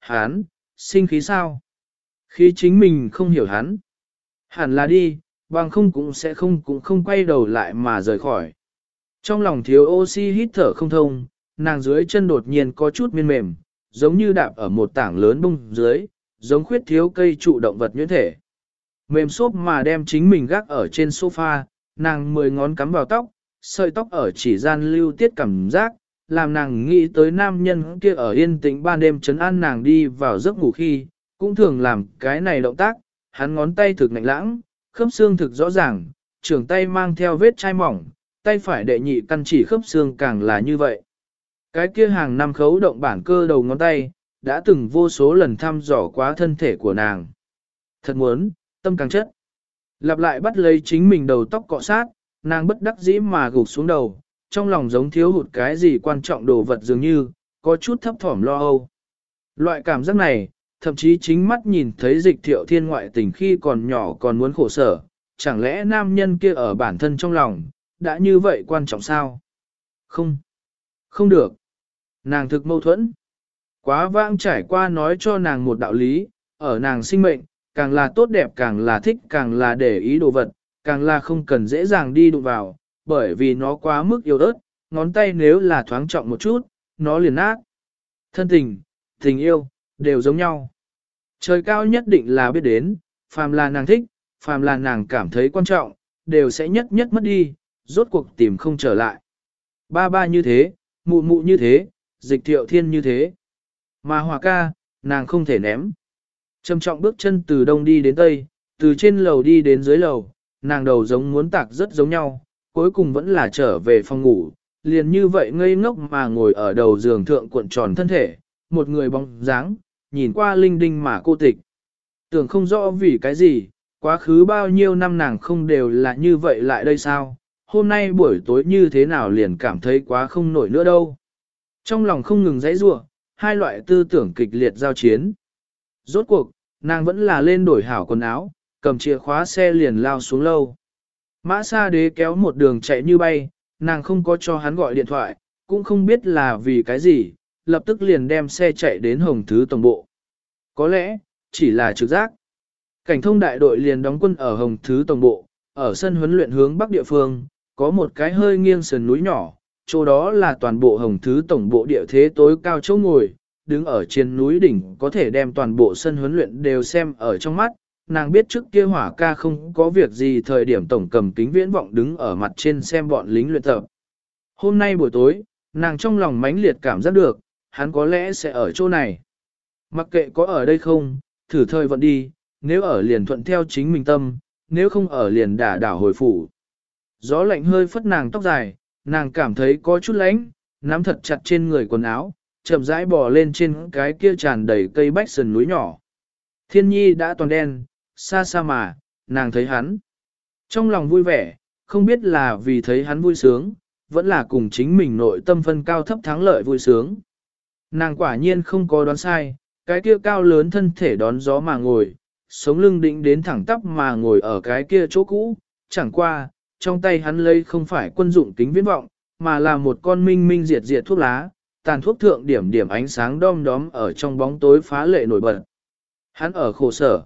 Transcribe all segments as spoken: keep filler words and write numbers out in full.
Hắn, sinh khí sao? Khí chính mình không hiểu hắn. Hẳn là đi, bằng không cũng sẽ không cũng không quay đầu lại mà rời khỏi. Trong lòng thiếu oxy hít thở không thông, nàng dưới chân đột nhiên có chút miên mềm, giống như đạp ở một tảng lớn bung dưới, giống khuyết thiếu cây trụ động vật nhuyễn thể. Mềm xốp mà đem chính mình gác ở trên sofa, nàng mười ngón cắm vào tóc, sợi tóc ở chỉ gian lưu tiết cảm giác, làm nàng nghĩ tới nam nhân kia ở yên tĩnh ban đêm trấn an nàng đi vào giấc ngủ khi, cũng thường làm cái này động tác, hắn ngón tay thực ngạnh lãng, khớp xương thực rõ ràng, trường tay mang theo vết chai mỏng, tay phải đệ nhị căn chỉ khớp xương càng là như vậy. Cái kia hàng năm khấu động bản cơ đầu ngón tay, đã từng vô số lần thăm dò quá thân thể của nàng. Thật muốn, tâm càng chất. Lặp lại bắt lấy chính mình đầu tóc cọ sát, nàng bất đắc dĩ mà gục xuống đầu, trong lòng giống thiếu hụt cái gì quan trọng đồ vật dường như, có chút thấp thỏm lo âu. Loại cảm giác này, thậm chí chính mắt nhìn thấy dịch thiệu thiên ngoại tình khi còn nhỏ còn muốn khổ sở, chẳng lẽ nam nhân kia ở bản thân trong lòng, đã như vậy quan trọng sao? Không, không được. Nàng thực mâu thuẫn. Quá vãng trải qua nói cho nàng một đạo lý, ở nàng sinh mệnh, càng là tốt đẹp càng là thích càng là để ý đồ vật, càng là không cần dễ dàng đi đụng vào, bởi vì nó quá mức yếu ớt, ngón tay nếu là thoáng trọng một chút, nó liền nát. Thân tình, tình yêu, đều giống nhau. Trời cao nhất định là biết đến, phàm là nàng thích, phàm là nàng cảm thấy quan trọng, đều sẽ nhất nhất mất đi, rốt cuộc tìm không trở lại. Ba ba như thế, mụ mụ như thế, dịch thiệu thiên như thế. Mà hòa ca, nàng không thể ném. Trầm trọng bước chân từ đông đi đến tây, từ trên lầu đi đến dưới lầu, nàng đầu giống muốn tạc rất giống nhau, cuối cùng vẫn là trở về phòng ngủ, liền như vậy ngây ngốc mà ngồi ở đầu giường thượng cuộn tròn thân thể, một người bóng dáng, nhìn qua linh đinh mà cô tịch. Tưởng không rõ vì cái gì, quá khứ bao nhiêu năm nàng không đều là như vậy lại đây sao, hôm nay buổi tối như thế nào liền cảm thấy quá không nổi nữa đâu. Trong lòng không ngừng dãy rủa, hai loại tư tưởng kịch liệt giao chiến. Rốt cuộc, nàng vẫn là lên đổi hảo quần áo, cầm chìa khóa xe liền lao xuống lâu. Mã Sa Đế kéo một đường chạy như bay, nàng không có cho hắn gọi điện thoại, cũng không biết là vì cái gì, lập tức liền đem xe chạy đến Hồng Thứ Tổng Bộ. Có lẽ, chỉ là trực giác. Cảnh thông đại đội liền đóng quân ở Hồng Thứ Tổng Bộ, ở sân huấn luyện hướng bắc địa phương, có một cái hơi nghiêng sườn núi nhỏ, chỗ đó là toàn bộ Hồng Thứ Tổng Bộ địa thế tối cao chỗ ngồi, đứng ở trên núi đỉnh có thể đem toàn bộ sân huấn luyện đều xem ở trong mắt. Nàng biết trước kia hỏa ca không có việc gì thời điểm tổng cầm kính viễn vọng đứng ở mặt trên xem bọn lính luyện tập. Hôm nay buổi tối, nàng trong lòng mãnh liệt cảm giác được, hắn có lẽ sẽ ở chỗ này. Mặc kệ có ở đây không, thử thời vận đi, nếu ở liền thuận theo chính mình tâm, nếu không ở liền đả đảo hồi phủ. Gió lạnh hơi phất nàng tóc dài, nàng cảm thấy có chút lạnh, nắm thật chặt trên người quần áo, chậm rãi bò lên trên cái kia tràn đầy cây bách sườn núi nhỏ. Thiên nhi đã toàn đen, xa xa mà, nàng thấy hắn. Trong lòng vui vẻ, không biết là vì thấy hắn vui sướng, vẫn là cùng chính mình nội tâm phân cao thấp thắng lợi vui sướng. Nàng quả nhiên không có đoán sai, cái kia cao lớn thân thể đón gió mà ngồi, sống lưng định đến thẳng tắp mà ngồi ở cái kia chỗ cũ, chẳng qua, trong tay hắn lấy không phải quân dụng kính viễn vọng, mà là một con minh minh diệt diệt thuốc lá, tàn thuốc thượng điểm điểm ánh sáng đom đóm ở trong bóng tối phá lệ nổi bật. Hắn ở khổ sở.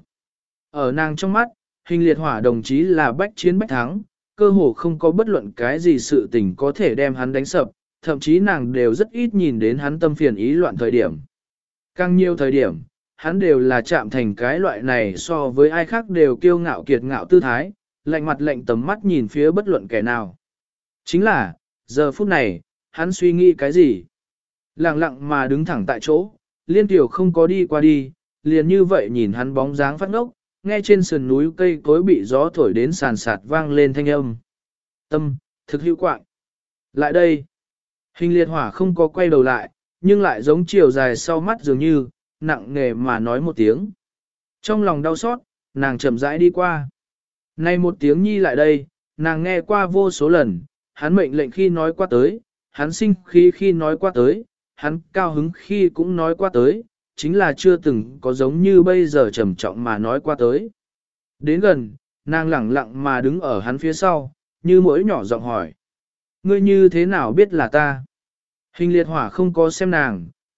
Ở nàng trong mắt, hình liệt hỏa đồng chí là bách chiến bách thắng, cơ hồ không có bất luận cái gì sự tình có thể đem hắn đánh sập, thậm chí nàng đều rất ít nhìn đến hắn tâm phiền ý loạn thời điểm. Càng nhiều thời điểm, hắn đều là chạm thành cái loại này so với ai khác đều kiêu ngạo kiệt ngạo tư thái, lạnh mặt lạnh tầm mắt nhìn phía bất luận kẻ nào. Chính là, giờ phút này, hắn suy nghĩ cái gì? Lặng lặng mà đứng thẳng tại chỗ, liên tiểu không có đi qua đi, liền như vậy nhìn hắn bóng dáng phát ngốc, nghe trên sườn núi cây cối bị gió thổi đến sàn sạt vang lên thanh âm. Tâm, thực hữu quạng. Lại đây. Hình liệt hỏa không có quay đầu lại, nhưng lại giống chiều dài sau mắt dường như, nặng nề mà nói một tiếng. Trong lòng đau xót, nàng chậm rãi đi qua. Nay một tiếng nhi lại đây, nàng nghe qua vô số lần, hắn mệnh lệnh khi nói qua tới, hắn sinh khí khi nói qua tới, hắn cao hứng khi cũng nói qua tới, chính là chưa từng có giống như bây giờ trầm trọng mà nói qua tới. Đến gần, nàng lẳng lặng mà đứng ở hắn phía sau, như mỗi nhỏ giọng hỏi. Ngươi như thế nào biết là ta? Hình liệt hỏa không có xem nàng,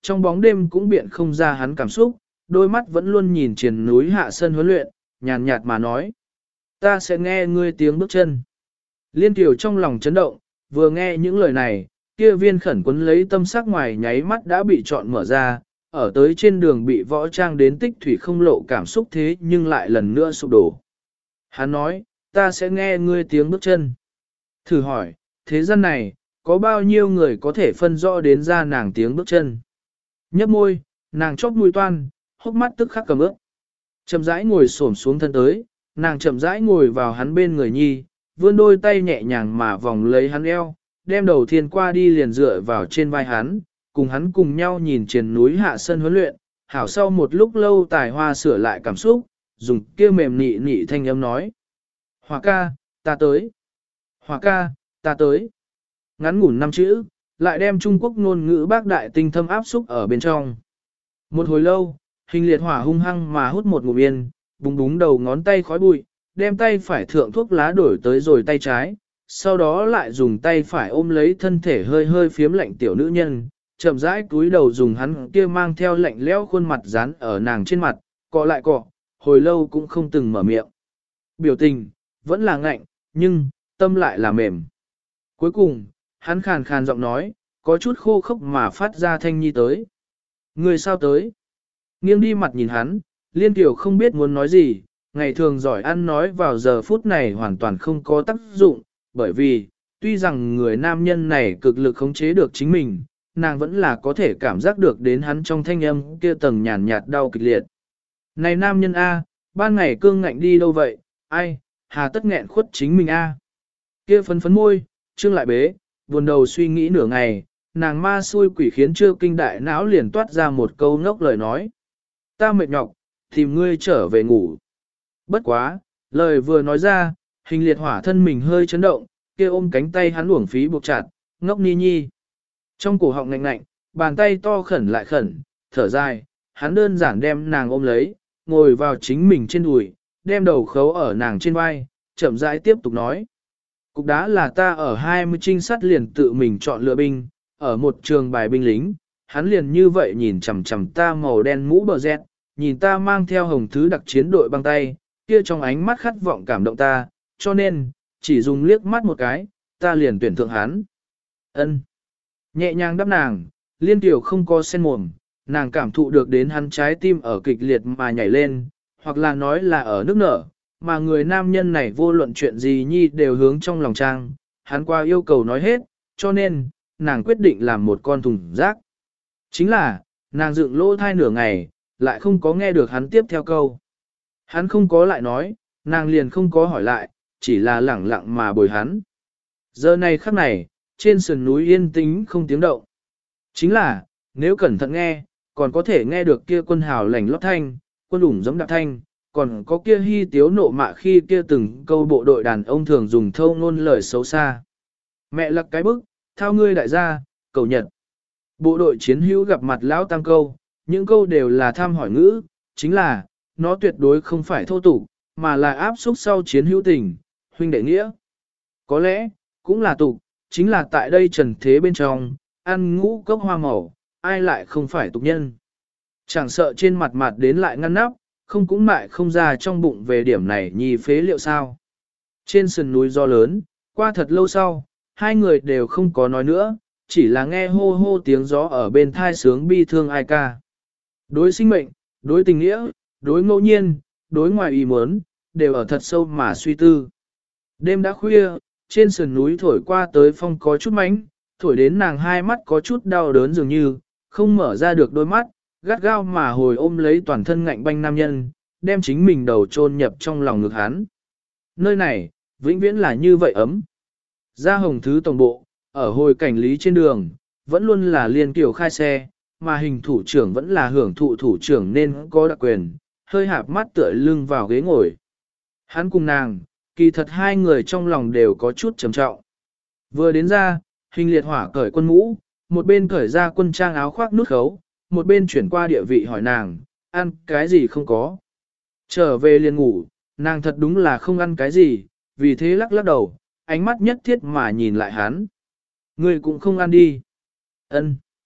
trong bóng đêm cũng biện không ra hắn cảm xúc, đôi mắt vẫn luôn nhìn triền núi hạ sân huấn luyện, nhàn nhạt mà nói. Ta sẽ nghe ngươi tiếng bước chân. Liên Kiều trong lòng chấn động, vừa nghe những lời này, kia viên khẩn quấn lấy tâm sắc ngoài nháy mắt đã bị trọn mở ra, ở tới trên đường bị võ trang đến tích thủy không lộ cảm xúc thế nhưng lại lần nữa sụp đổ. Hắn nói, ta sẽ nghe ngươi tiếng bước chân. Thử hỏi, thế gian này, có bao nhiêu người có thể phân rõ đến ra nàng tiếng bước chân? Nhấp môi, nàng chóp mũi toan, hốc mắt tức khắc cầm ướt. Chậm rãi ngồi xổm xuống thân tới, nàng chậm rãi ngồi vào hắn bên người nhi, vươn đôi tay nhẹ nhàng mà vòng lấy hắn eo, đem đầu thiên qua đi liền dựa vào trên vai hắn, cùng hắn cùng nhau nhìn trên núi hạ sân huấn luyện, hảo sau một lúc lâu tài hoa sửa lại cảm xúc, dùng kia mềm nị nị thanh âm nói. Hòa ca, ta tới. Hòa ca, ta tới. Ngắn ngủn năm chữ, lại đem Trung Quốc ngôn ngữ bác đại tinh thâm áp xúc ở bên trong. Một hồi lâu, hình liệt hỏa hung hăng mà hút một ngụm yên, búng búng đầu ngón tay khói bụi, đem tay phải thượng thuốc lá đổi tới rồi tay trái, sau đó lại dùng tay phải ôm lấy thân thể hơi hơi phiếm lạnh tiểu nữ nhân, chậm rãi cúi đầu dùng hắn kia mang theo lạnh lẽo khuôn mặt dán ở nàng trên mặt, cọ lại cọ, hồi lâu cũng không từng mở miệng. Biểu tình, vẫn là ngạnh, nhưng, tâm lại là mềm. Cuối cùng, hắn khàn khàn giọng nói, có chút khô khốc mà phát ra thanh nhi tới. Người sao tới? Nghiêng đi mặt nhìn hắn, Liên Kiều không biết muốn nói gì, ngày thường giỏi ăn nói vào giờ phút này hoàn toàn không có tác dụng, bởi vì, tuy rằng người nam nhân này cực lực khống chế được chính mình, nàng vẫn là có thể cảm giác được đến hắn trong thanh âm kia tầng nhàn nhạt đau kịch liệt. Này nam nhân A, ban ngày cương ngạnh đi đâu vậy, ai, hà tất nghẹn khuất chính mình A. Kia phấn phấn môi, trương lại bế, buồn đầu suy nghĩ nửa ngày, nàng ma xui quỷ khiến chưa kinh đại não liền toát ra một câu ngốc lời nói. Ta mệt nhọc, tìm ngươi trở về ngủ. Bất quá, lời vừa nói ra, hình liệt hỏa thân mình hơi chấn động, kia ôm cánh tay hắn uổng phí buộc chặt, ngốc ni nhi. Trong cổ họng ngạnh ngạnh, bàn tay to khẩn lại khẩn, thở dài, hắn đơn giản đem nàng ôm lấy, ngồi vào chính mình trên đùi, đem đầu khấu ở nàng trên vai, chậm rãi tiếp tục nói. Cục đá là ta ở hai mươi trinh sát liền tự mình chọn lựa binh, ở một trường bài binh lính, hắn liền như vậy nhìn chằm chằm ta màu đen mũ bờ dẹt, nhìn ta mang theo hồng thứ đặc chiến đội băng tay, kia trong ánh mắt khát vọng cảm động ta, cho nên, chỉ dùng liếc mắt một cái, ta liền tuyển thượng hắn. Ân. Nhẹ nhàng đáp nàng, Liên Tiểu không có sen mồm, nàng cảm thụ được đến hắn trái tim ở kịch liệt mà nhảy lên, hoặc là nói là ở nước nở, mà người nam nhân này vô luận chuyện gì nhi đều hướng trong lòng trang, hắn qua yêu cầu nói hết, cho nên, nàng quyết định làm một con thùng rác. Chính là, nàng dựng lỗ thai nửa ngày, lại không có nghe được hắn tiếp theo câu. Hắn không có lại nói, nàng liền không có hỏi lại, chỉ là lẳng lặng mà bồi hắn. Giờ này khắc này, trên sườn núi yên tĩnh không tiếng động. Chính là, nếu cẩn thận nghe, còn có thể nghe được kia quân hào lành lót thanh, quân ủng giống đạp thanh, còn có kia hy tiếu nộ mạ khi kia từng câu bộ đội đàn ông thường dùng thâu ngôn lời xấu xa. Mẹ lặc cái bức, thao ngươi đại gia, cầu nhật. Bộ đội chiến hữu gặp mặt lão tam câu, những câu đều là thăm hỏi ngữ, chính là, nó tuyệt đối không phải thô tục, mà là áp xúc sau chiến hữu tình, huynh đệ nghĩa. Có lẽ, cũng là tục, chính là tại đây trần thế bên trong, ăn ngũ cốc hoa màu, ai lại không phải tục nhân. Chẳng sợ trên mặt mặt đến lại ngăn nắp, không cũng mại không ra trong bụng về điểm này nhì phế liệu sao. Trên sườn núi gió lớn, qua thật lâu sau, hai người đều không có nói nữa, chỉ là nghe hô hô tiếng gió ở bên thai sướng bi thương ai ca. Đối sinh mệnh, đối tình nghĩa, đối ngẫu nhiên, đối ngoài ý muốn, đều ở thật sâu mà suy tư. Đêm đã khuya, trên sườn núi thổi qua tới phong có chút mánh, thổi đến nàng hai mắt có chút đau đớn dường như, không mở ra được đôi mắt, gắt gao mà hồi ôm lấy toàn thân ngạnh banh nam nhân, đem chính mình đầu chôn nhập trong lòng ngực hắn. Nơi này, vĩnh viễn là như vậy ấm. Ra hồng thứ tổng bộ, ở hồi cảnh lý trên đường, vẫn luôn là Liên Kiều khai xe, mà hình thủ trưởng vẫn là hưởng thụ thủ trưởng nên có đặc quyền, hơi hạp mắt tựa lưng vào ghế ngồi. Hắn cùng nàng, kỳ thật hai người trong lòng đều có chút trầm trọng. Vừa đến ra, hình liệt hỏa cởi quân mũ, một bên cởi ra quân trang áo khoác nút khấu, một bên chuyển qua địa vị hỏi nàng, ăn cái gì không có. Trở về liền ngủ, nàng thật đúng là không ăn cái gì, vì thế lắc lắc đầu, ánh mắt nhất thiết mà nhìn lại hắn. Người cũng không ăn đi. Ân.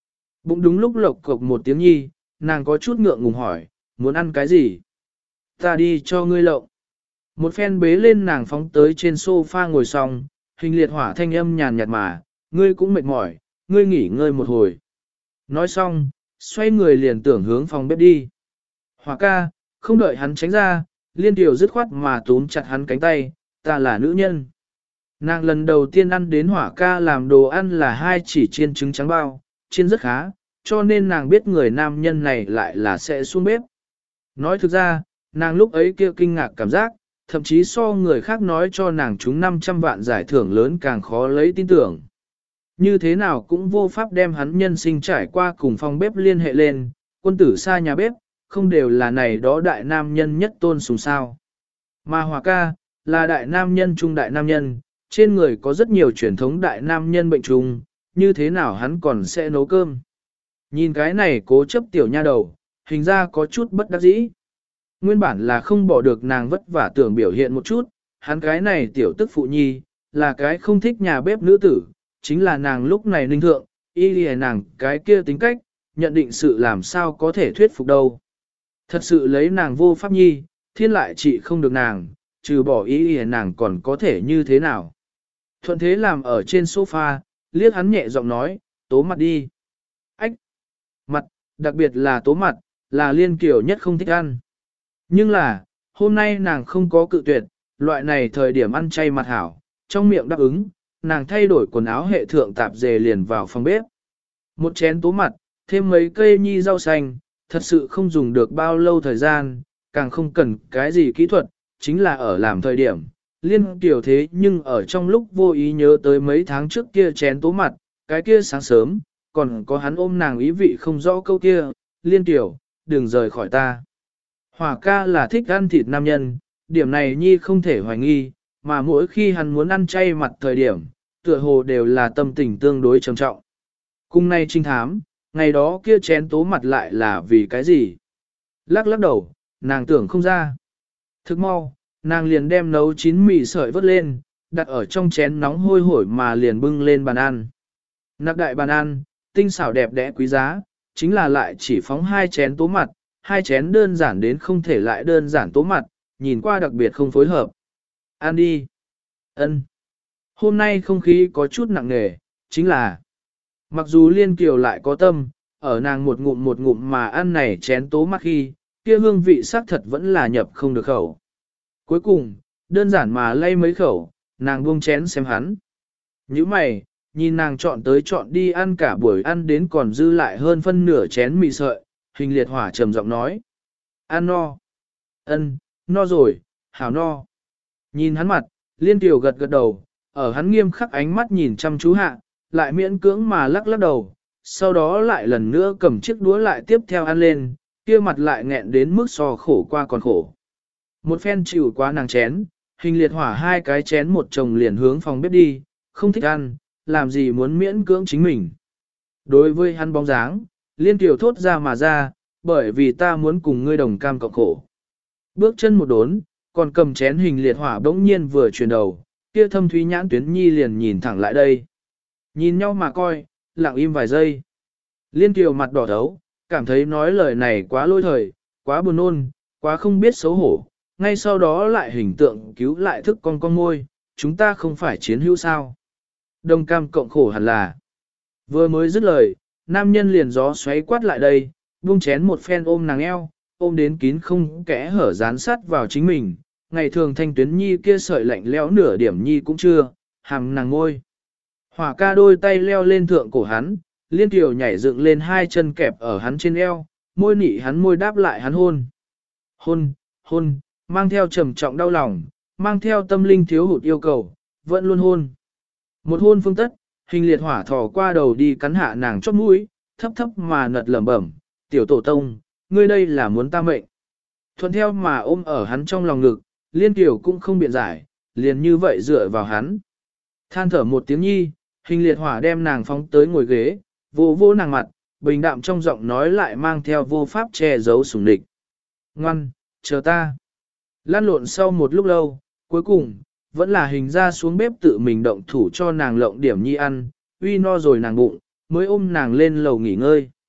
Bụng đúng lúc lộc cộc một tiếng nhi, nàng có chút ngượng ngùng hỏi, muốn ăn cái gì? Ta đi cho ngươi lộng. Một phen bế lên nàng phóng tới trên sofa ngồi xong, hình liệt hỏa thanh âm nhàn nhạt mà, ngươi cũng mệt mỏi, ngươi nghỉ ngơi một hồi. Nói xong, xoay người liền tưởng hướng phòng bếp đi. Hỏa ca, không đợi hắn tránh ra, liên tiểu dứt khoát mà túm chặt hắn cánh tay, ta là nữ nhân. Nàng lần đầu tiên ăn đến hỏa ca làm đồ ăn là hai chỉ chiên trứng trắng bao, chiên rất khá, cho nên nàng biết người nam nhân này lại là sẽ xuống bếp. Nói thực ra, nàng lúc ấy kia kinh ngạc cảm giác, thậm chí so người khác nói cho nàng chúng năm trăm vạn giải thưởng lớn càng khó lấy tin tưởng. Như thế nào cũng vô pháp đem hắn nhân sinh trải qua cùng phòng bếp liên hệ lên, quân tử xa nhà bếp, không đều là này đó đại nam nhân nhất tôn sùng sao. Mà Hòa ca, là đại nam nhân trung đại nam nhân, trên người có rất nhiều truyền thống đại nam nhân bệnh trùng, như thế nào hắn còn sẽ nấu cơm. Nhìn cái này cố chấp tiểu nha đầu, hình ra có chút bất đắc dĩ. Nguyên bản là không bỏ được nàng vất vả tưởng biểu hiện một chút, hắn cái này tiểu tức phụ nhi, là cái không thích nhà bếp nữ tử, chính là nàng lúc này ninh thượng, y lìa nàng cái kia tính cách, nhận định sự làm sao có thể thuyết phục đâu. Thật sự lấy nàng vô pháp nhi, thiên lại trị không được nàng, trừ bỏ y lìa nàng còn có thể như thế nào. Thuận thế làm ở trên sofa, liếc hắn nhẹ giọng nói, tố mặt đi. Ách! Mặt, đặc biệt là tố mặt, là liên kiểu nhất không thích ăn. Nhưng là, hôm nay nàng không có cự tuyệt, loại này thời điểm ăn chay mặt hảo, trong miệng đáp ứng, nàng thay đổi quần áo hệ thượng tạp dề liền vào phòng bếp. Một chén tố mặt, thêm mấy cây nhi rau xanh, thật sự không dùng được bao lâu thời gian, càng không cần cái gì kỹ thuật, chính là ở làm thời điểm. Liên tiểu thế nhưng ở trong lúc vô ý nhớ tới mấy tháng trước kia chén tố mặt, cái kia sáng sớm, còn có hắn ôm nàng ý vị không rõ câu kia, liên tiểu, đừng rời khỏi ta. Hỏa ca là thích ăn thịt nam nhân, điểm này nhi không thể hoài nghi, mà mỗi khi hắn muốn ăn chay mặt thời điểm, tựa hồ đều là tâm tình tương đối trầm trọng. Cùng nay trinh thám, ngày đó kia chén tố mặt lại là vì cái gì? Lắc lắc đầu, nàng tưởng không ra. Thức mau, nàng liền đem nấu chín mì sợi vớt lên, đặt ở trong chén nóng hôi hổi mà liền bưng lên bàn ăn. Nạc đại bàn ăn, tinh xảo đẹp đẽ quý giá, chính là lại chỉ phóng hai chén tố mặt, hai chén đơn giản đến không thể lại đơn giản tố mặt, nhìn qua đặc biệt không phối hợp. Ăn đi. Ân. Hôm nay không khí có chút nặng nề, chính là mặc dù Liên Kiều lại có tâm, ở nàng một ngụm một ngụm mà ăn này chén tố mặt khi, kia hương vị xác thật vẫn là nhập không được khẩu. Cuối cùng, đơn giản mà lay mấy khẩu, nàng buông chén xem hắn. Như mày, nhìn nàng chọn tới chọn đi ăn cả buổi ăn đến còn dư lại hơn phân nửa chén mì sợi, hình liệt hỏa trầm giọng nói. Ăn no. Ân, no rồi, hảo no. Nhìn hắn mặt, Liên Kiều gật gật đầu, ở hắn nghiêm khắc ánh mắt nhìn chăm chú hạ, lại miễn cưỡng mà lắc lắc đầu, sau đó lại lần nữa cầm chiếc đũa lại tiếp theo ăn lên, kia mặt lại nghẹn đến mức so khổ qua còn khổ. Một phen chịu quá nàng chén, hình liệt hỏa hai cái chén một chồng liền hướng phòng bếp đi, không thích ăn, làm gì muốn miễn cưỡng chính mình. Đối với hắn bóng dáng, Liên Kiều thốt ra mà ra, bởi vì ta muốn cùng ngươi đồng cam cộng khổ. Bước chân một đốn, còn cầm chén hình liệt hỏa bỗng nhiên vừa chuyển đầu, kia thâm thúy nhãn tuyến nhi liền nhìn thẳng lại đây. Nhìn nhau mà coi, lặng im vài giây. Liên Kiều mặt đỏ thấu, cảm thấy nói lời này quá lôi thời, quá buồn nôn, quá không biết xấu hổ. Ngay sau đó lại hình tượng cứu lại thức con con môi, chúng ta không phải chiến hữu sao. Đồng cam cộng khổ hẳn là. Vừa mới dứt lời, nam nhân liền gió xoáy quát lại đây, buông chén một phen ôm nàng eo, ôm đến kín không kẽ hở dán sát vào chính mình. Ngày thường thanh tuyến nhi kia sợi lạnh lẽo nửa điểm nhi cũng chưa, hàm nàng ngôi. Hỏa ca đôi tay leo lên thượng cổ hắn, Liên Kiều nhảy dựng lên hai chân kẹp ở hắn trên eo, môi nị hắn môi đáp lại hắn hôn. Hôn, hôn, mang theo trầm trọng đau lòng, mang theo tâm linh thiếu hụt yêu cầu, vẫn luôn hôn. Một hôn phương tất, hình liệt hỏa thò qua đầu đi cắn hạ nàng chóp mũi, thấp thấp mà nật lẩm bẩm, tiểu tổ tông, ngươi đây là muốn ta mệnh. Thuận theo mà ôm ở hắn trong lòng ngực, Liên Kiều cũng không biện giải, liền như vậy dựa vào hắn. Than thở một tiếng nhi, hình liệt hỏa đem nàng phóng tới ngồi ghế, vô vô nàng mặt, bình đạm trong giọng nói lại mang theo vô pháp che giấu sủng địch. Ngoan, chờ ta. Lan lộn sau một lúc lâu, cuối cùng, vẫn là hình ra xuống bếp tự mình động thủ cho nàng lộng điểm nhi ăn, uy no rồi nàng bụng, mới ôm nàng lên lầu nghỉ ngơi.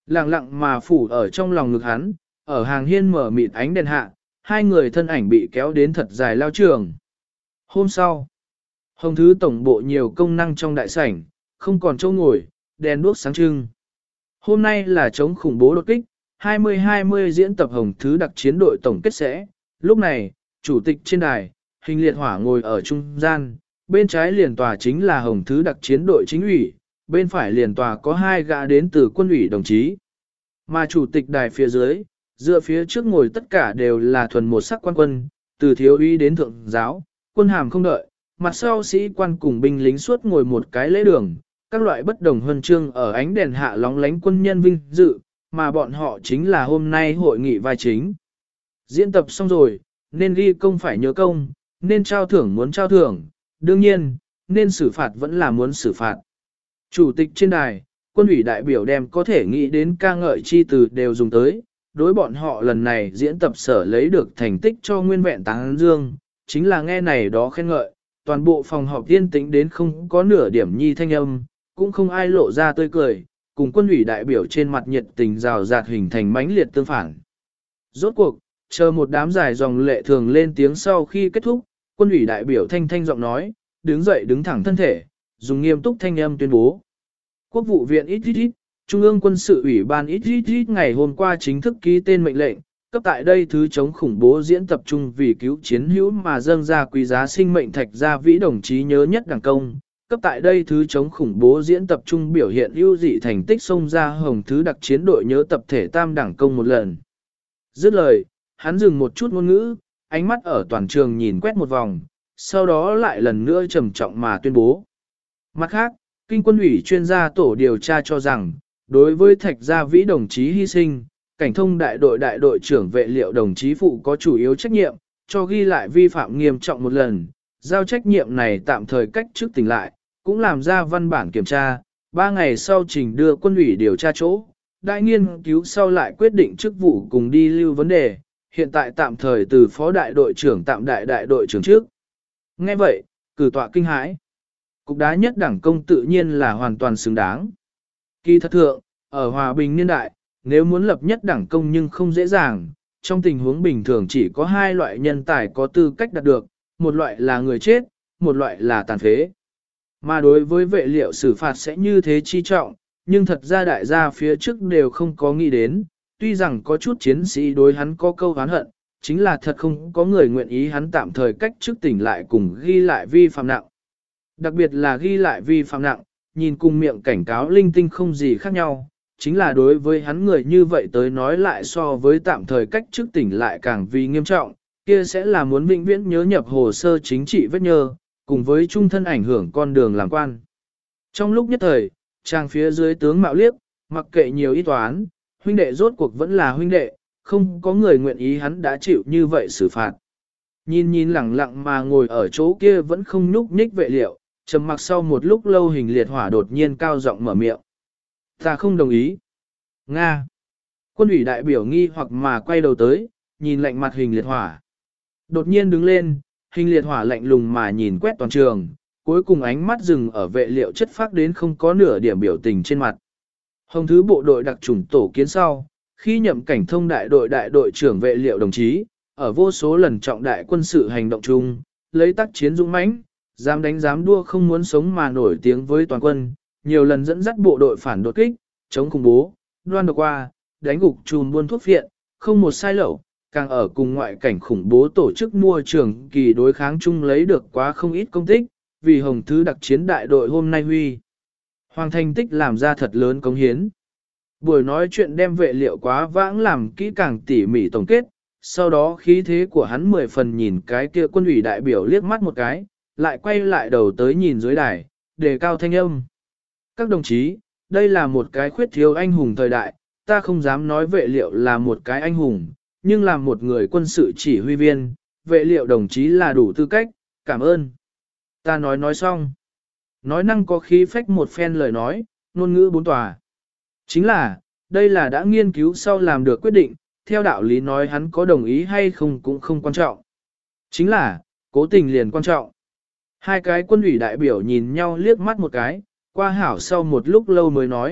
Lặng lặng mà phủ ở trong lòng ngực hắn, ở hàng hiên mở mịt ánh đèn hạ, hai người thân ảnh bị kéo đến thật dài lao trường. Hôm sau, Hồng Thứ tổng bộ nhiều công năng trong đại sảnh, không còn chỗ ngồi, đèn đuốc sáng trưng. Hôm nay là chống khủng bố đột kích, hai mươi hai mươi diễn tập Hồng Thứ đặc chiến đội tổng kết sẽ. Lúc này, chủ tịch trên đài, Hình Liệt Hỏa ngồi ở trung gian, bên trái liền tòa chính là Hồng Thứ đặc chiến đội chính ủy, bên phải liền tòa có hai gã đến từ quân ủy đồng chí. Mà chủ tịch đài phía dưới, dựa phía trước ngồi tất cả đều là thuần một sắc quan quân, từ thiếu úy đến thượng giáo, quân hàm không đợi, mặt sau sĩ quan cùng binh lính suốt ngồi một cái lễ đường, các loại bất đồng huân chương ở ánh đèn hạ lóng lánh quân nhân vinh dự, mà bọn họ chính là hôm nay hội nghị vai chính. Diễn tập xong rồi, nên ghi công phải nhớ công, nên trao thưởng muốn trao thưởng, đương nhiên, nên xử phạt vẫn là muốn xử phạt. Chủ tịch trên đài, quân ủy đại biểu đem có thể nghĩ đến ca ngợi chi từ đều dùng tới, đối bọn họ lần này diễn tập sở lấy được thành tích cho nguyên vẹn tán dương, chính là nghe này đó khen ngợi, toàn bộ phòng họp yên tĩnh đến không có nửa điểm nhi thanh âm, cũng không ai lộ ra tươi cười, cùng quân ủy đại biểu trên mặt nhiệt tình rào rạt hình thành mãnh liệt tương phản. Rốt cuộc, chờ một đám dài dòng lệ thường lên tiếng sau khi kết thúc, quân ủy đại biểu thanh thanh giọng nói, đứng dậy đứng thẳng thân thể, dùng nghiêm túc thanh âm tuyên bố. Quốc vụ viện ít ít ít, Trung ương quân sự ủy ban ít ít ít ngày hôm qua chính thức ký tên mệnh lệnh, cấp tại đây thứ chống khủng bố diễn tập trung vì cứu chiến hữu mà dâng ra quý giá sinh mệnh thạch gia vĩ đồng chí nhớ nhất đảng công, cấp tại đây thứ chống khủng bố diễn tập trung biểu hiện ưu dị thành tích xông ra Hồng Thứ đặc chiến đội nhớ tập thể tam đảng công một lần. Dứt lời, hắn dừng một chút ngôn ngữ, ánh mắt ở toàn trường nhìn quét một vòng, sau đó lại lần nữa trầm trọng mà tuyên bố. Mặt khác, Kinh quân ủy chuyên gia tổ điều tra cho rằng, đối với thạch gia vĩ đồng chí hy sinh, cảnh thông đại đội đại đội trưởng vệ liệu đồng chí phụ có chủ yếu trách nhiệm, cho ghi lại vi phạm nghiêm trọng một lần, giao trách nhiệm này tạm thời cách trước tỉnh lại, cũng làm ra văn bản kiểm tra, ba ngày sau trình đưa quân ủy điều tra chỗ, đại nghiên cứu sau lại quyết định chức vụ cùng đi lưu vấn đề, hiện tại tạm thời từ phó đại đội trưởng tạm đại đại đội trưởng trước. Nghe vậy, cử tọa kinh hãi. Cục đá nhất đảng công tự nhiên là hoàn toàn xứng đáng. Kỳ thật thượng, ở hòa bình niên đại, nếu muốn lập nhất đảng công nhưng không dễ dàng, trong tình huống bình thường chỉ có hai loại nhân tài có tư cách đạt được, một loại là người chết, một loại là tàn phế. Mà đối với vệ liệu xử phạt sẽ như thế chi trọng, nhưng thật ra đại gia phía trước đều không có nghĩ đến, tuy rằng có chút chiến sĩ đối hắn có câu oán hận, chính là thật không có người nguyện ý hắn tạm thời cách trước tỉnh lại cùng ghi lại vi phạm nặng. Đặc biệt là ghi lại vi phạm nặng, nhìn cùng miệng cảnh cáo linh tinh không gì khác nhau, chính là đối với hắn người như vậy tới nói lại so với tạm thời cách trước tỉnh lại càng vì nghiêm trọng, kia sẽ là muốn vĩnh viễn nhớ nhập hồ sơ chính trị vết nhơ, cùng với trung thân ảnh hưởng con đường làm quan. Trong lúc nhất thời, trang phía dưới tướng mạo liếc, mặc kệ nhiều ý toán, huynh đệ rốt cuộc vẫn là huynh đệ, không có người nguyện ý hắn đã chịu như vậy xử phạt. Nhìn nhìn lẳng lặng mà ngồi ở chỗ kia vẫn không nhúc nhích vệ liệu, trầm mặc sau một lúc lâu Hình Liệt Hỏa đột nhiên cao giọng mở miệng. Ta không đồng ý. Nga. Quân ủy đại biểu nghi hoặc mà quay đầu tới, nhìn lạnh mặt Hình Liệt Hỏa. Đột nhiên đứng lên, Hình Liệt Hỏa lạnh lùng mà nhìn quét toàn trường, cuối cùng ánh mắt dừng ở vệ liệu chất phác đến không có nửa điểm biểu tình trên mặt. Hồng Thứ bộ đội đặc chủng tổ kiến sau, khi nhậm cảnh thông đại đội đại đội trưởng vệ liệu đồng chí, ở vô số lần trọng đại quân sự hành động chung, lấy tác chiến dũng mãnh, dám đánh dám đua không muốn sống mà nổi tiếng với toàn quân, nhiều lần dẫn dắt bộ đội phản đột kích, chống khủng bố, đoan độc qua, đánh gục chùm buôn thuốc viện, không một sai lậu, càng ở cùng ngoại cảnh khủng bố tổ chức mua trường kỳ đối kháng chung lấy được quá không ít công tích, vì Hồng Thứ đặc chiến đại đội hôm nay huy. Hoàng thành tích làm ra thật lớn cống hiến. Buổi nói chuyện đem vệ liệu quá vãng làm kỹ càng tỉ mỉ tổng kết, sau đó khí thế của hắn mười phần nhìn cái kia quân ủy đại biểu liếc mắt một cái, lại quay lại đầu tới nhìn dưới đài, đề cao thanh âm. Các đồng chí, đây là một cái khuyết thiếu anh hùng thời đại, ta không dám nói vệ liệu là một cái anh hùng, nhưng là một người quân sự chỉ huy viên, vệ liệu đồng chí là đủ tư cách, cảm ơn. Ta nói nói xong. Nói năng có khí phách một phen lời nói, ngôn ngữ bốn tòa. Chính là, đây là đã nghiên cứu sau làm được quyết định, theo đạo lý nói hắn có đồng ý hay không cũng không quan trọng. Chính là, cố tình liền quan trọng. Hai cái quân ủy đại biểu nhìn nhau liếc mắt một cái, qua hảo sau một lúc lâu mới nói,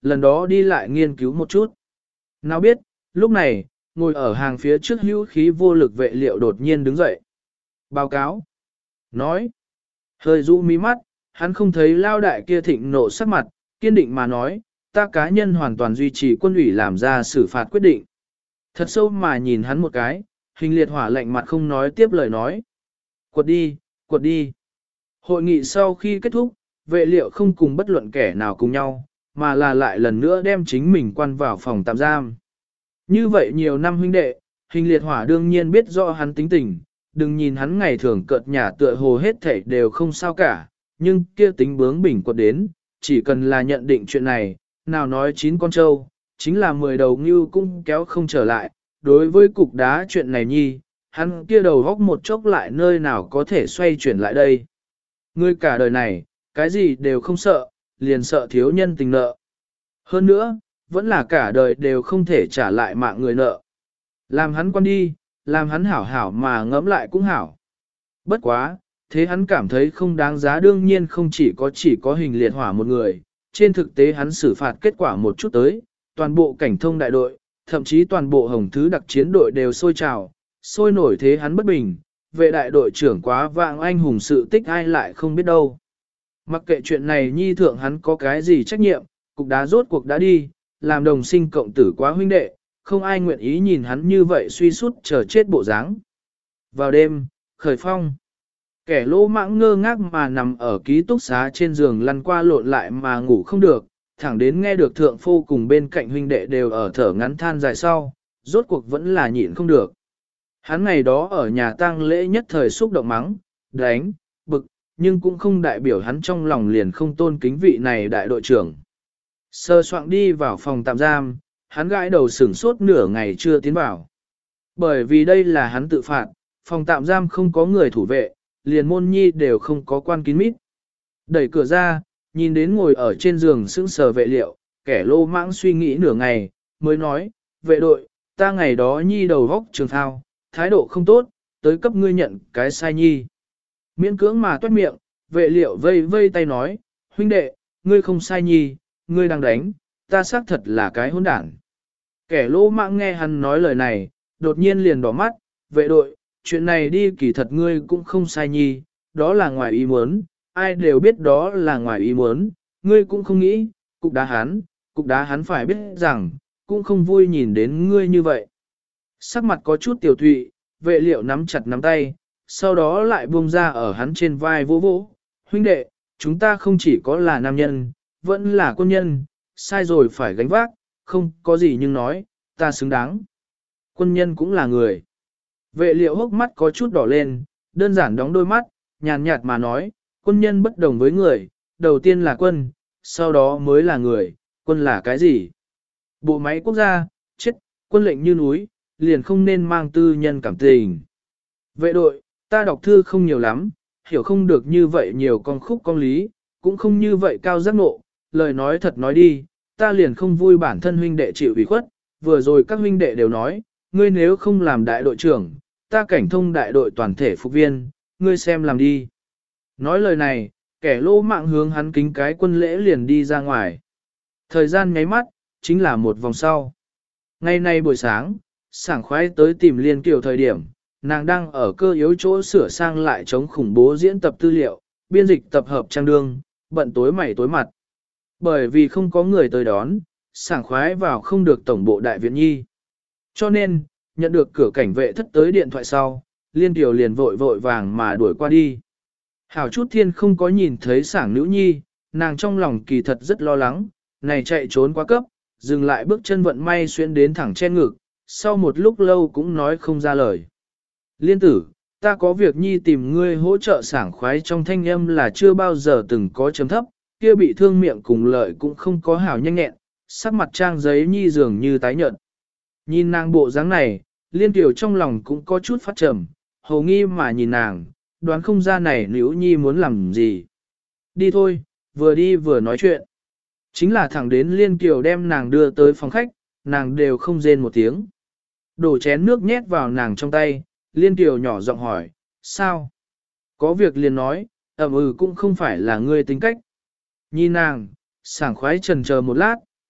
lần đó đi lại nghiên cứu một chút. Nào biết, lúc này, ngồi ở hàng phía trước hữu khí vô lực vệ liệu đột nhiên đứng dậy. Báo cáo. Nói. Hơi rũ mí mắt, hắn không thấy lao đại kia thịnh nộ sắc mặt, kiên định mà nói, ta cá nhân hoàn toàn duy trì quân ủy làm ra xử phạt quyết định. Thật sâu mà nhìn hắn một cái, hình liệt hỏa lạnh mặt không nói tiếp lời nói. Quật đi, quật đi. Hội nghị sau khi kết thúc, vệ liệu không cùng bất luận kẻ nào cùng nhau, mà là lại lần nữa đem chính mình quan vào phòng tạm giam. Như vậy nhiều năm huynh đệ, hình liệt hỏa đương nhiên biết rõ hắn tính tình, đừng nhìn hắn ngày thường cợt nhả tựa hồ hết thảy đều không sao cả, nhưng kia tính bướng bỉnh quật đến, chỉ cần là nhận định chuyện này, nào nói chín con trâu, chính là mười đầu ngưu cũng kéo không trở lại, đối với cục đá chuyện này nhi, hắn kia đầu góc một chốc lại nơi nào có thể xoay chuyển lại đây. Ngươi cả đời này, cái gì đều không sợ, liền sợ thiếu nhân tình nợ. Hơn nữa, vẫn là cả đời đều không thể trả lại mạng người nợ. Làm hắn quan đi, làm hắn hảo hảo mà ngẫm lại cũng hảo. Bất quá, thế hắn cảm thấy không đáng giá đương nhiên không chỉ có chỉ có hình liệt hỏa một người, trên thực tế hắn xử phạt kết quả một chút tới, toàn bộ cảnh thông đại đội, thậm chí toàn bộ hồng thứ đặc chiến đội đều sôi trào, sôi nổi thế hắn bất bình, vệ đại đội trưởng quá vạng anh hùng sự tích ai lại không biết đâu. Mặc kệ chuyện này nhi thượng hắn có cái gì trách nhiệm, cục đá rốt cuộc đã đi, làm đồng sinh cộng tử quá huynh đệ, không ai nguyện ý nhìn hắn như vậy suy sút chờ chết bộ dáng. Vào đêm, khởi phong, kẻ lỗ mãng ngơ ngác mà nằm ở ký túc xá trên giường lăn qua lộn lại mà ngủ không được, thẳng đến nghe được thượng phu cùng bên cạnh huynh đệ đều ở thở ngắn than dài sau, rốt cuộc vẫn là nhịn không được. Hắn ngày đó ở nhà tang lễ nhất thời xúc động mắng, đánh, bực, nhưng cũng không đại biểu hắn trong lòng liền không tôn kính vị này đại đội trưởng. Sơ soạn đi vào phòng tạm giam, hắn gãi đầu sửng sốt nửa ngày chưa tiến vào. Bởi vì đây là hắn tự phạt, phòng tạm giam không có người thủ vệ, liền môn nhi đều không có quan kín mít. Đẩy cửa ra, nhìn đến ngồi ở trên giường sững sờ vệ liệu, kẻ lô mãng suy nghĩ nửa ngày, mới nói, vệ đội, ta ngày đó nhi đầu vóc trường thao, thái độ không tốt, tới cấp ngươi nhận cái sai nhi. Miễn cưỡng mà toát miệng, vệ liệu vây vây tay nói, huynh đệ, ngươi không sai nhi, ngươi đang đánh, ta xác thật là cái hỗn đản. Kẻ lô mãng nghe hắn nói lời này, đột nhiên liền đỏ mắt, vệ đội, chuyện này đi kỳ thật ngươi cũng không sai nhi, đó là ngoài ý muốn, ai đều biết đó là ngoài ý muốn, ngươi cũng không nghĩ, cục đá hắn, cục đá hắn phải biết rằng, cũng không vui nhìn đến ngươi như vậy. Sắc mặt có chút tiểu thụy, vệ liệu nắm chặt nắm tay, sau đó lại buông ra ở hắn trên vai vỗ vỗ, huynh đệ, chúng ta không chỉ có là nam nhân, vẫn là quân nhân, sai rồi phải gánh vác, không có gì nhưng nói, ta xứng đáng. Quân nhân cũng là người. Vệ liệu hốc mắt có chút đỏ lên, đơn giản đóng đôi mắt, nhàn nhạt mà nói, quân nhân bất đồng với người, đầu tiên là quân, sau đó mới là người, quân là cái gì? Bộ máy quốc gia, chết, quân lệnh như núi, liền không nên mang tư nhân cảm tình. Vệ đội, ta đọc thư không nhiều lắm, hiểu không được như vậy nhiều con khúc con lý, cũng không như vậy cao giác ngộ, lời nói thật nói đi, ta liền không vui bản thân huynh đệ chịu ủy khuất, vừa rồi các huynh đệ đều nói, ngươi nếu không làm đại đội trưởng, ta cảnh thông đại đội toàn thể phục viên, ngươi xem làm đi. Nói lời này, kẻ lô mạng hướng hắn kính cái quân lễ liền đi ra ngoài. Thời gian nháy mắt, chính là một vòng sau. Ngày nay buổi sáng, sảng khoái tới tìm Liên Kiều thời điểm, nàng đang ở cơ yếu chỗ sửa sang lại chống khủng bố diễn tập tư liệu, biên dịch tập hợp trang đương, bận tối mày tối mặt. Bởi vì không có người tới đón, sảng khoái vào không được tổng bộ đại viện nhi. Cho nên, nhận được cửa cảnh vệ thất tới điện thoại sau, Liên Kiều liền vội vội vàng mà đuổi qua đi. Hảo chút thiên không có nhìn thấy sảng nữ nhi, nàng trong lòng kỳ thật rất lo lắng, này chạy trốn quá cấp, dừng lại bước chân vận may xuyên đến thẳng trên ngực, sau một lúc lâu cũng nói không ra lời. Liên tử, ta có việc nhi tìm ngươi hỗ trợ sảng khoái trong thanh âm là chưa bao giờ từng có chấm thấp, kia bị thương miệng cùng lợi cũng không có hảo nhanh nhẹn, sắc mặt trang giấy nhi dường như tái nhợt. Nhìn nàng bộ dáng này, Liên Tiểu trong lòng cũng có chút phát trầm, hầu nghi mà nhìn nàng, đoán không ra này nữ nhi muốn làm gì. Đi thôi, vừa đi vừa nói chuyện. Chính là thẳng đến Liên Kiều đem nàng đưa tới phòng khách, nàng đều không rên một tiếng. Đổ chén nước nhét vào nàng trong tay, Liên Kiều nhỏ giọng hỏi, sao? Có việc liền nói, ẩm ừ cũng không phải là ngươi tính cách. Nhìn nàng, sảng khoái trần chờ một lát,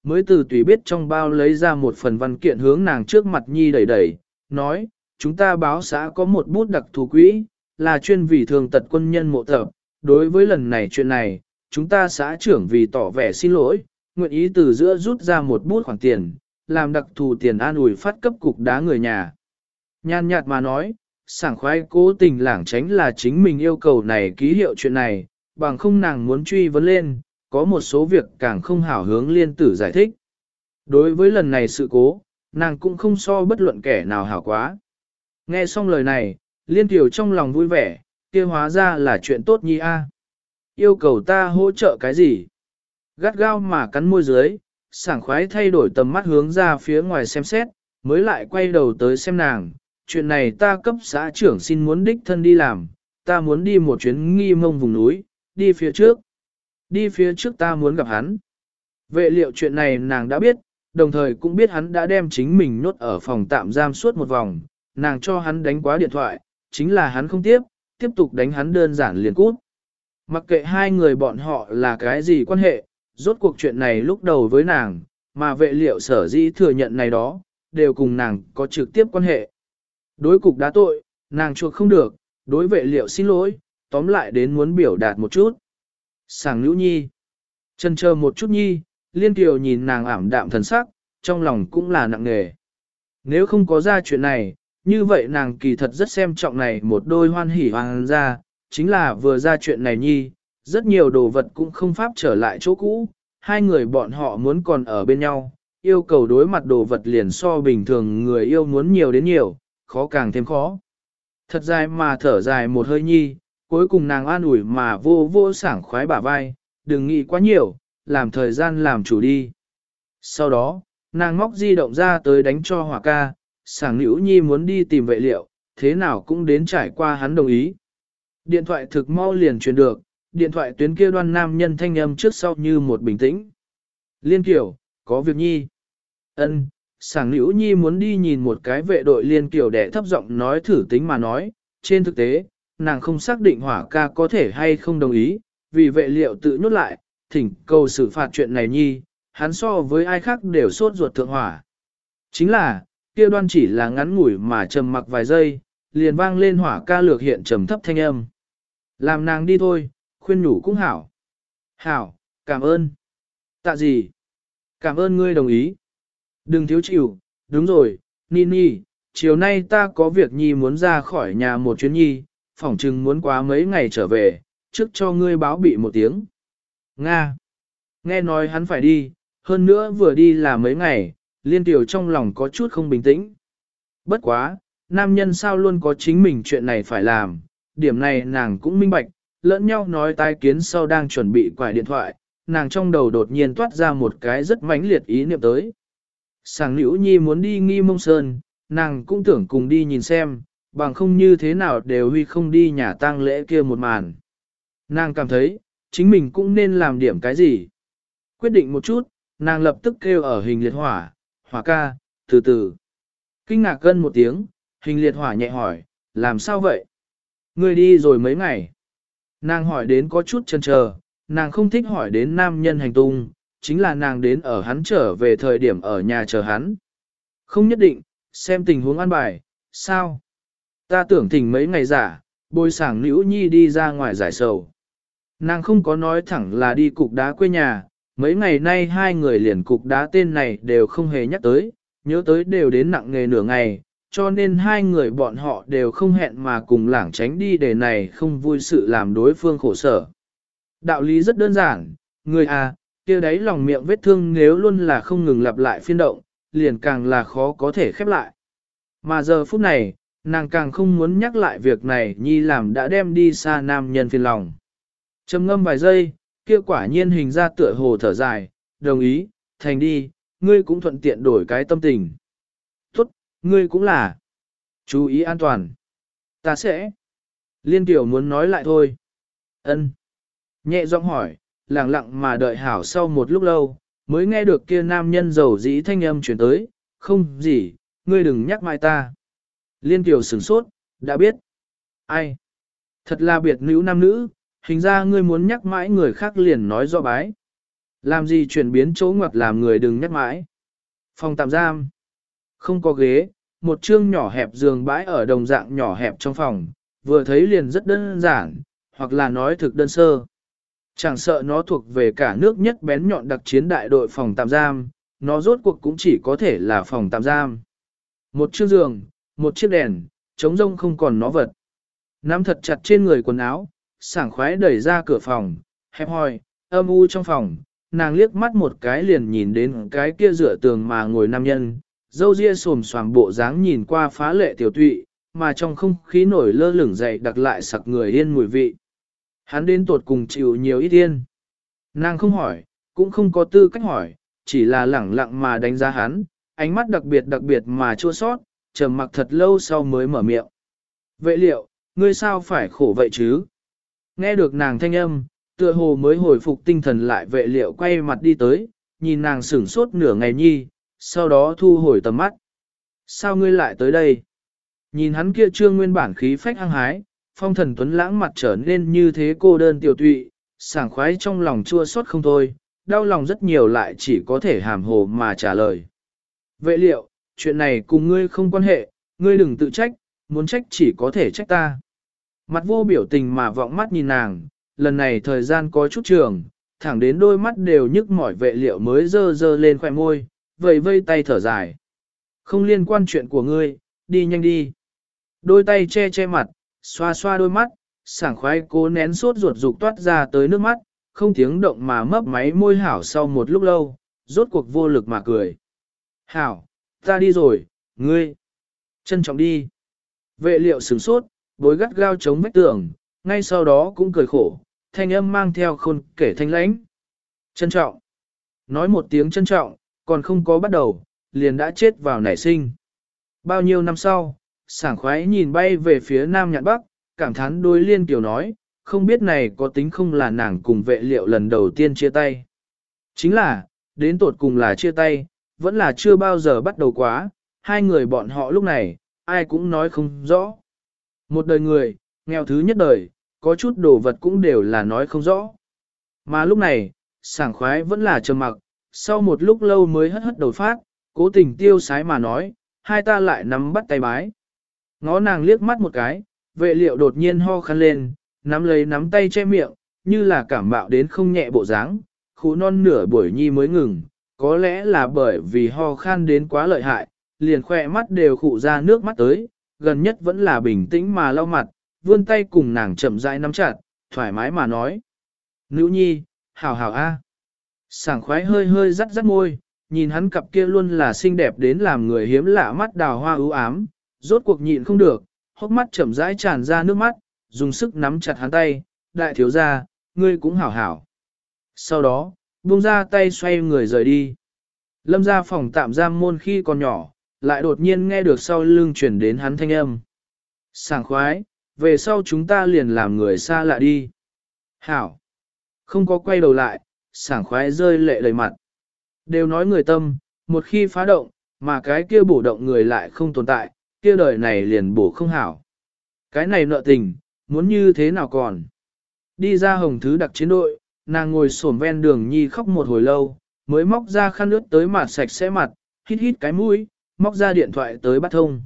mới từ tùy biết trong bao lấy ra một phần văn kiện hướng nàng trước mặt nhi đẩy đẩy, nói, chúng ta báo xã có một bút đặc thù quỹ, là chuyên vì thường tật quân nhân mộ tập, đối với lần này chuyện này, chúng ta xã trưởng vì tỏ vẻ xin lỗi, nguyện ý từ giữa rút ra một bút khoản tiền, làm đặc thù tiền an ủi phát cấp cục đá người nhà. Nhàn nhạt mà nói, sảng khoái cố tình lảng tránh là chính mình yêu cầu này ký hiệu chuyện này, bằng không nàng muốn truy vấn lên, có một số việc càng không hảo hướng liên tử giải thích. Đối với lần này sự cố, nàng cũng không so bất luận kẻ nào hảo quá. Nghe xong lời này, liên tiểu trong lòng vui vẻ, kia hóa ra là chuyện tốt nhi a. Yêu cầu ta hỗ trợ cái gì? Gắt gao mà cắn môi dưới, sảng khoái thay đổi tầm mắt hướng ra phía ngoài xem xét, mới lại quay đầu tới xem nàng. Chuyện này ta cấp xã trưởng xin muốn đích thân đi làm, ta muốn đi một chuyến nghi mông vùng núi, đi phía trước. Đi phía trước ta muốn gặp hắn. Vệ liệu chuyện này nàng đã biết, đồng thời cũng biết hắn đã đem chính mình nhốt ở phòng tạm giam suốt một vòng, nàng cho hắn đánh quá điện thoại, chính là hắn không tiếp, tiếp tục đánh hắn đơn giản liền cút. Mặc kệ hai người bọn họ là cái gì quan hệ, rốt cuộc chuyện này lúc đầu với nàng, mà vệ liệu sở dĩ thừa nhận này đó, đều cùng nàng có trực tiếp quan hệ. Đối cục đá tội, nàng chuộc không được, đối vệ liệu xin lỗi, tóm lại đến muốn biểu đạt một chút. Sảng Nữ Nhi. Chân chờ một chút Nhi, Liên Kiều nhìn nàng ảm đạm thần sắc, trong lòng cũng là nặng nề. Nếu không có ra chuyện này, như vậy nàng kỳ thật rất xem trọng này một đôi hoan hỉ hoàng gia, chính là vừa ra chuyện này Nhi, rất nhiều đồ vật cũng không pháp trở lại chỗ cũ, hai người bọn họ muốn còn ở bên nhau, yêu cầu đối mặt đồ vật liền so bình thường người yêu muốn nhiều đến nhiều, khó càng thêm khó. Thật dài mà thở dài một hơi Nhi, cuối cùng nàng an ủi mà vô vô sảng khoái bả vai, đừng nghĩ quá nhiều, làm thời gian làm chủ đi. Sau đó, nàng móc di động ra tới đánh cho Hỏa ca, sảng Nữ Nhi muốn đi tìm vệ liệu, thế nào cũng đến trải qua hắn đồng ý. Điện thoại thực mau liền truyền được, điện thoại tuyến kia đoan nam nhân thanh âm trước sau như một bình tĩnh. Liên Kiều, có việc Nhi. Ân, sảng Nữ Nhi muốn đi nhìn một cái vệ đội Liên Kiều để thấp giọng nói thử tính mà nói, trên thực tế, nàng không xác định Hỏa ca có thể hay không đồng ý, vì vệ liệu tự nhốt lại, thỉnh cầu xử phạt chuyện này Nhi, hắn so với ai khác đều sốt ruột thượng hỏa. Chính là, kia đoan chỉ là ngắn ngủi mà trầm mặc vài giây, liền vang lên Hỏa ca lược hiện trầm thấp thanh âm. Làm nàng đi thôi, khuyên nhủ cũng hảo. Hảo, cảm ơn. Tạ gì? Cảm ơn ngươi đồng ý. Đừng thiếu chịu, đúng rồi, Nini, chiều nay ta có việc Nhi muốn ra khỏi nhà một chuyến Nhi, phỏng chừng muốn quá mấy ngày trở về, trước cho ngươi báo bị một tiếng. Nga. Nghe nói hắn phải đi, hơn nữa vừa đi là mấy ngày, Liên Tiểu trong lòng có chút không bình tĩnh. Bất quá, nam nhân sao luôn có chính mình chuyện này phải làm, điểm này nàng cũng minh bạch, lẫn nhau nói tái kiến sau đang chuẩn bị quải điện thoại, nàng trong đầu đột nhiên toát ra một cái rất mãnh liệt ý niệm tới. Sảng Nữ Nhi muốn đi Nghi Mông Sơn, nàng cũng tưởng cùng đi nhìn xem, bằng không như thế nào đều huy không đi nhà tang lễ kia một màn. Nàng cảm thấy, chính mình cũng nên làm điểm cái gì. Quyết định một chút, nàng lập tức kêu ở Hình Liệt Hỏa, Hỏa ca, từ từ. Kinh ngạc gân một tiếng, Hình Liệt Hỏa nhẹ hỏi, làm sao vậy? Ngươi đi rồi mấy ngày? Nàng hỏi đến có chút chần chờ, nàng không thích hỏi đến nam nhân hành tung, chính là nàng đến ở hắn trở về thời điểm ở nhà chờ hắn. Không nhất định, xem tình huống an bài, sao? Ta tưởng thỉnh mấy ngày giả, bồi sảng Nữ Nhi đi ra ngoài giải sầu. Nàng không có nói thẳng là đi cục đá quê nhà, mấy ngày nay hai người liền cục đá tên này đều không hề nhắc tới, nhớ tới đều đến nặng nghề nửa ngày, cho nên hai người bọn họ đều không hẹn mà cùng lảng tránh đi để này không vui sự làm đối phương khổ sở. Đạo lý rất đơn giản, người à, kia đấy lòng miệng vết thương nếu luôn là không ngừng lặp lại phiên động, liền càng là khó có thể khép lại. Mà giờ phút này, nàng càng không muốn nhắc lại việc này Nhi làm đã đem đi xa nam nhân phiền lòng. Trầm ngâm vài giây, kia quả nhiên hình ra tựa hồ thở dài, đồng ý, thành đi, ngươi cũng thuận tiện đổi cái tâm tình. Tốt, ngươi cũng là. Chú ý an toàn. Ta sẽ. Liên Tiểu muốn nói lại thôi. Ân. Nhẹ giọng hỏi, lặng lặng mà đợi hảo sau một lúc lâu, mới nghe được kia nam nhân dầu dĩ thanh âm chuyển tới, không gì, ngươi đừng nhắc mai ta. Liên Tiểu sửng sốt, đã biết. Ai? Thật là biệt nữ nam nữ, hình ra ngươi muốn nhắc mãi người khác liền nói rõ bái. Làm gì chuyển biến chỗ ngoặt làm người đừng nhắc mãi. Phòng tạm giam. Không có ghế, một chương nhỏ hẹp giường bãi ở đồng dạng nhỏ hẹp trong phòng, vừa thấy liền rất đơn giản, hoặc là nói thực đơn sơ. Chẳng sợ nó thuộc về cả nước nhất bén nhọn đặc chiến đại đội phòng tạm giam, nó rốt cuộc cũng chỉ có thể là phòng tạm giam. Một chiếc giường, một chiếc đèn, trống rông không còn nó vật. Nắm thật chặt trên người quần áo, sảng khoái đẩy ra cửa phòng, hẹp hòi, âm u trong phòng, nàng liếc mắt một cái liền nhìn đến cái kia dựa tường mà ngồi nam nhân, dâu ria xồm xoàm bộ dáng nhìn qua phá lệ tiểu tụy, mà trong không khí nổi lơ lửng dậy đặc lại sặc người yên mùi vị. Hắn đến tuột cùng chịu nhiều ít yên. Nàng không hỏi, cũng không có tư cách hỏi, chỉ là lẳng lặng mà đánh giá hắn, ánh mắt đặc biệt đặc biệt mà chua sót, trầm mặc thật lâu sau mới mở miệng. Vệ liệu, ngươi sao phải khổ vậy chứ? Nghe được nàng thanh âm, tựa hồ mới hồi phục tinh thần lại vệ liệu quay mặt đi tới, nhìn nàng sửng sốt nửa ngày nhi, sau đó thu hồi tầm mắt. Sao ngươi lại tới đây? Nhìn hắn kia trương nguyên bản khí phách hăng hái, phong thần tuấn lãng mặt trở nên như thế cô đơn tiểu tụy, sảng khoái trong lòng chua xót không thôi, đau lòng rất nhiều lại chỉ có thể hàm hồ mà trả lời. Vệ liệu, chuyện này cùng ngươi không quan hệ, ngươi đừng tự trách, muốn trách chỉ có thể trách ta. Mặt vô biểu tình mà vọng mắt nhìn nàng, lần này thời gian có chút trường, thẳng đến đôi mắt đều nhức mỏi vệ liệu mới dơ dơ lên khỏe môi, vầy vây tay thở dài. Không liên quan chuyện của ngươi, đi nhanh đi. Đôi tay che che mặt, xoa xoa đôi mắt, sảng khoái cố nén sốt ruột dục toát ra tới nước mắt, không tiếng động mà mấp máy môi hảo sau một lúc lâu, rốt cuộc vô lực mà cười. Hảo, ta đi rồi, ngươi. Trân trọng đi. Vệ liệu sửng sốt, bối gắt gao chống vách tường, ngay sau đó cũng cười khổ, thanh âm mang theo khôn kể thanh lãnh. Trân trọng. Nói một tiếng trân trọng, còn không có bắt đầu, liền đã chết vào nảy sinh. Bao nhiêu năm sau, sảng khoái nhìn bay về phía nam nhạn bắc, cảm thán đối liên kiểu nói, không biết này có tính không là nàng cùng vệ liệu lần đầu tiên chia tay. Chính là, đến tột cùng là chia tay, vẫn là chưa bao giờ bắt đầu quá, hai người bọn họ lúc này, ai cũng nói không rõ. Một đời người, nghèo thứ nhất đời, có chút đồ vật cũng đều là nói không rõ. Mà lúc này, sảng khoái vẫn là trầm mặc, sau một lúc lâu mới hất hất đầu phát, cố tình tiêu sái mà nói, hai ta lại nắm bắt tay bái. Ngó nàng liếc mắt một cái, vệ liệu đột nhiên ho khăn lên, nắm lấy nắm tay che miệng, như là cảm bạo đến không nhẹ bộ dáng, khú non nửa buổi nhi mới ngừng, có lẽ là bởi vì ho khan đến quá lợi hại, liền khoe mắt đều khụ ra nước mắt tới, gần nhất vẫn là bình tĩnh mà lau mặt, vươn tay cùng nàng chậm rãi nắm chặt, thoải mái mà nói. Nữ nhi, hảo hảo a. Sảng khoái hơi hơi rắt rắt môi, nhìn hắn cặp kia luôn là xinh đẹp đến làm người hiếm lạ mắt đào hoa ưu ám, rốt cuộc nhịn không được, hốc mắt chậm rãi tràn ra nước mắt, dùng sức nắm chặt hắn tay, đại thiếu gia, ngươi cũng hảo hảo. Sau đó, buông ra tay xoay người rời đi. Lâm ra phòng tạm giam môn khi còn nhỏ, lại đột nhiên nghe được sau lưng chuyển đến hắn thanh âm. Sảng khoái, về sau chúng ta liền làm người xa lạ đi. Hảo. Không có quay đầu lại, sảng khoái rơi lệ đầy mặt. Đều nói người tâm, một khi phá động, mà cái kia bổ động người lại không tồn tại, kia đời này liền bổ không hảo. Cái này nợ tình, muốn như thế nào còn. Đi ra hồng thứ đặc chiến đội, nàng ngồi xổm ven đường nhi khóc một hồi lâu, mới móc ra khăn nước tới mặt sạch sẽ mặt, hít hít cái mũi, móc ra điện thoại tới bắt thông.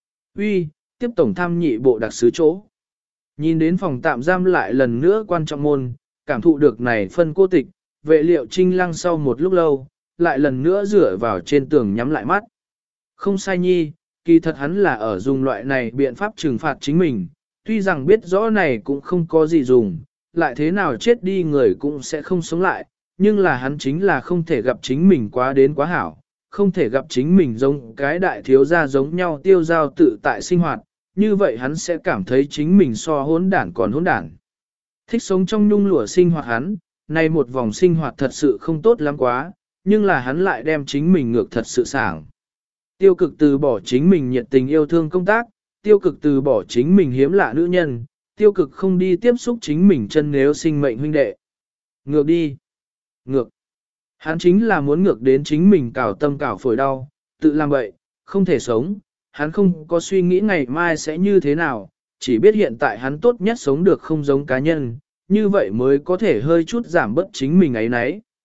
Uy, tiếp tổng tham nhị bộ đặc sứ chỗ. Nhìn đến phòng tạm giam lại lần nữa quan trọng môn, cảm thụ được này phân cô tịch, vệ liệu trinh lăng sau một lúc lâu, lại lần nữa dựa vào trên tường nhắm lại mắt. Không sai nhi, kỳ thật hắn là ở dùng loại này biện pháp trừng phạt chính mình, tuy rằng biết rõ này cũng không có gì dùng, lại thế nào chết đi người cũng sẽ không sống lại, nhưng là hắn chính là không thể gặp chính mình quá đến quá hảo, không thể gặp chính mình giống cái đại thiếu gia giống nhau tiêu giao tự tại sinh hoạt, như vậy hắn sẽ cảm thấy chính mình so hỗn đản còn hỗn đản. Thích sống trong nhung lụa sinh hoạt hắn, này một vòng sinh hoạt thật sự không tốt lắm quá, nhưng là hắn lại đem chính mình ngược thật sự sảng. Tiêu cực từ bỏ chính mình nhiệt tình yêu thương công tác, tiêu cực từ bỏ chính mình hiếm lạ nữ nhân, tiêu cực không đi tiếp xúc chính mình chân nếu sinh mệnh huynh đệ. Ngược đi. Ngược. Hắn chính là muốn ngược đến chính mình cào tâm cào phổi đau, tự làm vậy, không thể sống, hắn không có suy nghĩ ngày mai sẽ như thế nào, chỉ biết hiện tại hắn tốt nhất sống được không giống cá nhân, như vậy mới có thể hơi chút giảm bớt chính mình ấy nấy.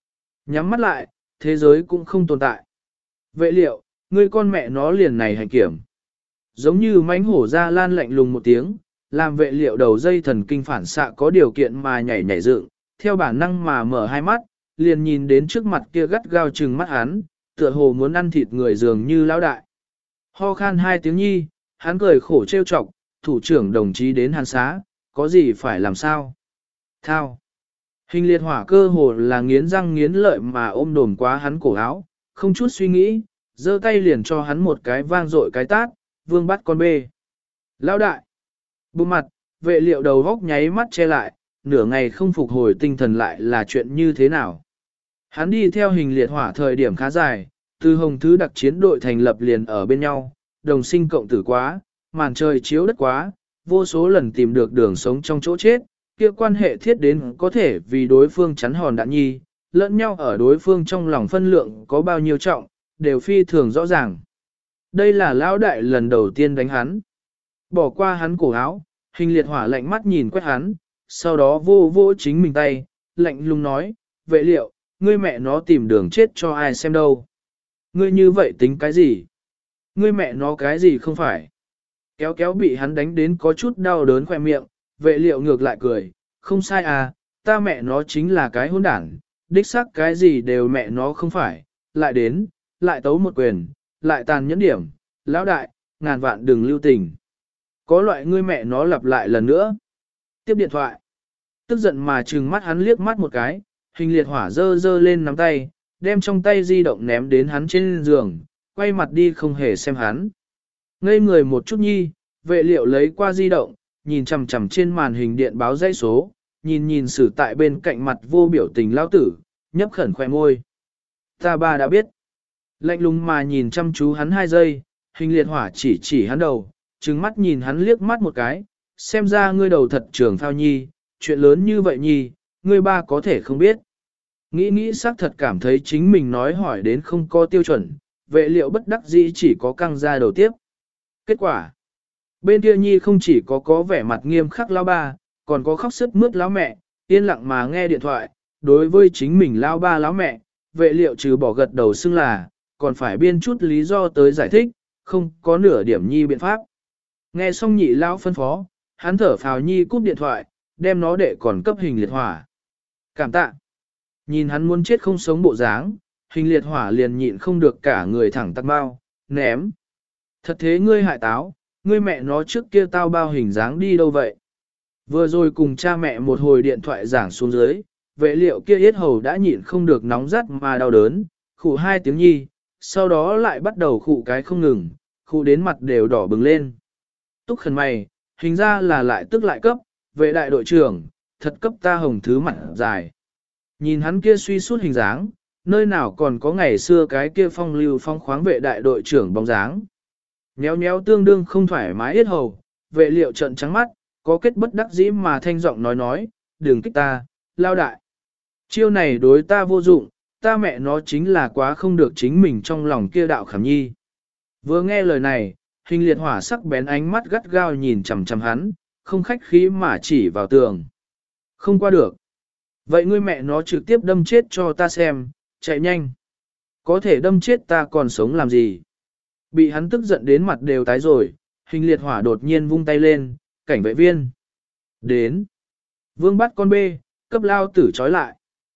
Nhắm mắt lại, thế giới cũng không tồn tại. Vệ liệu, ngươi con mẹ nó liền này hành kiểm. Giống như mánh hổ ra lan lạnh lùng một tiếng, làm vệ liệu đầu dây thần kinh phản xạ có điều kiện mà nhảy nhảy dựng, theo bản năng mà mở hai mắt, liền nhìn đến trước mặt kia gắt gao trừng mắt hắn, tựa hồ muốn ăn thịt người dường như lão đại. Ho khan hai tiếng nhi, hắn cười khổ trêu chọc, thủ trưởng đồng chí đến hàn xá, có gì phải làm sao? Thao. Hình liệt hỏa cơ hồ là nghiến răng nghiến lợi mà ôm đồm quá hắn cổ áo, không chút suy nghĩ, giơ tay liền cho hắn một cái vang dội cái tát, vương bắt con bê. Lão đại. Bụng mặt, vệ liệu đầu góc nháy mắt che lại, nửa ngày không phục hồi tinh thần lại là chuyện như thế nào. Hắn đi theo hình liệt hỏa thời điểm khá dài, từ hồng thứ đặc chiến đội thành lập liền ở bên nhau, đồng sinh cộng tử quá, màn trời chiếu đất quá, vô số lần tìm được đường sống trong chỗ chết, kia quan hệ thiết đến có thể vì đối phương chắn hòn đạn nhi, lẫn nhau ở đối phương trong lòng phân lượng có bao nhiêu trọng, đều phi thường rõ ràng. Đây là lão đại lần đầu tiên đánh hắn. Bỏ qua hắn cổ áo, hình liệt hỏa lạnh mắt nhìn quét hắn, sau đó vô vô chính mình tay, lạnh lùng nói, vệ liệu, ngươi mẹ nó tìm đường chết cho ai xem đâu. Ngươi như vậy tính cái gì? Ngươi mẹ nó cái gì không phải? Kéo kéo bị hắn đánh đến có chút đau đớn khoe miệng, vệ liệu ngược lại cười, không sai à, ta mẹ nó chính là cái hỗn đản, đích xác cái gì đều mẹ nó không phải, lại đến, lại tấu một quyền, lại tàn nhẫn điểm, lão đại, ngàn vạn đừng lưu tình. Có loại ngươi mẹ nó lặp lại lần nữa. Tiếp điện thoại. Tức giận mà trừng mắt hắn liếc mắt một cái, hình liệt hỏa dơ dơ lên nắm tay, đem trong tay di động ném đến hắn trên giường, quay mặt đi không hề xem hắn. Ngây người một chút nhi, vệ liệu lấy qua di động, nhìn chằm chằm trên màn hình điện báo dãy số, nhìn nhìn xử tại bên cạnh mặt vô biểu tình lao tử, nhấp khẩn khoe môi. Ta ba đã biết. Lạnh lùng mà nhìn chăm chú hắn hai giây, hình liệt hỏa chỉ chỉ hắn đầu, trừng mắt nhìn hắn liếc mắt một cái, xem ra ngươi đầu thật trường thao nhi, chuyện lớn như vậy nhi, ngươi ba có thể không biết. Nghĩ nghĩ xác thật cảm thấy chính mình nói hỏi đến không có tiêu chuẩn, vệ liệu bất đắc dĩ chỉ có căng ra đầu tiếp. Kết quả, bên kia nhi không chỉ có có vẻ mặt nghiêm khắc lao ba, còn có khóc sướt mướt lão mẹ, yên lặng mà nghe điện thoại, đối với chính mình lao ba lão mẹ, vệ liệu trừ bỏ gật đầu xưng là, còn phải biên chút lý do tới giải thích, không có nửa điểm nhi biện pháp. Nghe xong nhị lão phân phó, hắn thở phào nhi cúp điện thoại, đem nó để còn cấp hình liệt hỏa. Cảm tạ. Nhìn hắn muốn chết không sống bộ dáng, hình liệt hỏa liền nhịn không được cả người thẳng tắc bao, ném. Thật thế ngươi hại táo, ngươi mẹ nó trước kia tao bao hình dáng đi đâu vậy? Vừa rồi cùng cha mẹ một hồi điện thoại giảng xuống dưới, vệ liệu kia yết hầu đã nhịn không được nóng rát mà đau đớn, khụ hai tiếng nhi, sau đó lại bắt đầu khụ cái không ngừng, khụ đến mặt đều đỏ bừng lên. Túc khẩn mày, hình ra là lại tức lại cấp, vệ đại đội trưởng, thật cấp ta hồng thứ mặt dài. Nhìn hắn kia suy sút hình dáng, nơi nào còn có ngày xưa cái kia phong lưu phong khoáng vệ đại đội trưởng bóng dáng. Nhéo nhéo tương đương không thoải mái yết hầu, vệ liệu trận trắng mắt, có kết bất đắc dĩ mà thanh giọng nói nói, đừng kích ta, lao đại. Chiêu này đối ta vô dụng, ta mẹ nó chính là quá không được chính mình trong lòng kia đạo khảm nhi. Vừa nghe lời này, hình liệt hỏa sắc bén ánh mắt gắt gao nhìn chằm chằm hắn, không khách khí mà chỉ vào tường. Không qua được. Vậy ngươi mẹ nó trực tiếp đâm chết cho ta xem, chạy nhanh. Có thể đâm chết ta còn sống làm gì? Bị hắn tức giận đến mặt đều tái rồi, hình liệt hỏa đột nhiên vung tay lên, cảnh vệ viên. Đến. Vương bắt con bê, cấp lao tử trói lại.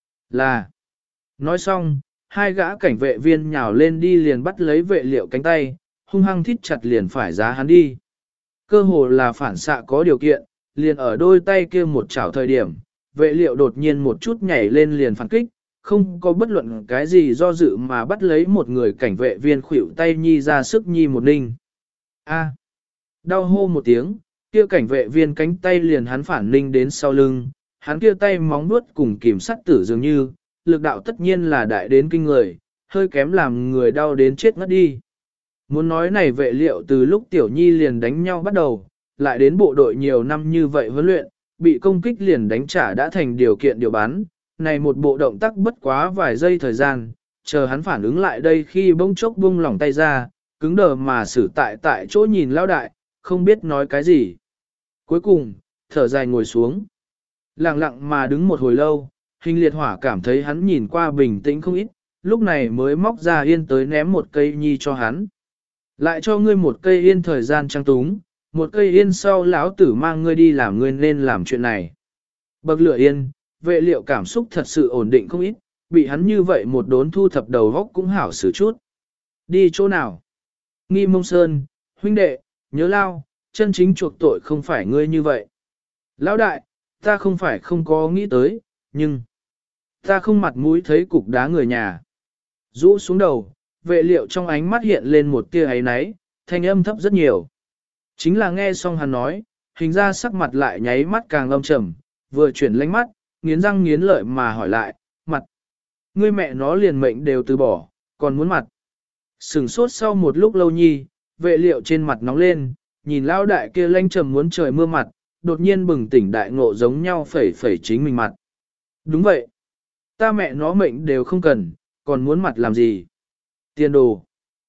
Là. Nói xong, hai gã cảnh vệ viên nhào lên đi liền bắt lấy vệ liệu cánh tay, hung hăng thít chặt liền phải giá hắn đi. Cơ hồ là phản xạ có điều kiện, liền ở đôi tay kia một chảo thời điểm, vệ liệu đột nhiên một chút nhảy lên liền phản kích, không có bất luận cái gì do dự mà bắt lấy một người cảnh vệ viên khuỷu tay nhi ra sức nhi một ninh. A. Đau hô một tiếng, kia cảnh vệ viên cánh tay liền hắn phản ninh đến sau lưng, hắn kia tay móng vuốt cùng kìm sắt tử dường như, lực đạo tất nhiên là đại đến kinh người, hơi kém làm người đau đến chết ngất đi. Muốn nói này vệ liệu từ lúc tiểu nhi liền đánh nhau bắt đầu, lại đến bộ đội nhiều năm như vậy huấn luyện, bị công kích liền đánh trả đã thành điều kiện điều bán, này một bộ động tác bất quá vài giây thời gian, chờ hắn phản ứng lại đây khi bỗng chốc buông lỏng tay ra, cứng đờ mà xử tại tại chỗ nhìn lao đại, không biết nói cái gì. Cuối cùng, thở dài ngồi xuống. Lặng lặng mà đứng một hồi lâu, Hình liệt hỏa cảm thấy hắn nhìn qua bình tĩnh không ít, lúc này mới móc ra yên tới ném một cây nhi cho hắn. Lại cho ngươi một cây yên thời gian trăng túng, một cây yên sau lão tử mang ngươi đi làm ngươi nên làm chuyện này. Bậc lửa yên, vệ liệu cảm xúc thật sự ổn định không ít, bị hắn như vậy một đốn thu thập đầu góc cũng hảo xử chút. Đi chỗ nào? Nghi Mông Sơn, huynh đệ, nhớ lao, chân chính chuộc tội không phải ngươi như vậy. Lão đại, ta không phải không có nghĩ tới, nhưng ta không mặt mũi thấy cục đá người nhà. Rũ xuống đầu, vệ liệu trong ánh mắt hiện lên một tia ấy náy, thanh âm thấp rất nhiều. Chính là nghe xong hắn nói, hình ra sắc mặt lại nháy mắt càng âm trầm, vừa chuyển lánh mắt, nghiến răng nghiến lợi mà hỏi lại, mặt. Ngươi mẹ nó liền mệnh đều từ bỏ, còn muốn mặt. Sừng sốt sau một lúc lâu nhi, vệ liệu trên mặt nóng lên, nhìn lao đại kia lanh trầm muốn trời mưa mặt, đột nhiên bừng tỉnh đại ngộ giống nhau phẩy phẩy chính mình mặt. Đúng vậy. Ta mẹ nó mệnh đều không cần, còn muốn mặt làm gì? Tiền đồ.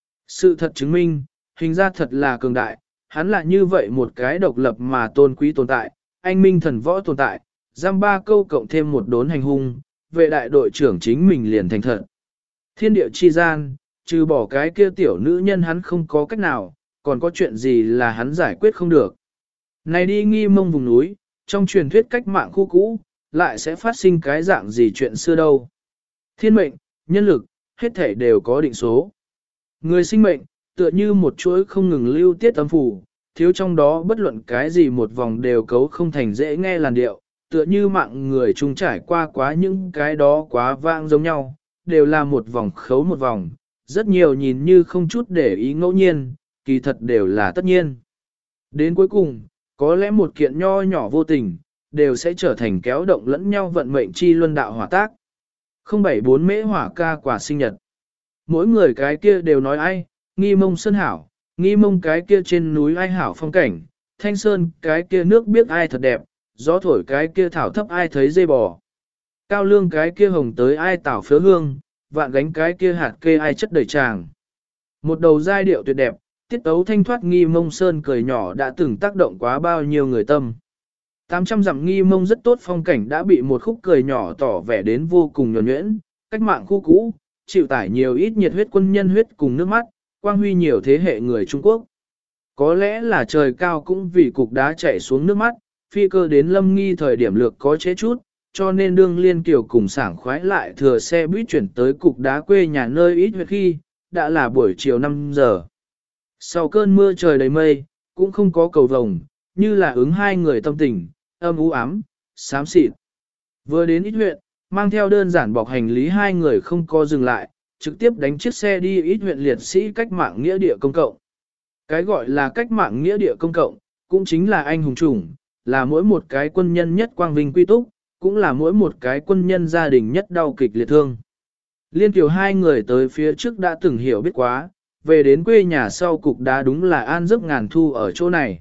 Sự thật chứng minh, hình ra thật là cường đại, hắn là như vậy một cái độc lập mà tôn quý tồn tại, anh minh thần võ tồn tại, giam ba câu cộng thêm một đốn hành hung, vệ đại đội trưởng chính mình liền thành thật. Thiên địa chi gian, trừ bỏ cái kia tiểu nữ nhân hắn không có cách nào, còn có chuyện gì là hắn giải quyết không được. Này đi Nghi Mông vùng núi, trong truyền thuyết cách mạng khu cũ, lại sẽ phát sinh cái dạng gì chuyện xưa đâu. Thiên mệnh, nhân lực, hết thể đều có định số. Người sinh mệnh, tựa như một chuỗi không ngừng lưu tiết âm phủ, thiếu trong đó bất luận cái gì một vòng đều cấu không thành dễ nghe làn điệu, tựa như mạng người chung trải qua quá những cái đó quá vang giống nhau, đều là một vòng khấu một vòng, rất nhiều nhìn như không chút để ý ngẫu nhiên, kỳ thật đều là tất nhiên. Đến cuối cùng, có lẽ một kiện nho nhỏ vô tình, đều sẽ trở thành kéo động lẫn nhau vận mệnh chi luân đạo hỏa tác. không bảy bốn mễ hỏa ca quả sinh nhật. Mỗi người cái kia đều nói ai, Nghi Mông Sơn hảo, Nghi Mông cái kia trên núi ai hảo phong cảnh, Thanh Sơn cái kia nước biết ai thật đẹp, gió thổi cái kia thảo thấp ai thấy dây bò. Cao lương cái kia hồng tới ai tảo phớ hương, vạn gánh cái kia hạt kê ai chất đầy tràng. Một đầu giai điệu tuyệt đẹp, tiết tấu thanh thoát Nghi Mông Sơn cười nhỏ đã từng tác động quá bao nhiêu người tâm. tám trăm dặm Nghi Mông rất tốt phong cảnh đã bị một khúc cười nhỏ tỏ vẻ đến vô cùng nhuần nhuyễn, cách mạng khu cũ, chịu tải nhiều ít nhiệt huyết quân nhân huyết cùng nước mắt, quang huy nhiều thế hệ người Trung Quốc. Có lẽ là trời cao cũng vì cục đá chảy xuống nước mắt, phi cơ đến Lâm Nghi thời điểm lược có chế chút, cho nên đương Liên Kiều cùng sảng khoái lại thừa xe buýt chuyển tới cục đá quê nhà nơi ít huyết khi, đã là buổi chiều năm giờ. Sau cơn mưa trời đầy mây, cũng không có cầu vồng, như là ứng hai người tâm tình, âm u ám, xám xịt. Vừa đến ít huyện, mang theo đơn giản bọc hành lý hai người không có dừng lại, trực tiếp đánh chiếc xe đi ít huyện liệt sĩ cách mạng nghĩa địa công cộng. Cái gọi là cách mạng nghĩa địa công cộng, cũng chính là anh hùng chủng, là mỗi một cái quân nhân nhất quang vinh quy túc, cũng là mỗi một cái quân nhân gia đình nhất đau kịch liệt thương. Liên Kiều hai người tới phía trước đã từng hiểu biết quá, về đến quê nhà sau cục đá đúng là an giấc ngàn thu ở chỗ này.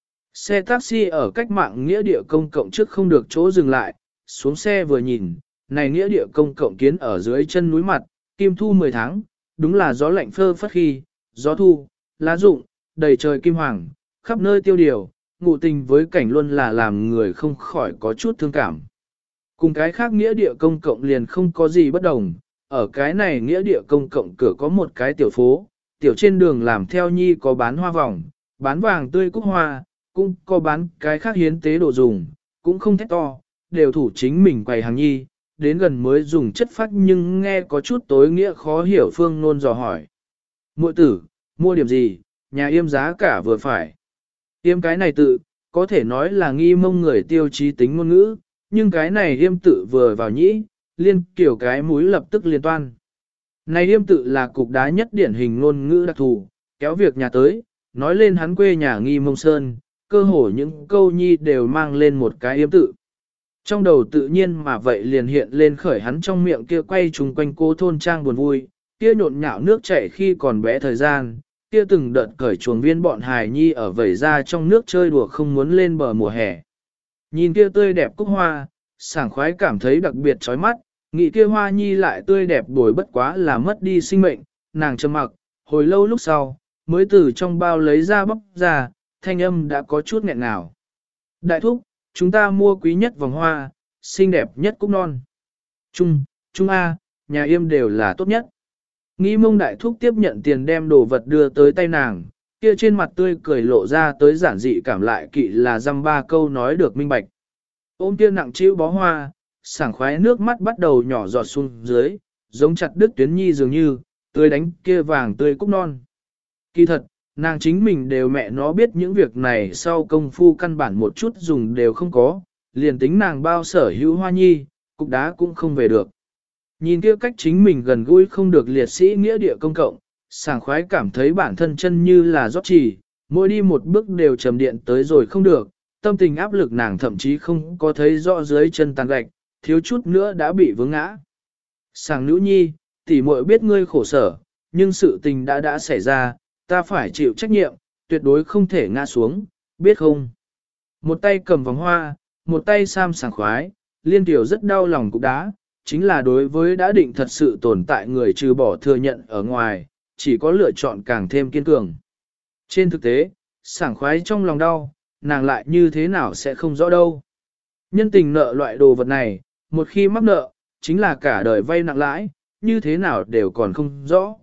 Xe taxi ở cách mạng nghĩa địa công cộng trước không được chỗ dừng lại, xuống xe vừa nhìn, này nghĩa địa công cộng kiến ở dưới chân núi mặt, kim thu mười tháng, đúng là gió lạnh phơ phất khi, gió thu, lá rụng, đầy trời kim hoàng, khắp nơi tiêu điều, ngụ tình với cảnh luôn là làm người không khỏi có chút thương cảm. Cùng cái khác nghĩa địa công cộng liền không có gì bất đồng, ở cái này nghĩa địa công cộng cửa có một cái tiểu phố, tiểu trên đường làm theo nhi có bán hoa vòng, bán vàng tươi cúc hoa, cũng có bán cái khác hiến tế đồ dùng, cũng không thét to, đều thủ chính mình quầy hàng nhi, đến gần mới dùng chất phát nhưng nghe có chút tối nghĩa khó hiểu phương nôn dò hỏi. Muội tử, mua điểm gì, nhà yêm giá cả vừa phải. Yêm cái này tự, có thể nói là Nghi Mông người tiêu chí tính ngôn ngữ, nhưng cái này yêm tự vừa vào nhĩ, liên kiểu cái mũi lập tức liên toan. Này yêm tự là cục đá nhất điển hình ngôn ngữ đặc thù, kéo việc nhà tới, nói lên hắn quê nhà Nghi Mông Sơn, cơ hồ những câu nhi đều mang lên một cái yêm tự. Trong đầu tự nhiên mà vậy liền hiện lên khởi hắn trong miệng kia quay trùng quanh cô thôn trang buồn vui, kia nhộn nhạo nước chảy khi còn bé thời gian, kia từng đợt cởi chuồng viên bọn hài nhi ở vẩy ra trong nước chơi đùa không muốn lên bờ mùa hè. Nhìn kia tươi đẹp cúc hoa, sảng khoái cảm thấy đặc biệt chói mắt, nghĩ kia hoa nhi lại tươi đẹp đổi bất quá là mất đi sinh mệnh, nàng trầm mặc, hồi lâu lúc sau, mới từ trong bao lấy ra bóc ra, thanh âm đã có chút nghẹn ngào. Đại thúc, chúng ta mua quý nhất vòng hoa, xinh đẹp nhất cúc non. Trung, Trung A, nhà yêm đều là tốt nhất. Nghĩ mông đại thúc tiếp nhận tiền đem đồ vật đưa tới tay nàng, kia trên mặt tươi cười lộ ra tới giản dị cảm lại kỵ là dăm ba câu nói được minh bạch. Ôm kia nặng chịu bó hoa, sảng khoái nước mắt bắt đầu nhỏ giọt xuống dưới, giống chặt đứt tuyến nhi dường như, tươi đánh kia vàng tươi cúc non. Kỳ thật, nàng chính mình đều mẹ nó biết những việc này sau công phu căn bản một chút dùng đều không có, liền tính nàng bao sở hữu hoa nhi, cục đá cũng không về được. Nhìn kia cách chính mình gần gũi không được liệt sĩ nghĩa địa công cộng, sảng khoái cảm thấy bản thân chân như là rót chỉ, mỗi đi một bước đều trầm điện tới rồi không được, tâm tình áp lực nàng thậm chí không có thấy rõ dưới chân tàn gạch, thiếu chút nữa đã bị vướng ngã. Sảng nữ nhi, tỷ muội biết ngươi khổ sở, nhưng sự tình đã đã xảy ra, ta phải chịu trách nhiệm, tuyệt đối không thể ngã xuống, biết không? Một tay cầm vòng hoa, một tay sam sảng khoái, liên tiểu rất đau lòng cục đá, chính là đối với đã định thật sự tồn tại người trừ bỏ thừa nhận ở ngoài, chỉ có lựa chọn càng thêm kiên cường. Trên thực tế, sảng khoái trong lòng đau, nàng lại như thế nào sẽ không rõ đâu. Nhân tình nợ loại đồ vật này, một khi mắc nợ, chính là cả đời vay nặng lãi, như thế nào đều còn không rõ.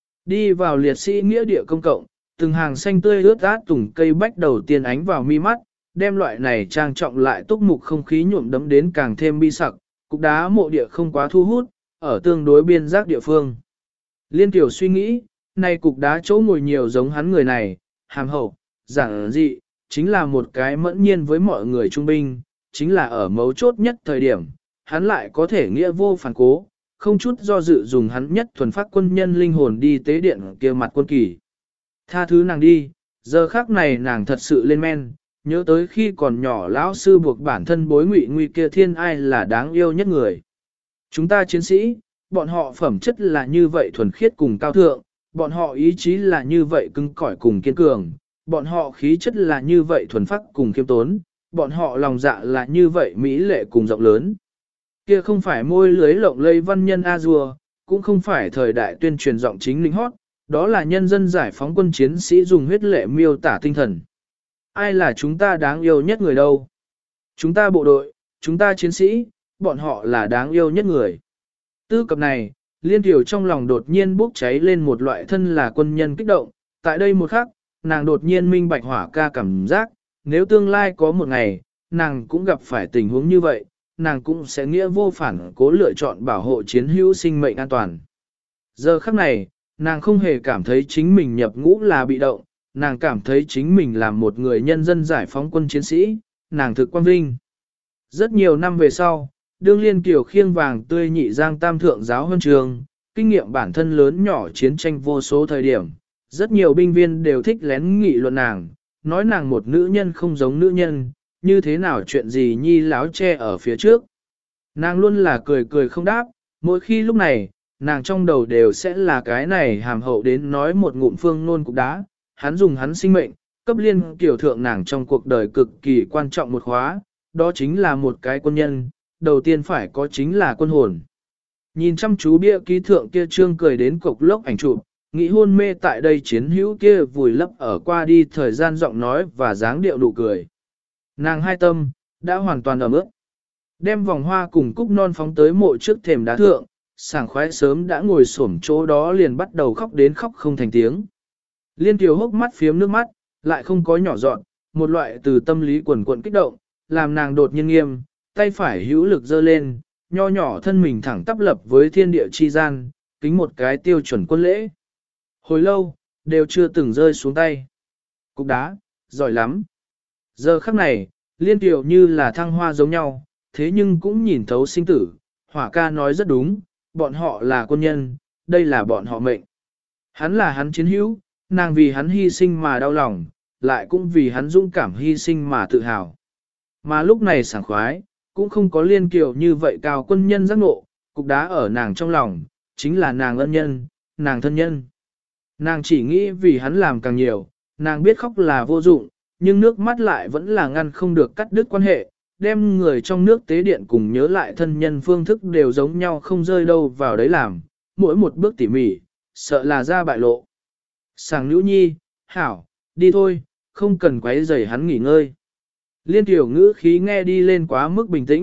Đi vào liệt sĩ nghĩa địa công cộng, từng hàng xanh tươi ướt át tùng cây bách đầu tiên ánh vào mi mắt, đem loại này trang trọng lại túc mục không khí nhuộm đấm đến càng thêm bi sặc, cục đá mộ địa không quá thu hút, ở tương đối biên giác địa phương. Liên tiểu suy nghĩ, này cục đá chỗ ngồi nhiều giống hắn người này, hàm hậu, giản dị, chính là một cái mẫn nhiên với mọi người trung binh, chính là ở mấu chốt nhất thời điểm, hắn lại có thể nghĩa vô phản cố, không chút do dự dùng hắn nhất thuần phát quân nhân linh hồn đi tế điện kia mặt quân kỳ. Tha thứ nàng đi, giờ khác này nàng thật sự lên men, nhớ tới khi còn nhỏ lão sư buộc bản thân bối ngụy nguy kia thiên ai là đáng yêu nhất người. Chúng ta chiến sĩ, bọn họ phẩm chất là như vậy thuần khiết cùng cao thượng, bọn họ ý chí là như vậy cứng cỏi cùng kiên cường, bọn họ khí chất là như vậy thuần phát cùng kiêm tốn, bọn họ lòng dạ là như vậy mỹ lệ cùng rộng lớn. Kia không phải môi lưới lộng lây văn nhân A-dua, cũng không phải thời đại tuyên truyền giọng chính lính hót, đó là nhân dân giải phóng quân chiến sĩ dùng huyết lệ miêu tả tinh thần. Ai là chúng ta đáng yêu nhất người đâu? Chúng ta bộ đội, chúng ta chiến sĩ, bọn họ là đáng yêu nhất người. Tư cập này, Liên Tiểu trong lòng đột nhiên bốc cháy lên một loại thân là quân nhân kích động, tại đây một khắc, nàng đột nhiên minh bạch hỏa ca cảm giác, nếu tương lai có một ngày, nàng cũng gặp phải tình huống như vậy, nàng cũng sẽ nghĩa vô phản cố lựa chọn bảo hộ chiến hữu sinh mệnh an toàn. Giờ khắc này, nàng không hề cảm thấy chính mình nhập ngũ là bị động, nàng cảm thấy chính mình là một người nhân dân giải phóng quân chiến sĩ, nàng thực quang vinh. Rất nhiều năm về sau, đương Liên Kiều khiêng vàng tươi nhị giang tam thượng giáo huân trường, kinh nghiệm bản thân lớn nhỏ chiến tranh vô số thời điểm, rất nhiều binh viên đều thích lén nghị luận nàng, nói nàng một nữ nhân không giống nữ nhân, như thế nào chuyện gì nhi láo che ở phía trước. Nàng luôn là cười cười không đáp, mỗi khi lúc này, nàng trong đầu đều sẽ là cái này hàm hậu đến nói một ngụm phương nôn cục đá, hắn dùng hắn sinh mệnh, cấp Liên Kiều thượng nàng trong cuộc đời cực kỳ quan trọng một khóa, đó chính là một cái quân nhân, đầu tiên phải có chính là quân hồn. Nhìn chăm chú bia ký thượng kia trương cười đến cục lốc ảnh chụp, nghĩ hôn mê tại đây chiến hữu kia vùi lấp ở qua đi thời gian giọng nói và dáng điệu nụ cười. Nàng hai tâm, đã hoàn toàn ẩm ướt. Đem vòng hoa cùng cúc non phóng tới mộ trước thềm đá thượng, sảng khoái sớm đã ngồi xổm chỗ đó liền bắt đầu khóc đến khóc không thành tiếng. Liên Kiều hốc mắt phiếm nước mắt, lại không có nhỏ dọn, một loại từ tâm lý quần quận kích động, làm nàng đột nhiên nghiêm, tay phải hữu lực giơ lên, nho nhỏ thân mình thẳng tắp lập với thiên địa chi gian, kính một cái tiêu chuẩn quân lễ. Hồi lâu, đều chưa từng rơi xuống tay. Cục đá, giỏi lắm. Giờ khắc này, Liên Kiều như là thăng hoa giống nhau, thế nhưng cũng nhìn thấu sinh tử, hỏa ca nói rất đúng, bọn họ là quân nhân, đây là bọn họ mệnh. Hắn là hắn chiến hữu, nàng vì hắn hy sinh mà đau lòng, lại cũng vì hắn dũng cảm hy sinh mà tự hào. Mà lúc này sảng khoái, cũng không có Liên Kiều như vậy cao quân nhân giác ngộ, cục đá ở nàng trong lòng, chính là nàng ân nhân, nàng thân nhân. Nàng chỉ nghĩ vì hắn làm càng nhiều, nàng biết khóc là vô dụng, nhưng nước mắt lại vẫn là ngăn không được cắt đứt quan hệ, đem người trong nước tế điện cùng nhớ lại thân nhân phương thức đều giống nhau không rơi đâu vào đấy làm, mỗi một bước tỉ mỉ, sợ là ra bại lộ. Sảng Nữ Nhi, hảo, đi thôi, không cần quấy rầy hắn nghỉ ngơi. Liên Tiểu ngữ khí nghe đi lên quá mức bình tĩnh,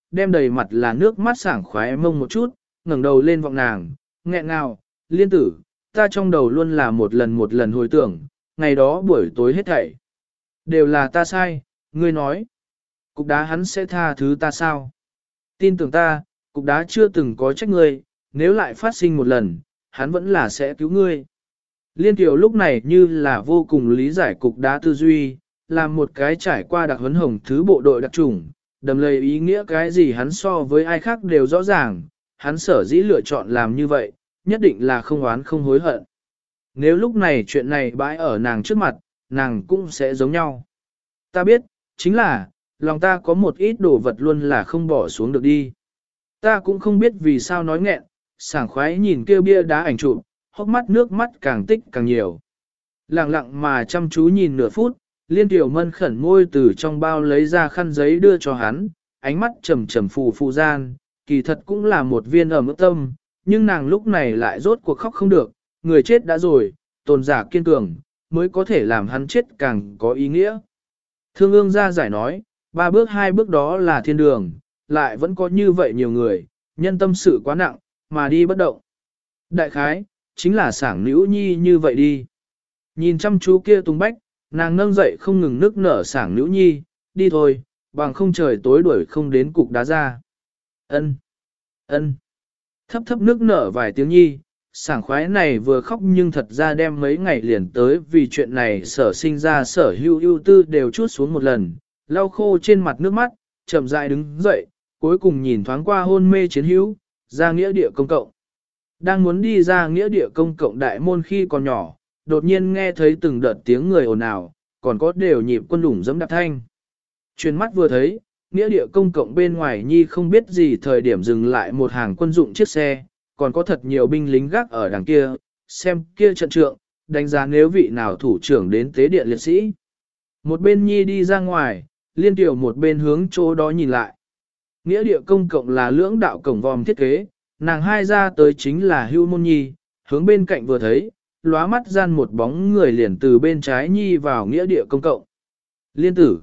đem đầy mặt là nước mắt sảng khoái mông một chút, ngẩng đầu lên vọng nàng, nghẹn ngào, liên tử, ta trong đầu luôn là một lần một lần hồi tưởng, ngày đó buổi tối hết thảy. Đều là ta sai, ngươi nói. Cục đá hắn sẽ tha thứ ta sao? Tin tưởng ta, cục đá chưa từng có trách ngươi, nếu lại phát sinh một lần, hắn vẫn là sẽ cứu ngươi. Liên tiểu lúc này như là vô cùng lý giải cục đá tư duy, là một cái trải qua đặc huấn hồng thứ bộ đội đặc trùng, đầm lầy ý nghĩa cái gì hắn so với ai khác đều rõ ràng, hắn sở dĩ lựa chọn làm như vậy, nhất định là không oán không hối hận. Nếu lúc này chuyện này bãi ở nàng trước mặt, nàng cũng sẽ giống nhau. Ta biết, chính là, lòng ta có một ít đồ vật luôn là không bỏ xuống được đi. Ta cũng không biết vì sao nói nghẹn, sảng khoái nhìn kêu bia đá ảnh chụp, hốc mắt nước mắt càng tích càng nhiều. Lặng lặng mà chăm chú nhìn nửa phút, Liên Tiểu Mân khẩn môi từ trong bao lấy ra khăn giấy đưa cho hắn, ánh mắt trầm trầm phù phù gian, kỳ thật cũng là một viên ẩm ướt tâm, nhưng nàng lúc này lại rốt cuộc khóc không được, người chết đã rồi, tồn giả kiên cường, mới có thể làm hắn chết càng có ý nghĩa. Thương ương ra giải nói, ba bước hai bước đó là thiên đường, lại vẫn có như vậy nhiều người, nhân tâm sự quá nặng, mà đi bất động. Đại khái, chính là sảng nữ nhi như vậy đi. Nhìn chăm chú kia tung bách, nàng nâng dậy không ngừng nước nở sảng nữ nhi, đi thôi, bằng không trời tối đuổi không đến cục đá ra. Ân, ân, thấp thấp nước nở vài tiếng nhi, sảng khoái này vừa khóc nhưng thật ra đem mấy ngày liền tới vì chuyện này sở sinh ra sở hưu ưu tư đều chút xuống một lần, lau khô trên mặt nước mắt, chậm rãi đứng dậy, cuối cùng nhìn thoáng qua hôn mê chiến hữu, ra nghĩa địa công cộng. Đang muốn đi ra nghĩa địa công cộng đại môn khi còn nhỏ, đột nhiên nghe thấy từng đợt tiếng người ồn ào, còn có đều nhịp quân đủng dẫm đạp thanh. Chuyến mắt vừa thấy, nghĩa địa công cộng bên ngoài nhi không biết gì thời điểm dừng lại một hàng quân dụng chiếc xe, còn có thật nhiều binh lính gác ở đằng kia, xem kia trận trượng, đánh giá nếu vị nào thủ trưởng đến tế điện liệt sĩ. Một bên nhi đi ra ngoài, Liên Tiểu một bên hướng chỗ đó nhìn lại. Nghĩa địa công cộng là lưỡng đạo cổng vòm thiết kế, nàng hai ra tới chính là Hưu Môn Nhi, hướng bên cạnh vừa thấy, lóa mắt gian một bóng người liền từ bên trái Nhi vào nghĩa địa công cộng. Liên tử.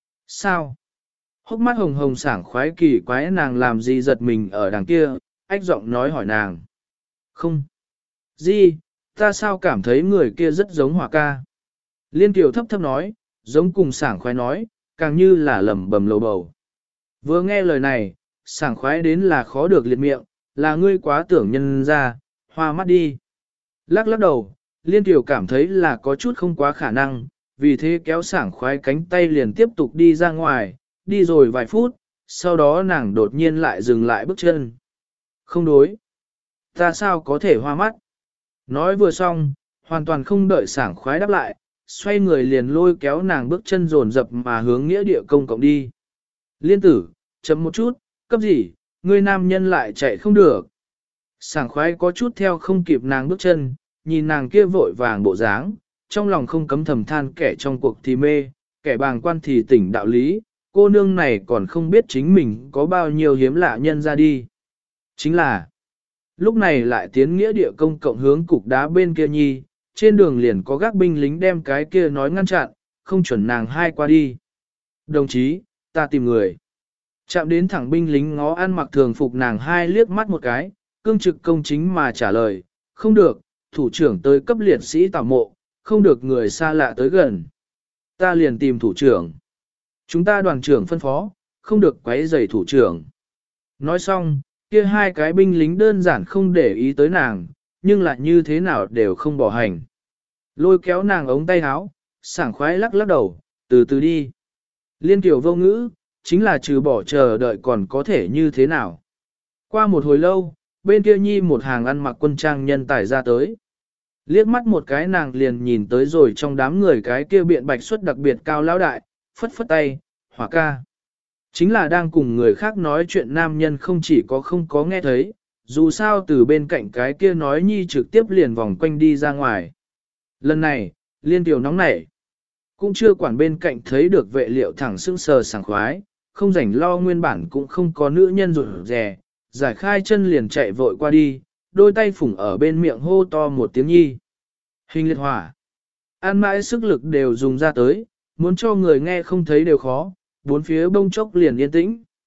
Sao? Hốc mắt hồng hồng sảng khoái kỳ quái nàng làm gì giật mình ở đằng kia, ách giọng nói hỏi nàng. Không. Gì, ta sao cảm thấy người kia rất giống Hỏa ca? Liên Tiểu thấp thấp nói, giống cùng sảng khoái nói, càng như là lẩm bẩm lầu bầu. Vừa nghe lời này, sảng khoái đến là khó được liệt miệng, là ngươi quá tưởng nhân ra, hoa mắt đi. Lắc lắc đầu, Liên Tiểu cảm thấy là có chút không quá khả năng, vì thế kéo sảng khoái cánh tay liền tiếp tục đi ra ngoài, đi rồi vài phút, sau đó nàng đột nhiên lại dừng lại bước chân. Không đối. Ta sao có thể hoa mắt? Nói vừa xong, hoàn toàn không đợi sảng khoái đáp lại, xoay người liền lôi kéo nàng bước chân dồn dập mà hướng nghĩa địa công cộng đi. Liên tử, chấm một chút, cấp gì, ngươi nam nhân lại chạy không được. Sảng khoái có chút theo không kịp nàng bước chân, nhìn nàng kia vội vàng bộ dáng, trong lòng không cấm thầm than kẻ trong cuộc thì mê, kẻ bàng quan thì tỉnh đạo lý, cô nương này còn không biết chính mình có bao nhiêu hiếm lạ nhân ra đi. Chính là, lúc này lại tiến nghĩa địa công cộng hướng cục đá bên kia nhi, trên đường liền có gác binh lính đem cái kia nói ngăn chặn, không chuẩn nàng hai qua đi. Đồng chí, ta tìm người. Chạm đến thẳng binh lính ngó ăn mặc thường phục nàng hai liếc mắt một cái, cương trực công chính mà trả lời, không được, thủ trưởng tới cấp liệt sĩ tảo mộ, không được người xa lạ tới gần. Ta liền tìm thủ trưởng. Chúng ta đoàn trưởng phân phó, không được quấy rầy thủ trưởng. Nói xong, kia hai cái binh lính đơn giản không để ý tới nàng, nhưng lại như thế nào đều không bỏ hành. Lôi kéo nàng ống tay áo, sảng khoái lắc lắc đầu, từ từ đi. Liên Tiểu vô ngữ, chính là trừ bỏ chờ đợi còn có thể như thế nào. Qua một hồi lâu, bên kia nhi một hàng ăn mặc quân trang nhân tài ra tới. Liếc mắt một cái nàng liền nhìn tới rồi trong đám người cái kia biện bạch xuất đặc biệt cao lão đại, phất phất tay, Hỏa ca. Chính là đang cùng người khác nói chuyện nam nhân không chỉ có không có nghe thấy, dù sao từ bên cạnh cái kia nói nhi trực tiếp liền vòng quanh đi ra ngoài. Lần này, Liên Tiểu nóng nảy. Cũng chưa quản bên cạnh thấy được vệ liệu thẳng sững sờ sảng khoái, không rảnh lo nguyên bản cũng không có nữ nhân rụt rè, giải khai chân liền chạy vội qua đi, đôi tay phủng ở bên miệng hô to một tiếng nhi. Hình liệt hỏa. An mãi sức lực đều dùng ra tới, muốn cho người nghe không thấy đều khó, bốn phía bông chốc liền yên tĩnh.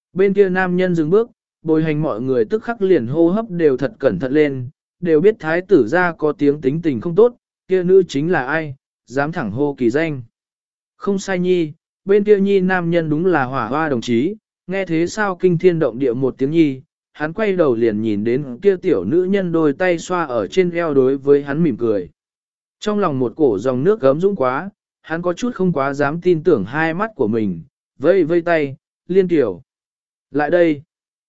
Bên kia nam nhân dừng bước, bồi hành mọi người tức khắc liền hô hấp đều thật cẩn thận lên, đều biết thái tử ra có tiếng tính tình không tốt, kia nữ chính là ai, dám thẳng hô kỳ danh. Không sai nhi, bên kia nhi nam nhân đúng là hỏa hoa đồng chí, nghe thế sao kinh thiên động địa một tiếng nhi, hắn quay đầu liền nhìn đến kia tiểu nữ nhân đôi tay xoa ở trên eo đối với hắn mỉm cười. Trong lòng một cổ dòng nước gấm dũng quá, hắn có chút không quá dám tin tưởng hai mắt của mình, vây vây tay, liên tiểu. Lại đây,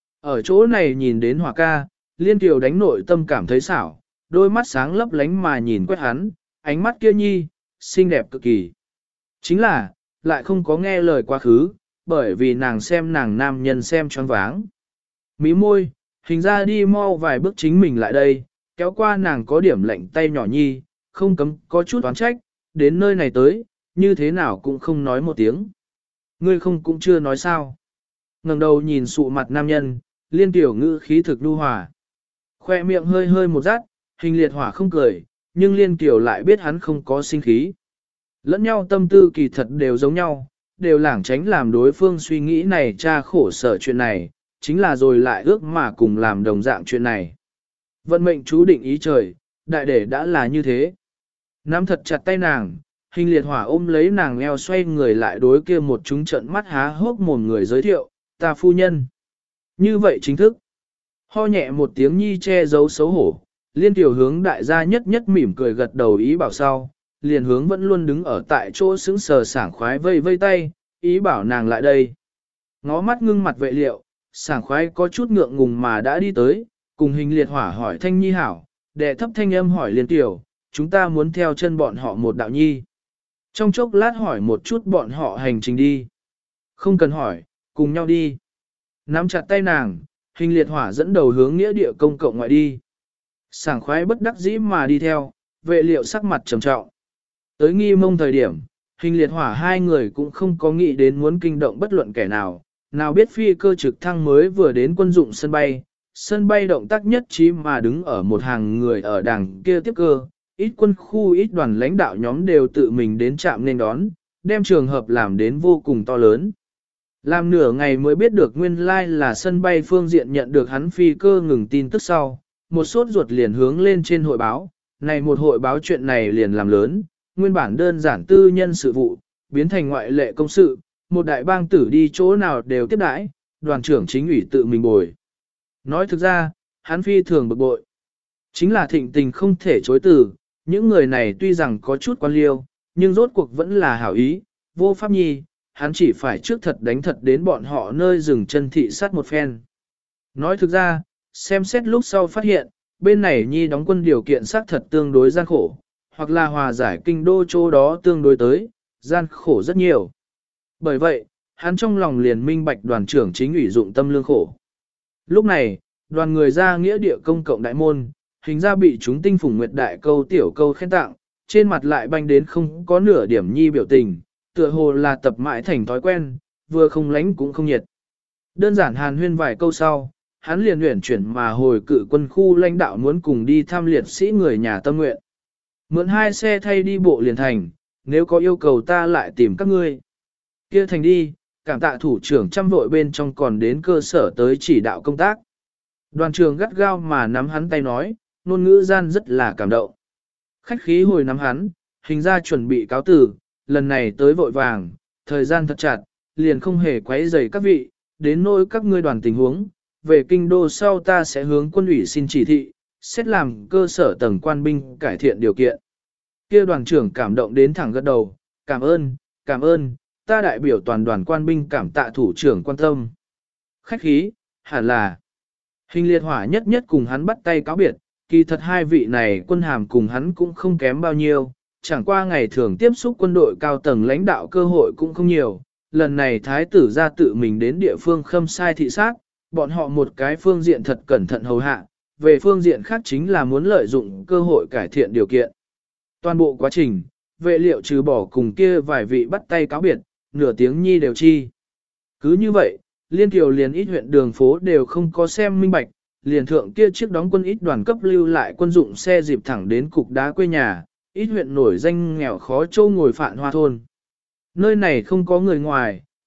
ở chỗ này nhìn đến hỏa ca, liên tiểu đánh nội tâm cảm thấy xảo, đôi mắt sáng lấp lánh mà nhìn quét hắn, ánh mắt kia nhi, xinh đẹp cực kỳ. Chính là, lại không có nghe lời quá khứ, bởi vì nàng xem nàng nam nhân xem choáng váng. Mí môi, hình ra đi mau vài bước chính mình lại đây, kéo qua nàng có điểm lạnh tay nhỏ nhi, không cấm có chút oán trách, đến nơi này tới, như thế nào cũng không nói một tiếng. Ngươi không cũng chưa nói sao. Ngẩng đầu nhìn sụ mặt nam nhân, liên tiểu ngữ khí thực lưu hòa. Khoe miệng hơi hơi một rát, hình liệt hỏa không cười, nhưng liên tiểu lại biết hắn không có sinh khí. Lẫn nhau tâm tư kỳ thật đều giống nhau, đều lảng tránh làm đối phương suy nghĩ này tra khổ sở chuyện này, chính là rồi lại ước mà cùng làm đồng dạng chuyện này. Vận mệnh chú định ý trời, đại để đã là như thế. Nắm thật chặt tay nàng, hình liệt hỏa ôm lấy nàng eo xoay người lại đối kia một chúng trận mắt há hốc mồm người giới thiệu, ta phu nhân. Như vậy chính thức. Ho nhẹ một tiếng nhi che giấu xấu hổ, liên tiểu hướng đại gia nhất nhất mỉm cười gật đầu ý bảo sau, liền hướng vẫn luôn đứng ở tại chỗ sững sờ sảng khoái vây vây tay, ý bảo nàng lại đây. Ngó mắt ngưng mặt vệ liệu, sảng khoái có chút ngượng ngùng mà đã đi tới, cùng hình liệt hỏa hỏi thanh nhi hảo, đệ thấp thanh âm hỏi liên tiểu, chúng ta muốn theo chân bọn họ một đạo nhi. Trong chốc lát hỏi một chút bọn họ hành trình đi. Không cần hỏi, cùng nhau đi. Nắm chặt tay nàng, hình liệt hỏa dẫn đầu hướng nghĩa địa công cộng ngoại đi. Sảng khoái bất đắc dĩ mà đi theo, vệ liệu sắc mặt trầm trọng. Tới nghi mông thời điểm, hình liệt hỏa hai người cũng không có nghĩ đến muốn kinh động bất luận kẻ nào, nào biết phi cơ trực thăng mới vừa đến quân dụng sân bay, sân bay động tác nhất trí mà đứng ở một hàng người ở đằng kia tiếp cơ, ít quân khu ít đoàn lãnh đạo nhóm đều tự mình đến trạm nên đón, đem trường hợp làm đến vô cùng to lớn. Làm nửa ngày mới biết được nguyên lai like là sân bay phương diện nhận được hắn phi cơ ngừng tin tức sau, một sốt ruột liền hướng lên trên hội báo, này một hội báo chuyện này liền làm lớn, nguyên bản đơn giản tư nhân sự vụ, biến thành ngoại lệ công sự, một đại bang tử đi chỗ nào đều tiếp đãi, đoàn trưởng chính ủy tự mình bồi. Nói thực ra, hắn phi thường bực bội. Chính là thịnh tình không thể chối từ, những người này tuy rằng có chút quan liêu, nhưng rốt cuộc vẫn là hảo ý, vô pháp nhi, hắn chỉ phải trước thật đánh thật đến bọn họ nơi dừng chân thị sát một phen. Nói thực ra, xem xét lúc sau phát hiện, bên này nhi đóng quân điều kiện xác thật tương đối gian khổ, hoặc là hòa giải kinh đô chỗ đó tương đối tới, gian khổ rất nhiều. Bởi vậy, hắn trong lòng liền minh bạch đoàn trưởng chính ủy dụng tâm lương khổ. Lúc này, đoàn người ra nghĩa địa công cộng đại môn, hình ra bị chúng tinh phủng nguyệt đại câu tiểu câu khen tặng, trên mặt lại banh đến không có nửa điểm nhi biểu tình, tựa hồ là tập mãi thành thói quen, vừa không lánh cũng không nhiệt. Đơn giản hàn huyên vài câu sau, hắn liền luyện chuyển mà hồi cử quân khu lãnh đạo muốn cùng đi thăm liệt sĩ người nhà tâm nguyện. Mượn hai xe thay đi bộ liền thành, nếu có yêu cầu ta lại tìm các ngươi. Kia thành đi, cảm tạ thủ trưởng trăm vội bên trong còn đến cơ sở tới chỉ đạo công tác. Đoàn trường gắt gao mà nắm hắn tay nói, ngôn ngữ gian rất là cảm động. Khách khí hồi nắm hắn, hình ra chuẩn bị cáo tử, lần này tới vội vàng, thời gian thật chặt, liền không hề quấy rầy các vị, đến nỗi các ngươi đoàn tình huống, về kinh đô sau ta sẽ hướng quân ủy xin chỉ thị, xét làm cơ sở tầng quan binh cải thiện điều kiện. Kia đoàn trưởng cảm động đến thẳng gật đầu, cảm ơn, cảm ơn, ta đại biểu toàn đoàn quan binh cảm tạ thủ trưởng quan tâm. Khách khí, hẳn là, hình liệt hỏa nhất nhất cùng hắn bắt tay cáo biệt, kỳ thật hai vị này quân hàm cùng hắn cũng không kém bao nhiêu, chẳng qua ngày thường tiếp xúc quân đội cao tầng lãnh đạo cơ hội cũng không nhiều, lần này thái tử ra tự mình đến địa phương khâm sai thị sát, bọn họ một cái phương diện thật cẩn thận hầu hạ, về phương diện khác chính là muốn lợi dụng cơ hội cải thiện điều kiện. Toàn bộ quá trình, vệ liệu trừ bỏ cùng kia vài vị bắt tay cáo biệt, nửa tiếng nhi đều chi. Cứ như vậy, liên kiều liền ít huyện đường phố đều không có xem minh bạch, liền thượng kia chiếc đóng quân ít đoàn cấp lưu lại quân dụng xe dịp thẳng đến cục đá quê nhà, ít huyện nổi danh nghèo khó châu ngồi phạn hoa thôn. Nơi này không có người ngoài,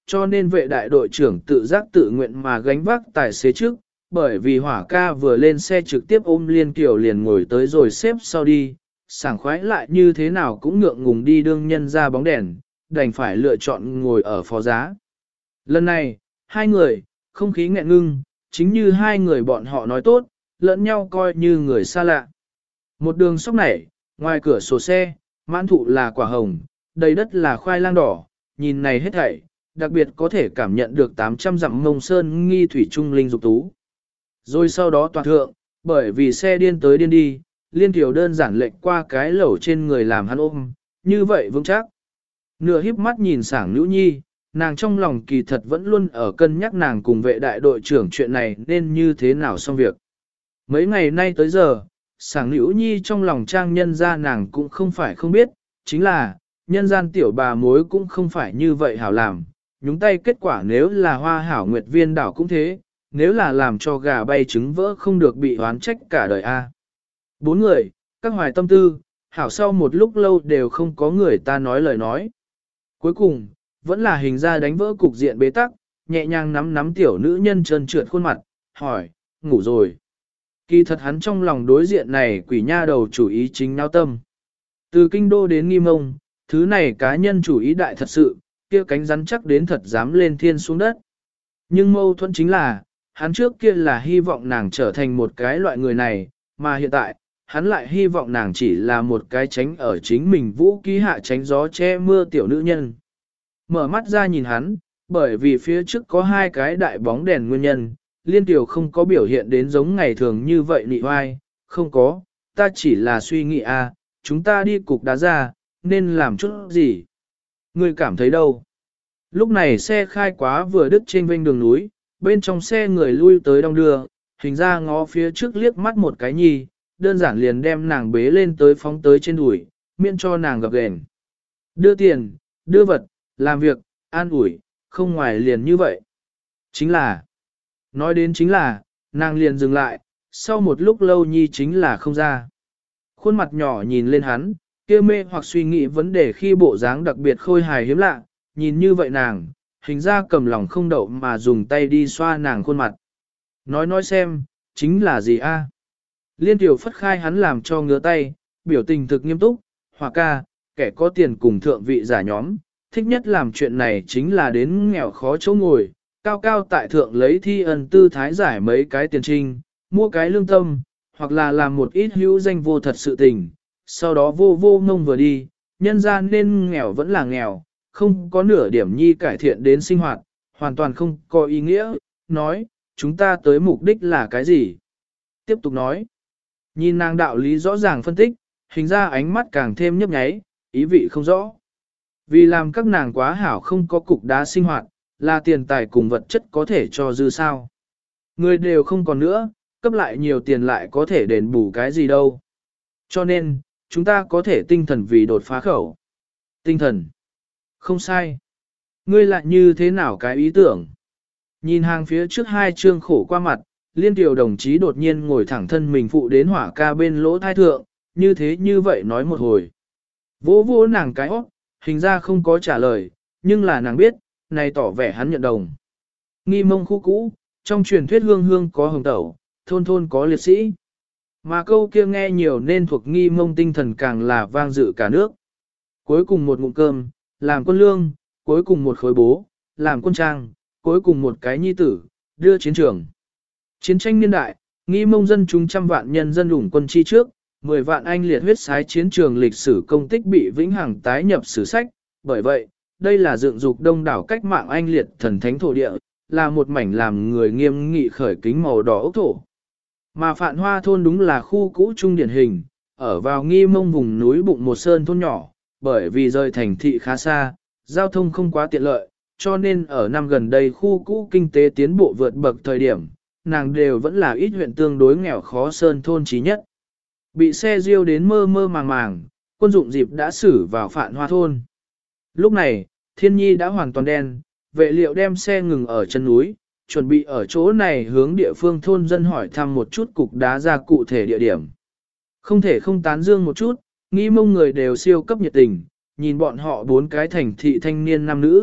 cho nên vệ đại đội trưởng tự giác tự nguyện mà gánh vác tài xế trước, bởi vì hỏa ca vừa lên xe trực tiếp ôm Liên Kiều liền ngồi tới rồi xếp sau đi, sảng khoái lại như thế nào cũng ngượng ngùng đi đương nhân ra bóng đèn, đành phải lựa chọn ngồi ở phó giá. Lần này, hai người, không khí nghẹn ngưng, chính như hai người bọn họ nói tốt, lẫn nhau coi như người xa lạ. Một đường sóc nảy, ngoài cửa sổ xe, mãn thụ là quả hồng, đầy đất là khoai lang đỏ, nhìn này hết thảy, đặc biệt có thể cảm nhận được tám trăm dặm mông sơn nghi thủy trung linh dục tú. Rồi sau đó toàn thượng, bởi vì xe điên tới điên đi, Liên Kiều đơn giản lệnh qua cái lẩu trên người làm hắn ôm, như vậy vững chắc. Nửa híp mắt nhìn sảng Nữ Nhi, nàng trong lòng kỳ thật vẫn luôn ở cân nhắc nàng cùng vệ đại đội trưởng chuyện này nên như thế nào xong việc. Mấy ngày nay tới giờ, sảng Nữ Nhi trong lòng trang nhân ra nàng cũng không phải không biết, chính là, nhân gian tiểu bà mối cũng không phải như vậy hảo làm, nhúng tay kết quả nếu là hoa hảo nguyệt viên đảo cũng thế, nếu là làm cho gà bay trứng vỡ không được bị oán trách cả đời a. Bốn người, các hoài tâm tư, hảo sau một lúc lâu đều không có người ta nói lời nói. Cuối cùng, vẫn là hình ra đánh vỡ cục diện bế tắc, nhẹ nhàng nắm nắm tiểu nữ nhân trơn trượt khuôn mặt, hỏi, ngủ rồi. Kỳ thật hắn trong lòng đối diện này quỷ nha đầu chủ ý chính nao tâm. Từ kinh đô đến nghi mông, thứ này cá nhân chủ ý đại thật sự, kia cánh rắn chắc đến thật dám lên thiên xuống đất. Nhưng mâu thuẫn chính là, hắn trước kia là hy vọng nàng trở thành một cái loại người này, mà hiện tại, hắn lại hy vọng nàng chỉ là một cái tránh ở chính mình vũ ký hạ tránh gió che mưa tiểu nữ nhân. Mở mắt ra nhìn hắn, bởi vì phía trước có hai cái đại bóng đèn nguyên nhân, Liên Tiểu không có biểu hiện đến giống ngày thường như vậy nị oai, không có, ta chỉ là suy nghĩ à, chúng ta đi cục đá ra, nên làm chút gì? Ngươi cảm thấy đâu? Lúc này xe khai quá vừa đứt trên vênh đường núi, bên trong xe người lui tới đông đưa, hình ra ngó phía trước liếc mắt một cái nhi, đơn giản liền đem nàng bế lên tới phóng tới trên đùi, miễn cho nàng gặp gền. Đưa tiền, đưa vật, làm việc, an ủi, không ngoài liền như vậy. Chính là, nói đến chính là, nàng liền dừng lại, sau một lúc lâu nhi chính là không ra. Khuôn mặt nhỏ nhìn lên hắn, kia mê hoặc suy nghĩ vấn đề khi bộ dáng đặc biệt khôi hài hiếm lạ, nhìn như vậy nàng, hình ra cầm lòng không đậu mà dùng tay đi xoa nàng khuôn mặt. Nói nói xem, chính là gì a? Liên Tiểu phất khai hắn làm cho ngứa tay, biểu tình thực nghiêm túc, Hòa ca, kẻ có tiền cùng thượng vị giả nhóm, thích nhất làm chuyện này chính là đến nghèo khó chỗ ngồi, cao cao tại thượng lấy thi ân tư thái giải mấy cái tiền trinh, mua cái lương tâm, hoặc là làm một ít hữu danh vô thật sự tình, sau đó vô vô ngông vừa đi, nhân ra nên nghèo vẫn là nghèo, không có nửa điểm nhi cải thiện đến sinh hoạt, hoàn toàn không có ý nghĩa, nói, chúng ta tới mục đích là cái gì? Tiếp tục nói, nhìn nàng đạo lý rõ ràng phân tích, hình ra ánh mắt càng thêm nhấp nháy, ý vị không rõ. Vì làm các nàng quá hảo không có cục đá sinh hoạt, là tiền tài cùng vật chất có thể cho dư sao. Người đều không còn nữa, cấp lại nhiều tiền lại có thể đền bù cái gì đâu. Cho nên, chúng ta có thể tinh thần vì đột phá khẩu. Tinh thần. Không sai. Ngươi lại như thế nào cái ý tưởng? Nhìn hàng phía trước hai chương khổ qua mặt, Liên Tiểu đồng chí đột nhiên ngồi thẳng thân mình phụ đến hỏa ca bên lỗ thai thượng, như thế như vậy nói một hồi. Vỗ vỗ nàng cái óc, hình ra không có trả lời, nhưng là nàng biết, này tỏ vẻ hắn nhận đồng. Nghi mông khu cũ, trong truyền thuyết hương hương có hồng tẩu, thôn thôn có liệt sĩ. Mà câu kia nghe nhiều nên thuộc nghi mông tinh thần càng là vang dự cả nước. Cuối cùng một ngụm cơm, làm quân lương, cuối cùng một khối bố, làm quân trang, cuối cùng một cái nhi tử, đưa chiến trường. Chiến tranh niên đại, nghi mông dân chúng trăm vạn nhân dân ủng quân chi trước, mười vạn anh liệt huyết sái chiến trường lịch sử công tích bị vĩnh hằng tái nhập sử sách, bởi vậy, đây là dựng dục đông đảo cách mạng anh liệt thần thánh thổ địa, là một mảnh làm người nghiêm nghị khởi kính màu đỏ ốc thổ. Mà Phạn Hoa thôn đúng là khu cũ trung điển hình, ở vào nghi mông vùng núi bụng một sơn thôn nhỏ, bởi vì rời thành thị khá xa, giao thông không quá tiện lợi, cho nên ở năm gần đây khu cũ kinh tế tiến bộ vượt bậc thời điểm, nàng đều vẫn là ít huyện tương đối nghèo khó sơn thôn trí nhất. Bị xe riêu đến mơ mơ màng màng, quân dụng dịp đã xử vào Phạn Hoa thôn. Lúc này, thiên nhi đã hoàn toàn đen, vệ liệu đem xe ngừng ở chân núi, chuẩn bị ở chỗ này hướng địa phương thôn dân hỏi thăm một chút cục đá ra cụ thể địa điểm. Không thể không tán dương một chút, nghi mông người đều siêu cấp nhiệt tình, nhìn bọn họ bốn cái thành thị thanh niên nam nữ,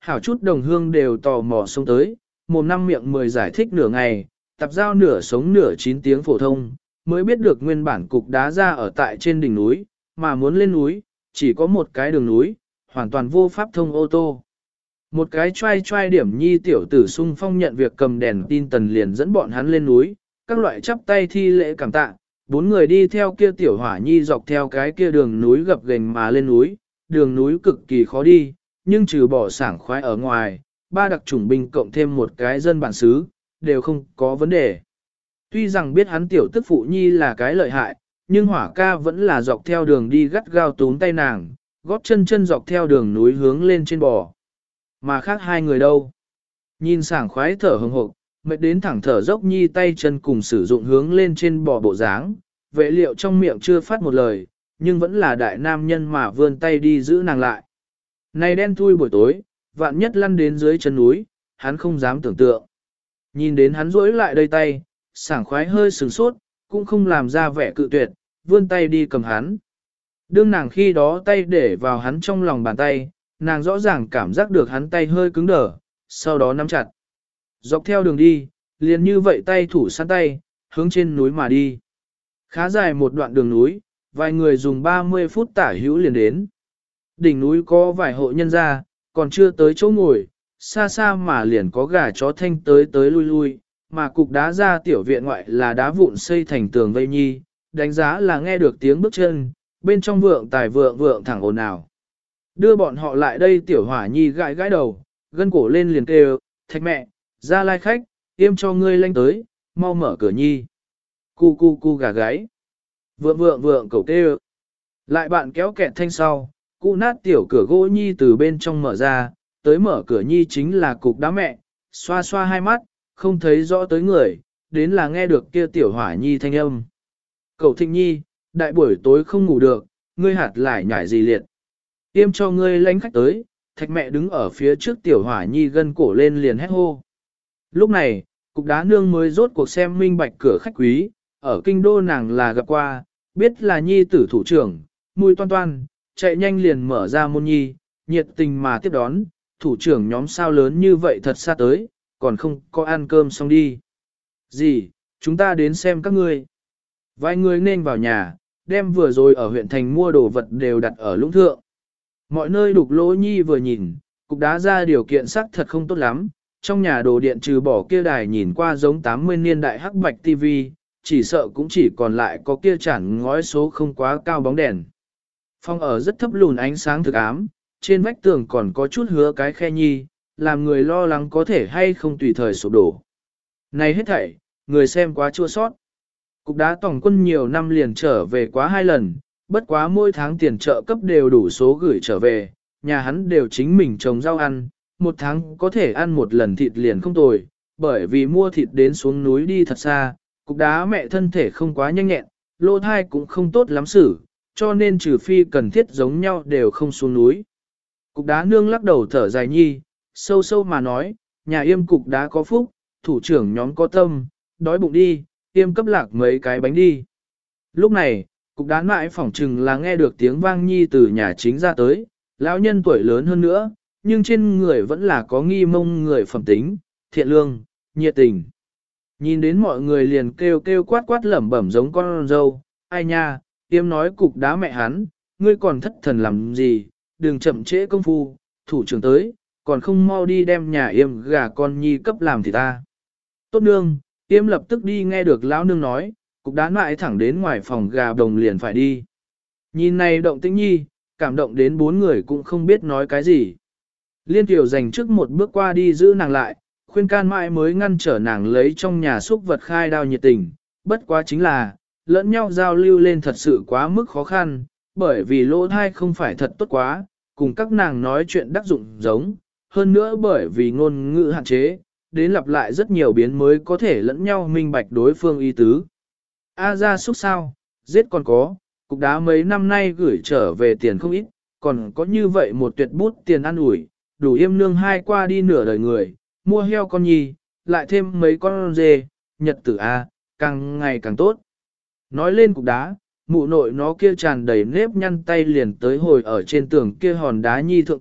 hảo chút đồng hương đều tò mò xông tới, mồm năm miệng mười giải thích nửa ngày, tập giao nửa sống nửa chín tiếng phổ thông, mới biết được nguyên bản cục đá ra ở tại trên đỉnh núi, mà muốn lên núi, chỉ có một cái đường núi, hoàn toàn vô pháp thông ô tô. Một cái trai trai điểm nhi tiểu tử sung phong nhận việc cầm đèn tin tần liền dẫn bọn hắn lên núi, các loại chắp tay thi lễ cảm tạ, bốn người đi theo kia tiểu hỏa nhi dọc theo cái kia đường núi gập ghềnh mà lên núi, đường núi cực kỳ khó đi, nhưng trừ bỏ sảng khoái ở ngoài, ba đặc chủng binh cộng thêm một cái dân bản xứ, đều không có vấn đề. Tuy rằng biết hắn tiểu tức phụ nhi là cái lợi hại, nhưng hỏa ca vẫn là dọc theo đường đi gắt gao túm tay nàng, gót chân chân dọc theo đường núi hướng lên trên bò. Mà khác hai người đâu? Nhìn sảng khoái thở hừng hộp, mệt đến thẳng thở dốc nhi tay chân cùng sử dụng hướng lên trên bò bộ dáng, vệ liệu trong miệng chưa phát một lời, nhưng vẫn là đại nam nhân mà vươn tay đi giữ nàng lại. Này đen thui buổi tối, vạn nhất lăn đến dưới chân núi, hắn không dám tưởng tượng. Nhìn đến hắn rỗi lại đây tay, sảng khoái hơi sửng sốt, cũng không làm ra vẻ cự tuyệt, vươn tay đi cầm hắn. Đương nàng khi đó tay để vào hắn trong lòng bàn tay, nàng rõ ràng cảm giác được hắn tay hơi cứng đờ, sau đó nắm chặt. Dọc theo đường đi, liền như vậy tay thủ săn tay, hướng trên núi mà đi. Khá dài một đoạn đường núi, vài người dùng ba mươi phút tả hữu liền đến. Đỉnh núi có vài hộ nhân gia, còn chưa tới chỗ ngồi, xa xa mà liền có gà chó thanh tới tới lui lui, mà cục đá ra tiểu viện ngoại là đá vụn xây thành tường vây nhi, đánh giá là nghe được tiếng bước chân, bên trong vượng tài vượng vượng thẳng ồn ào. Đưa bọn họ lại đây tiểu hỏa nhi gãi gãi đầu, gân cổ lên liền kêu, thạch mẹ, ra lai khách, tiêm cho ngươi lanh tới, mau mở cửa nhi. Cu cu cu gà gáy. Vượng vượng vượng cầu kêu. Lại bạn kéo kẹt thanh sau, cụ nát tiểu cửa gỗ nhi từ bên trong mở ra, tới mở cửa nhi chính là cục đá mẹ, xoa xoa hai mắt, không thấy rõ tới người, đến là nghe được kia tiểu hỏa nhi thanh âm. Cậu thịnh nhi, đại buổi tối không ngủ được, ngươi hạt lại nhảy gì liệt. Tiêm cho ngươi lánh khách tới, thạch mẹ đứng ở phía trước tiểu hỏa nhi gân cổ lên liền hét hô. Lúc này, cục đá nương mới rốt cuộc xem minh bạch cửa khách quý, ở kinh đô nàng là gặp qua, biết là nhi tử thủ trưởng, mùi toan toan, chạy nhanh liền mở ra môn nhi, nhiệt tình mà tiếp đón, thủ trưởng nhóm sao lớn như vậy thật xa tới, còn không có ăn cơm xong đi. Gì, chúng ta đến xem các ngươi. Vài người nên vào nhà, đem vừa rồi ở huyện thành mua đồ vật đều đặt ở lũng thượng. Mọi nơi đục lỗ nhi vừa nhìn, cục đá ra điều kiện sắc thật không tốt lắm, trong nhà đồ điện trừ bỏ kia đài nhìn qua giống tám mươi niên đại hắc bạch tivi, chỉ sợ cũng chỉ còn lại có kia chản ngói số không quá cao bóng đèn. Phòng ở rất thấp lùn ánh sáng thực ám, trên vách tường còn có chút hứa cái khe nhi, làm người lo lắng có thể hay không tùy thời sụp đổ. Này hết thảy, người xem quá chua sót. Cục đá tổng quân nhiều năm liền trở về quá hai lần, bất quá mỗi tháng tiền trợ cấp đều đủ số gửi trở về, nhà hắn đều chính mình trồng rau ăn, một tháng có thể ăn một lần thịt liền không tồi, bởi vì mua thịt đến xuống núi đi thật xa, cục đá mẹ thân thể không quá nhanh nhẹn, lỗ thai cũng không tốt lắm xử, cho nên trừ phi cần thiết giống nhau đều không xuống núi. Cục đá nương lắc đầu thở dài nhi, sâu sâu mà nói, nhà yêm cục đá có phúc, thủ trưởng nhóm có tâm, đói bụng đi, yêm cấp lạc mấy cái bánh đi. Lúc này, cục đá mãi phỏng chừng là nghe được tiếng vang nhi từ nhà chính ra tới, lão nhân tuổi lớn hơn nữa, nhưng trên người vẫn là có nghi mông người phẩm tính, thiện lương, nhiệt tình. Nhìn đến mọi người liền kêu kêu quát quát lẩm bẩm giống con dâu, ai nha, yêm nói cục đá mẹ hắn, ngươi còn thất thần làm gì, đừng chậm trễ công phu, thủ trưởng tới, còn không mau đi đem nhà yêm gà con nhi cấp làm thì ta. Tốt nương, yêm lập tức đi nghe được lão nương nói, cục đá mại thẳng đến ngoài phòng gà đồng liền phải đi. Nhìn này động tĩnh nhi, cảm động đến bốn người cũng không biết nói cái gì. Liên tiểu dành trước một bước qua đi giữ nàng lại, khuyên can mãi mới ngăn trở nàng lấy trong nhà xúc vật khai đao nhiệt tình, bất quá chính là, lẫn nhau giao lưu lên thật sự quá mức khó khăn, bởi vì lỗ thai không phải thật tốt quá, cùng các nàng nói chuyện đắc dụng giống, hơn nữa bởi vì ngôn ngữ hạn chế, đến lặp lại rất nhiều biến mới có thể lẫn nhau minh bạch đối phương ý tứ. A ra xúc sao, giết còn có, cục đá mấy năm nay gửi trở về tiền không ít, còn có như vậy một tuyệt bút tiền ăn ủi, đủ yêm nương hai qua đi nửa đời người, mua heo con nhi, lại thêm mấy con dê, nhật tử A, càng ngày càng tốt. Nói lên cục đá, mụ nội nó kia tràn đầy nếp nhăn tay liền tới hồi ở trên tường kia hòn đá nhi thượng cọ,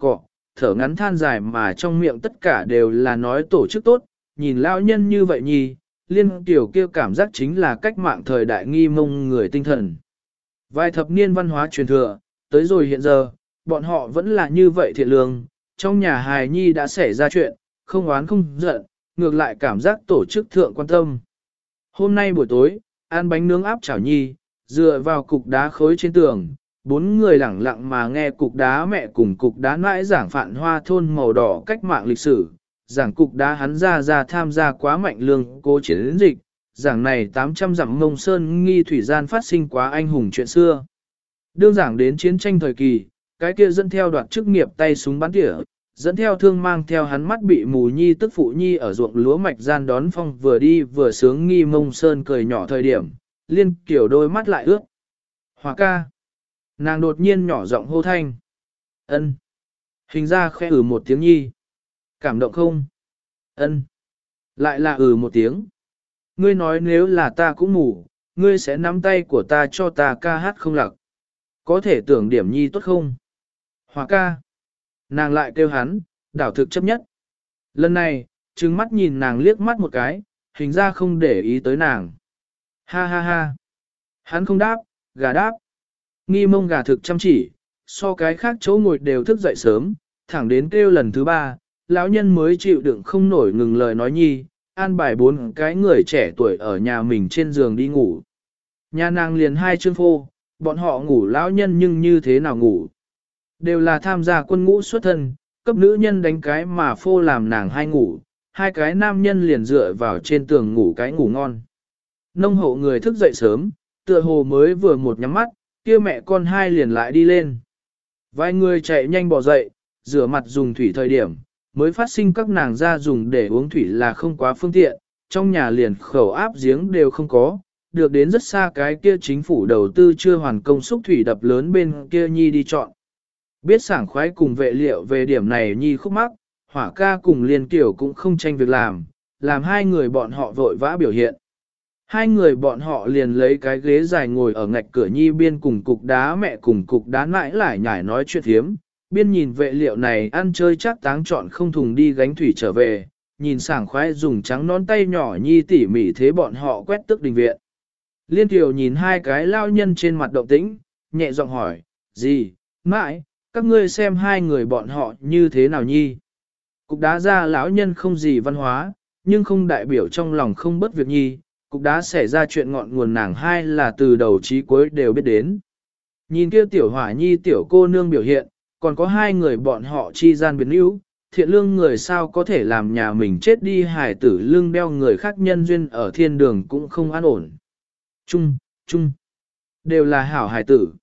thở ngắn than dài mà trong miệng tất cả đều là nói tổ chức tốt, nhìn lão nhân như vậy nhì, liên tiểu kia cảm giác chính là cách mạng thời đại nghi mông người tinh thần. Vài thập niên văn hóa truyền thừa, tới rồi hiện giờ, bọn họ vẫn là như vậy thiện lương, trong nhà hài nhi đã xảy ra chuyện, không oán không giận, ngược lại cảm giác tổ chức thượng quan tâm. Hôm nay buổi tối, ăn bánh nướng áp chảo nhi, dựa vào cục đá khối trên tường, bốn người lẳng lặng mà nghe cục đá mẹ cùng cục đá mãi giảng phạn hoa thôn màu đỏ cách mạng lịch sử, giảng cục đá hắn ra ra tham gia quá mạnh lương cố chiến dịch, giảng này tám trăm dặm mông sơn nghi thủy gian phát sinh quá anh hùng chuyện xưa. Đương giảng đến chiến tranh thời kỳ, cái kia dẫn theo đoạt chức nghiệp tay súng bắn tỉa, dẫn theo thương mang theo hắn mắt bị mù nhi tức phụ nhi ở ruộng lúa mạch gian đón phong vừa đi vừa sướng nghi mông sơn cười nhỏ thời điểm, liên kiểu đôi mắt lại ướt. Hòa ca. Nàng đột nhiên nhỏ giọng hô thanh. Ân. Hình ra khẽ ừ một tiếng nhi. Cảm động không? Ân. Lại là ừ một tiếng. Ngươi nói nếu là ta cũng mù, ngươi sẽ nắm tay của ta cho ta ca hát không lặc. Có thể tưởng điểm nhi tốt không? Hòa ca. Nàng lại kêu hắn, đảo thực chấp nhất. Lần này, trừng mắt nhìn nàng liếc mắt một cái, hình ra không để ý tới nàng. Ha ha ha. Hắn không đáp, gà đáp. Nghi mông gà thực chăm chỉ, so cái khác chỗ ngồi đều thức dậy sớm, thẳng đến kêu lần thứ ba, lão nhân mới chịu đựng không nổi ngừng lời nói nhi, an bài bốn cái người trẻ tuổi ở nhà mình trên giường đi ngủ. Nhà nàng liền hai chương phô, bọn họ ngủ lão nhân nhưng như thế nào ngủ. Đều là tham gia quân ngũ xuất thân, cấp nữ nhân đánh cái mà phô làm nàng hai ngủ, hai cái nam nhân liền dựa vào trên tường ngủ cái ngủ ngon. Nông hộ người thức dậy sớm, tựa hồ mới vừa một nhắm mắt, kia mẹ con hai liền lại đi lên. Vài người chạy nhanh bỏ dậy, rửa mặt dùng thủy thời điểm, mới phát sinh các nàng ra dùng để uống thủy là không quá phương tiện, trong nhà liền khẩu áp giếng đều không có, được đến rất xa cái kia chính phủ đầu tư chưa hoàn công xúc thủy đập lớn bên kia nhi đi chọn. Biết sảng khoái cùng vệ liệu về điểm này nhi khúc mắc, hỏa ca cùng liên kiểu cũng không tranh việc làm, làm hai người bọn họ vội vã biểu hiện. Hai người bọn họ liền lấy cái ghế dài ngồi ở ngạch cửa nhi biên cùng cục đá mẹ cùng cục đá mãi lại nhảy nói chuyện thiếm, biên nhìn vệ liệu này ăn chơi chắc táng chọn không thùng đi gánh thủy trở về, nhìn sảng khoái dùng trắng nón tay nhỏ nhi tỉ mỉ thế bọn họ quét tức đình viện. Liên tiểu nhìn hai cái lao nhân trên mặt động tĩnh, nhẹ giọng hỏi, gì, mãi, các ngươi xem hai người bọn họ như thế nào nhi. Cục đá ra lão nhân không gì văn hóa, nhưng không đại biểu trong lòng không bất việc nhi, cục đá xảy ra chuyện ngọn nguồn nàng hai là từ đầu chí cuối đều biết đến. Nhìn kia tiểu hỏa nhi tiểu cô nương biểu hiện, còn có hai người bọn họ chi gian biến yếu, thiện lương người sao có thể làm nhà mình chết đi hải tử lương đeo người khác nhân duyên ở thiên đường cũng không an ổn. Chung, chung, đều là hảo hải tử.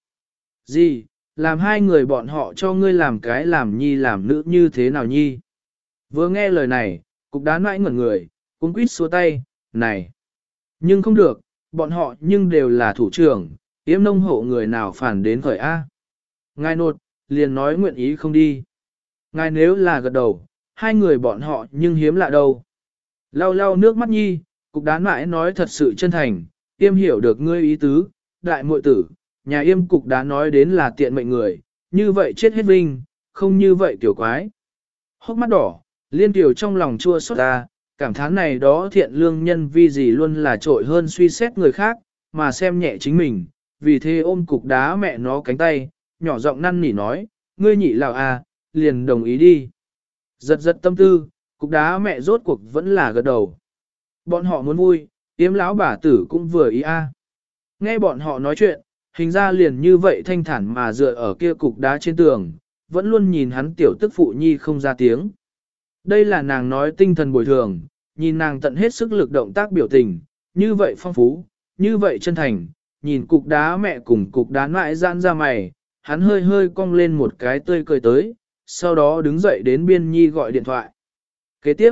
Gì, làm hai người bọn họ cho ngươi làm cái làm nhi làm nữ như thế nào nhi. Vừa nghe lời này, cục đá nãi ngẩn người, cũng quýt xua tay, này. Nhưng không được, bọn họ nhưng đều là thủ trưởng, yếm nông hộ người nào phản đến khởi A. Ngài nột, liền nói nguyện ý không đi. Ngài nếu là gật đầu, hai người bọn họ nhưng hiếm lạ đâu. Lau lau nước mắt nhi, cục đán mãi nói thật sự chân thành, yêm hiểu được ngươi ý tứ, đại muội tử, nhà yêm cục đá nói đến là tiện mệnh người, như vậy chết hết vinh, không như vậy tiểu quái. Hốc mắt đỏ, liên tiểu trong lòng chua xót ta, cảm thán này đó thiện lương nhân vi gì luôn là trội hơn suy xét người khác, mà xem nhẹ chính mình, vì thế ôm cục đá mẹ nó cánh tay, nhỏ giọng năn nỉ nói, ngươi nhị lào à, liền đồng ý đi. Giật giật tâm tư, cục đá mẹ rốt cuộc vẫn là gật đầu. Bọn họ muốn vui, yếm lão bà tử cũng vừa ý a. Nghe bọn họ nói chuyện, hình ra liền như vậy thanh thản mà dựa ở kia cục đá trên tường, vẫn luôn nhìn hắn tiểu tức phụ nhi không ra tiếng. Đây là nàng nói tinh thần bồi thường, nhìn nàng tận hết sức lực động tác biểu tình, như vậy phong phú, như vậy chân thành, nhìn cục đá mẹ cùng cục đá mãi giãn ra mày, hắn hơi hơi cong lên một cái tươi cười tới, sau đó đứng dậy đến biên nhi gọi điện thoại. Kế tiếp,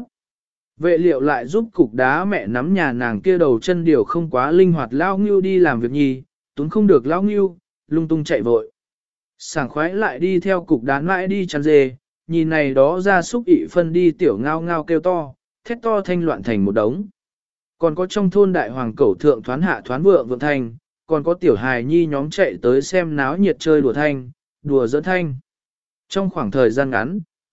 vệ liệu lại giúp cục đá mẹ nắm nhà nàng kia đầu chân điều không quá linh hoạt lao ngưu đi làm việc nhi, tún không được lao ngưu, lung tung chạy vội. Sảng khoái lại đi theo cục đá mãi đi chăn dê, nhìn này đó ra xúc ị phân đi tiểu ngao ngao kêu to, thét to thanh loạn thành một đống. Còn có trong thôn đại hoàng cẩu thượng thoán hạ thoán vượng vượng thanh, còn có tiểu hài nhi nhóm chạy tới xem náo nhiệt chơi đùa thanh, đùa dẫn thanh. Trong khoảng thời gian ngắn,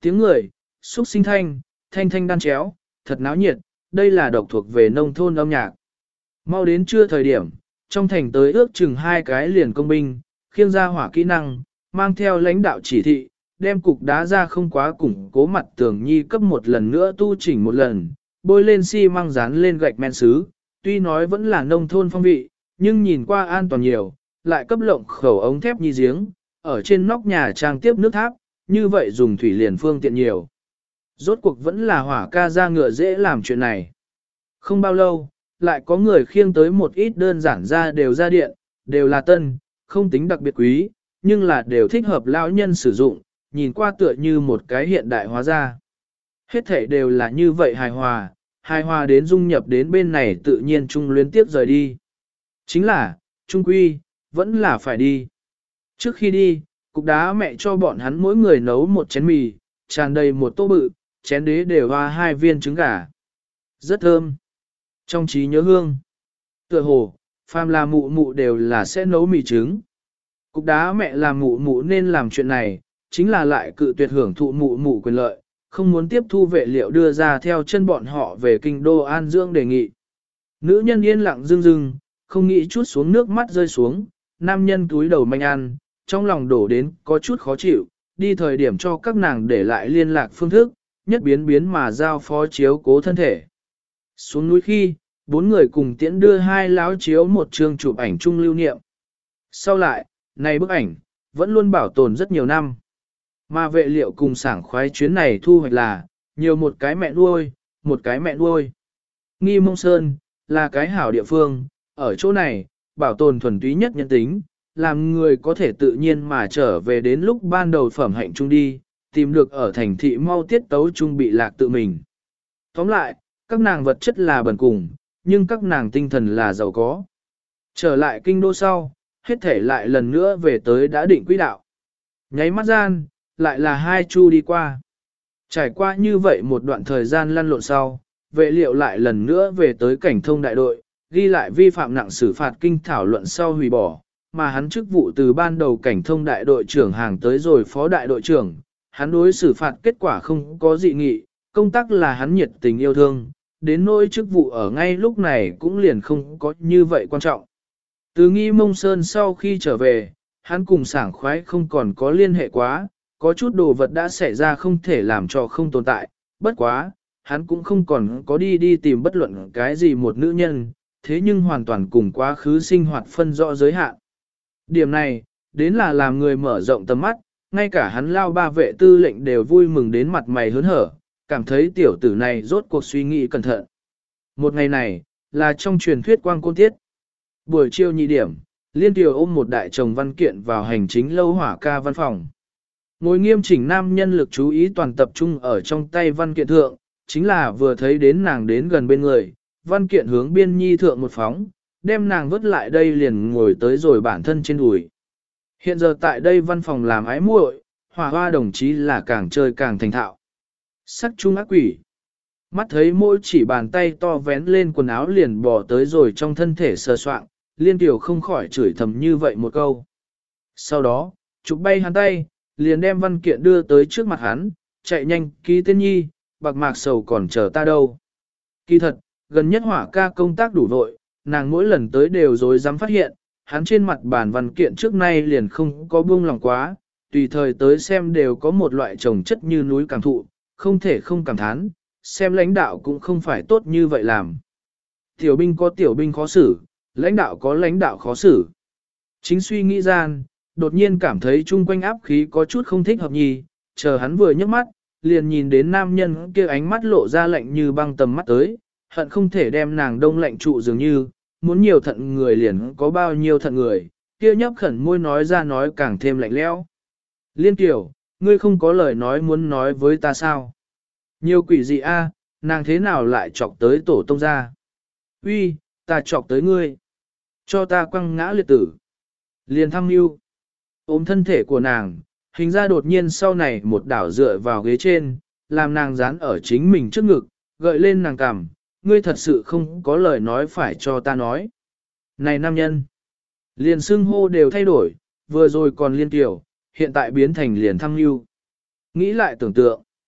tiếng người, xúc sinh thanh, thanh thanh đan chéo, thật náo nhiệt, đây là độc thuộc về nông thôn âm nhạc. Mau đến trưa thời điểm, trong thành tới ước chừng hai cái liền công binh, khiêng ra hỏa kỹ năng, mang theo lãnh đạo chỉ thị, đem cục đá ra không quá củng cố mặt tường nhi cấp một lần nữa tu chỉnh một lần, bôi lên xi măng dán lên gạch men sứ, tuy nói vẫn là nông thôn phong vị, nhưng nhìn qua an toàn nhiều, lại cấp lộng khẩu ống thép nhi giếng, ở trên nóc nhà trang tiếp nước tháp, như vậy dùng thủy liền phương tiện nhiều. Rốt cuộc vẫn là hỏa ca ra ngựa dễ làm chuyện này. Không bao lâu, lại có người khiêng tới một ít đơn giản ra đều ra điện, đều là tân, không tính đặc biệt quý, nhưng là đều thích hợp lão nhân sử dụng, nhìn qua tựa như một cái hiện đại hóa ra. Hết thể đều là như vậy hài hòa, hài hòa đến dung nhập đến bên này tự nhiên trung luyến tiếp rời đi. Chính là, trung quy, vẫn là phải đi. Trước khi đi, cục đá mẹ cho bọn hắn mỗi người nấu một chén mì, tràn đầy một tô bự, chén đế đều hoa hai viên trứng gà. Rất thơm. Trong trí nhớ hương. Tựa hồ, phàm là mụ mụ đều là sẽ nấu mì trứng. Cục đá mẹ làm mụ mụ nên làm chuyện này, chính là lại cự tuyệt hưởng thụ mụ mụ quyền lợi, không muốn tiếp thu vệ liệu đưa ra theo chân bọn họ về kinh đô an dưỡng đề nghị. Nữ nhân yên lặng dưng dưng, không nghĩ chút xuống nước mắt rơi xuống, nam nhân túi đầu manh ăn, trong lòng đổ đến có chút khó chịu, đi thời điểm cho các nàng để lại liên lạc phương thức, nhất biến biến mà giao phó chiếu cố thân thể. Xuống núi khi, bốn người cùng tiễn đưa hai láo chiếu một chương chụp ảnh chung lưu niệm. Sau lại, này bức ảnh, vẫn luôn bảo tồn rất nhiều năm. Mà vệ liệu cùng sảng khoái chuyến này thu hoạch là, nhiều một cái mẹ nuôi, một cái mẹ nuôi. Nghi Mông Sơn, là cái hảo địa phương, ở chỗ này, bảo tồn thuần túy nhất nhân tính, làm người có thể tự nhiên mà trở về đến lúc ban đầu phẩm hạnh chung đi, tìm được ở thành thị mau tiết tấu chung bị lạc tự mình. Tóm lại, các nàng vật chất là bần cùng, nhưng các nàng tinh thần là giàu có. Trở lại kinh đô sau, hết thể lại lần nữa về tới đã định quỹ đạo. Nháy mắt gian, lại là hai chu đi qua. Trải qua như vậy một đoạn thời gian lăn lộn sau, vệ liệu lại lần nữa về tới cảnh thông đại đội, ghi lại vi phạm nặng xử phạt kinh thảo luận sau hủy bỏ, mà hắn chức vụ từ ban đầu cảnh thông đại đội trưởng hàng tới rồi phó đại đội trưởng, hắn đối xử phạt kết quả không có dị nghị, công tác là hắn nhiệt tình yêu thương, đến nỗi chức vụ ở ngay lúc này cũng liền không có như vậy quan trọng. Từ Nghi Mông Sơn sau khi trở về, hắn cùng sảng khoái không còn có liên hệ quá, có chút đồ vật đã xảy ra không thể làm cho không tồn tại, bất quá, hắn cũng không còn có đi đi tìm bất luận cái gì một nữ nhân, thế nhưng hoàn toàn cùng quá khứ sinh hoạt phân rõ giới hạn. Điểm này, đến là làm người mở rộng tầm mắt, ngay cả hắn lao ba vệ tư lệnh đều vui mừng đến mặt mày hớn hở, cảm thấy tiểu tử này rốt cuộc suy nghĩ cẩn thận. Một ngày này, là trong truyền thuyết quang côn tiết. Buổi chiều nhị điểm, Liên Tiểu ôm một đại chồng văn kiện vào hành chính lâu hỏa ca văn phòng. Ngồi nghiêm chỉnh nam nhân lực chú ý toàn tập trung ở trong tay văn kiện thượng, chính là vừa thấy đến nàng đến gần bên người, văn kiện hướng biên nhi thượng một phóng, đem nàng vứt lại đây liền ngồi tới rồi bản thân trên đùi. Hiện giờ tại đây văn phòng làm ái muội, hỏa hoa đồng chí là càng chơi càng thành thạo. Sắc trung ác quỷ. Mắt thấy mỗi chỉ bàn tay to vén lên quần áo liền bỏ tới rồi trong thân thể sờ soạng, Liên Tiểu không khỏi chửi thầm như vậy một câu. Sau đó, chụp bay hắn tay, liền đem văn kiện đưa tới trước mặt hắn, chạy nhanh, ký tên nhi, bạc mạc sầu còn chờ ta đâu. Kỳ thật, gần nhất hỏa ca công tác đủ vội, nàng mỗi lần tới đều dối dám phát hiện, hắn trên mặt bản văn kiện trước nay liền không có buông lòng quá, tùy thời tới xem đều có một loại trồng chất như núi cảm thụ, không thể không cảm thán, xem lãnh đạo cũng không phải tốt như vậy làm. Tiểu binh có tiểu binh khó xử, lãnh đạo có lãnh đạo khó xử. Chính suy nghĩ gian, đột nhiên cảm thấy chung quanh áp khí có chút không thích hợp nhì, chờ hắn vừa nhấc mắt, liền nhìn đến nam nhân kia ánh mắt lộ ra lạnh như băng tầm mắt tới, hận không thể đem nàng đông lạnh trụ dường như, muốn nhiều thận người liền có bao nhiêu thận người, kia nhấp khẩn môi nói ra nói càng thêm lạnh lẽo. Liên Tiểu, ngươi không có lời nói muốn nói với ta sao? Nhiều quỷ gì a, nàng thế nào lại chọc tới tổ tông ra? Uy, ta chọc tới ngươi. Cho ta quăng ngã liệt tử. Liền thăm mưu. Ôm thân thể của nàng, hình ra đột nhiên sau này một đảo dựa vào ghế trên, làm nàng dán ở chính mình trước ngực, gợi lên nàng cằm. Ngươi thật sự không có lời nói phải cho ta nói. Này nam nhân. Liền xưng hô đều thay đổi, vừa rồi còn Liên Tiểu, hiện tại biến thành liền thăm mưu. Nghĩ lại tưởng tượng.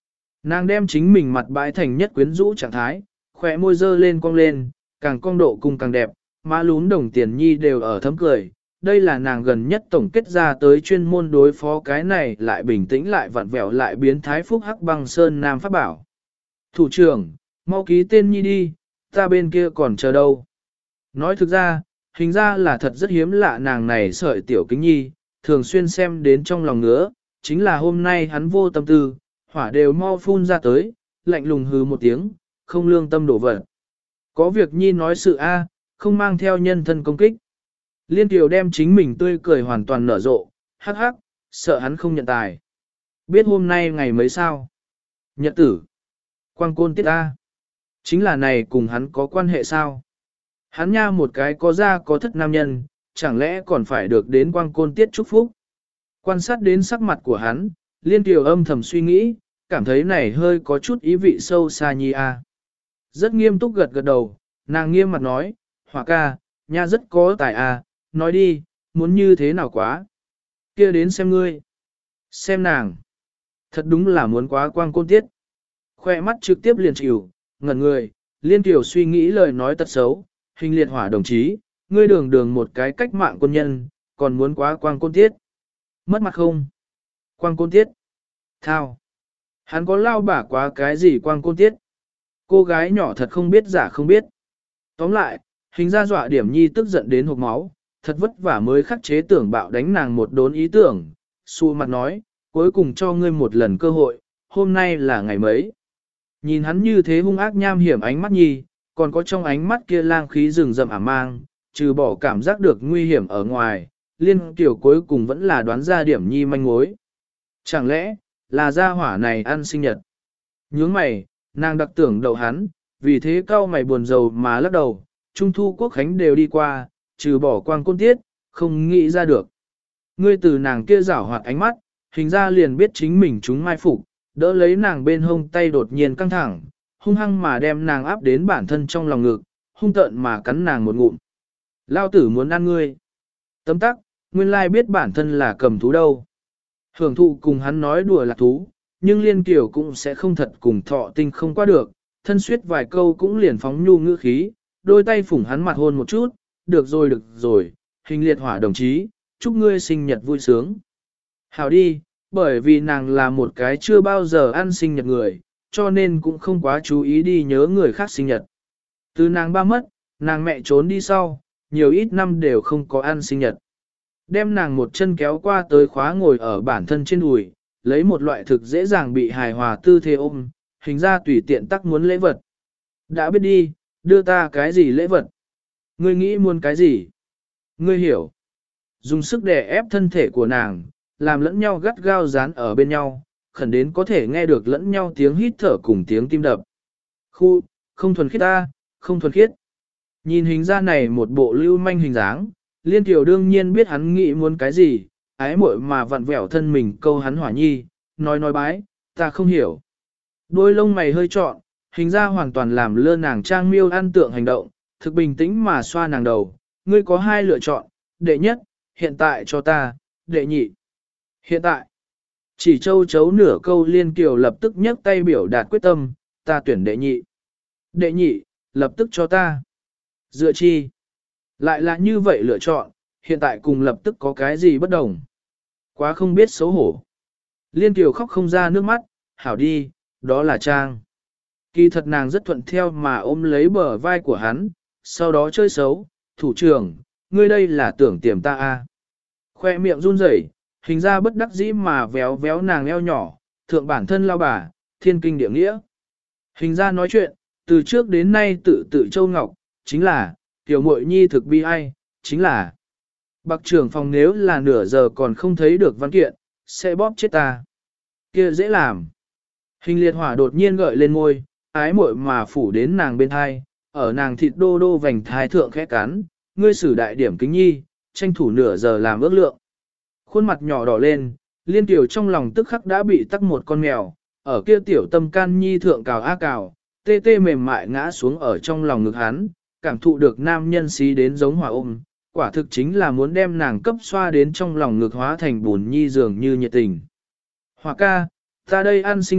Nàng đem chính mình mặt bãi thành nhất quyến rũ trạng thái, khỏe môi dơ lên cong lên, càng cong độ cùng càng đẹp, má lún đồng tiền nhi đều ở thấm cười. Đây là nàng gần nhất tổng kết ra tới chuyên môn đối phó cái này lại bình tĩnh lại vặn vẹo lại biến thái phúc hắc băng sơn nam pháp bảo. Thủ trưởng, mau ký tên nhi đi, ta bên kia còn chờ đâu. Nói thực ra, hình ra là thật rất hiếm lạ nàng này sợi tiểu kính nhi, thường xuyên xem đến trong lòng ngứa, chính là hôm nay hắn vô tâm tư, hỏa đều mau phun ra tới, lạnh lùng hừ một tiếng, không lương tâm đổ vật. Có việc nhi nói sự A, không mang theo nhân thân công kích. Liên Kiều đem chính mình tươi cười hoàn toàn nở rộ, hắc hắc, sợ hắn không nhận tài. Biết hôm nay ngày mấy sao? Nhật tử. Quang côn tiết A. Chính là này cùng hắn có quan hệ sao? Hắn nha một cái có ra có thất nam nhân, chẳng lẽ còn phải được đến quang côn tiết chúc phúc? Quan sát đến sắc mặt của hắn, Liên Kiều âm thầm suy nghĩ, cảm thấy này hơi có chút ý vị sâu xa nhi A. Rất nghiêm túc gật gật đầu, nàng nghiêm mặt nói, Hỏa ca, nha rất có tài A, nói đi, muốn như thế nào quá? Kia đến xem ngươi. Xem nàng. Thật đúng là muốn quá quang côn tiết. Khoe mắt trực tiếp liền chịu, ngẩn người, Liên Kiều suy nghĩ lời nói tật xấu, hình liệt hỏa đồng chí, ngươi đường đường một cái cách mạng quân nhân, còn muốn quá quang côn tiết. Mất mặt không? Quang côn tiết. Thao. Hắn có lao bả quá cái gì quang côn tiết. Cô gái nhỏ thật không biết giả không biết. Tóm lại, hình ra dọa điểm nhi tức giận đến hộc máu, thật vất vả mới khắc chế tưởng bạo đánh nàng một đốn ý tưởng. Xu mặt nói, cuối cùng cho ngươi một lần cơ hội, hôm nay là ngày mấy. Nhìn hắn như thế hung ác nham hiểm ánh mắt nhi, còn có trong ánh mắt kia lang khí rừng rậm ảm mang, trừ bỏ cảm giác được nguy hiểm ở ngoài, Liên Kiều cuối cùng vẫn là đoán ra điểm nhi manh mối. Chẳng lẽ, là gia hỏa này ăn sinh nhật? Nhướng mày, nàng đặc tưởng đậu hắn, vì thế cao mày buồn rầu mà lắc đầu, Trung thu quốc khánh đều đi qua, trừ bỏ quang côn tiết, không nghĩ ra được. Ngươi từ nàng kia rảo hoạt ánh mắt, hình ra liền biết chính mình chúng mai phục, đỡ lấy nàng bên hông tay đột nhiên căng thẳng, hung hăng mà đem nàng áp đến bản thân trong lòng ngực, hung tợn mà cắn nàng một ngụm. Lao tử muốn ăn ngươi. Tấm tắc, nguyên lai biết bản thân là cầm thú đâu. Hưởng thụ cùng hắn nói đùa là thú, nhưng Liên Kiều cũng sẽ không thật cùng thọ tinh không qua được, thân suyết vài câu cũng liền phóng nhu ngữ khí, đôi tay phủng hắn mặt hôn một chút, được rồi được rồi, hình liệt hỏa đồng chí, chúc ngươi sinh nhật vui sướng. Hảo đi, bởi vì nàng là một cái chưa bao giờ ăn sinh nhật người, cho nên cũng không quá chú ý đi nhớ người khác sinh nhật. Từ nàng ba mất, nàng mẹ trốn đi sau, nhiều ít năm đều không có ăn sinh nhật. Đem nàng một chân kéo qua tới khóa ngồi ở bản thân trên đùi, lấy một loại thực dễ dàng bị hài hòa tư thế ôm, hình ra tùy tiện tắc muốn lễ vật. Đã biết đi, đưa ta cái gì lễ vật? Ngươi nghĩ muốn cái gì? Ngươi hiểu. Dùng sức đè ép thân thể của nàng, làm lẫn nhau gắt gao dán ở bên nhau, khẩn đến có thể nghe được lẫn nhau tiếng hít thở cùng tiếng tim đập. Khu, không thuần khiết ta, không thuần khiết. Nhìn hình ra này một bộ lưu manh hình dáng, Liên Kiều đương nhiên biết hắn nghĩ muốn cái gì, ái muội mà vặn vẹo thân mình câu hắn hỏa nhi, nói nói bái, ta không hiểu. Đôi lông mày hơi trọn, hình ra hoàn toàn làm lơ nàng trang miêu ăn tượng hành động, thực bình tĩnh mà xoa nàng đầu, ngươi có hai lựa chọn, đệ nhất, hiện tại cho ta, đệ nhị. Hiện tại, chỉ châu chấu nửa câu Liên Kiều lập tức nhấc tay biểu đạt quyết tâm, ta tuyển đệ nhị. Đệ nhị, lập tức cho ta. Dựa chi? Lại là như vậy lựa chọn, hiện tại cùng lập tức có cái gì bất đồng. Quá không biết xấu hổ. Liên Kiều khóc không ra nước mắt, hảo đi, đó là Trang. Kỳ thật nàng rất thuận theo mà ôm lấy bờ vai của hắn, sau đó chơi xấu, thủ trưởng, ngươi đây là tưởng tiềm ta à. Khoe miệng run rẩy, hình ra bất đắc dĩ mà véo véo nàng eo nhỏ, thượng bản thân lao bà, thiên kinh địa nghĩa. Hình ra nói chuyện, từ trước đến nay tự tự châu ngọc, chính là, tiểu muội nhi thực bi ai, chính là. Bạc trưởng phòng nếu là nửa giờ còn không thấy được văn kiện, sẽ bóp chết ta. Kia dễ làm. Hình liệt hỏa đột nhiên gợi lên môi, ái muội mà phủ đến nàng bên thai, ở nàng thịt đô đô vành thai thượng khẽ cắn, ngươi xử đại điểm kính nhi, tranh thủ nửa giờ làm ước lượng. Khuôn mặt nhỏ đỏ lên, Liên Kiều trong lòng tức khắc đã bị tắc một con mèo, ở kia tiểu tâm can nhi thượng cào á cào, tê tê mềm mại ngã xuống ở trong lòng ngực hắn, cảm thụ được nam nhân xí đến giống hỏa ôm, quả thực chính là muốn đem nàng cấp xoa đến trong lòng ngực hóa thành bùn nhi dường như nhiệt tình. Hỏa ca, ta đây ăn sinh nhật,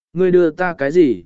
Ngươi đưa ta cái gì?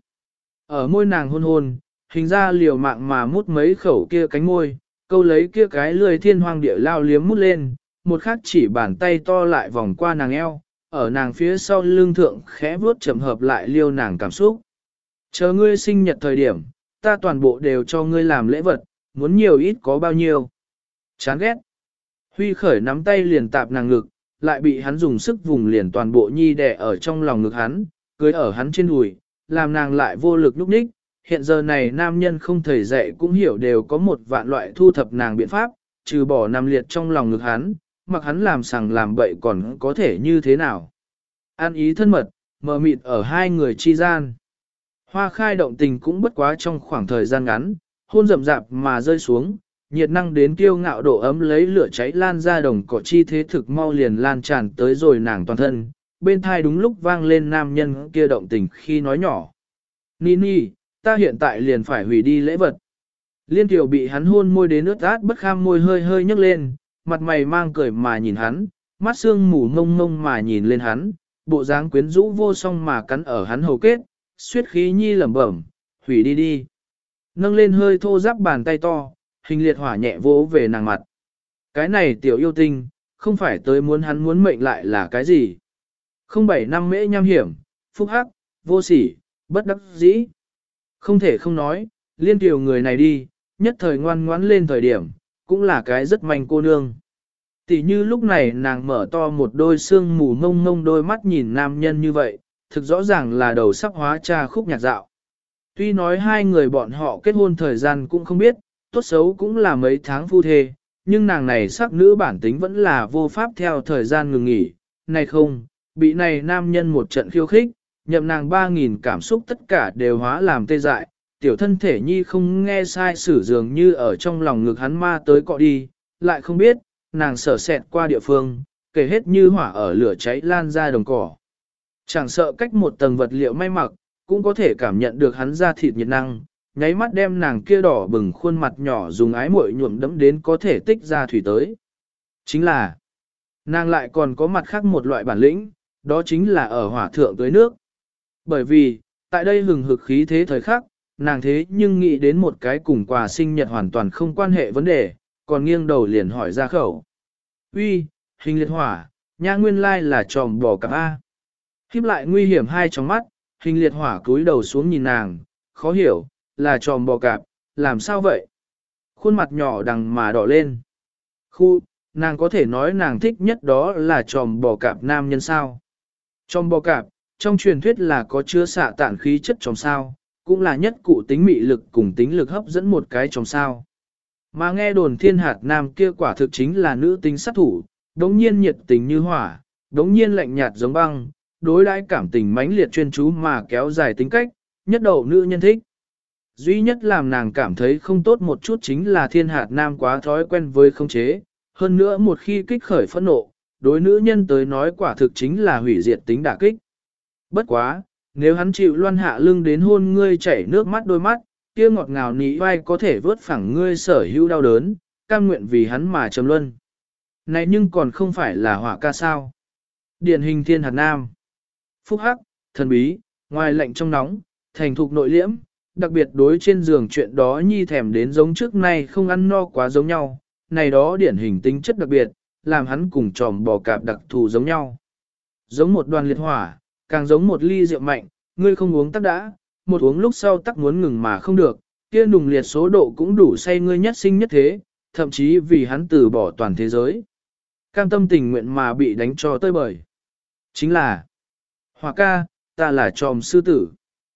Ở môi nàng hôn hôn, hình ra liều mạng mà mút mấy khẩu kia cánh môi, câu lấy kia cái lười thiên hoang địa lao liếm mút lên, một khắc chỉ bàn tay to lại vòng qua nàng eo, ở nàng phía sau lưng thượng khẽ vuốt chậm hợp lại liêu nàng cảm xúc. Chờ ngươi sinh nhật thời điểm, ta toàn bộ đều cho ngươi làm lễ vật, muốn nhiều ít có bao nhiêu. Chán ghét. Huy khởi nắm tay liền tạp nàng ngực, lại bị hắn dùng sức vùng liền toàn bộ nhi đè ở trong lòng ngực hắn, cưới ở hắn trên đùi, làm nàng lại vô lực lúc ních. Hiện giờ này nam nhân không thầy dạy cũng hiểu đều có một vạn loại thu thập nàng biện pháp, trừ bỏ nằm liệt trong lòng ngực hắn, mặc hắn làm sằng làm bậy còn có thể như thế nào. An ý thân mật, mờ mịt ở hai người chi gian. Hoa khai động tình cũng bất quá trong khoảng thời gian ngắn, hôn rậm rạp mà rơi xuống, nhiệt năng đến kiêu ngạo độ ấm lấy lửa cháy lan ra đồng cỏ chi thế thực mau liền lan tràn tới rồi nàng toàn thân, bên thai đúng lúc vang lên nam nhân kia động tình khi nói nhỏ. Nini, ta hiện tại liền phải hủy đi lễ vật. Liên Kiều bị hắn hôn môi đến ướt át bất kham môi hơi hơi nhấc lên, mặt mày mang cười mà nhìn hắn, mắt xương mù ngông ngông mà nhìn lên hắn, bộ dáng quyến rũ vô song mà cắn ở hắn hầu kết, suyết khí nhi lẩm bẩm, hủy đi đi. Nâng lên hơi thô ráp bàn tay to, hình liệt hỏa nhẹ vỗ về nàng mặt. Cái này tiểu yêu tinh, không phải tới muốn hắn muốn mệnh lại là cái gì. Không bảy năm mễ nham hiểm, phúc hắc, vô sỉ, bất đắc dĩ. Không thể không nói, Liên Kiều người này đi, nhất thời ngoan ngoãn lên thời điểm, cũng là cái rất manh cô nương. Tỷ như lúc này nàng mở to một đôi xương mù ngông ngông đôi mắt nhìn nam nhân như vậy, thực rõ ràng là đầu sắp hóa cha khúc nhạc dạo. Tuy nói hai người bọn họ kết hôn thời gian cũng không biết, tốt xấu cũng là mấy tháng phu thê, nhưng nàng này sắc nữ bản tính vẫn là vô pháp theo thời gian ngừng nghỉ. Này không, bị này nam nhân một trận khiêu khích, nhậm nàng ba nghìn cảm xúc tất cả đều hóa làm tê dại, tiểu thân thể nhi không nghe sai sử dường như ở trong lòng ngực hắn ma tới cọ đi, lại không biết, nàng sở sẹt qua địa phương, kể hết như hỏa ở lửa cháy lan ra đồng cỏ. Chẳng sợ cách một tầng vật liệu may mặc, cũng có thể cảm nhận được hắn da thịt nhiệt năng, nháy mắt đem nàng kia đỏ bừng khuôn mặt nhỏ dùng ái muội nhuộm đẫm đến có thể tích ra thủy tới. Chính là, nàng lại còn có mặt khác một loại bản lĩnh, đó chính là ở hỏa thượng tới nước. Bởi vì, tại đây hừng hực khí thế thời khắc, nàng thế nhưng nghĩ đến một cái cùng quà sinh nhật hoàn toàn không quan hệ vấn đề, còn nghiêng đầu liền hỏi ra khẩu. Uy, hình liệt hỏa, nha nguyên lai là tròm bò cặp A. Khiếp lại nguy hiểm hai trong mắt, hình liệt hỏa cúi đầu xuống nhìn nàng, khó hiểu, là tròm bò cạp, làm sao vậy? Khuôn mặt nhỏ đằng mà đỏ lên. Khu, nàng có thể nói nàng thích nhất đó là tròm bò cạp nam nhân sao. Tròm bò cạp, trong truyền thuyết là có chứa xạ tản khí chất tròm sao, cũng là nhất cụ tính mị lực cùng tính lực hấp dẫn một cái tròm sao. Mà nghe đồn thiên hạt nam kia quả thực chính là nữ tính sát thủ, đống nhiên nhiệt tình như hỏa, đống nhiên lạnh nhạt giống băng, đối đãi cảm tình mãnh liệt chuyên chú mà kéo dài tính cách, nhất đầu nữ nhân thích. Duy nhất làm nàng cảm thấy không tốt một chút chính là thiên hạt nam quá thói quen với không chế, hơn nữa một khi kích khởi phẫn nộ, đối nữ nhân tới nói quả thực chính là hủy diệt tính đả kích. Bất quá, nếu hắn chịu loan hạ lưng đến hôn ngươi chảy nước mắt đôi mắt, kia ngọt ngào nị vai có thể vớt phẳng ngươi sở hữu đau đớn, cam nguyện vì hắn mà trầm luân. Này nhưng còn không phải là hỏa ca sao. Điển hình thiên hạt nam. Phúc hắc, thần bí, ngoài lạnh trong nóng, thành thục nội liễm, đặc biệt đối trên giường chuyện đó nhi thèm đến giống trước nay không ăn no quá giống nhau, này đó điển hình tính chất đặc biệt, làm hắn cùng tròm bò cạp đặc thù giống nhau. Giống một đoàn liệt hỏa, càng giống một ly rượu mạnh, ngươi không uống tắc đã, một uống lúc sau tắc muốn ngừng mà không được, kia nùng liệt số độ cũng đủ say ngươi nhất sinh nhất thế, thậm chí vì hắn từ bỏ toàn thế giới. Cam tâm tình nguyện mà bị đánh cho tơi bời. Chính là, Hỏa ca, ta là tròm sư tử.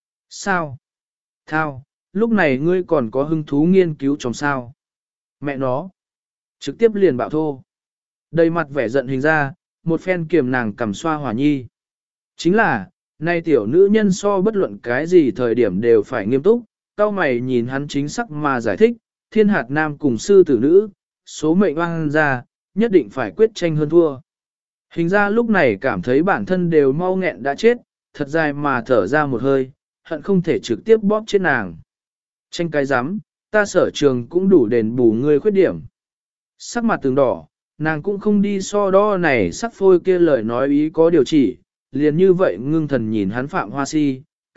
Sao? Thao, lúc này ngươi còn có hứng thú nghiên cứu tròm sao? Mẹ nó. Trực tiếp liền bạo thô. Đầy mặt vẻ giận hình ra, một phen kiềm nàng cầm xoa hỏa nhi. Chính là, nay tiểu nữ nhân so bất luận cái gì thời điểm đều phải nghiêm túc, cao mày nhìn hắn chính xác mà giải thích, thiên hạt nam cùng sư tử nữ, số mệnh oan ra, nhất định phải quyết tranh hơn thua. Hình ra lúc này cảm thấy bản thân đều mau nghẹn đã chết, thật dài mà thở ra một hơi, hận không thể trực tiếp bóp chết nàng. Tranh cái rắm ta sở trường cũng đủ đền bù ngươi khuyết điểm. Sắc mặt tường đỏ, nàng cũng không đi so đo này sắc phôi kia lời nói ý có điều chỉ, liền như vậy ngưng thần nhìn hắn phạm hoa si,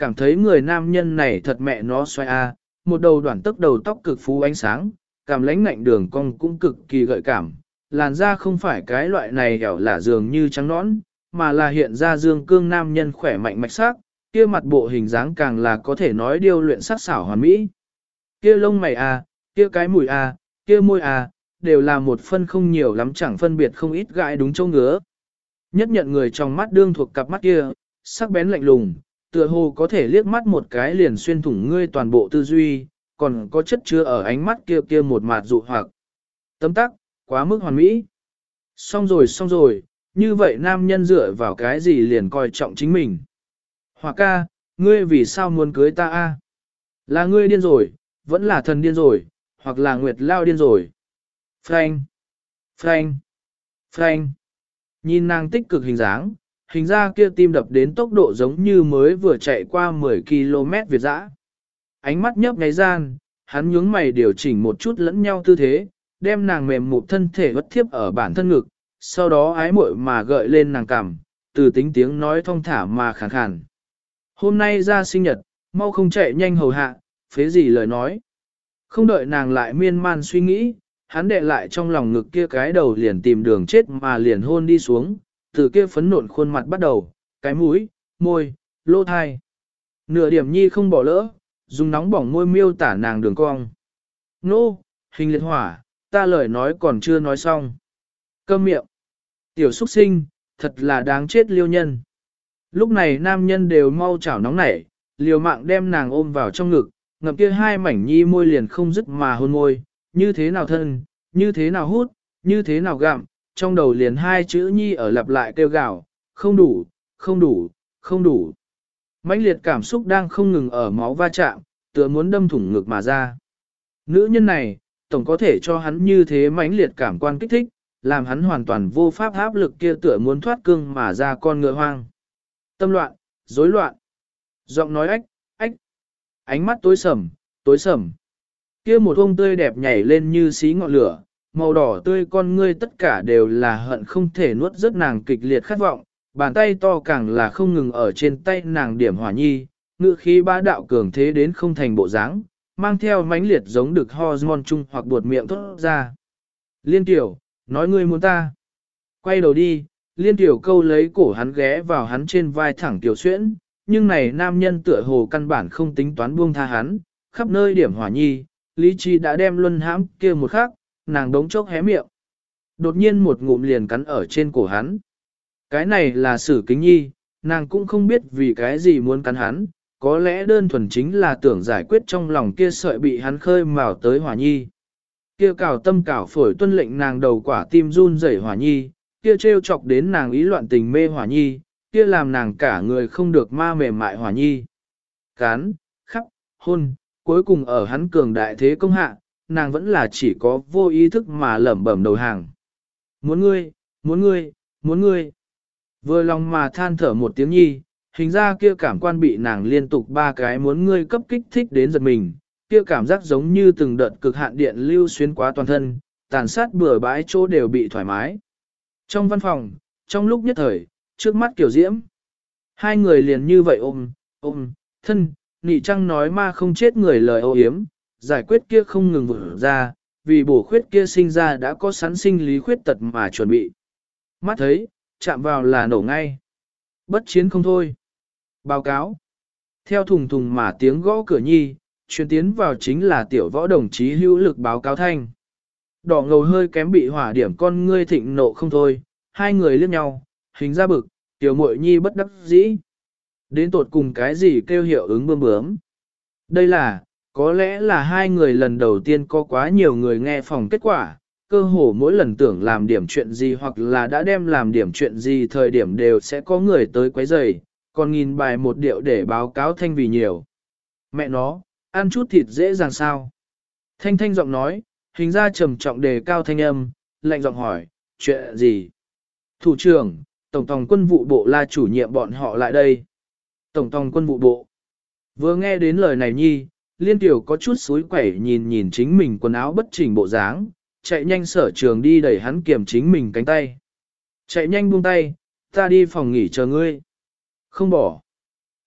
cảm thấy người nam nhân này thật mẹ nó xoay a, một đầu đoạn tấc đầu tóc cực phú ánh sáng, cảm lãnh ngạnh đường cong cũng cực kỳ gợi cảm, làn da không phải cái loại này hẻo lả dường như trắng nõn, mà là hiện ra dương cương nam nhân khỏe mạnh mạch sắc, kia mặt bộ hình dáng càng là có thể nói điêu luyện sắc xảo hoàn mỹ. Kia lông mày a, kia cái mũi a, kia môi a, đều là một phân không nhiều lắm chẳng phân biệt không ít gãi đúng châu ngứa. Nhất nhận người trong mắt đương thuộc cặp mắt kia, sắc bén lạnh lùng, tựa hồ có thể liếc mắt một cái liền xuyên thủng ngươi toàn bộ tư duy, còn có chất chứa ở ánh mắt kia kia một mạt dụ hoặc. Tấm tắc, quá mức hoàn mỹ. Xong rồi xong rồi, như vậy nam nhân dựa vào cái gì liền coi trọng chính mình. Hoặc ca, ngươi vì sao muốn cưới ta a? Là ngươi điên rồi, vẫn là thần điên rồi, hoặc là nguyệt lao điên rồi. Frank, Frank, Frank. Nhìn nàng tích cực hình dáng, hình ra kia tim đập đến tốc độ giống như mới vừa chạy qua mười ki lô mét việt dã. Ánh mắt nhấp nháy gian, hắn nhướng mày điều chỉnh một chút lẫn nhau tư thế, đem nàng mềm mụt thân thể vất thiếp ở bản thân ngực, sau đó ái muội mà gợi lên nàng cằm, từ tính tiếng nói thong thả mà khàn khàn. Hôm nay ra sinh nhật, mau không chạy nhanh hầu hạ, phế gì lời nói. Không đợi nàng lại miên man suy nghĩ, hắn đệ lại trong lòng ngực kia cái đầu liền tìm đường chết mà liền hôn đi xuống, từ kia phấn nộn khuôn mặt bắt đầu, cái mũi, môi, lỗ thai. Nửa điểm nhi không bỏ lỡ, dùng nóng bỏng môi miêu tả nàng đường cong. Nô, hình liệt hỏa, ta lời nói còn chưa nói xong. Câm miệng. Tiểu xuất sinh, thật là đáng chết liêu nhân. Lúc này nam nhân đều mau chảo nóng nảy, liều mạng đem nàng ôm vào trong ngực, ngậm kia hai mảnh nhi môi liền không dứt mà hôn môi, như thế nào thân, như thế nào hút, như thế nào gặm, trong đầu liền hai chữ nhi ở lặp lại kêu gào, không đủ, không đủ, không đủ. Mãnh liệt cảm xúc đang không ngừng ở máu va chạm, tựa muốn đâm thủng ngực mà ra. Nữ nhân này, tổng có thể cho hắn như thế mãnh liệt cảm quan kích thích, làm hắn hoàn toàn vô pháp áp lực kia tựa muốn thoát cương mà ra con ngựa hoang. Tâm loạn, rối loạn. Giọng nói ách, ách. Ánh mắt tối sầm, tối sầm. Kia một ông tươi đẹp nhảy lên như xí ngọn lửa, màu đỏ tươi con ngươi tất cả đều là hận không thể nuốt rất nàng kịch liệt khát vọng, bàn tay to càng là không ngừng ở trên tay nàng điểm hỏa nhi, ngự khí bá đạo cường thế đến không thành bộ dáng, mang theo mãnh liệt giống được hormone chung hoặc buột miệng thốt ra. Liên tiểu, nói ngươi muốn ta. Quay đầu đi, liên tiểu câu lấy cổ hắn ghé vào hắn trên vai thẳng tiểu xuyễn, nhưng này nam nhân tựa hồ căn bản không tính toán buông tha hắn, khắp nơi điểm hỏa nhi, lý trí đã đem luân hãm kia một khắc, nàng đống chốc hé miệng. Đột nhiên một ngụm liền cắn ở trên cổ hắn. Cái này là Sử Kính Nhi, nàng cũng không biết vì cái gì muốn cắn hắn, có lẽ đơn thuần chính là tưởng giải quyết trong lòng kia sợi bị hắn khơi mào tới hỏa nhi. Kia cào tâm cào phổi tuân lệnh nàng đầu quả tim run rẩy hỏa nhi, kia trêu chọc đến nàng ý loạn tình mê hỏa nhi, kia làm nàng cả người không được ma mềm mại hỏa nhi. Cán, khắp, hôn, cuối cùng ở hắn cường đại thế công hạ, nàng vẫn là chỉ có vô ý thức mà lẩm bẩm đầu hàng. Muốn ngươi, muốn ngươi, muốn ngươi. Vừa lòng mà than thở một tiếng nhi, hình ra kia cảm quan bị nàng liên tục ba cái muốn ngươi cấp kích thích đến giật mình, kia cảm giác giống như từng đợt cực hạn điện lưu xuyên qua toàn thân, tàn sát bừa bãi chỗ đều bị thoải mái. Trong văn phòng, trong lúc nhất thời, trước mắt Kiều Diễm, hai người liền như vậy ôm, ôm, thân, nị trăng nói ma không chết người lời ô hiếm, giải quyết kia không ngừng vỡ ra, vì bổ khuyết kia sinh ra đã có sẵn sinh lý khuyết tật mà chuẩn bị. Mắt thấy, chạm vào là nổ ngay. Bất chiến không thôi. Báo cáo. Theo thùng thùng mà tiếng gõ cửa nhi, truyền tiến vào chính là tiểu võ đồng chí hữu lực báo cáo thanh. Đỏ ngầu hơi kém bị hỏa điểm con ngươi thịnh nộ không thôi, hai người liếc nhau, hình ra bực, tiểu muội nhi bất đắc dĩ. Đến tột cùng cái gì kêu hiệu ứng bơm bướm. Đây là, có lẽ là hai người lần đầu tiên có quá nhiều người nghe phòng kết quả, cơ hồ mỗi lần tưởng làm điểm chuyện gì hoặc là đã đem làm điểm chuyện gì thời điểm đều sẽ có người tới quấy rầy, còn nghìn bài một điệu để báo cáo thanh vì nhiều. Mẹ nó, ăn chút thịt dễ dàng sao? Thanh thanh giọng nói, hình ra trầm trọng đề cao thanh âm, lạnh giọng hỏi, chuyện gì? Thủ trưởng, Tổng thống quân vụ bộ là chủ nhiệm bọn họ lại đây. Tổng thống quân vụ bộ. Vừa nghe đến lời này nhi, liên tiểu có chút suối quẩy nhìn nhìn chính mình quần áo bất chỉnh bộ dáng, chạy nhanh sở trường đi đẩy hắn kiềm chính mình cánh tay. Chạy nhanh buông tay, ta đi phòng nghỉ chờ ngươi. Không bỏ.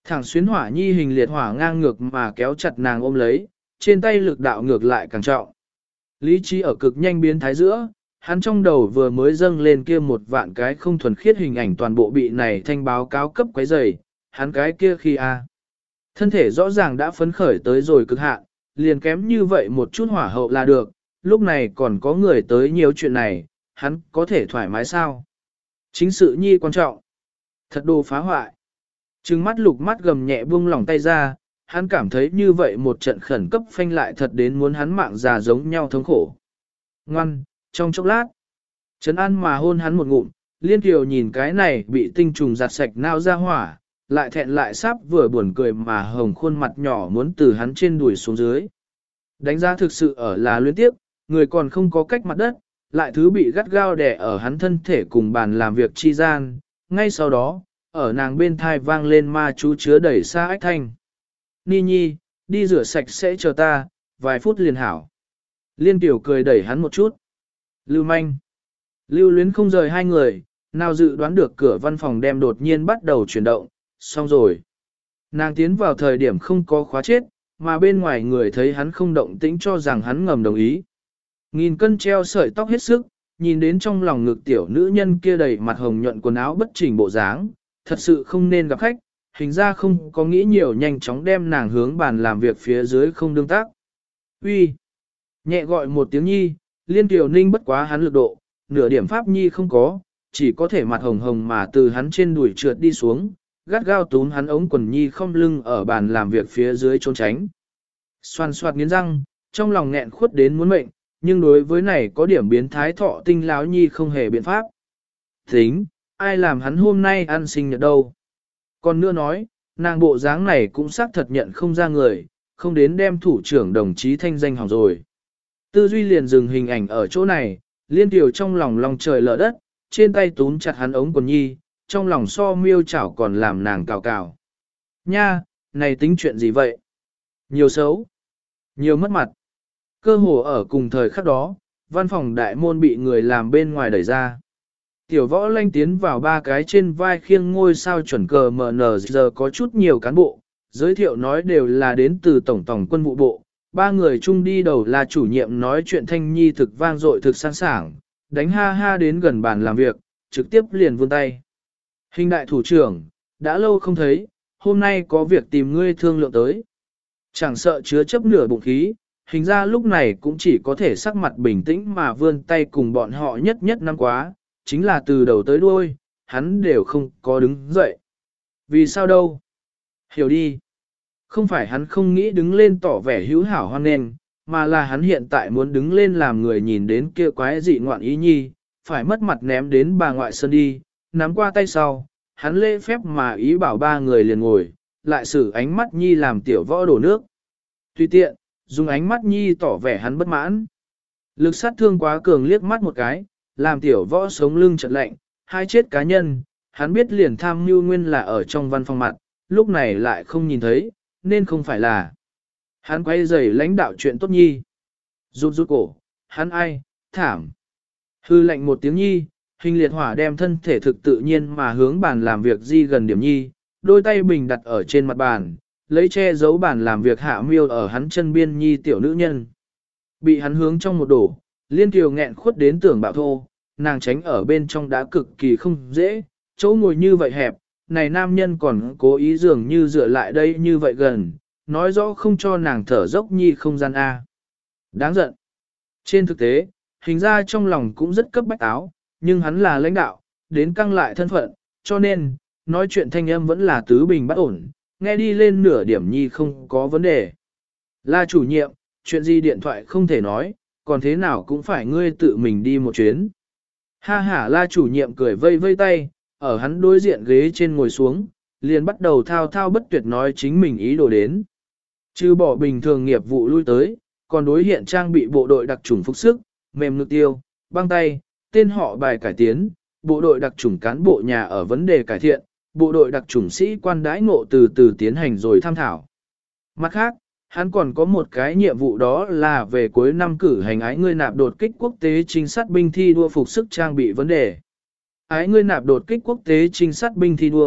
Thẳng xuyến hỏa nhi hình liệt hỏa ngang ngược mà kéo chặt nàng ôm lấy, trên tay lực đạo ngược lại càng trọng. Lý trí ở cực nhanh biến thái giữa, hắn trong đầu vừa mới dâng lên kia một vạn cái không thuần khiết hình ảnh toàn bộ bị này thanh báo cáo cấp quấy rầy, hắn cái kia khi a thân thể rõ ràng đã phấn khởi tới rồi cực hạn, liền kém như vậy một chút hỏa hậu là được, lúc này còn có người tới nhiều chuyện này, hắn có thể thoải mái sao? Chính sự nhi quan trọng. Thật đồ phá hoại. Trừng mắt lục mắt gầm nhẹ buông lỏng tay ra, hắn cảm thấy như vậy một trận khẩn cấp phanh lại thật đến muốn hắn mạng già giống nhau thống khổ. Ngoan, trong chốc lát, Trấn An mà hôn hắn một ngụm, Liên Kiều nhìn cái này bị tinh trùng giặt sạch nao ra hỏa, lại thẹn lại sắp vừa buồn cười mà hồng khuôn mặt nhỏ muốn từ hắn trên đùi xuống dưới. Đánh giá thực sự ở là luyến tiếp, người còn không có cách mặt đất, lại thứ bị gắt gao đè ở hắn thân thể cùng bàn làm việc chi gian, ngay sau đó, ở nàng bên thai vang lên ma chú chứa đẩy xa ách thanh. Ni nhi, đi rửa sạch sẽ chờ ta, vài phút liền hảo. Liên Tiểu cười đẩy hắn một chút. Lưu manh. Lưu luyến không rời hai người, nào dự đoán được cửa văn phòng đem đột nhiên bắt đầu chuyển động, xong rồi. Nàng tiến vào thời điểm không có khóa chết, mà bên ngoài người thấy hắn không động tĩnh cho rằng hắn ngầm đồng ý. Nghìn cân treo sợi tóc hết sức, nhìn đến trong lòng ngực tiểu nữ nhân kia đầy mặt hồng nhuận quần áo bất chỉnh bộ dáng, thật sự không nên gặp khách, hình ra không có nghĩ nhiều nhanh chóng đem nàng hướng bàn làm việc phía dưới không đương tác. Uy, nhẹ gọi một tiếng nhi, Liên Tiểu Ninh bất quá hắn lực độ, nửa điểm pháp nhi không có, chỉ có thể mặt hồng hồng mà từ hắn trên đùi trượt đi xuống, gắt gao túm hắn ống quần nhi không lưng ở bàn làm việc phía dưới trốn tránh. Xoan xoạt nghiến răng, trong lòng nghẹn khuất đến muốn mệnh, nhưng đối với này có điểm biến thái thọ tinh láo nhi không hề biện pháp. Tính, ai làm hắn hôm nay ăn sinh nhật đâu. Còn nữa nói, nàng bộ dáng này cũng xác thật nhận không ra người, không đến đem thủ trưởng đồng chí thanh danh hỏng rồi. Tư duy liền dừng hình ảnh ở chỗ này, Liên Tiểu trong lòng lòng trời lở đất, trên tay túm chặt hắn ống quần nhi, trong lòng so miêu chảo còn làm nàng cào cào. Nha, này tính chuyện gì vậy? Nhiều xấu, nhiều mất mặt. Cơ hồ ở cùng thời khắc đó, văn phòng đại môn bị người làm bên ngoài đẩy ra. Tiểu võ lanh tiến vào ba cái trên vai khiêng ngôi sao chuẩn cờ em en giờ có chút nhiều cán bộ, giới thiệu nói đều là đến từ Tổng tổng quân vụ bộ. Ba người chung đi đầu là chủ nhiệm nói chuyện thanh nhi thực vang dội thực sẵn sàng, đánh ha ha đến gần bàn làm việc, trực tiếp liền vươn tay. Hình đại thủ trưởng, đã lâu không thấy, hôm nay có việc tìm ngươi thương lượng tới. Chẳng sợ chứa chấp nửa bụng khí, hình ra lúc này cũng chỉ có thể sắc mặt bình tĩnh mà vươn tay cùng bọn họ nhất nhất năm quá, chính là từ đầu tới đuôi, hắn đều không có đứng dậy. Vì sao đâu? Hiểu đi. Không phải hắn không nghĩ đứng lên tỏ vẻ hữu hảo hoan nghênh, mà là hắn hiện tại muốn đứng lên làm người nhìn đến kia quái dị ngoạn ý nhi, phải mất mặt ném đến bà ngoại sân đi, nắm qua tay sau, hắn lễ phép mà ý bảo ba người liền ngồi, lại sử ánh mắt nhi làm tiểu võ đổ nước. Tùy tiện, dùng ánh mắt nhi tỏ vẻ hắn bất mãn. Lực sát thương quá cường liếc mắt một cái, làm tiểu võ sống lưng chợt lạnh, hai chết cá nhân, hắn biết liền tham mưu nguyên là ở trong văn phòng mặt, lúc này lại không nhìn thấy, nên không phải là. Hắn quay giày lãnh đạo chuyện tốt nhi. Rút rút cổ, hắn ai, thảm. Hư lệnh một tiếng nhi, hình liệt hỏa đem thân thể thực tự nhiên mà hướng bàn làm việc di gần điểm nhi, đôi tay bình đặt ở trên mặt bàn, lấy che giấu bàn làm việc hạ miêu ở hắn chân biên nhi tiểu nữ nhân. Bị hắn hướng trong một đổ, Liên Kiều nghẹn khuất đến tưởng bạo thô, nàng tránh ở bên trong đã cực kỳ không dễ, chỗ ngồi như vậy hẹp, này nam nhân còn cố ý dường như dựa lại đây như vậy gần, nói rõ không cho nàng thở dốc nhi không gian A. Đáng giận. Trên thực tế, hình ra trong lòng cũng rất cấp bách áo, nhưng hắn là lãnh đạo, đến căng lại thân phận, cho nên, nói chuyện thanh âm vẫn là tứ bình bất ổn, nghe đi lên nửa điểm nhi không có vấn đề. Là chủ nhiệm, chuyện gì điện thoại không thể nói, còn thế nào cũng phải ngươi tự mình đi một chuyến. Ha ha, la chủ nhiệm cười vây vây tay, ở hắn đối diện ghế trên ngồi xuống, liền bắt đầu thao thao bất tuyệt nói chính mình ý đồ đến. Chứ bỏ bình thường nghiệp vụ lui tới, còn đối hiện trang bị bộ đội đặc chủng phục sức, mềm nước tiêu, băng tay, tên họ bài cải tiến, bộ đội đặc chủng cán bộ nhà ở vấn đề cải thiện, bộ đội đặc chủng sĩ quan đãi ngộ từ từ tiến hành rồi tham thảo. Mặt khác, hắn còn có một cái nhiệm vụ đó là về cuối năm cử hành ái ngươi nạp đột kích quốc tế trinh sát binh thi đua phục sức trang bị vấn đề. Ái ngươi nạp đột kích quốc tế trinh sát binh thi đua,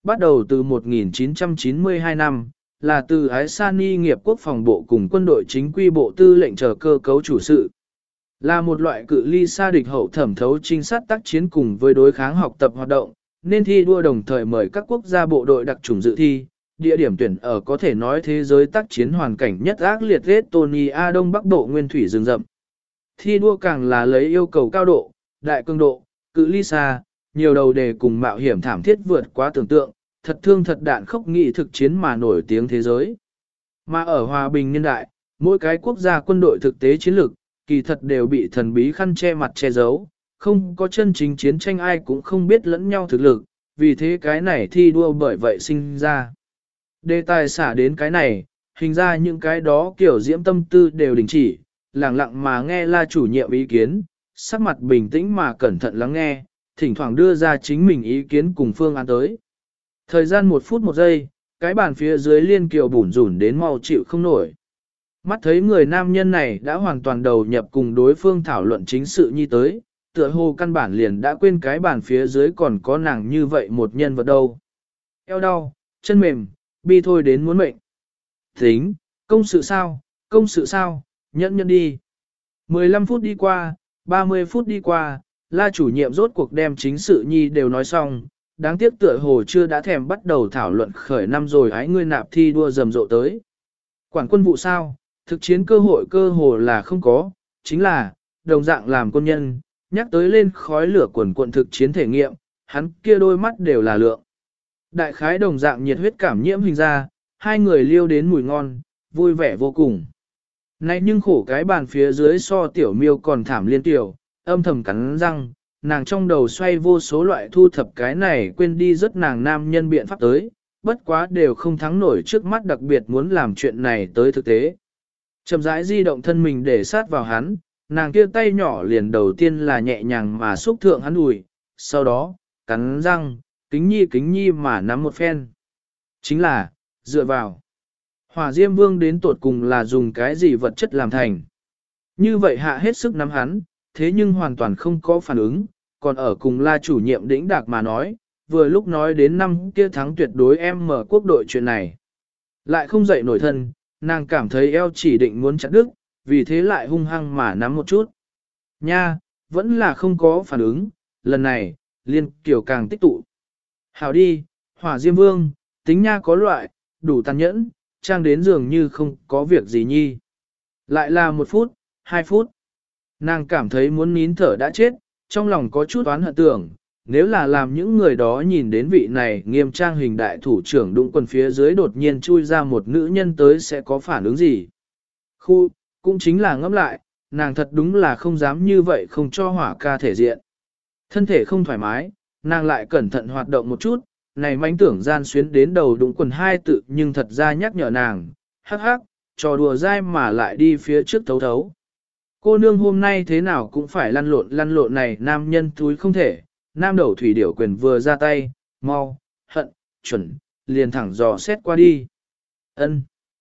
bắt đầu từ một nghìn chín trăm chín mươi hai năm, là từ Ái Sani nghiệp quốc phòng bộ cùng quân đội chính quy bộ tư lệnh chờ cơ cấu chủ sự. Là một loại cự ly xa địch hậu thẩm thấu trinh sát tác chiến cùng với đối kháng học tập hoạt động, nên thi đua đồng thời mời các quốc gia bộ đội đặc chủng dự thi, địa điểm tuyển ở có thể nói thế giới tác chiến hoàn cảnh nhất ác liệt Estonia Đông Bắc Bộ nguyên thủy rừng rậm. Thi đua càng là lấy yêu cầu cao độ, đại cường độ, cự ly xa, nhiều đầu đề cùng mạo hiểm thảm thiết vượt quá tưởng tượng, thật thương thật đạn khốc nghị thực chiến mà nổi tiếng thế giới. Mà ở hòa bình niên đại, mỗi cái quốc gia quân đội thực tế chiến lược, kỳ thật đều bị thần bí khăn che mặt che giấu, không có chân chính chiến tranh ai cũng không biết lẫn nhau thực lực, vì thế cái này thi đua bởi vậy sinh ra. Đề tài xả đến cái này, hình ra những cái đó kiểu diễm tâm tư đều đình chỉ, lặng lặng mà nghe la chủ nhiệm ý kiến, sắc mặt bình tĩnh mà cẩn thận lắng nghe, thỉnh thoảng đưa ra chính mình ý kiến cùng phương án tới. Thời gian một phút một giây, cái bàn phía dưới liên kiều bủn rủn đến mau chịu không nổi. Mắt thấy người nam nhân này đã hoàn toàn đầu nhập cùng đối phương thảo luận chính sự như tới, tựa hồ căn bản liền đã quên cái bàn phía dưới còn có nàng như vậy một nhân vật đâu. Eo đau, chân mềm, bi thôi đến muốn mệnh. Tính, công sự sao, công sự sao, nhẫn nhẫn đi. mười lăm phút đi qua, ba mươi phút đi qua, la chủ nhiệm rốt cuộc đem chính sự nhi đều nói xong, đáng tiếc tựa hồ chưa đã thèm bắt đầu thảo luận khởi năm rồi ái ngươi nạp thi đua rầm rộ tới. Quản quân vụ sao, thực chiến cơ hội cơ hồ là không có, chính là, đồng dạng làm quân nhân, nhắc tới lên khói lửa quần quận thực chiến thể nghiệm, hắn kia đôi mắt đều là lượng. Đại khái đồng dạng nhiệt huyết cảm nhiễm hình ra, hai người liêu đến mùi ngon, vui vẻ vô cùng. Này nhưng khổ cái bàn phía dưới so tiểu miêu còn thảm liên tiểu, âm thầm cắn răng, nàng trong đầu xoay vô số loại thu thập cái này quên đi rất nàng nam nhân biện pháp tới, bất quá đều không thắng nổi trước mắt đặc biệt muốn làm chuyện này tới thực tế. Chậm rãi di động thân mình để sát vào hắn, nàng kia tay nhỏ liền đầu tiên là nhẹ nhàng mà xúc thượng hắn ủi, sau đó, cắn răng, kính nhi kính nhi mà nắm một phen. Chính là, dựa vào. Hỏa Diêm Vương đến tột cùng là dùng cái gì vật chất làm thành. Như vậy hạ hết sức nắm hắn, thế nhưng hoàn toàn không có phản ứng, còn ở cùng la chủ nhiệm đĩnh đạc mà nói, vừa lúc nói đến năm kia thắng tuyệt đối em mở quốc đội chuyện này. Lại không dậy nổi thân, nàng cảm thấy eo chỉ định muốn chặt đứt, vì thế lại hung hăng mà nắm một chút. Nha, vẫn là không có phản ứng, lần này, liên kiểu càng tích tụ. Hảo đi, Hỏa Diêm Vương, tính nha có loại, đủ tàn nhẫn, trang đến dường như không có việc gì nhi. Lại là một phút, hai phút. Nàng cảm thấy muốn nín thở đã chết, trong lòng có chút oán hận tưởng, nếu là làm những người đó nhìn đến vị này nghiêm trang hình đại thủ trưởng đụng quần phía dưới đột nhiên chui ra một nữ nhân tới sẽ có phản ứng gì. Khu, cũng chính là ngẫm lại, nàng thật đúng là không dám như vậy không cho hỏa ca thể diện. Thân thể không thoải mái, nàng lại cẩn thận hoạt động một chút, này mánh tưởng gian xuyến đến đầu đụng quần hai tự nhưng thật ra nhắc nhở nàng, hắc hắc, trò đùa dai mà lại đi phía trước thấu thấu. Cô nương hôm nay thế nào cũng phải lăn lộn lăn lộn này nam nhân túi không thể, nam đầu thủy điểu quyền vừa ra tay, mau, hận, chuẩn, liền thẳng dò xét qua đi. Ân.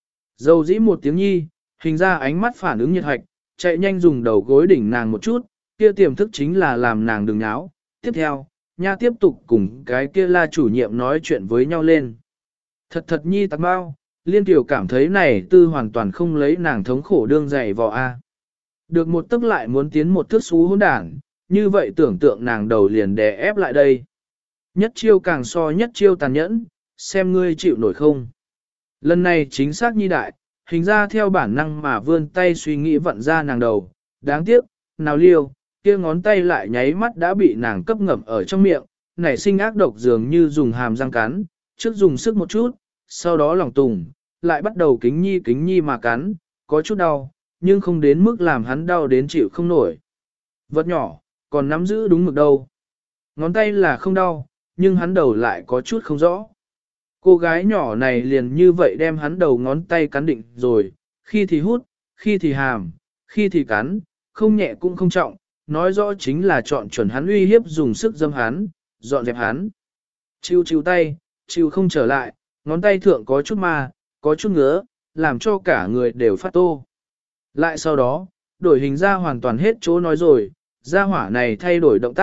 Dâu dĩ một tiếng nhi, hình ra ánh mắt phản ứng nhiệt hạch, chạy nhanh dùng đầu gối đỉnh nàng một chút, kia tiềm thức chính là làm nàng đừng náo. Tiếp theo, nha tiếp tục cùng cái kia la chủ nhiệm nói chuyện với nhau lên. Thật thật nhi tạc bao, liên tiểu cảm thấy này tư hoàn toàn không lấy nàng thống khổ đương dày vò a. Được một tức lại muốn tiến một thước xú hỗn đảng, như vậy tưởng tượng nàng đầu liền đè ép lại đây. Nhất chiêu càng so nhất chiêu tàn nhẫn, xem ngươi chịu nổi không. Lần này chính xác nhi đại, hình ra theo bản năng mà vươn tay suy nghĩ vặn ra nàng đầu, đáng tiếc, nào liêu, kia ngón tay lại nháy mắt đã bị nàng cấp ngậm ở trong miệng, nảy sinh ác độc dường như dùng hàm răng cắn, trước dùng sức một chút, sau đó lòng tùng, lại bắt đầu kính nhi kính nhi mà cắn, có chút đau, nhưng không đến mức làm hắn đau đến chịu không nổi. Vật nhỏ, còn nắm giữ đúng mực đâu. Ngón tay là không đau, nhưng hắn đầu lại có chút không rõ. Cô gái nhỏ này liền như vậy đem hắn đầu ngón tay cắn định rồi, khi thì hút, khi thì hàm, khi thì cắn, không nhẹ cũng không trọng, nói rõ chính là chọn chuẩn hắn uy hiếp dùng sức dâm hắn, dọn dẹp hắn. Chiêu chiêu tay, chiêu không trở lại, ngón tay thượng có chút ma, có chút ngứa, làm cho cả người đều phát tô. Lại sau đó, đổi hình ra hoàn toàn hết chỗ nói rồi, gia hỏa này thay đổi động tác,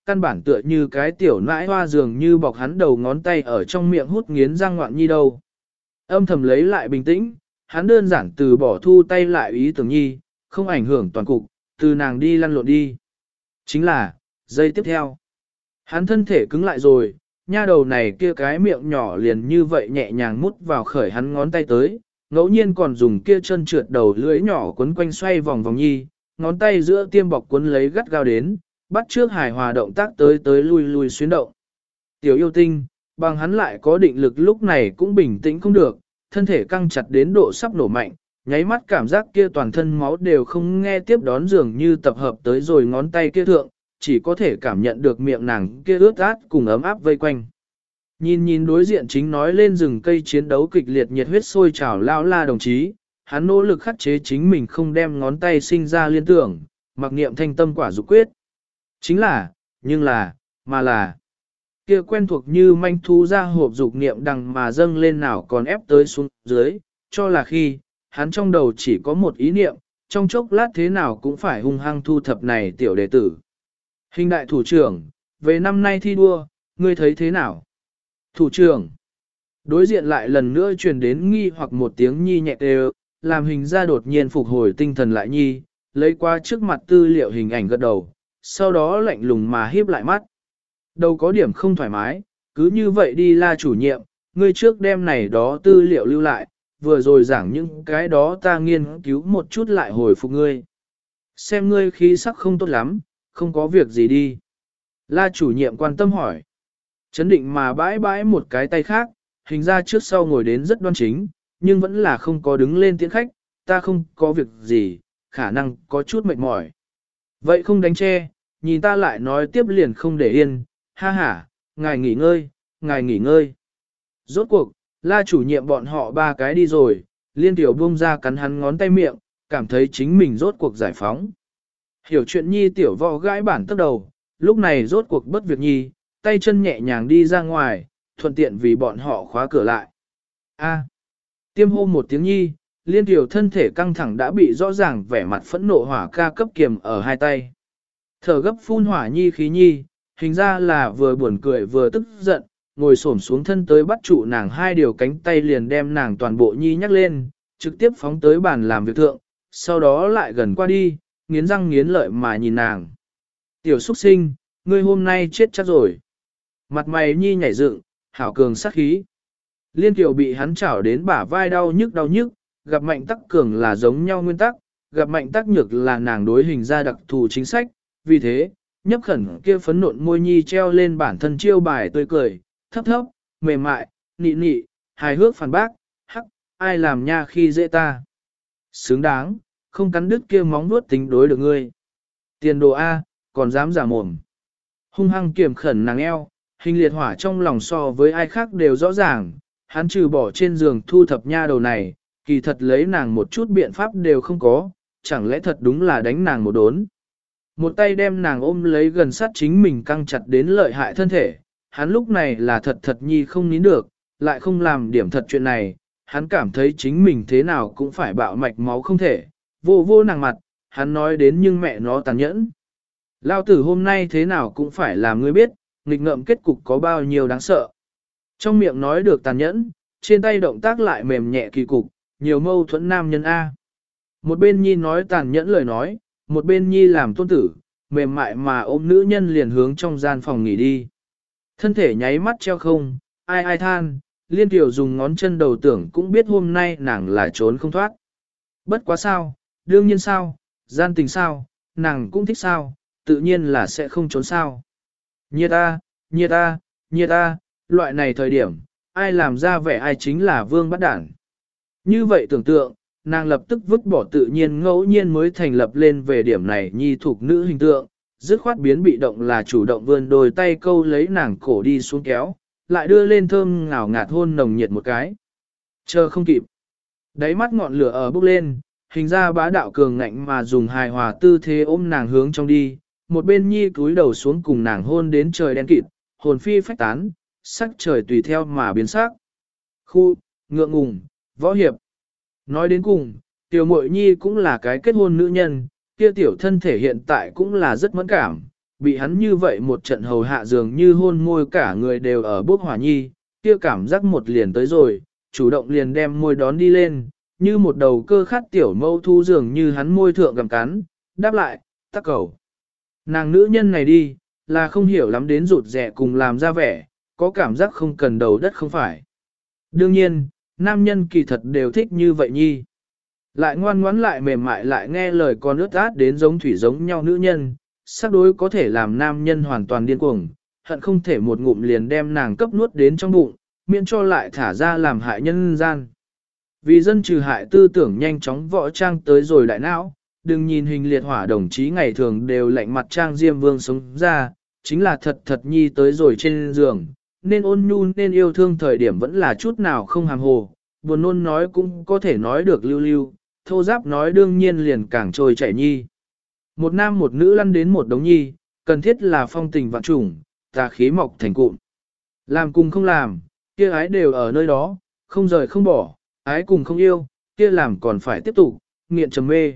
căn bản tựa như cái tiểu nãi hoa dường như bọc hắn đầu ngón tay ở trong miệng hút nghiến răng ngoạn nhi đâu. Âm thầm lấy lại bình tĩnh, hắn đơn giản từ bỏ thu tay lại ý tưởng nhi, không ảnh hưởng toàn cục, từ nàng đi lăn lộn đi. Chính là, giây tiếp theo. Hắn thân thể cứng lại rồi, nha đầu này kia cái miệng nhỏ liền như vậy nhẹ nhàng mút vào khởi hắn ngón tay tới, ngẫu nhiên còn dùng kia chân trượt đầu lưỡi nhỏ quấn quanh xoay vòng vòng nhi, ngón tay giữa tiêm bọc quấn lấy gắt gao đến, bắt trước hài hòa động tác tới tới lui lui xuyến động. Tiểu yêu tinh, bằng hắn lại có định lực lúc này cũng bình tĩnh không được, thân thể căng chặt đến độ sắp nổ mạnh, nháy mắt cảm giác kia toàn thân máu đều không nghe tiếp đón dường như tập hợp tới rồi ngón tay kia thượng, chỉ có thể cảm nhận được miệng nàng kia ướt át cùng ấm áp vây quanh. Nhìn nhìn đối diện chính nói lên rừng cây chiến đấu kịch liệt nhiệt huyết sôi trào lao la đồng chí, hắn nỗ lực khắc chế chính mình không đem ngón tay sinh ra liên tưởng, mặc niệm thanh tâm quả dục quyết. Chính là, nhưng là, mà là, kia quen thuộc như manh thú ra hộp dục niệm đằng mà dâng lên nào còn ép tới xuống dưới, cho là khi, hắn trong đầu chỉ có một ý niệm, trong chốc lát thế nào cũng phải hung hăng thu thập này tiểu đệ tử. Hình đại thủ trưởng, về năm nay thi đua, ngươi thấy thế nào? Thủ trưởng, đối diện lại lần nữa truyền đến nghi hoặc một tiếng nhi nhẹ đều, làm hình ra đột nhiên phục hồi tinh thần lại nhi, lấy qua trước mặt tư liệu hình ảnh gật đầu, sau đó lạnh lùng mà híp lại mắt. Đâu có điểm không thoải mái, cứ như vậy đi la chủ nhiệm, ngươi trước đem này đó tư liệu lưu lại, vừa rồi giảng những cái đó ta nghiên cứu một chút lại hồi phục ngươi. Xem ngươi khí sắc không tốt lắm, không có việc gì đi. La chủ nhiệm quan tâm hỏi. Chấn định mà bãi bãi một cái tay khác, hình ra trước sau ngồi đến rất đoan chính, nhưng vẫn là không có đứng lên tiễn khách, ta không có việc gì, khả năng có chút mệt mỏi. Vậy không đánh che, nhìn ta lại nói tiếp liền không để yên, ha ha, ngài nghỉ ngơi, ngài nghỉ ngơi. Rốt cuộc, la chủ nhiệm bọn họ ba cái đi rồi, liên tiểu buông ra cắn hắn ngón tay miệng, cảm thấy chính mình rốt cuộc giải phóng. Hiểu chuyện nhi tiểu vò gãi bản tức đầu, lúc này rốt cuộc bất việc nhi, tay chân nhẹ nhàng đi ra ngoài, thuận tiện vì bọn họ khóa cửa lại. A. Tiêm hô một tiếng nhi, liên tiểu thân thể căng thẳng đã bị rõ ràng vẻ mặt phẫn nộ hỏa ca cấp kiềm ở hai tay. Thở gấp phun hỏa nhi khí nhi, hình ra là vừa buồn cười vừa tức giận, ngồi xổm xuống thân tới bắt trụ nàng hai điều cánh tay liền đem nàng toàn bộ nhi nhắc lên, trực tiếp phóng tới bàn làm việc thượng, sau đó lại gần qua đi, nghiến răng nghiến lợi mà nhìn nàng. Tiểu xuất sinh, ngươi hôm nay chết chắc rồi. Mặt mày nhi nhảy dựng, hảo cường sát khí. Liên tiểu bị hắn chảo đến bả vai đau nhức đau nhức, gặp mạnh tắc cường là giống nhau nguyên tắc, gặp mạnh tắc nhược là nàng đối hình ra đặc thù chính sách, vì thế, nhấp khẩn kia phấn nộn môi nhi treo lên bản thân chiêu bài tươi cười, thấp thấp, mềm mại, nị nị, hài hước phản bác, hắc, ai làm nha khi dễ ta. Xứng đáng, không cắn đứt kia móng vuốt tính đối được ngươi. Tiền đồ A, còn dám giả mồm. Hung hăng kiểm khẩn nàng eo, hình liệt hỏa trong lòng so với ai khác đều rõ ràng, hắn trừ bỏ trên giường thu thập nha đầu này, kỳ thật lấy nàng một chút biện pháp đều không có, chẳng lẽ thật đúng là đánh nàng một đốn. Một tay đem nàng ôm lấy gần sát chính mình căng chặt đến lợi hại thân thể, hắn lúc này là thật thật nhi không nín được, lại không làm điểm thật chuyện này, hắn cảm thấy chính mình thế nào cũng phải bạo mạch máu không thể, vô vô nàng mặt, hắn nói đến nhưng mẹ nó tàn nhẫn. Lao tử hôm nay thế nào cũng phải làm ngươi biết, nghịch ngợm kết cục có bao nhiêu đáng sợ. Trong miệng nói được tàn nhẫn, trên tay động tác lại mềm nhẹ kỳ cục, nhiều mâu thuẫn nam nhân A. Một bên nhi nói tàn nhẫn lời nói, một bên nhi làm tôn tử, mềm mại mà ôm nữ nhân liền hướng trong gian phòng nghỉ đi. Thân thể nháy mắt treo không, ai ai than, liên tiểu dùng ngón chân đầu tưởng cũng biết hôm nay nàng là trốn không thoát. Bất quá sao, đương nhiên sao, gian tình sao, nàng cũng thích sao, tự nhiên là sẽ không trốn sao. Nhiệt ta, nhiệt ta, nhiệt ta, loại này thời điểm, ai làm ra vẻ ai chính là vương bắt đảng. Như vậy tưởng tượng, nàng lập tức vứt bỏ tự nhiên ngẫu nhiên mới thành lập lên về điểm này nhi thuộc nữ hình tượng, dứt khoát biến bị động là chủ động vươn đôi tay câu lấy nàng cổ đi xuống kéo, lại đưa lên thơm ngào ngạt hôn nồng nhiệt một cái. Chờ không kịp. Đáy mắt ngọn lửa ở bốc lên, hình ra bá đạo cường ngạnh mà dùng hài hòa tư thế ôm nàng hướng trong đi, một bên nhi cúi đầu xuống cùng nàng hôn đến trời đen kịt, hồn phi phách tán, sắc trời tùy theo mà biến sắc. Khu, ngượng ngùng, võ hiệp. Nói đến cùng, tiểu muội nhi cũng là cái kết hôn nữ nhân, kia tiểu thân thể hiện tại cũng là rất mẫn cảm, bị hắn như vậy một trận hầu hạ dường như hôn môi cả người đều ở bốc hỏa nhi, kia cảm giác một liền tới rồi, chủ động liền đem môi đón đi lên, như một đầu cơ khát tiểu mâu thu dường như hắn môi thượng gặm cắn, đáp lại, tắc cầu. Nàng nữ nhân này đi, là không hiểu lắm đến rụt rẻ cùng làm ra vẻ, có cảm giác không cần đầu đất không phải. Đương nhiên, nam nhân kỳ thật đều thích như vậy nhi. Lại ngoan ngoãn lại mềm mại lại nghe lời con ướt át đến giống thủy giống nhau nữ nhân, sắc đối có thể làm nam nhân hoàn toàn điên cuồng, hận không thể một ngụm liền đem nàng cấp nuốt đến trong bụng, miễn cho lại thả ra làm hại nhân gian. Vì dân trừ hại tư tưởng nhanh chóng võ trang tới rồi đại não, đừng nhìn hình liệt hỏa đồng chí ngày thường đều lạnh mặt trang diêm vương sống ra, chính là thật thật nhi tới rồi trên giường, nên ôn nhu nên yêu thương thời điểm vẫn là chút nào không hàm hồ, buồn nôn nói cũng có thể nói được lưu lưu, thô giáp nói đương nhiên liền càng trôi chảy nhi. Một nam một nữ lăn đến một đống nhi, cần thiết là phong tình vạn trùng, tà khí mọc thành cụm. Làm cùng không làm, kia ái đều ở nơi đó, không rời không bỏ, ái cùng không yêu, kia làm còn phải tiếp tục, nghiện trầm mê.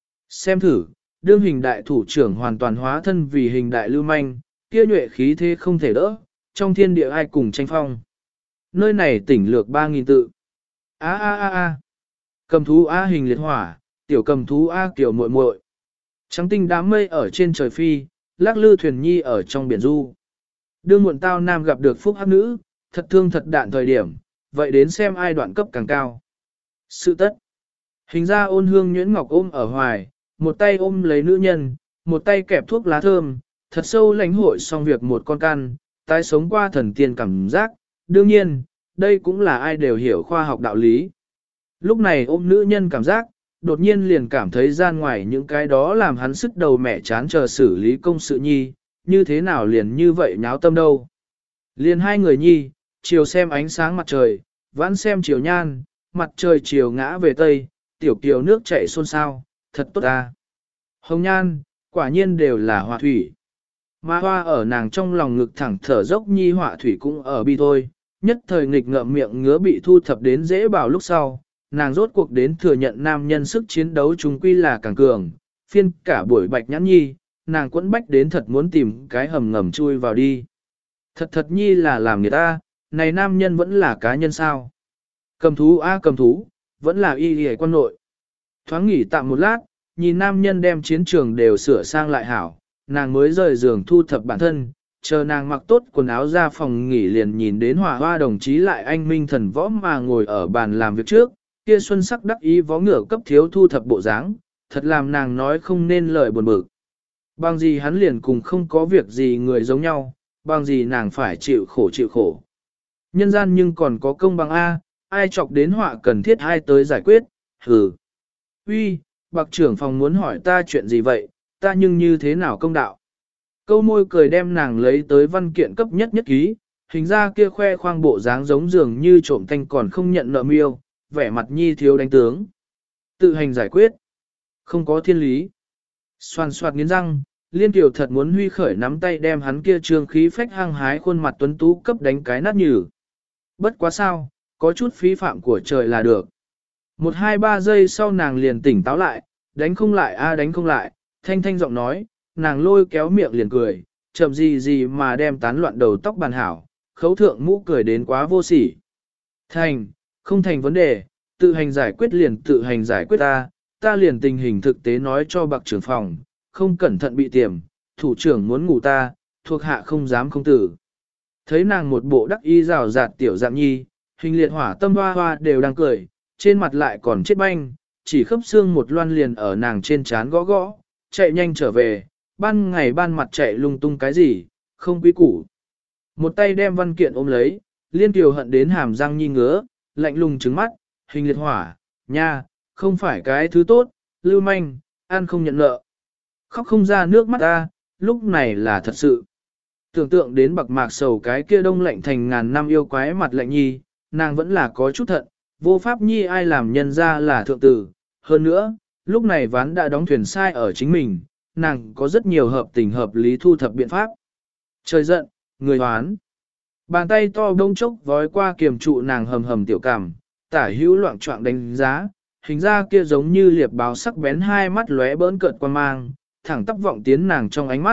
Xem thử, đương hình đại thủ trưởng hoàn toàn hóa thân vì hình đại lưu manh, kia nhuệ khí thế không thể đỡ, trong thiên địa ai cùng tranh phong. Nơi này tỉnh lược ba nghìn tự. A a a a. Cầm thú A hình liệt hỏa, tiểu cầm thú A kiểu muội muội. Trắng tinh đám mây ở trên trời phi, lắc lư thuyền nhi ở trong biển du. Đương muộn tao nam gặp được phúc hắc nữ, thật thương thật đạn thời điểm, vậy đến xem ai đoạn cấp càng cao. Sự tất. Hình ra ôn hương nhuyễn ngọc ôm ở hoài, một tay ôm lấy nữ nhân, một tay kẹp thuốc lá thơm, thật sâu lãnh hội xong việc một con căn, tái sống qua thần tiên cảm giác. Đương nhiên, đây cũng là ai đều hiểu khoa học đạo lý. Lúc này ôm nữ nhân cảm giác, đột nhiên liền cảm thấy gian ngoài những cái đó làm hắn sức đầu mẹ chán chờ xử lý công sự nhi, như thế nào liền như vậy nháo tâm đâu. Liền hai người nhi, chiều xem ánh sáng mặt trời, vãn xem chiều nhan, mặt trời chiều ngã về tây, tiểu kiều nước chảy xôn xao, thật tốt ta. Hồng nhan, quả nhiên đều là họa thủy. Mà hoa ở nàng trong lòng ngực thẳng thở dốc nhi họa thủy cũng ở bi thôi, nhất thời nghịch ngợm miệng ngứa bị thu thập đến dễ bảo lúc sau, nàng rốt cuộc đến thừa nhận nam nhân sức chiến đấu chúng quy là càng cường, phiên cả buổi bạch nhãn nhi, nàng quẫn bách đến thật muốn tìm cái hầm ngầm chui vào đi. Thật thật nhi là làm người ta, này nam nhân vẫn là cá nhân sao. Cầm thú a cầm thú, vẫn là y y quan nội. Thoáng nghỉ tạm một lát, nhìn nam nhân đem chiến trường đều sửa sang lại hảo, nàng mới rời giường thu thập bản thân, chờ nàng mặc tốt quần áo ra phòng nghỉ liền nhìn đến hỏa hoa đồng chí lại anh minh thần võ mà ngồi ở bàn làm việc trước, kia xuân sắc đắc ý vó ngựa cấp thiếu thu thập bộ dáng, thật làm nàng nói không nên lời buồn bực. Bằng gì hắn liền cùng không có việc gì người giống nhau, bằng gì nàng phải chịu khổ chịu khổ. Nhân gian nhưng còn có công bằng A, ai chọc đến họa cần thiết ai tới giải quyết, hừ. Uy, bạc trưởng phòng muốn hỏi ta chuyện gì vậy, ta nhưng như thế nào công đạo. Câu môi cười đem nàng lấy tới văn kiện cấp nhất nhất ký, hình ra kia khoe khoang bộ dáng giống dường như trộm thanh còn không nhận nợ miêu, vẻ mặt nhi thiếu đánh tướng. Tự hành giải quyết. Không có thiên lý. Xoàn xoạt nghiến răng, Liên Kiều thật muốn huy khởi nắm tay đem hắn kia trương khí phách hăng hái khuôn mặt tuấn tú cấp đánh cái nát nhừ. Bất quá sao, có chút phí phạm của trời là được. Một hai ba giây sau nàng liền tỉnh táo lại, đánh không lại a đánh không lại, thanh thanh giọng nói, nàng lôi kéo miệng liền cười, chậm gì gì mà đem tán loạn đầu tóc bàn hảo, khấu thượng mũ cười đến quá vô sỉ. Thành, không thành vấn đề, tự hành giải quyết liền tự hành giải quyết ta, ta liền tình hình thực tế nói cho bạc trưởng phòng, không cẩn thận bị tiềm, thủ trưởng muốn ngủ ta, thuộc hạ không dám không tử. Thấy nàng một bộ đắc y rào rạt tiểu dạng nhi, hình liệt hỏa tâm hoa hoa đều đang cười, trên mặt lại còn chết banh, chỉ khớp xương một loan liền ở nàng trên trán gõ gõ, chạy nhanh trở về, ban ngày ban mặt chạy lung tung cái gì, không quý củ. Một tay đem văn kiện ôm lấy, Liên Kiều hận đến hàm răng nhi ngứa, lạnh lùng trứng mắt, hình liệt hỏa, nha, không phải cái thứ tốt, lưu manh, ăn không nhận nợ. Khóc không ra nước mắt ta, lúc này là thật sự. Tưởng tượng đến bạc mạc sầu cái kia đông lạnh thành ngàn năm yêu quái mặt lạnh nhi, nàng vẫn là có chút thận, vô pháp nhi ai làm nhân ra là thượng tử. Hơn nữa, lúc này ván đã đóng thuyền sai ở chính mình, nàng có rất nhiều hợp tình hợp lý thu thập biện pháp. Trời giận, người hoán. Bàn tay to đông chốc vói qua kiềm trụ nàng hầm hầm tiểu cảm, tả hữu loạn trọng đánh giá, hình ra kia giống như liệp báo sắc bén hai mắt lóe bỡn cợt quan mang, thẳng tắp vọng tiến nàng trong ánh mắt,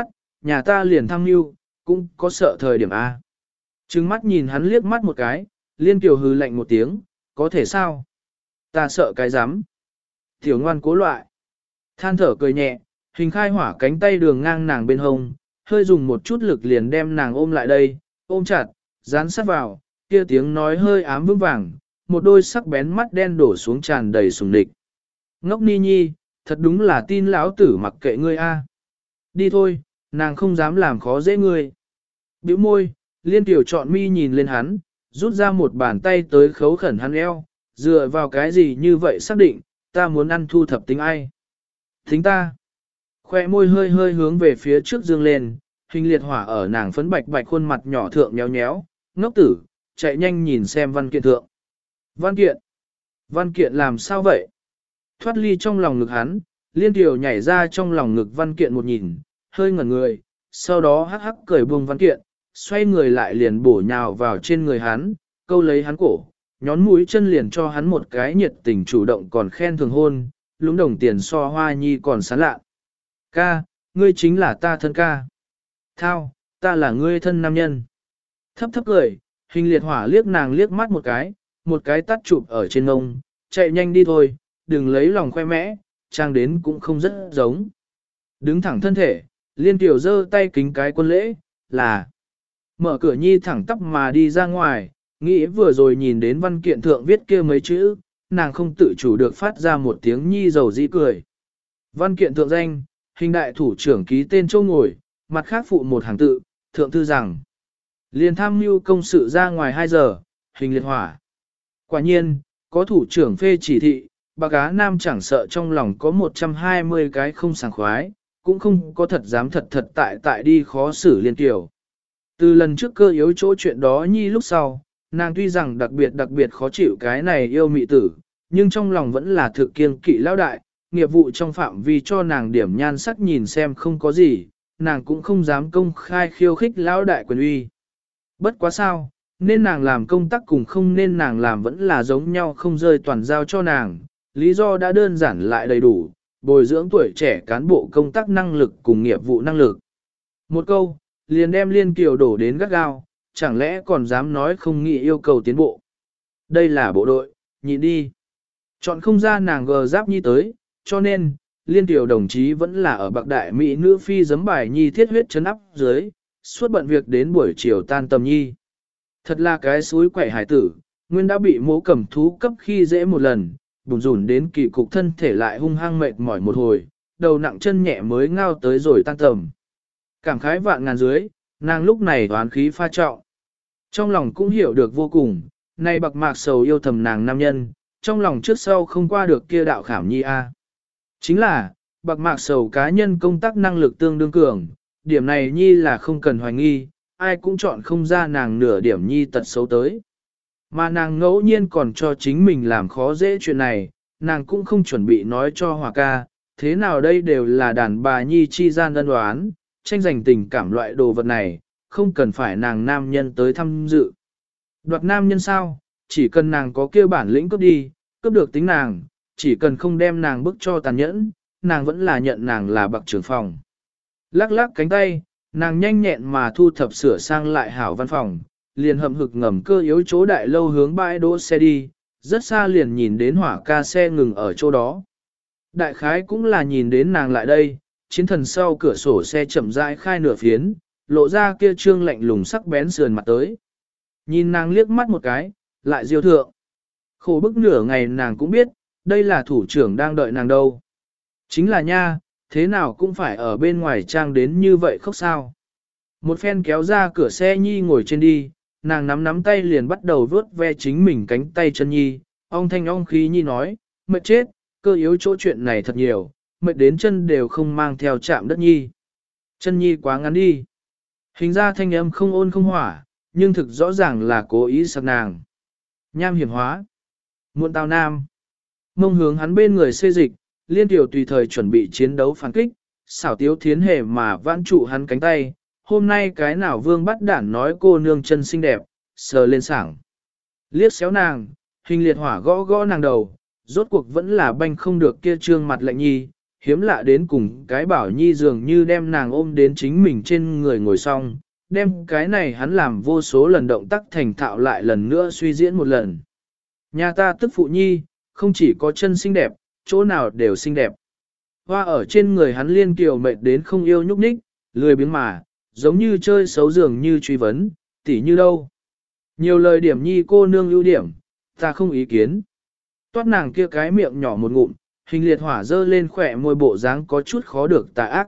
nhà ta liền tham mưu, cũng có sợ thời điểm A. Trừng mắt nhìn hắn liếc mắt một cái, Liên Kiều hừ lạnh một tiếng, có thể sao? Ta sợ cái rắm Tiểu ngoan cố loại. Than thở cười nhẹ, hình khai hỏa cánh tay đường ngang nàng bên hông, hơi dùng một chút lực liền đem nàng ôm lại đây, ôm chặt, dán sát vào, kia tiếng nói hơi ám vững vàng, một đôi sắc bén mắt đen đổ xuống tràn đầy sùng địch. Ngốc ni nhi, thật đúng là tin lão tử mặc kệ ngươi a. Đi thôi, nàng không dám làm khó dễ ngươi. Bĩu môi, Liên Tiểu chọn mi nhìn lên hắn, rút ra một bàn tay tới khấu khẩn hắn eo, dựa vào cái gì như vậy xác định, ta muốn ăn thu thập tính ai. Tính ta. Khoe môi hơi hơi hướng về phía trước dương lên, hình liệt hỏa ở nàng phấn bạch bạch khuôn mặt nhỏ thượng nhéo nhéo, ngốc tử, chạy nhanh nhìn xem văn kiện thượng. Văn kiện? Văn kiện làm sao vậy? Thoát ly trong lòng ngực hắn, Liên Tiểu nhảy ra trong lòng ngực văn kiện một nhìn, hơi ngẩn người, sau đó hắc hắc cởi buông văn kiện, xoay người lại liền bổ nhào vào trên người hắn, câu lấy hắn cổ, nhón mũi chân liền cho hắn một cái nhiệt tình chủ động còn khen thường hôn, lúng đồng tiền so hoa nhi còn sán lạ. Ca, ngươi chính là ta thân ca. Thao, ta là ngươi thân nam nhân. Thấp thấp cười, hình liệt hỏa liếc nàng liếc mắt một cái, một cái tắt chụp ở trên ngông, chạy nhanh đi thôi, đừng lấy lòng khoe mẽ, trang đến cũng không rất giống. Đứng thẳng thân thể, Liên Tiểu giơ tay kính cái quân lễ, là mở cửa nhi thẳng tắp mà đi ra ngoài, nghĩ vừa rồi nhìn đến văn kiện thượng viết kia mấy chữ, nàng không tự chủ được phát ra một tiếng nhi dầu dĩ cười. Văn kiện thượng danh, hình đại thủ trưởng ký tên châu ngồi, mặt khác phụ một hàng tự, thượng thư rằng, liền tham mưu công sự ra ngoài hai giờ, hình liệt hỏa. Quả nhiên, có thủ trưởng phê chỉ thị, bạc á nam chẳng sợ trong lòng có một trăm hai mươi cái không sảng khoái, cũng không có thật dám thật thật tại tại đi khó xử Liên Kiều. Từ lần trước cơ yếu chỗ chuyện đó nhi lúc sau, nàng tuy rằng đặc biệt đặc biệt khó chịu cái này yêu mị tử, nhưng trong lòng vẫn là thực kiên kỵ lão đại, nghiệp vụ trong phạm vi cho nàng điểm nhan sắc nhìn xem không có gì, nàng cũng không dám công khai khiêu khích lão đại quyền uy. Bất quá sao, nên nàng làm công tác cùng không nên nàng làm vẫn là giống nhau không rơi toàn giao cho nàng, lý do đã đơn giản lại đầy đủ, bồi dưỡng tuổi trẻ cán bộ công tác năng lực cùng nghiệp vụ năng lực. Một câu, liền đem Liên Kiều đổ đến gắt gao, chẳng lẽ còn dám nói không nghĩ yêu cầu tiến bộ. Đây là bộ đội, nhịn đi. Chọn không ra nàng gờ giáp nhi tới, cho nên, Liên Kiều đồng chí vẫn là ở bạc đại mỹ nữ phi giấm bài nhi thiết huyết chấn áp dưới, suốt bận việc đến buổi chiều tan tầm nhi. Thật là cái suối quẻ hải tử, nguyên đã bị mố cầm thú cấp khi dễ một lần, bùn rủn đến kỳ cục thân thể lại hung hăng mệt mỏi một hồi, đầu nặng chân nhẹ mới ngao tới rồi tan tầm. Cảm khái vạn ngàn dưới, nàng lúc này toán khí pha trọng. Trong lòng cũng hiểu được vô cùng, này bạc mạc sầu yêu thầm nàng nam nhân, trong lòng trước sau không qua được kia đạo khảm nhi a. Chính là, bạc mạc sầu cá nhân công tác năng lực tương đương cường, điểm này nhi là không cần hoài nghi, ai cũng chọn không ra nàng nửa điểm nhi tật xấu tới. Mà nàng ngẫu nhiên còn cho chính mình làm khó dễ chuyện này, nàng cũng không chuẩn bị nói cho Hòa ca, thế nào đây đều là đàn bà nhi chi gian ân đoán, tranh giành tình cảm loại đồ vật này, không cần phải nàng nam nhân tới tham dự. Đoạt nam nhân sao, chỉ cần nàng có kêu bản lĩnh cướp đi, cướp được tính nàng, chỉ cần không đem nàng bức cho tàn nhẫn, nàng vẫn là nhận nàng là bậc trưởng phòng. Lắc lắc cánh tay, nàng nhanh nhẹn mà thu thập sửa sang lại hảo văn phòng, liền hậm hực ngầm cơ yếu chỗ đại lâu hướng bãi đỗ xe đi, rất xa liền nhìn đến hỏa ca xe ngừng ở chỗ đó. Đại khái cũng là nhìn đến nàng lại đây, chiến thần sau cửa sổ xe chậm rãi khai nửa phiến, lộ ra kia trương lạnh lùng sắc bén sườn mặt tới. Nhìn nàng liếc mắt một cái, lại diêu thượng. Khổ bức nửa ngày nàng cũng biết, đây là thủ trưởng đang đợi nàng đâu. Chính là nha, thế nào cũng phải ở bên ngoài trang đến như vậy khóc sao. Một phen kéo ra cửa xe nhi ngồi trên đi, nàng nắm nắm tay liền bắt đầu vớt ve chính mình cánh tay chân nhi, ong thanh ong khí nhi nói, mệt chết, cơ yếu chỗ chuyện này thật nhiều, mệt đến chân đều không mang theo chạm đất nhi. Chân nhi quá ngắn đi. Hình ra thanh âm không ôn không hỏa, nhưng thực rõ ràng là cố ý sặc nàng. Nham hiểm hóa. Muộn tao nam. Mông hướng hắn bên người xê dịch, Liên Tiểu tùy thời chuẩn bị chiến đấu phản kích, xảo tiếu thiến hề mà vãn trụ hắn cánh tay. Hôm nay cái nào vương bắt đản nói cô nương chân xinh đẹp, sờ lên sảng. Liếc xéo nàng, hình liệt hỏa gõ gõ nàng đầu, rốt cuộc vẫn là banh không được kia trương mặt lạnh nhi, hiếm lạ đến cùng cái bảo nhi dường như đem nàng ôm đến chính mình trên người ngồi xong, đem cái này hắn làm vô số lần động tác thành thạo lại lần nữa suy diễn một lần. Nhà ta tức phụ nhi, không chỉ có chân xinh đẹp, chỗ nào đều xinh đẹp. Hoa ở trên người hắn liên kiều mệt đến không yêu nhúc nhích, lười biếng mà, giống như chơi xấu dường như truy vấn, tỉ như đâu. Nhiều lời điểm nhi cô nương ưu điểm, ta không ý kiến. Toát nàng kia cái miệng nhỏ một ngụm, hình liệt hỏa dơ lên khỏe môi bộ dáng có chút khó được tà ác.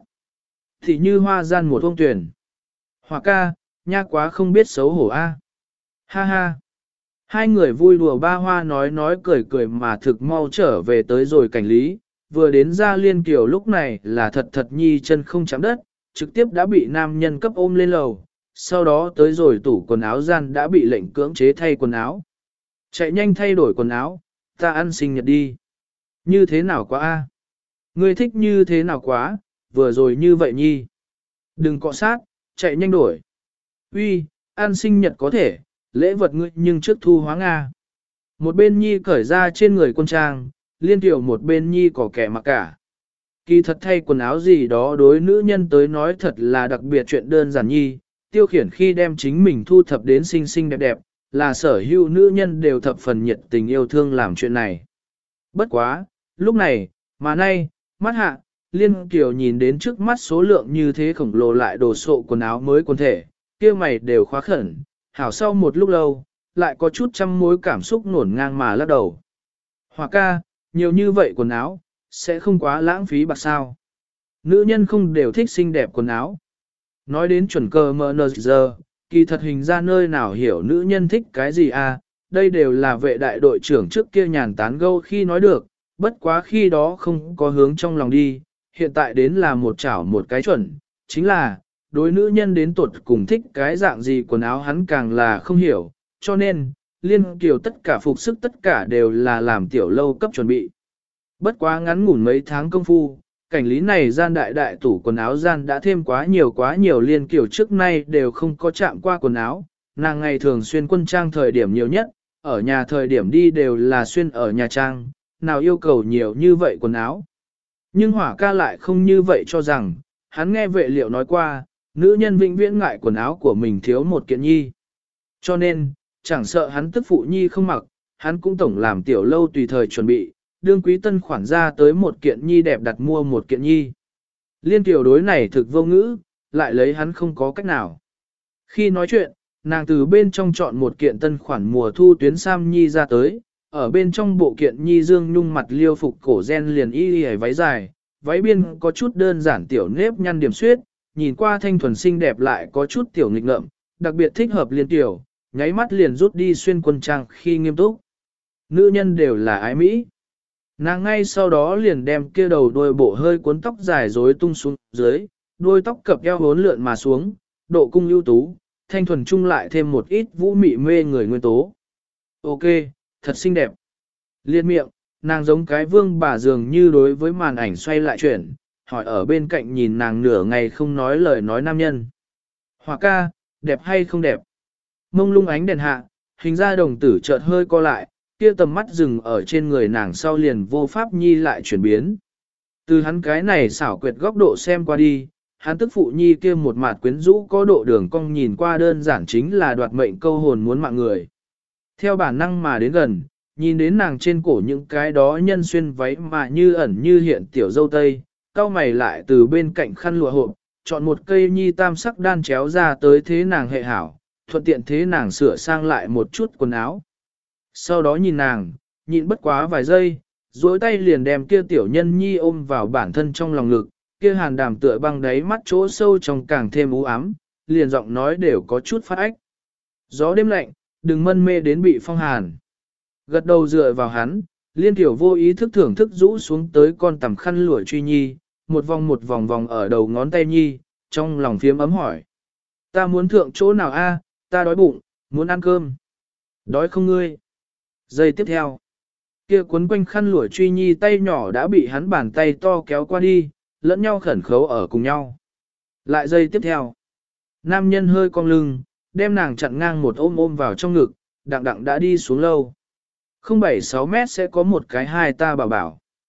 Tỉ như hoa gian một ông tuyển. Hỏa ca, nha quá không biết xấu hổ a. Ha ha. Hai người vui đùa ba hoa nói nói cười cười mà thực mau trở về tới rồi cảnh lý, vừa đến ra liên kiều lúc này là thật thật nhi chân không chạm đất, trực tiếp đã bị nam nhân cấp ôm lên lầu, sau đó tới rồi tủ quần áo gian đã bị lệnh cưỡng chế thay quần áo. Chạy nhanh thay đổi quần áo, ta ăn sinh nhật đi. Như thế nào quá a? Ngươi thích như thế nào quá, vừa rồi như vậy nhi. Đừng cọ sát, chạy nhanh đổi. Uy, ăn sinh nhật có thể, lễ vật ngươi nhưng trước thu hóa Nga. Một bên nhi cởi ra trên người quân trang, liên tiểu một bên nhi có kẻ mặc cả. Kỳ thật thay quần áo gì đó đối nữ nhân tới nói thật là đặc biệt chuyện đơn giản nhi, tiêu khiển khi đem chính mình thu thập đến xinh xinh đẹp đẹp, là sở hữu nữ nhân đều thập phần nhiệt tình yêu thương làm chuyện này. Bất quá, lúc này, mà nay, mắt hạ, liên tiểu nhìn đến trước mắt số lượng như thế khổng lồ lại đồ sộ quần áo mới quần thể, kia mày đều khóa khẩn, hảo sau một lúc lâu, lại có chút trăm mối cảm xúc nổn ngang mà lắc đầu. Hòa ca, nhiều như vậy quần áo, sẽ không quá lãng phí bạc sao. Nữ nhân không đều thích xinh đẹp quần áo. Nói đến chuẩn cơ mờ nờ giờ, kỳ thật hình ra nơi nào hiểu nữ nhân thích cái gì à, đây đều là vệ đại đội trưởng trước kia nhàn tán gâu khi nói được, bất quá khi đó không có hướng trong lòng đi, hiện tại đến là một chảo một cái chuẩn, chính là, đối nữ nhân đến tuột cùng thích cái dạng gì quần áo hắn càng là không hiểu, cho nên, liên kiều tất cả phục sức tất cả đều là làm tiểu lâu cấp chuẩn bị. Bất quá ngắn ngủn mấy tháng công phu, cảnh lý này gian đại đại tủ quần áo gian đã thêm quá nhiều quá nhiều liên kiều trước nay đều không có chạm qua quần áo, nàng ngày thường xuyên quân trang thời điểm nhiều nhất, ở nhà thời điểm đi đều là xuyên ở nhà trang, nào yêu cầu nhiều như vậy quần áo. Nhưng hỏa ca lại không như vậy cho rằng, hắn nghe vệ liệu nói qua, nữ nhân vĩnh viễn ngại quần áo của mình thiếu một kiện nhi. Cho nên, chẳng sợ hắn tức phụ nhi không mặc, hắn cũng tổng làm tiểu lâu tùy thời chuẩn bị, đương quý tân khoản ra tới một kiện nhi đẹp đặt mua một kiện nhi. Liên tiểu đối này thực vô ngữ, lại lấy hắn không có cách nào. Khi nói chuyện, nàng từ bên trong chọn một kiện tân khoản mùa thu tuyến sam nhi ra tới, ở bên trong bộ kiện nhi dương nhung mặt liêu phục cổ gen liền y y váy dài, váy biên có chút đơn giản tiểu nếp nhăn điểm xuyết, nhìn qua thanh thuần xinh đẹp lại có chút tiểu nghịch ngợm, đặc biệt thích hợp liên tiểu, nháy mắt liền rút đi xuyên quân trang khi nghiêm túc. Nữ nhân đều là ái mỹ. Nàng ngay sau đó liền đem kia đầu đuôi bộ hơi cuốn tóc dài rối tung xuống dưới, đuôi tóc cập eo hốn lượn mà xuống, độ cung ưu tú, thanh thuần chung lại thêm một ít vũ mị mê người nguyên tố. Ok, thật xinh đẹp. Liệt miệng, nàng giống cái vương bà dường như đối với màn ảnh xoay lại chuyển, hỏi ở bên cạnh nhìn nàng nửa ngày không nói lời nói nam nhân. Hòa ca, đẹp hay không đẹp? Mông lung ánh đèn hạ, hình ra đồng tử chợt hơi co lại, kia tầm mắt dừng ở trên người nàng sau liền vô pháp nhi lại chuyển biến. Từ hắn cái này xảo quyệt góc độ xem qua đi, hắn tức phụ nhi kia một mặt quyến rũ có độ đường cong nhìn qua đơn giản chính là đoạt mệnh câu hồn muốn mạng người. Theo bản năng mà đến gần, nhìn đến nàng trên cổ những cái đó nhân xuyên váy mà như ẩn như hiện tiểu dâu tây, cao mày lại từ bên cạnh khăn lụa hộp, chọn một cây nhi tam sắc đan chéo ra tới thế nàng hệ hảo, thuận tiện thế nàng sửa sang lại một chút quần áo. Sau đó nhìn nàng, nhịn bất quá vài giây, duỗi tay liền đem kia tiểu nhân nhi ôm vào bản thân trong lòng ngực, kia hàn đàm tựa băng đáy mắt chỗ sâu trong càng thêm u ám, liền giọng nói đều có chút phát ách. Gió đêm lạnh, đừng mân mê đến bị phong hàn. Gật đầu dựa vào hắn, liên tiểu vô ý thức thưởng thức rũ xuống tới con tầm khăn lụa truy nhi, một vòng một vòng vòng ở đầu ngón tay nhi, trong lòng phiếm ấm hỏi. Ta muốn thượng chỗ nào a? Ta đói bụng, muốn ăn cơm. Đói không ngươi? Giây tiếp theo, kia cuốn quanh khăn lụa truy nhi tay nhỏ đã bị hắn bàn tay to kéo qua đi, lẫn nhau khẩn khấu ở cùng nhau. Lại giây tiếp theo, nam nhân hơi cong lưng, đem nàng chặn ngang một ôm ôm vào trong ngực, đặng đặng đã đi xuống lâu. Không bảy sáu mét sẽ có một cái hai ta bảo bảo.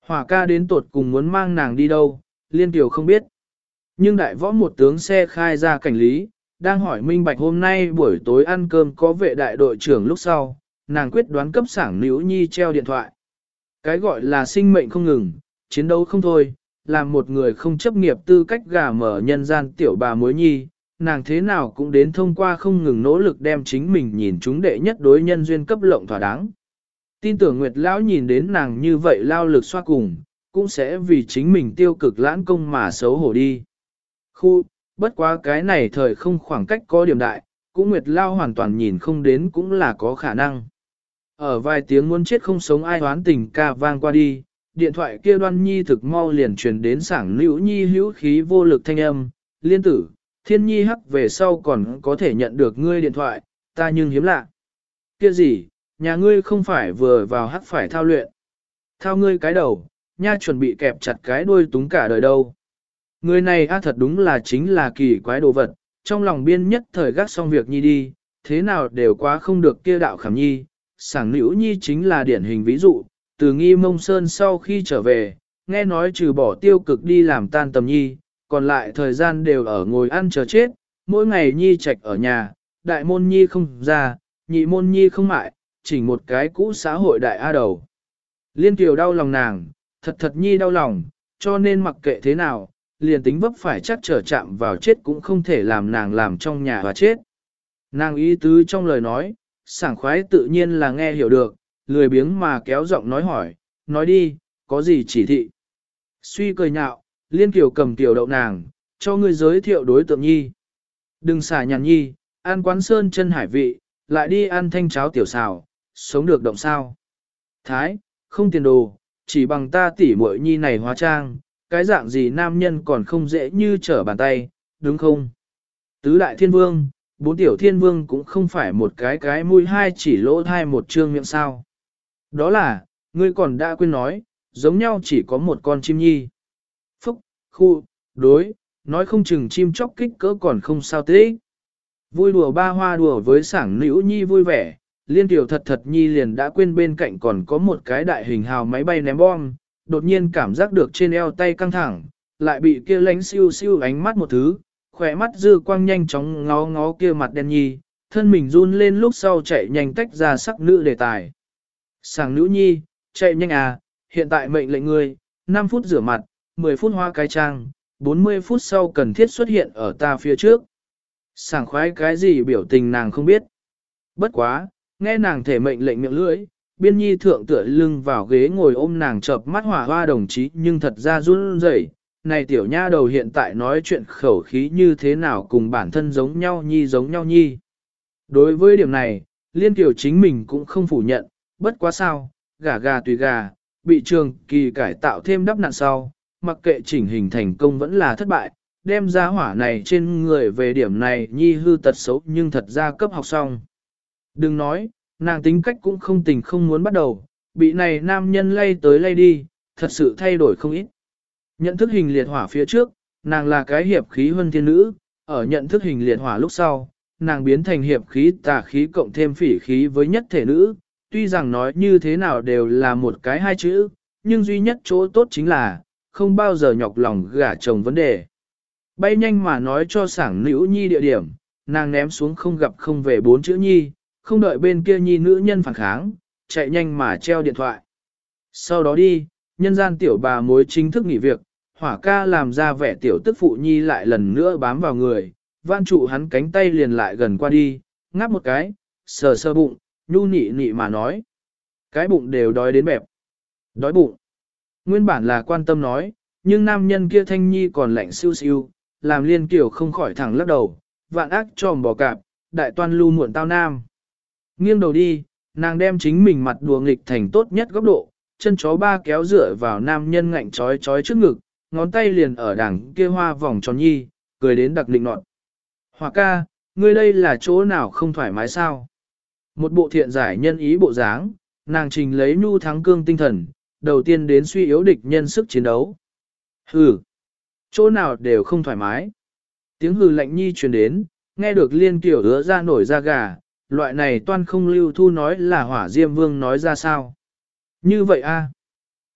Hỏa ca đến tột cùng muốn mang nàng đi đâu, Liên Kiều không biết. Nhưng đại võ một tướng xe khai ra cảnh lý, đang hỏi minh bạch hôm nay buổi tối ăn cơm có vệ đại đội trưởng lúc sau, nàng quyết đoán cấp sảng Nữ Nhi treo điện thoại. Cái gọi là sinh mệnh không ngừng, chiến đấu không thôi, làm một người không chấp nghiệp tư cách gà mở nhân gian tiểu bà mối nhi, nàng thế nào cũng đến thông qua không ngừng nỗ lực đem chính mình nhìn chúng đệ nhất đối nhân duyên cấp lộng thỏa đáng. Tin tưởng Nguyệt Lão nhìn đến nàng như vậy lao lực xoa cùng, cũng sẽ vì chính mình tiêu cực lãng công mà xấu hổ đi. Khu, bất quá cái này thời không khoảng cách có điểm đại, cũng Nguyệt Lao hoàn toàn nhìn không đến cũng là có khả năng. Ở vài tiếng muốn chết không sống ai hoán tình ca vang qua đi, điện thoại kia Đoan Nhi thực mau liền truyền đến sảng Liễu Nhi hữu khí vô lực thanh âm, Liên tử, Thiên Nhi hắc về sau còn có thể nhận được ngươi điện thoại, ta nhưng hiếm lạ. Kia gì, nhà ngươi không phải vừa vào hắc phải thao luyện. Thao ngươi cái đầu, nha chuẩn bị kẹp chặt cái đuôi túng cả đời đâu. Người này a thật đúng là chính là kỳ quái đồ vật, trong lòng biên nhất thời gác xong việc Nhi đi, thế nào đều quá không được kia đạo khảm Nhi. Sảng Liễu Nhi chính là điển hình ví dụ, từ Nghi Mông Sơn sau khi trở về, nghe nói trừ bỏ tiêu cực đi làm tan tầm Nhi, còn lại thời gian đều ở ngồi ăn chờ chết, mỗi ngày Nhi trạch ở nhà, đại môn Nhi không ra, nhị môn Nhi không mại, chỉnh một cái cũ xã hội đại A đầu. Liên Kiều đau lòng nàng, thật thật Nhi đau lòng, cho nên mặc kệ thế nào, liền tính vấp phải chắc trở chạm vào chết cũng không thể làm nàng làm trong nhà và chết. Nàng ý tứ trong lời nói, sảng khoái tự nhiên là nghe hiểu được, lười biếng mà kéo giọng nói hỏi, nói đi, có gì chỉ thị. Suy cười nhạo, Liên Kiều cầm tiểu đậu nàng, cho ngươi giới thiệu đối tượng Nhi. Đừng xả nhàn Nhi, ăn quán sơn chân hải vị, lại đi ăn thanh cháo tiểu xào, sống được động sao. Thái, không tiền đồ, chỉ bằng ta tỉ muội Nhi này hóa trang, cái dạng gì nam nhân còn không dễ như trở bàn tay, đúng không? Tứ đại thiên vương, bốn tiểu thiên vương cũng không phải một cái cái mũi hai chỉ lỗ thai một trương miệng sao. Đó là, ngươi còn đã quên nói, giống nhau chỉ có một con chim nhi. Phúc, khu, đối, nói không chừng chim chóc kích cỡ còn không sao thế. Vui đùa ba hoa đùa với sảng Liễu Nhi vui vẻ, Liên Tiểu thật thật Nhi liền đã quên bên cạnh còn có một cái đại hình hào máy bay ném bom, đột nhiên cảm giác được trên eo tay căng thẳng, lại bị kia lánh siêu siêu ánh mắt một thứ, khỏe mắt dư quang nhanh chóng ngó ngó kia mặt đen Nhi, thân mình run lên lúc sau chạy nhanh tách ra sắc nữ đề tài. Sảng Liễu Nhi, chạy nhanh à, hiện tại mệnh lệnh ngươi, năm phút rửa mặt, mười phút hoa cái trang, bốn mươi phút sau cần thiết xuất hiện ở ta phía trước. Sảng khoái cái gì biểu tình nàng không biết. Bất quá, nghe nàng thể mệnh lệnh miệng lưỡi, Biên Nhi thượng tựa lưng vào ghế ngồi ôm nàng chợp mắt hỏa hoa đồng chí nhưng thật ra run rẩy. Này tiểu nha đầu hiện tại nói chuyện khẩu khí như thế nào cùng bản thân giống nhau Nhi giống nhau Nhi. Đối với điểm này, Liên Kiều chính mình cũng không phủ nhận, bất quá sao, gà gà tùy gà, bị trường kỳ cải tạo thêm đắp nặn sau, mặc kệ chỉnh hình thành công vẫn là thất bại, đem ra hỏa này trên người về điểm này Nhi hư tật xấu nhưng thật ra cấp học xong. Đừng nói, nàng tính cách cũng không tình không muốn bắt đầu, bị này nam nhân lay tới lay đi, thật sự thay đổi không ít. Nhận thức hình liệt hỏa phía trước, nàng là cái hiệp khí huân thiên nữ, ở nhận thức hình liệt hỏa lúc sau, nàng biến thành hiệp khí tà khí cộng thêm phỉ khí với nhất thể nữ, tuy rằng nói như thế nào đều là một cái hai chữ, nhưng duy nhất chỗ tốt chính là, không bao giờ nhọc lòng gả chồng vấn đề. Bay nhanh mà nói cho sảng Liễu Nhi địa điểm, nàng ném xuống không gặp không về bốn chữ Nhi, không đợi bên kia Nhi nữ nhân phản kháng, chạy nhanh mà treo điện thoại. Sau đó đi, nhân gian tiểu bà mối chính thức nghỉ việc, hỏa ca làm ra vẻ tiểu tức phụ Nhi lại lần nữa bám vào người, van trụ hắn cánh tay liền lại gần qua đi, ngáp một cái, sờ sờ bụng, nhu nị nị mà nói. Cái bụng đều đói đến bẹp. Đói bụng. Nguyên bản là quan tâm nói, nhưng nam nhân kia thanh nhi còn lạnh siêu siêu, làm Liên Kiều không khỏi thẳng lắc đầu, vạn ác tròm bò cạp, đại toan lưu muộn tao nam. Nghiêng đầu đi, nàng đem chính mình mặt đùa nghịch thành tốt nhất góc độ, chân chó ba kéo dựa vào nam nhân ngạnh trói trói trước ngực, ngón tay liền ở đằng kia hoa vòng tròn nhi, cười đến đặc định nọt. Hòa ca, ngươi đây là chỗ nào không thoải mái sao? Một bộ thiện giải nhân ý bộ dáng, nàng trình lấy nhu thắng cương tinh thần, đầu tiên đến suy yếu địch nhân sức chiến đấu. Hừ, chỗ nào đều không thoải mái. Tiếng hừ lạnh nhi truyền đến, nghe được Liên Kiều ứa ra nổi da gà, loại này toan không lưu thu nói là hỏa diêm vương nói ra sao. Như vậy a,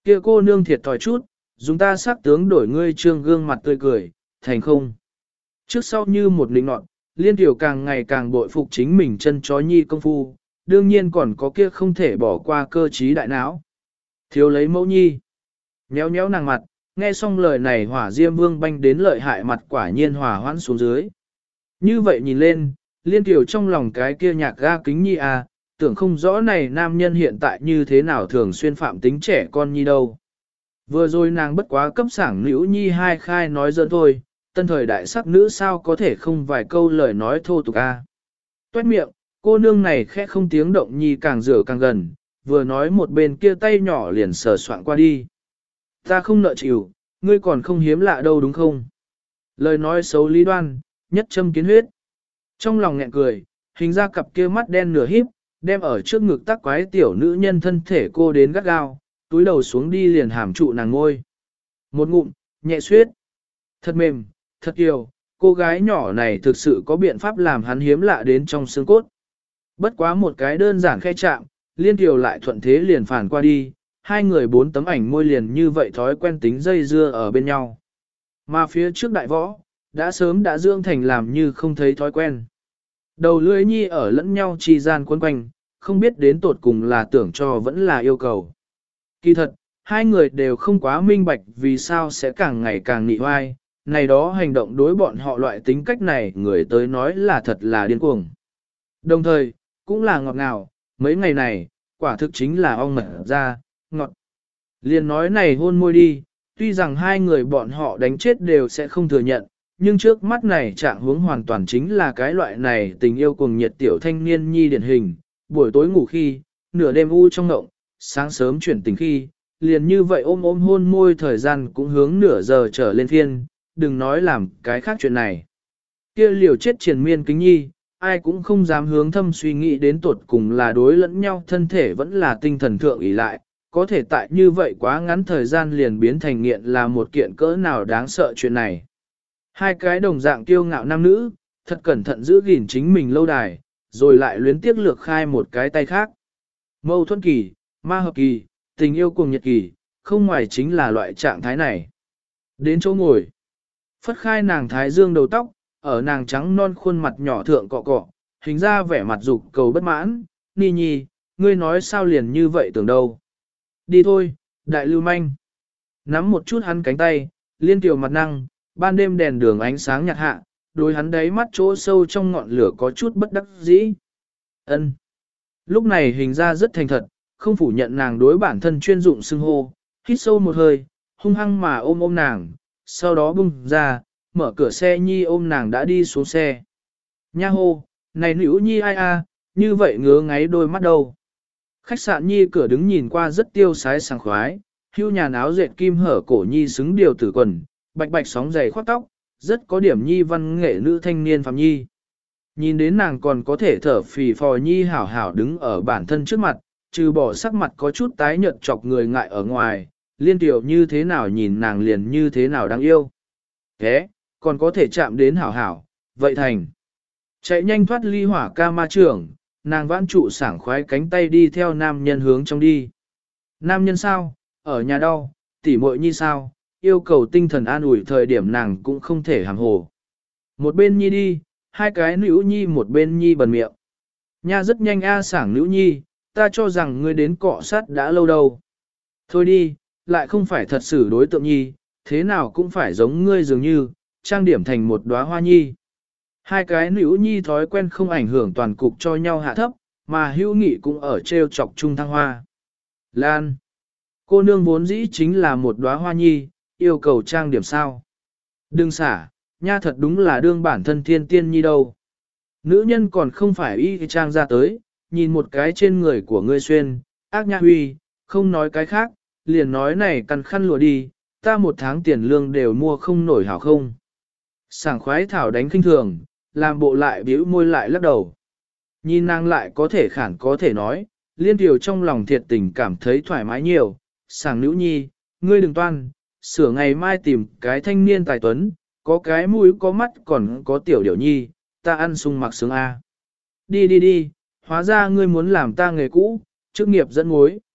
Kia cô nương thiệt thòi chút, dùng ta sắc tướng đổi ngươi trương gương mặt tươi cười, thành không. Trước sau như một lĩnh nọt, liên tiểu càng ngày càng bội phục chính mình chân chó nhi công phu, đương nhiên còn có kia không thể bỏ qua cơ trí đại não. Thiếu lấy mẫu nhi, nhéo nhéo nàng mặt, nghe xong lời này hỏa diêm vương banh đến lợi hại mặt quả nhiên hòa hoãn xuống dưới. Như vậy nhìn lên, liên tiểu trong lòng cái kia nhạc ga kính nhi à, tưởng không rõ này nam nhân hiện tại như thế nào thường xuyên phạm tính trẻ con nhi đâu. Vừa rồi nàng bất quá cấp sảng nữ nhi hai khai nói giỡn thôi, tân thời đại sắc nữ sao có thể không vài câu lời nói thô tục a. À. Toét miệng, cô nương này khẽ không tiếng động nhi càng rửa càng gần, vừa nói một bên kia tay nhỏ liền sờ soạn qua đi. Ta không nợ chịu, ngươi còn không hiếm lạ đâu đúng không? Lời nói xấu lý đoan, nhất châm kiến huyết. Trong lòng nghẹn cười, hình ra cặp kia mắt đen nửa híp, đem ở trước ngực tắc quái tiểu nữ nhân thân thể cô đến gắt gao, túi đầu xuống đi liền hàm trụ nàng ngôi. Một ngụm, nhẹ suyết. Thật mềm, thật kiều, cô gái nhỏ này thực sự có biện pháp làm hắn hiếm lạ đến trong xương cốt. Bất quá một cái đơn giản khe chạm, liên kiều lại thuận thế liền phản qua đi, hai người bốn tấm ảnh môi liền như vậy thói quen tính dây dưa ở bên nhau. Mà phía trước đại võ, đã sớm đã dưỡng thành làm như không thấy thói quen. Đầu lưỡi nhi ở lẫn nhau chi gian quấn quanh, không biết đến tột cùng là tưởng cho vẫn là yêu cầu. Kỳ thật, hai người đều không quá minh bạch vì sao sẽ càng ngày càng nị hoai, này đó hành động đối bọn họ loại tính cách này người tới nói là thật là điên cuồng. Đồng thời, cũng là ngọt ngào, mấy ngày này, quả thực chính là ong mật ra, ngọt. Liền nói này hôn môi đi, tuy rằng hai người bọn họ đánh chết đều sẽ không thừa nhận, nhưng trước mắt này trạng hướng hoàn toàn chính là cái loại này tình yêu cuồng nhiệt tiểu thanh niên nhi điển hình, buổi tối ngủ khi, nửa đêm u trong ngộng, sáng sớm chuyển tình khi, liền như vậy ôm ôm hôn môi thời gian cũng hướng nửa giờ trở lên phiên, đừng nói làm cái khác chuyện này. Kia liều chết triền miên kính nhi, ai cũng không dám hướng thâm suy nghĩ đến tuột cùng là đối lẫn nhau thân thể vẫn là tinh thần thượng ỷ lại, có thể tại như vậy quá ngắn thời gian liền biến thành nghiện là một kiện cỡ nào đáng sợ chuyện này. Hai cái đồng dạng kiêu ngạo nam nữ, thật cẩn thận giữ gìn chính mình lâu đài, rồi lại luyến tiếc lược khai một cái tay khác. Mâu thuẫn kỳ, ma hợp kỳ, tình yêu cuồng nhiệt kỳ, không ngoài chính là loại trạng thái này. Đến chỗ ngồi, phất khai nàng thái dương đầu tóc, ở nàng trắng non khuôn mặt nhỏ thượng cọ cọ, hình ra vẻ mặt dục cầu bất mãn, ni nhi, ngươi nói sao liền như vậy tưởng đâu. Đi thôi, đại lưu manh. Nắm một chút hắn cánh tay, liên tiểu mặt năng, ban đêm đèn đường ánh sáng nhạt hạ, đôi hắn đáy mắt chỗ sâu trong ngọn lửa có chút bất đắc dĩ. Ân. Lúc này hình ra rất thành thật, không phủ nhận nàng đối bản thân chuyên dụng xưng hô, hít sâu một hơi, hung hăng mà ôm ôm nàng, sau đó bung ra, mở cửa xe nhi ôm nàng đã đi xuống xe. Nha hô, này nữ nhi ai a, như vậy ngứa ngáy đôi mắt đâu. Khách sạn nhi cửa đứng nhìn qua rất tiêu sái sảng khoái, hưu nhà áo dệt kim hở cổ nhi xứng điều tử quần, bạch bạch sóng dày khoác tóc, rất có điểm nhi văn nghệ nữ thanh niên phạm nhi. Nhìn đến nàng còn có thể thở phì phò nhi hảo hảo đứng ở bản thân trước mặt, trừ bỏ sắc mặt có chút tái nhợt chọc người ngại ở ngoài, liên tiểu như thế nào nhìn nàng liền như thế nào đáng yêu. Thế, còn có thể chạm đến hảo hảo, vậy thành. Chạy nhanh thoát ly hỏa ca ma trưởng, nàng vãn trụ sảng khoái cánh tay đi theo nam nhân hướng trong đi. Nam nhân sao, ở nhà đau, tỉ muội nhi sao, yêu cầu tinh thần an ủi thời điểm nàng cũng không thể hàm hồ. Một bên nhi đi, hai cái nữ nhi một bên nhi bần miệng. Nha rất nhanh a sảng nữ nhi, ta cho rằng ngươi đến cọ sát đã lâu đâu. Thôi đi, lại không phải thật sự đối tượng nhi, thế nào cũng phải giống ngươi dường như, trang điểm thành một đóa hoa nhi. Hai cái nữ nhi thói quen không ảnh hưởng toàn cục cho nhau hạ thấp, mà hữu nghị cũng ở treo chọc chung thăng hoa. Lan. Cô nương vốn dĩ chính là một đóa hoa nhi, yêu cầu trang điểm sao. Đừng xả, nha thật đúng là đương bản thân thiên tiên nhi đâu. Nữ nhân còn không phải y trang ra tới, nhìn một cái trên người của ngươi xuyên, ác nha huy, không nói cái khác, liền nói này căn khăn lụa đi, ta một tháng tiền lương đều mua không nổi hảo không. Sảng khoái thảo đánh kinh thường, làm bộ lại bĩu môi lại lắc đầu. Nhìn nàng lại có thể khản có thể nói, liên tiểu trong lòng thiệt tình cảm thấy thoải mái nhiều, sảng nữ nhi, ngươi đừng toan, sửa ngày mai tìm cái thanh niên tài tuấn, có cái mũi có mắt còn có tiểu điểu nhi, ta ăn sung mặc sướng A. Đi đi đi, hóa ra ngươi muốn làm ta nghề cũ, chức nghiệp dẫn mối.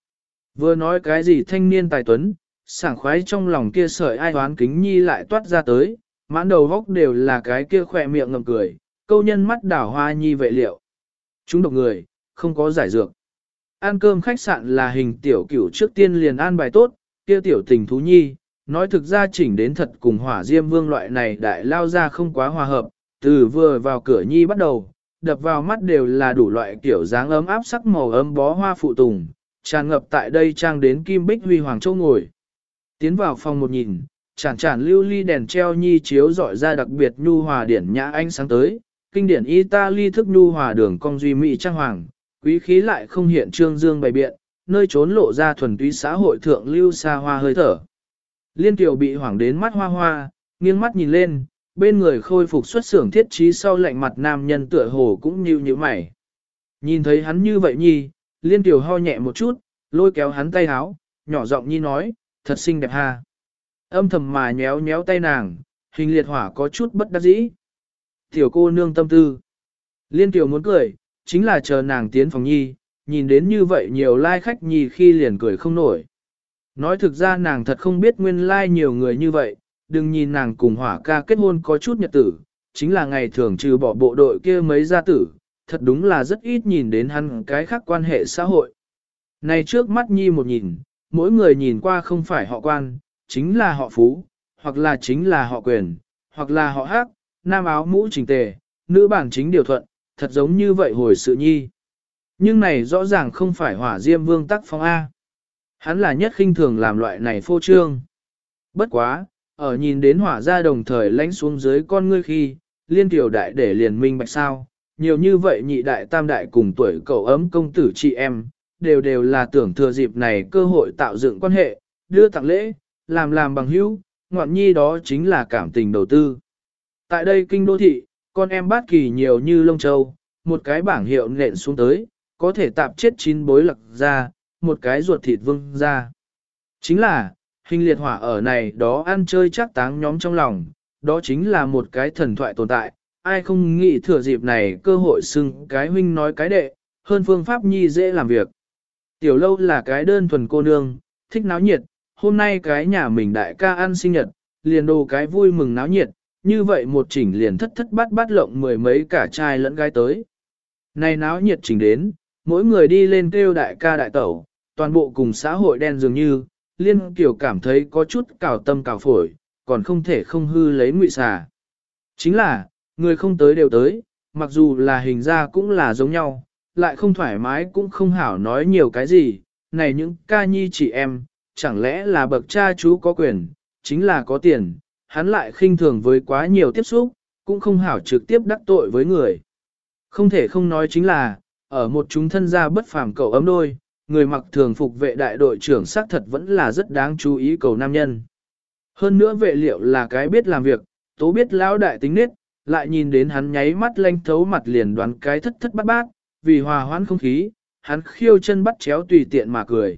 Vừa nói cái gì thanh niên tài tuấn, sảng khoái trong lòng kia sợi ai hoán kính nhi lại toát ra tới, mãn đầu góc đều là cái kia khỏe miệng ngậm cười, câu nhân mắt đảo hoa nhi vệ liệu. Chúng độc người, không có giải dược. Ăn cơm khách sạn là hình tiểu cửu trước tiên liền an bài tốt, kia tiểu tình thú nhi, nói thực ra chỉnh đến thật cùng hỏa diêm vương loại này đại lao ra không quá hòa hợp, từ vừa vào cửa nhi bắt đầu, đập vào mắt đều là đủ loại kiểu dáng ấm áp sắc màu ấm bó hoa phụ tùng, tràn ngập tại đây trang đến kim bích huy hoàng châu ngồi. Tiến vào phòng một nhìn, chản chản lưu ly đèn treo nhi chiếu dọi ra đặc biệt nhu hòa điển nhã ánh sáng tới, kinh điển Italy thức nhu hòa đường cong duy mỹ trang hoàng, quý khí lại không hiện trương dương bày biện, nơi trốn lộ ra thuần túy xã hội thượng lưu xa hoa hơi thở. Liên tiểu bị hoảng đến mắt hoa hoa, nghiêng mắt nhìn lên, bên người khôi phục xuất xưởng thiết trí sau lạnh mặt nam nhân tựa hồ cũng như như mày. Nhìn thấy hắn như vậy nhi, liên tiểu ho nhẹ một chút, lôi kéo hắn tay háo, nhỏ giọng nhi nói, thật xinh đẹp ha. Âm thầm mà nhéo nhéo tay nàng, hình liệt hỏa có chút bất đắc dĩ. Tiểu cô nương tâm tư. Liên tiểu muốn cười, chính là chờ nàng tiến phòng nhi, nhìn đến như vậy nhiều lai like khách nhi khi liền cười không nổi. Nói thực ra nàng thật không biết nguyên lai like nhiều người như vậy, đừng nhìn nàng cùng hỏa ca kết hôn có chút nhật tử, chính là ngày thường trừ bỏ bộ đội kia mấy gia tử, thật đúng là rất ít nhìn đến hắn cái khác quan hệ xã hội. Này trước mắt nhi một nhìn, mỗi người nhìn qua không phải họ quan, chính là họ phú, hoặc là chính là họ quyền, hoặc là họ hắc, nam áo mũ chỉnh tề, nữ bản chính điều thuận, thật giống như vậy hồi sự nhi. Nhưng này rõ ràng không phải hỏa diêm vương tắc phong A. Hắn là nhất khinh thường làm loại này phô trương. Bất quá, ở nhìn đến hỏa ra đồng thời lánh xuống dưới con ngươi khi, liên tiểu đại để liền minh bạch sao, nhiều như vậy nhị đại tam đại cùng tuổi cậu ấm công tử chị em, đều đều là tưởng thừa dịp này cơ hội tạo dựng quan hệ, đưa tặng lễ, làm làm bằng hữu, ngọn nhi đó chính là cảm tình đầu tư. Tại đây kinh đô thị, con em bát kỳ nhiều như lông châu, một cái bảng hiệu nện xuống tới, có thể tạp chết chín bối lặc ra, một cái ruột thịt vương ra. Chính là, hình liệt hỏa ở này đó ăn chơi chắc táng nhóm trong lòng, đó chính là một cái thần thoại tồn tại, ai không nghĩ thừa dịp này cơ hội xưng cái huynh nói cái đệ, hơn phương pháp nhi dễ làm việc. Tiểu lâu là cái đơn thuần cô nương, thích náo nhiệt, hôm nay cái nhà mình đại ca ăn sinh nhật, liền đồ cái vui mừng náo nhiệt, như vậy một chỉnh liền thất thất bát bát lộng mười mấy cả trai lẫn gái tới. Này náo nhiệt chỉnh đến, mỗi người đi lên kêu đại ca đại tẩu, toàn bộ cùng xã hội đen dường như, liên kiểu cảm thấy có chút cào tâm cào phổi, còn không thể không hư lấy ngụy xà. Chính là, người không tới đều tới, mặc dù là hình ra cũng là giống nhau, lại không thoải mái cũng không hảo nói nhiều cái gì, này những ca nhi chị em, chẳng lẽ là bậc cha chú có quyền, chính là có tiền, hắn lại khinh thường với quá nhiều tiếp xúc, cũng không hảo trực tiếp đắc tội với người. Không thể không nói chính là, ở một chúng thân gia bất phàm cậu ấm đôi, người mặc thường phục vệ đại đội trưởng xác thật vẫn là rất đáng chú ý cầu nam nhân. Hơn nữa vệ liệu là cái biết làm việc, tố biết lão đại tính nết, lại nhìn đến hắn nháy mắt lanh thấu mặt liền đoán cái thất thất bát bát, vì hòa hoãn không khí, hắn khiêu chân bắt chéo tùy tiện mà cười.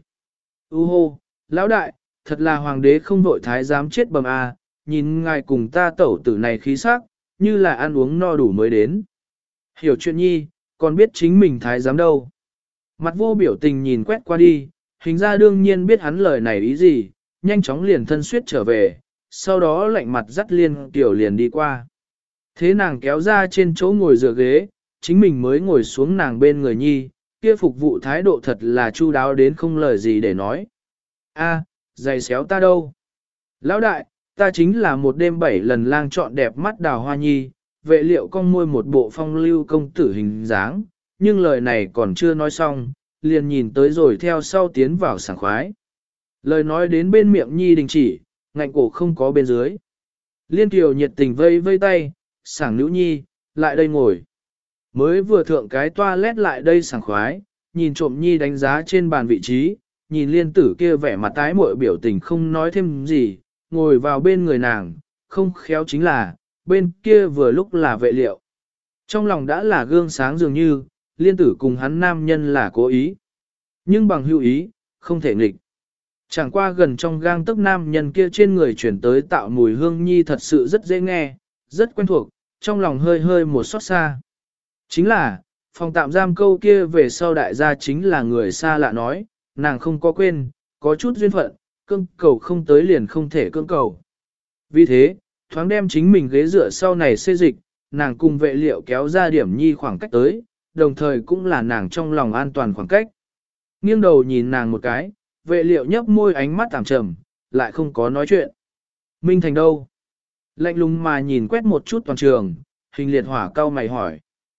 U hô, lão đại, thật là hoàng đế không vội thái dám chết bầm à, nhìn ngài cùng ta tẩu tử này khí sắc, như là ăn uống no đủ mới đến. Hiểu chuyện nhi, còn biết chính mình thái giám đâu. Mặt vô biểu tình nhìn quét qua đi, hình ra đương nhiên biết hắn lời này ý gì, nhanh chóng liền thân suyết trở về, sau đó lạnh mặt dắt liên tiểu liền đi qua. Thế nàng kéo ra trên chỗ ngồi dựa ghế, chính mình mới ngồi xuống nàng bên người nhi, kia phục vụ thái độ thật là chu đáo đến không lời gì để nói. A, giày xéo ta đâu? Lão đại, ta chính là một đêm bảy lần lang chọn đẹp mắt đào hoa nhi, vệ liệu con môi một bộ phong lưu công tử hình dáng, nhưng lời này còn chưa nói xong, liền nhìn tới rồi theo sau tiến vào sảng khoái. Lời nói đến bên miệng nhi đình chỉ, ngạnh cổ không có bên dưới. Liên tiểu nhiệt tình vây vây tay, sảng nữ nhi, lại đây ngồi. Mới vừa thượng cái toilet lại đây sảng khoái, nhìn trộm nhi đánh giá trên bàn vị trí, nhìn liên tử kia vẻ mặt tái muội biểu tình không nói thêm gì, ngồi vào bên người nàng, không khéo chính là, bên kia vừa lúc là vệ liệu. Trong lòng đã là gương sáng dường như, liên tử cùng hắn nam nhân là cố ý. Nhưng bằng hữu ý, không thể nghịch. Chẳng qua gần trong gang tấc nam nhân kia trên người chuyển tới tạo mùi hương nhi thật sự rất dễ nghe, rất quen thuộc, trong lòng hơi hơi một xót xa. Chính là, phòng tạm giam câu kia về sau đại gia chính là người xa lạ nói, nàng không có quên, có chút duyên phận, cưỡng cầu không tới liền không thể cưỡng cầu. Vì thế, thoáng đem chính mình ghế dựa sau này xê dịch, nàng cùng vệ liệu kéo ra điểm nhi khoảng cách tới, đồng thời cũng là nàng trong lòng an toàn khoảng cách. Nghiêng đầu nhìn nàng một cái, vệ liệu nhấp môi ánh mắt tạm trầm, lại không có nói chuyện. Minh Thành đâu? Lạnh lùng mà nhìn quét một chút toàn trường, hình liệt hỏa cao mày hỏi.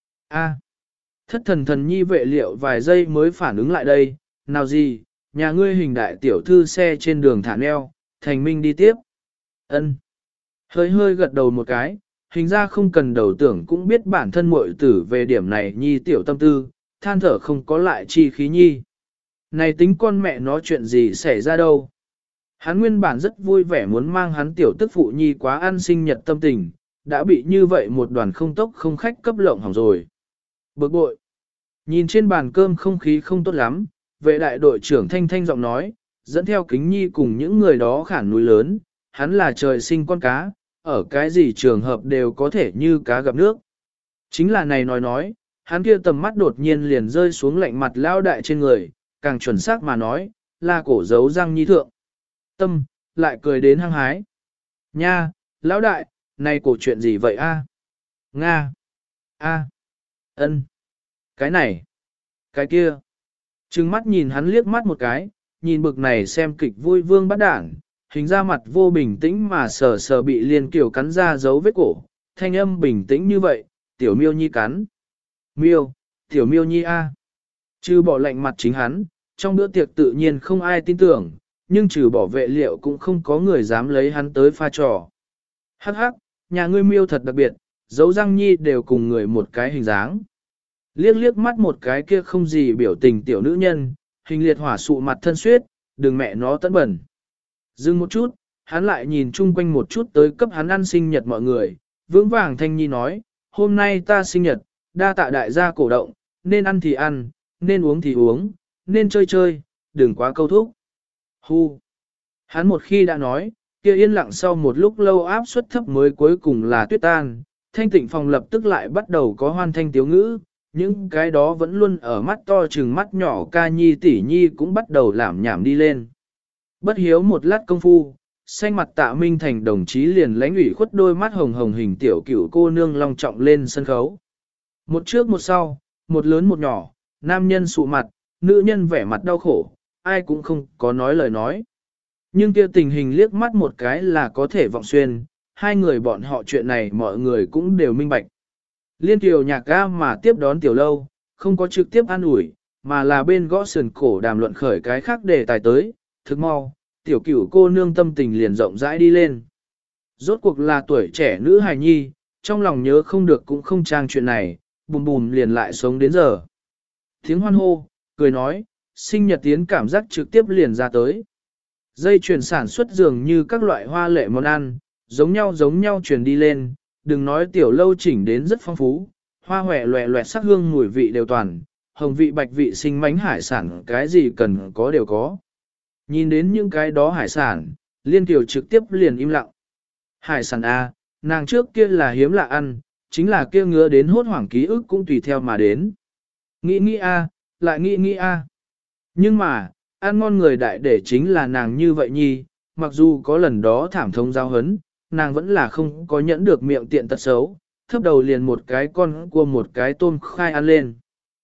A, thất thần thần nhi vệ liệu vài giây mới phản ứng lại đây, nào gì, nhà ngươi hình đại tiểu thư xe trên đường thả neo, Thành Minh đi tiếp. Ân. Hơi hơi gật đầu một cái, hình ra không cần đầu tưởng cũng biết bản thân muội tử về điểm này nhi tiểu tâm tư, than thở không có lại chi khí nhi. Này tính con mẹ nó chuyện gì xảy ra đâu. Hắn nguyên bản rất vui vẻ muốn mang hắn tiểu tức phụ nhi quá ăn sinh nhật tâm tình, đã bị như vậy một đoàn không tốc không khách cấp lộng hỏng rồi. Bực bội. Nhìn trên bàn cơm không khí không tốt lắm, vệ đại đội trưởng thanh thanh giọng nói, dẫn theo kính nhi cùng những người đó khản núi lớn, hắn là trời sinh con cá, ở cái gì trường hợp đều có thể như cá gặp nước. Chính là này nói nói, hắn kia tầm mắt đột nhiên liền rơi xuống lạnh mặt lao đại trên người, càng chuẩn xác mà nói, là cổ dấu răng nhi thượng. Tâm, lại cười đến hăng hái. Nha, lão đại, này cổ chuyện gì vậy a? Nga. A. Ân. Cái này. Cái kia. Trừng mắt nhìn hắn liếc mắt một cái, nhìn bực này xem kịch vui vương bắt đảng, hình ra mặt vô bình tĩnh mà sờ sờ bị liên kiểu cắn ra dấu vết cổ, thanh âm bình tĩnh như vậy, tiểu miêu nhi cắn. Miêu, tiểu miêu nhi a. Trừ bỏ lạnh mặt chính hắn, trong bữa tiệc tự nhiên không ai tin tưởng, nhưng trừ bỏ vệ liệu cũng không có người dám lấy hắn tới pha trò. Hắc hắc, nhà ngươi miêu thật đặc biệt, dấu răng nhi đều cùng người một cái hình dáng. Liếc liếc mắt một cái kia không gì biểu tình tiểu nữ nhân, hình liệt hỏa sụ mặt thân suyết, đừng mẹ nó tấn bẩn. Dừng một chút, hắn lại nhìn chung quanh một chút tới cấp hắn ăn sinh nhật mọi người, vững vàng thanh nhi nói, hôm nay ta sinh nhật, đa tạ đại gia cổ động, nên ăn thì ăn, nên uống thì uống, nên chơi chơi, đừng quá câu thúc. Hu. Hắn một khi đã nói, kia yên lặng sau một lúc lâu áp suất thấp mới cuối cùng là tuyết tan, thanh tịnh phòng lập tức lại bắt đầu có hoan thanh tiếu ngữ, những cái đó vẫn luôn ở mắt to chừng mắt nhỏ ca nhi tỷ nhi cũng bắt đầu làm nhảm đi lên. Bất hiếu một lát công phu, xanh mặt Tạ Minh Thành đồng chí liền lãnh ủy khuất đôi mắt hồng hồng hình tiểu cửu cô nương long trọng lên sân khấu. Một trước một sau, một lớn một nhỏ, nam nhân sụ mặt, nữ nhân vẻ mặt đau khổ, ai cũng không có nói lời nói. Nhưng kia tình hình liếc mắt một cái là có thể vọng xuyên, hai người bọn họ chuyện này mọi người cũng đều minh bạch. Liên tiểu nhạc ga mà tiếp đón tiểu lâu, không có trực tiếp an ủi, mà là bên gõ sườn cổ đàm luận khởi cái khác đề tài tới, thức mau, tiểu cửu cô nương tâm tình liền rộng rãi đi lên. Rốt cuộc là tuổi trẻ nữ hài nhi, trong lòng nhớ không được cũng không trang chuyện này, bùm bùm liền lại sống đến giờ. Tiếng hoan hô, cười nói, sinh nhật tiến cảm giác trực tiếp liền ra tới. Dây chuyền sản xuất dường như các loại hoa lệ món ăn, giống nhau giống nhau truyền đi lên, đừng nói tiểu lâu chỉnh đến rất phong phú, hoa hòe loẹ loẹt sắc hương mùi vị đều toàn, hồng vị bạch vị sinh mánh hải sản cái gì cần có đều có. Nhìn đến những cái đó hải sản, Liên Kiều trực tiếp liền im lặng. Hải sản A, nàng trước kia là hiếm lạ ăn, chính là kia ngứa đến hốt hoảng ký ức cũng tùy theo mà đến. Nghĩ nghĩ A, lại nghĩ nghĩ A. Nhưng mà, ăn ngon người đại để chính là nàng như vậy nhi, mặc dù có lần đó thảm thống giao hấn, nàng vẫn là không có nhẫn được miệng tiện tật xấu, thấp đầu liền một cái con cua một cái tôm khai ăn lên.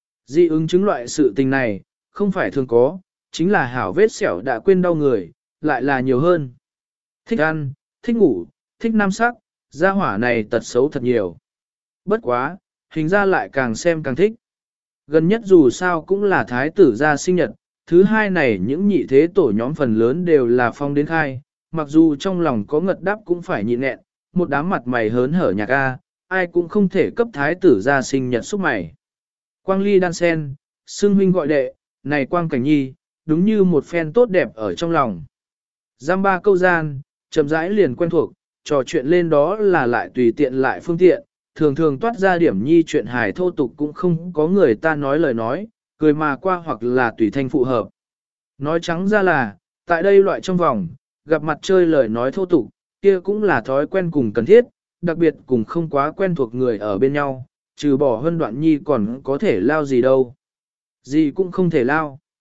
Dị ứng chứng loại sự tình này, không phải thường có, chính là hảo vết sẹo đã quên đau người, lại là nhiều hơn. Thích ăn, thích ngủ, thích nam sắc, gia hỏa này tật xấu thật nhiều. Bất quá, hình ra lại càng xem càng thích. Gần nhất dù sao cũng là thái tử gia sinh nhật, thứ hai này những nhị thế tổ nhóm phần lớn đều là phong đến khai, mặc dù trong lòng có ngật đáp cũng phải nhịn nẹn, một đám mặt mày hớn hở nhạc a, ai cũng không thể cấp thái tử gia sinh nhật xúc mày. Quang ly đan sen, xưng huynh gọi đệ, này quang cảnh nhi, đúng như một phen tốt đẹp ở trong lòng. Giam ba câu gian, chậm rãi liền quen thuộc, trò chuyện lên đó là lại tùy tiện lại phương tiện, thường thường toát ra điểm nhi chuyện hài thô tục cũng không có người ta nói lời nói, cười mà qua hoặc là tùy thanh phụ hợp. Nói trắng ra là, tại đây loại trong vòng, gặp mặt chơi lời nói thô tục, kia cũng là thói quen cùng cần thiết, đặc biệt cùng không quá quen thuộc người ở bên nhau, trừ bỏ hơn đoạn nhi còn có thể lao gì đâu. Gì cũng không thể lao.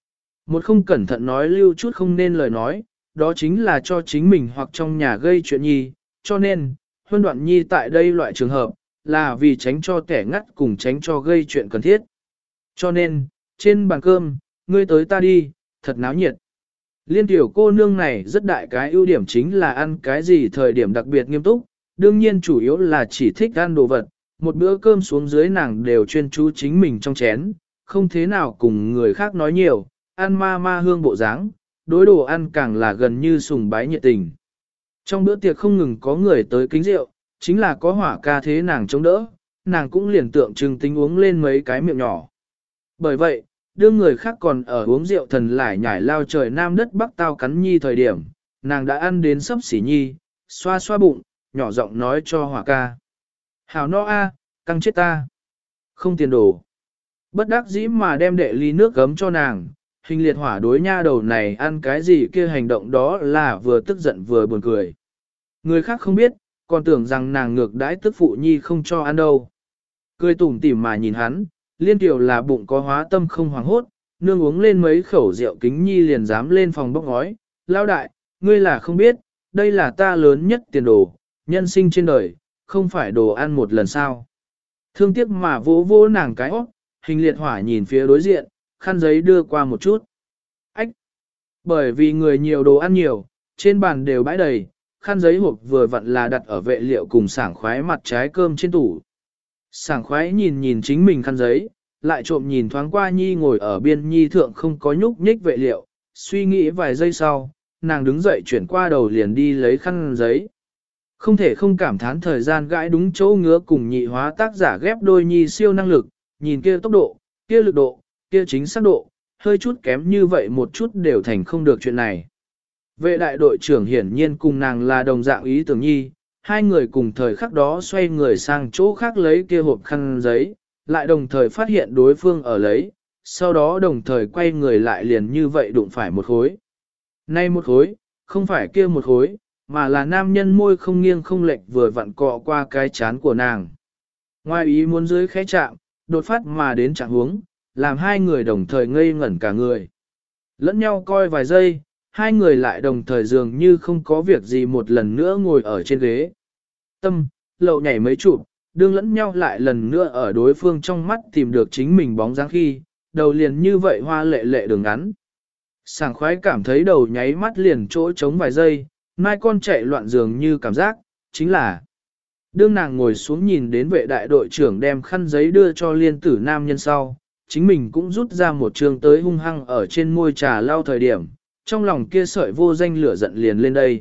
Một không cẩn thận nói lưu chút không nên lời nói, đó chính là cho chính mình hoặc trong nhà gây chuyện nhi, cho nên, Huân Đoạn Nhi tại đây loại trường hợp, là vì tránh cho kẻ ngắt cùng tránh cho gây chuyện cần thiết. Cho nên, trên bàn cơm, ngươi tới ta đi, thật náo nhiệt. Liên tiểu cô nương này rất đại cái ưu điểm chính là ăn cái gì thời điểm đặc biệt nghiêm túc, đương nhiên chủ yếu là chỉ thích ăn đồ vật, một bữa cơm xuống dưới nàng đều chuyên chú chính mình trong chén, không thế nào cùng người khác nói nhiều, ăn ma ma hương bộ dáng, đối đồ ăn càng là gần như sùng bái nhiệt tình. Trong bữa tiệc không ngừng có người tới kính rượu, chính là có hỏa ca thế nàng chống đỡ, nàng cũng liền tượng trưng tính uống lên mấy cái miệng nhỏ. Bởi vậy, đương người khác còn ở uống rượu thần lại nhảy lao trời nam đất bắc tao cắn nhi thời điểm, nàng đã ăn đến sấp xỉ nhi, xoa xoa bụng, nhỏ giọng nói cho hỏa ca. Hảo no a, căng chết ta. Không tiền đồ. Bất đắc dĩ mà đem đệ ly nước gấm cho nàng, hình liệt hỏa đối nha đầu này ăn cái gì kia hành động đó là vừa tức giận vừa buồn cười. Người khác không biết, còn tưởng rằng nàng ngược đãi tức phụ nhi không cho ăn đâu. Cười tủm tỉm mà nhìn hắn, liên tiểu là bụng có hóa tâm không hoảng hốt, nương uống lên mấy khẩu rượu kính nhi liền dám lên phòng bốc ngói. Lao đại, ngươi là không biết, đây là ta lớn nhất tiền đồ, nhân sinh trên đời, không phải đồ ăn một lần sao. Thương tiếc mà vỗ vỗ nàng cái óc, hình liệt hỏa nhìn phía đối diện, khăn giấy đưa qua một chút. Ách! Bởi vì người nhiều đồ ăn nhiều, trên bàn đều bãi đầy, khăn giấy hộp vừa vặn là đặt ở vệ liệu cùng sảng khoái mặt trái cơm trên tủ. Sảng khoái nhìn nhìn chính mình khăn giấy, lại trộm nhìn thoáng qua nhi ngồi ở biên nhi thượng không có nhúc nhích vệ liệu, suy nghĩ vài giây sau, nàng đứng dậy chuyển qua đầu liền đi lấy khăn giấy. Không thể không cảm thán thời gian gãi đúng chỗ ngứa cùng nhị hóa tác giả ghép đôi nhi siêu năng lực, nhìn kia tốc độ, kia lực độ, kia chính xác độ, hơi chút kém như vậy một chút đều thành không được chuyện này. Vệ đại đội trưởng hiển nhiên cùng nàng là đồng dạng ý tưởng nhi, hai người cùng thời khắc đó xoay người sang chỗ khác lấy kia hộp khăn giấy, lại đồng thời phát hiện đối phương ở lấy, sau đó đồng thời quay người lại liền như vậy đụng phải một khối. Nay một khối, không phải kia một khối, mà là nam nhân môi không nghiêng không lệch vừa vặn cọ qua cái chán của nàng. Ngoài ý muốn dưới khẽ chạm, đột phát mà đến trạng huống, làm hai người đồng thời ngây ngẩn cả người. Lẫn nhau coi vài giây, hai người lại đồng thời dường như không có việc gì một lần nữa ngồi ở trên ghế. Tâm, lậu nhảy mấy chụp, đương lẫn nhau lại lần nữa ở đối phương trong mắt tìm được chính mình bóng dáng khi, đầu liền như vậy hoa lệ lệ đường ngắn. Sảng khoái cảm thấy đầu nháy mắt liền chỗ trống vài giây, mai con chạy loạn dường như cảm giác, chính là đương nàng ngồi xuống nhìn đến vệ đại đội trưởng đem khăn giấy đưa cho liên tử nam nhân sau, chính mình cũng rút ra một trường tới hung hăng ở trên môi trà lau thời điểm, trong lòng kia sợi vô danh lửa giận liền lên đây.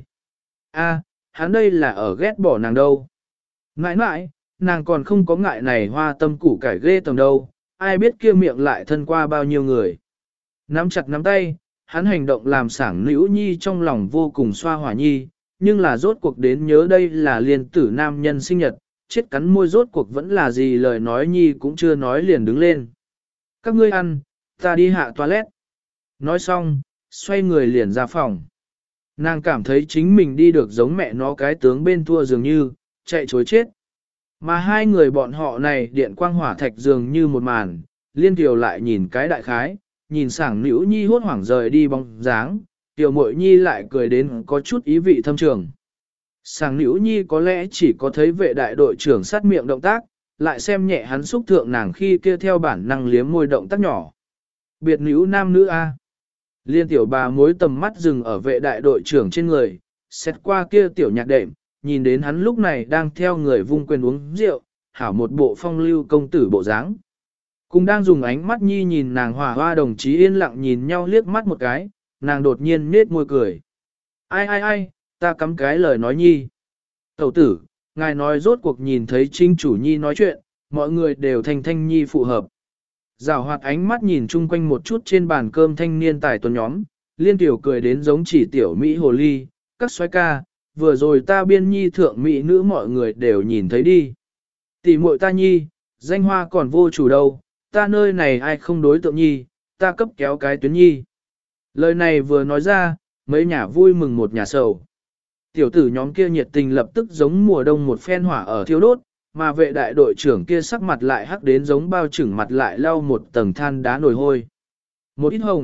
A, hắn đây là ở ghét bỏ nàng đâu. Ngại ngại, nàng còn không có ngại này hoa tâm củ cải ghê tầm đâu, ai biết kia miệng lại thân qua bao nhiêu người. Nắm chặt nắm tay, hắn hành động làm sảng nữ nhi trong lòng vô cùng xoa hỏa nhi, nhưng là rốt cuộc đến nhớ đây là liên tử nam nhân sinh nhật, chết cắn môi rốt cuộc vẫn là gì lời nói nhi cũng chưa nói liền đứng lên. Các ngươi ăn, ta đi hạ toilet. Nói xong, xoay người liền ra phòng. Nàng cảm thấy chính mình đi được giống mẹ nó cái tướng bên thua dường như, chạy chối chết. Mà hai người bọn họ này điện quang hỏa thạch dường như một màn, liên tiểu lại nhìn cái đại khái, nhìn sảng nữ nhi hốt hoảng rời đi bóng dáng, tiểu muội nhi lại cười đến có chút ý vị thâm trường. Sảng nữ nhi có lẽ chỉ có thấy vệ đại đội trưởng sát miệng động tác, lại xem nhẹ hắn xúc thượng nàng khi kia theo bản năng liếm môi động tác nhỏ. Biệt nữ nam nữ A. Liên tiểu bà mối tầm mắt dừng ở vệ đại đội trưởng trên người, xét qua kia tiểu nhạc đệm, nhìn đến hắn lúc này đang theo người vung quyền uống rượu, hảo một bộ phong lưu công tử bộ dáng. Cùng đang dùng ánh mắt nhi nhìn nàng hòa hoa đồng chí yên lặng nhìn nhau liếc mắt một cái, nàng đột nhiên nết môi cười. Ai ai ai, ta cắm cái lời nói nhi. Tẩu tử, ngài nói rốt cuộc nhìn thấy trinh chủ nhi nói chuyện, mọi người đều thành thanh nhi phù hợp. Giảo hoạt ánh mắt nhìn chung quanh một chút trên bàn cơm thanh niên tài tuần nhóm, liên tiểu cười đến giống chỉ tiểu Mỹ hồ ly, các xoái ca, vừa rồi ta biên nhi thượng Mỹ nữ mọi người đều nhìn thấy đi. Tỷ muội ta nhi, danh hoa còn vô chủ đâu, ta nơi này ai không đối tượng nhi, ta cấp kéo cái tuyến nhi. Lời này vừa nói ra, mấy nhà vui mừng một nhà sầu. Tiểu tử nhóm kia nhiệt tình lập tức giống mùa đông một phen hỏa ở thiêu đốt, mà vệ đại đội trưởng kia sắc mặt lại hắc đến giống bao trừng mặt lại lau một tầng than đá nổi hôi. Một ít hồng,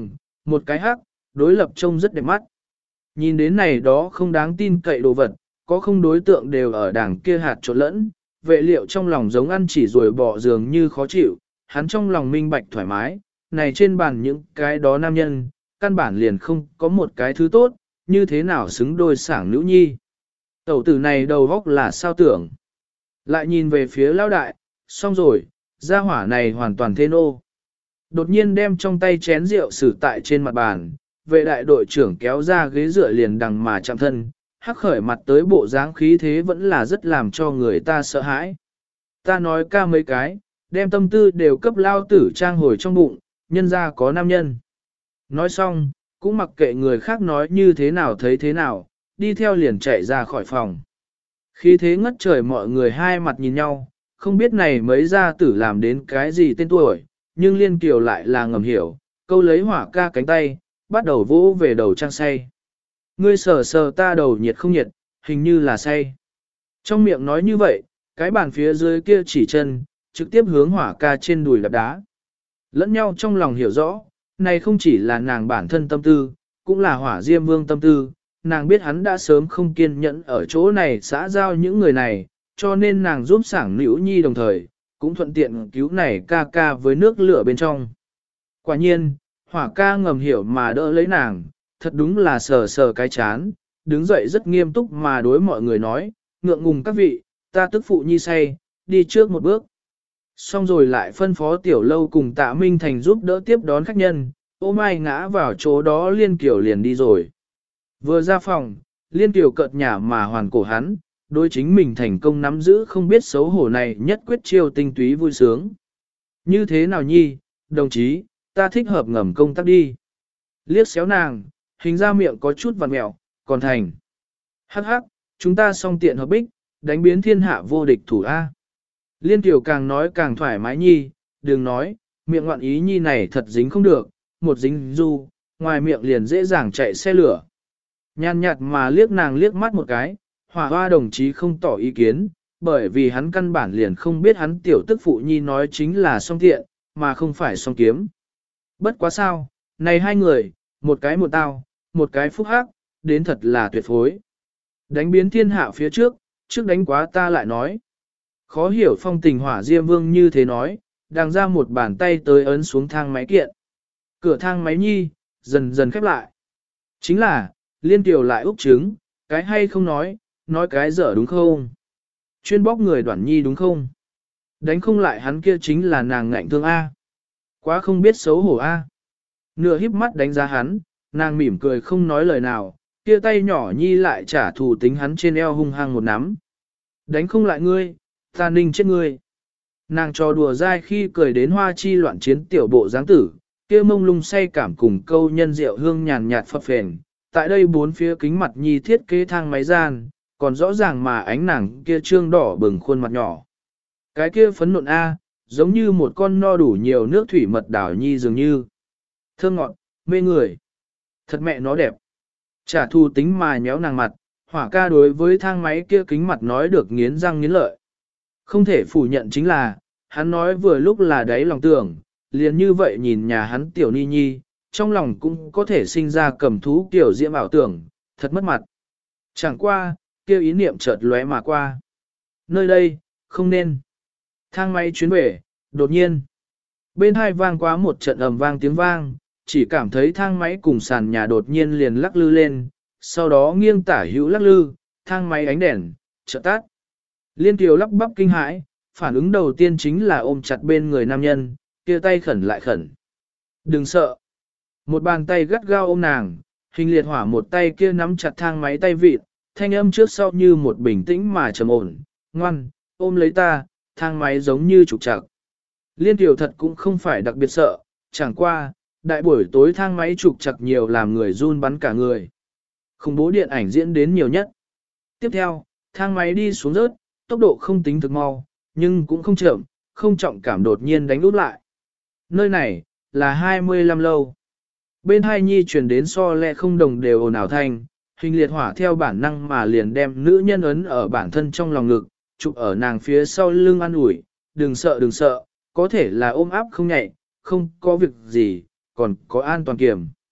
một cái hắc, đối lập trông rất đẹp mắt. Nhìn đến này đó không đáng tin cậy đồ vật, có không đối tượng đều ở đảng kia hạt trộn lẫn, vệ liệu trong lòng giống ăn chỉ rồi bỏ giường như khó chịu, hắn trong lòng minh bạch thoải mái, này trên bàn những cái đó nam nhân, căn bản liền không có một cái thứ tốt, như thế nào xứng đôi sảng nữ nhi. Tẩu tử này đầu góc là sao tưởng. Lại nhìn về phía lao đại, xong rồi, gia hỏa này hoàn toàn thế nô. Đột nhiên đem trong tay chén rượu xử tại trên mặt bàn, vệ đại đội trưởng kéo ra ghế dựa liền đằng mà chạm thân, hắc khởi mặt tới bộ dáng khí thế vẫn là rất làm cho người ta sợ hãi. Ta nói ca mấy cái, đem tâm tư đều cấp lao tử trang hồi trong bụng, nhân ra có nam nhân. Nói xong, cũng mặc kệ người khác nói như thế nào thấy thế nào, đi theo liền chạy ra khỏi phòng. Khí thế ngất trời mọi người hai mặt nhìn nhau, không biết này mấy gia tử làm đến cái gì tên tuổi, nhưng Liên Kiều lại là ngầm hiểu, câu lấy hỏa ca cánh tay, bắt đầu vỗ về đầu trang say. Ngươi sờ sờ ta đầu nhiệt không nhiệt, hình như là say. Trong miệng nói như vậy, cái bàn phía dưới kia chỉ chân, trực tiếp hướng hỏa ca trên đùi đạp đá. Lẫn nhau trong lòng hiểu rõ, này không chỉ là nàng bản thân tâm tư, cũng là hỏa diêm vương tâm tư, nàng biết hắn đã sớm không kiên nhẫn ở chỗ này xã giao những người này, cho nên nàng giúp sảng nữ nhi đồng thời, cũng thuận tiện cứu này ca ca với nước lửa bên trong. Quả nhiên, hỏa ca ngầm hiểu mà đỡ lấy nàng, thật đúng là sờ sờ cái chán, đứng dậy rất nghiêm túc mà đối mọi người nói, ngượng ngùng các vị, ta tức phụ nhi say, đi trước một bước. Xong rồi lại phân phó tiểu lâu cùng tạ Minh Thành giúp đỡ tiếp đón khách nhân, ô mai ngã vào chỗ đó Liên Kiều liền đi rồi. Vừa ra phòng, Liên Kiều cợt nhả mà hoàn cổ hắn, đối chính mình thành công nắm giữ không biết xấu hổ này nhất quyết chiêu tinh túy vui sướng. Như thế nào nhi, đồng chí, ta thích hợp ngầm công tác đi. Liếc xéo nàng, hình ra miệng có chút vằn mẹo, còn thành. Hắc hắc, chúng ta song tiện hợp bích, đánh biến thiên hạ vô địch thủ A. Liên Kiều càng nói càng thoải mái nhi, đừng nói, miệng ngoạn ý nhi này thật dính không được, một dính du, ngoài miệng liền dễ dàng chạy xe lửa. Nhàn nhạt mà liếc nàng liếc mắt một cái, hỏa hoa đồng chí không tỏ ý kiến, bởi vì hắn căn bản liền không biết hắn tiểu tức phụ nhi nói chính là song tiện, mà không phải song kiếm. Bất quá sao, này hai người, một cái một tao, một cái phúc hắc, đến thật là tuyệt phối. Đánh biến thiên hạ phía trước, trước đánh quá ta lại nói. Khó hiểu phong tình hỏa diêm vương như thế nói, đang ra một bàn tay tới ấn xuống thang máy kiện. Cửa thang máy nhi, dần dần khép lại. Chính là, Liên Kiều lại úc trứng, cái hay không nói, nói cái dở đúng không? Chuyên bóc người Đoản Nhi đúng không? Đánh không lại hắn kia chính là nàng ngạnh thương A. Quá không biết xấu hổ A. Nửa híp mắt đánh giá hắn, nàng mỉm cười không nói lời nào, kia tay nhỏ Nhi lại trả thù tính hắn trên eo hung hăng một nắm. Đánh không lại ngươi, ta ninh chết ngươi. Nàng trò đùa dai khi cười đến hoa chi loạn chiến tiểu bộ dáng tử, kia mông lung say cảm cùng câu nhân rượu hương nhàn nhạt phập phền. Tại đây bốn phía kính mặt Nhi thiết kế thang máy gian, còn rõ ràng mà ánh nàng kia trương đỏ bừng khuôn mặt nhỏ. Cái kia phấn nộn A, giống như một con no đủ nhiều nước thủy mật đảo Nhi dường như. Thơm ngọt, mê người. Thật mẹ nó đẹp. Trả thù tính mà nhéo nàng mặt, hỏa ca đối với thang máy kia kính mặt nói được nghiến răng nghiến lợi. Không thể phủ nhận chính là, hắn nói vừa lúc là đáy lòng tưởng, liền như vậy nhìn nhà hắn tiểu ni nhi, trong lòng cũng có thể sinh ra cầm thú kiểu diễm ảo tưởng, thật mất mặt. Chẳng qua, kêu ý niệm chợt lóe mà qua. Nơi đây, không nên. Thang máy chuyến về, đột nhiên. Bên hai vang quá một trận ầm vang tiếng vang, chỉ cảm thấy thang máy cùng sàn nhà đột nhiên liền lắc lư lên, sau đó nghiêng tả hữu lắc lư, thang máy ánh đèn, chợt tắt. Liên Kiều lắp bắp kinh hãi, phản ứng đầu tiên chính là ôm chặt bên người nam nhân, kia tay khẩn lại khẩn. Đừng sợ. Một bàn tay gắt gao ôm nàng, hình liệt hỏa một tay kia nắm chặt thang máy tay vịt, thanh âm trước sau như một bình tĩnh mà trầm ổn, ngoan, ôm lấy ta, thang máy giống như trục trặc. Liên Kiều thật cũng không phải đặc biệt sợ, chẳng qua, đại buổi tối thang máy trục trặc nhiều làm người run bắn cả người. Khủng bố điện ảnh diễn đến nhiều nhất. Tiếp theo, thang máy đi xuống rớt, tốc độ không tính thực mau, nhưng cũng không chậm, không trọng cảm đột nhiên đánh út lại. Nơi này, là hai mươi lăm lâu. Bên hai nhi truyền đến so lẹ không đồng đều ồn ào thanh, hình liệt hỏa theo bản năng mà liền đem nữ nhân ấn ở bản thân trong lòng ngực, chụp ở nàng phía sau lưng an ủi, đừng sợ đừng sợ, có thể là ôm áp không nhạy, không có việc gì, còn có an toàn kiểm.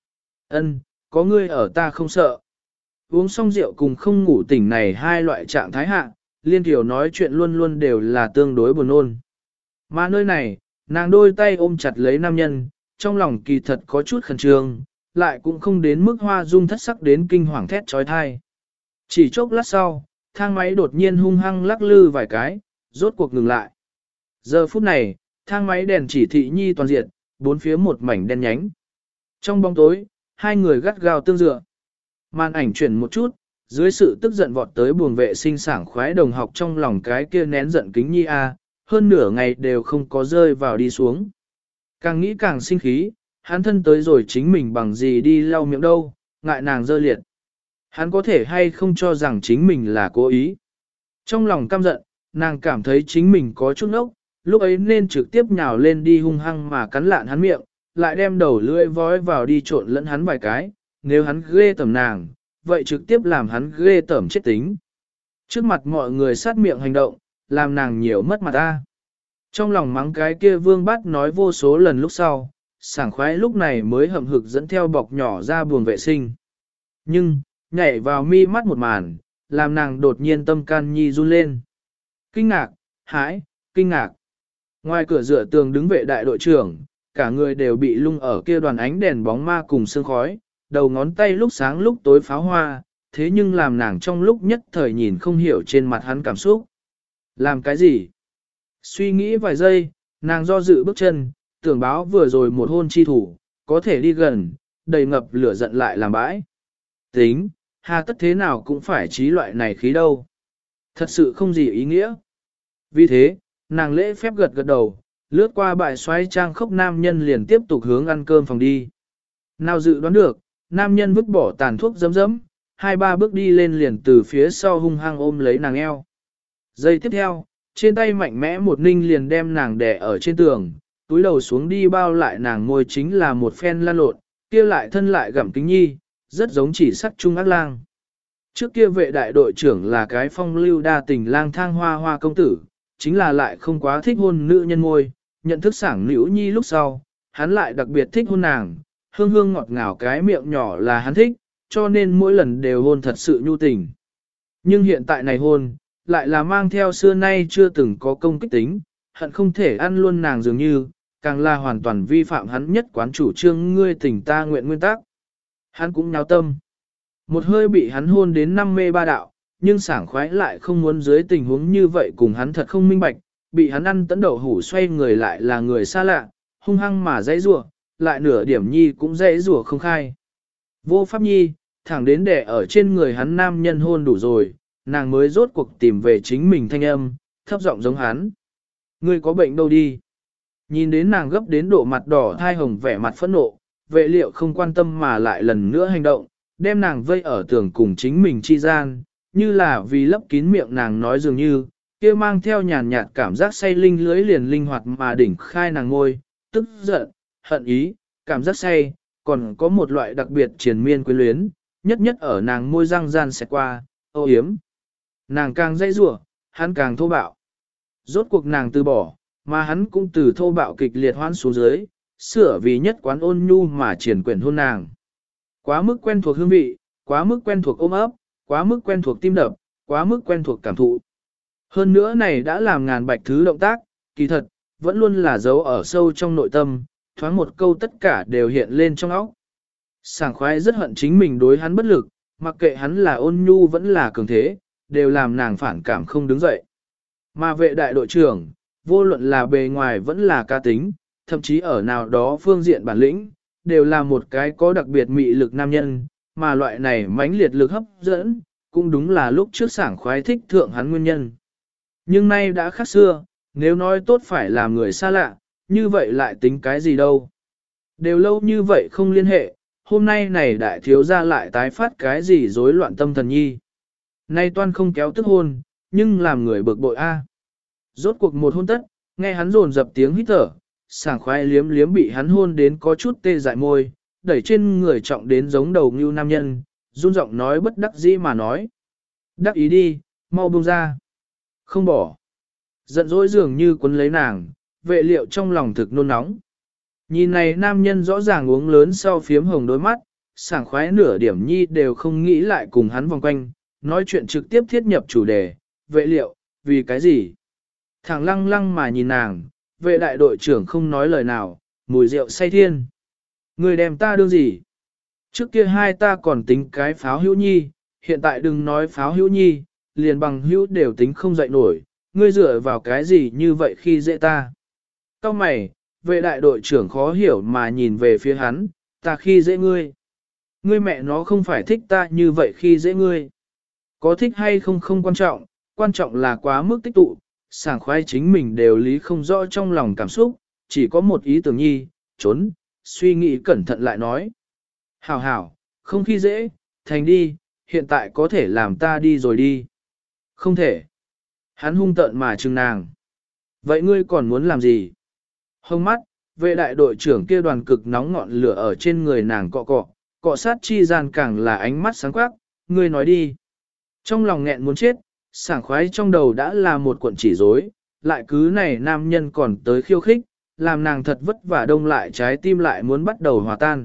Ân, có ngươi ở ta không sợ. Uống xong rượu cùng không ngủ tỉnh này hai loại trạng thái hạ, Liên Kiều nói chuyện luôn luôn đều là tương đối buồn ôn. Mà nơi này, nàng đôi tay ôm chặt lấy nam nhân, trong lòng kỳ thật có chút khẩn trương, lại cũng không đến mức hoa dung thất sắc đến kinh hoàng thét trói thai. Chỉ chốc lát sau, thang máy đột nhiên hung hăng lắc lư vài cái, rốt cuộc ngừng lại. Giờ phút này, thang máy đèn chỉ thị nhi toàn diện, bốn phía một mảnh đen nhánh. Trong bóng tối, hai người gắt gao tương dựa. Màn ảnh chuyển một chút, dưới sự tức giận vọt tới buồng vệ sinh sảng khoái đồng học trong lòng cái kia nén giận kính nhi a, hơn nửa ngày đều không có rơi vào đi xuống. Càng nghĩ càng sinh khí, hắn thân tới rồi chính mình bằng gì đi lau miệng đâu, ngại nàng dơ liệt. Hắn có thể hay không cho rằng chính mình là cố ý. Trong lòng căm giận, nàng cảm thấy chính mình có chút ốc, lúc ấy nên trực tiếp nhào lên đi hung hăng mà cắn lạn hắn miệng, lại đem đầu lưỡi vói vào đi trộn lẫn hắn vài cái, nếu hắn ghê tởm nàng, vậy trực tiếp làm hắn ghê tởm chết tính. Trước mặt mọi người sát miệng hành động, làm nàng nhiều mất mặt ta. Trong lòng mắng cái kia vương bát nói vô số lần lúc sau, sảng khoái lúc này mới hậm hực dẫn theo bọc nhỏ ra buồng vệ sinh. Nhưng, nhảy vào mi mắt một màn, làm nàng đột nhiên tâm can nhi run lên. Kinh ngạc, hãi, kinh ngạc. Ngoài cửa dựa tường đứng vệ đại đội trưởng, cả người đều bị lung ở kia đoàn ánh đèn bóng ma cùng sương khói, đầu ngón tay lúc sáng lúc tối pháo hoa, thế nhưng làm nàng trong lúc nhất thời nhìn không hiểu trên mặt hắn cảm xúc. Làm cái gì? Suy nghĩ vài giây, nàng do dự bước chân, tưởng báo vừa rồi một hôn chi thủ, có thể đi gần, đầy ngập lửa giận lại làm bãi. Tính, hà tất thế nào cũng phải trí loại này khí đâu. Thật sự không gì ý nghĩa. Vì thế, nàng lễ phép gật gật đầu, lướt qua bãi xoáy trang khốc nam nhân liền tiếp tục hướng ăn cơm phòng đi. Nào dự đoán được, nam nhân vứt bỏ tàn thuốc dấm dấm, hai ba bước đi lên liền từ phía sau hung hăng ôm lấy nàng eo. Giây tiếp theo, trên tay mạnh mẽ một ninh liền đem nàng đè ở trên tường, túi đầu xuống đi bao lại nàng môi chính là một phen lan lộn, kia lại thân lại gặm kính nhi, rất giống chỉ sắc trung ác lang. Trước kia vệ đại đội trưởng là cái phong lưu đa tình lang thang hoa hoa công tử, chính là lại không quá thích hôn nữ nhân môi, nhận thức sảng nữ nhi lúc sau, hắn lại đặc biệt thích hôn nàng, hương hương ngọt ngào cái miệng nhỏ là hắn thích, cho nên mỗi lần đều hôn thật sự nhu tình. Nhưng hiện tại này hôn, lại là mang theo xưa nay chưa từng có công kích tính, hận không thể ăn luôn nàng dường như, càng là hoàn toàn vi phạm hắn nhất quán chủ trương ngươi tình ta nguyện nguyên tắc. Hắn cũng nháo tâm. Một hơi bị hắn hôn đến năm mê ba đạo, nhưng sảng khoái lại không muốn dưới tình huống như vậy cùng hắn thật không minh bạch, bị hắn ăn tấn đậu hủ xoay người lại là người xa lạ, hung hăng mà dãy rủa, lại nửa điểm nhi cũng dãy rủa không khai. Vô pháp nhi, thẳng đến để ở trên người hắn nam nhân hôn đủ rồi, nàng mới rốt cuộc tìm về chính mình thanh âm, thấp giọng giống hắn. Ngươi có bệnh đâu đi. Nhìn đến nàng gấp đến độ mặt đỏ thai hồng vẻ mặt phẫn nộ, vệ liệu không quan tâm mà lại lần nữa hành động, đem nàng vây ở tường cùng chính mình chi gian, như là vì lấp kín miệng nàng nói dường như, kia mang theo nhàn nhạt cảm giác say linh lưới liền linh hoạt mà đỉnh khai nàng ngôi, tức giận, hận ý, cảm giác say, còn có một loại đặc biệt triền miên quyến luyến, nhất nhất ở nàng môi răng gian xẹt qua, ô yếm. Nàng càng dây rủa, hắn càng thô bạo. Rốt cuộc nàng từ bỏ, mà hắn cũng từ thô bạo kịch liệt hoãn xuống dưới, sửa vì nhất quán ôn nhu mà triển quyển hôn nàng. Quá mức quen thuộc hương vị, quá mức quen thuộc ôm ấp, quá mức quen thuộc tim đập, quá mức quen thuộc cảm thụ. Hơn nữa này đã làm ngàn bạch thứ động tác, kỳ thật, vẫn luôn là dấu ở sâu trong nội tâm, thoáng một câu tất cả đều hiện lên trong óc. Sảng khoái rất hận chính mình đối hắn bất lực, mặc kệ hắn là ôn nhu vẫn là cường thế, đều làm nàng phản cảm không đứng dậy. Mà vệ đại đội trưởng, vô luận là bề ngoài vẫn là ca tính, thậm chí ở nào đó phương diện bản lĩnh, đều là một cái có đặc biệt mị lực nam nhân, mà loại này mãnh liệt lực hấp dẫn, cũng đúng là lúc trước sảng khoái thích thượng hắn nguyên nhân. Nhưng nay đã khác xưa, nếu nói tốt phải làm người xa lạ, như vậy lại tính cái gì đâu. Đều lâu như vậy không liên hệ, hôm nay này đại thiếu gia lại tái phát cái gì rối loạn tâm thần nhi. Nay toan không kéo tức hôn, nhưng làm người bực bội a. Rốt cuộc một hôn tất, nghe hắn rồn dập tiếng hít thở, sảng khoái liếm liếm bị hắn hôn đến có chút tê dại môi, đẩy trên người trọng đến giống đầu ngưu nam nhân, run giọng nói bất đắc dĩ mà nói. Đắc ý đi, mau buông ra. Không bỏ. Giận dỗi dường như quấn lấy nàng, vệ liệu trong lòng thực nôn nóng. Nhìn này nam nhân rõ ràng uống lớn sau phiếm hồng đôi mắt, sảng khoái nửa điểm nhi đều không nghĩ lại cùng hắn vòng quanh, nói chuyện trực tiếp thiết nhập chủ đề, vệ liệu, vì cái gì? Thằng lăng lăng mà nhìn nàng, vệ đại đội trưởng không nói lời nào, mùi rượu say thiên. Người đem ta đương gì? Trước kia hai ta còn tính cái pháo hữu nhi, hiện tại đừng nói pháo hữu nhi, liền bằng hữu đều tính không dậy nổi, ngươi dựa vào cái gì như vậy khi dễ ta. Cao mày, vệ đại đội trưởng khó hiểu mà nhìn về phía hắn, ta khi dễ ngươi. Ngươi mẹ nó không phải thích ta như vậy khi dễ ngươi. Có thích hay không không quan trọng, quan trọng là quá mức tích tụ, sảng khoái chính mình đều lý không rõ trong lòng cảm xúc, chỉ có một ý tưởng nhi, trốn, suy nghĩ cẩn thận lại nói. Hảo hảo, không khi dễ, thành đi, hiện tại có thể làm ta đi rồi đi. Không thể. Hắn hung tợn mà trừng nàng. Vậy ngươi còn muốn làm gì? Hông mắt, vệ đại đội trưởng kia đoàn cực nóng ngọn lửa ở trên người nàng cọ cọ, cọ sát chi gian càng là ánh mắt sáng quắc, ngươi nói đi. Trong lòng nghẹn muốn chết, sảng khoái trong đầu đã là một cuộn chỉ rối, lại cứ này nam nhân còn tới khiêu khích, làm nàng thật vất vả đông lại trái tim lại muốn bắt đầu hòa tan.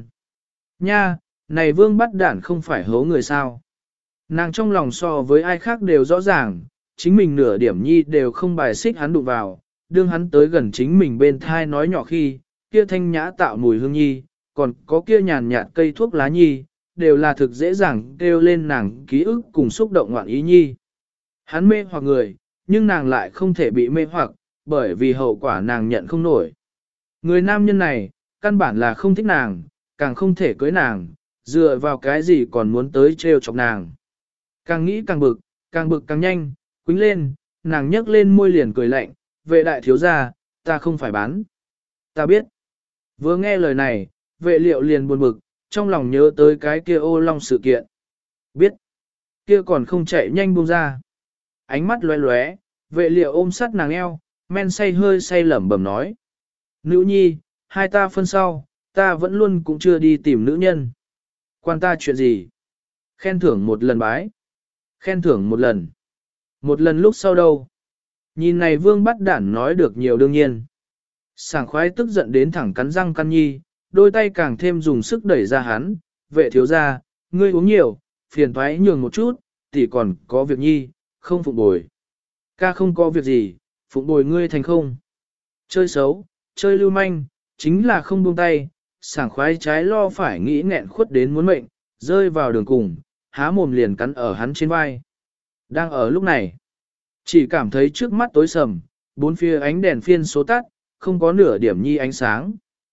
Nha, này vương bắt đản không phải hố người sao. Nàng trong lòng so với ai khác đều rõ ràng, chính mình nửa điểm nhi đều không bài xích hắn đụng vào, đương hắn tới gần chính mình bên thai nói nhỏ khi, kia thanh nhã tạo mùi hương nhi, còn có kia nhàn nhạt cây thuốc lá nhi, đều là thực dễ dàng kêu lên nàng ký ức cùng xúc động ngoạn ý nhi. Hắn mê hoặc người, nhưng nàng lại không thể bị mê hoặc, bởi vì hậu quả nàng nhận không nổi. Người nam nhân này, căn bản là không thích nàng, càng không thể cưới nàng, dựa vào cái gì còn muốn tới trêu chọc nàng. Càng nghĩ càng bực, càng bực càng nhanh, quính lên, nàng nhấc lên môi liền cười lạnh, vệ đại thiếu gia, ta không phải bán. Ta biết. Vừa nghe lời này, vệ liệu liền buồn bực, trong lòng nhớ tới cái kia ô long sự kiện. Biết. Kia còn không chạy nhanh buông ra. Ánh mắt lóe lóe, vệ liệu ôm sát nàng eo, men say hơi say lẩm bẩm nói. Nữ nhi, hai ta phân sau, ta vẫn luôn cũng chưa đi tìm nữ nhân. Quan ta chuyện gì? Khen thưởng một lần bái. Khen thưởng một lần. Một lần lúc sau đâu? Nhìn này vương bắt đản nói được nhiều đương nhiên. Sảng khoái tức giận đến thẳng cắn răng căn nhi, đôi tay càng thêm dùng sức đẩy ra hắn, vệ thiếu ra, ngươi uống nhiều, phiền thoái nhường một chút, tỷ còn có việc nhi, không phụng bồi. Ca không có việc gì, phụng bồi ngươi thành không. Chơi xấu, chơi lưu manh, chính là không buông tay, sảng khoái trái lo phải nghĩ nghẹn khuất đến muốn mệnh, rơi vào đường cùng, há mồm liền cắn ở hắn trên vai. Đang ở lúc này, chỉ cảm thấy trước mắt tối sầm, bốn phía ánh đèn phiên số tắt, không có nửa điểm nhi ánh sáng.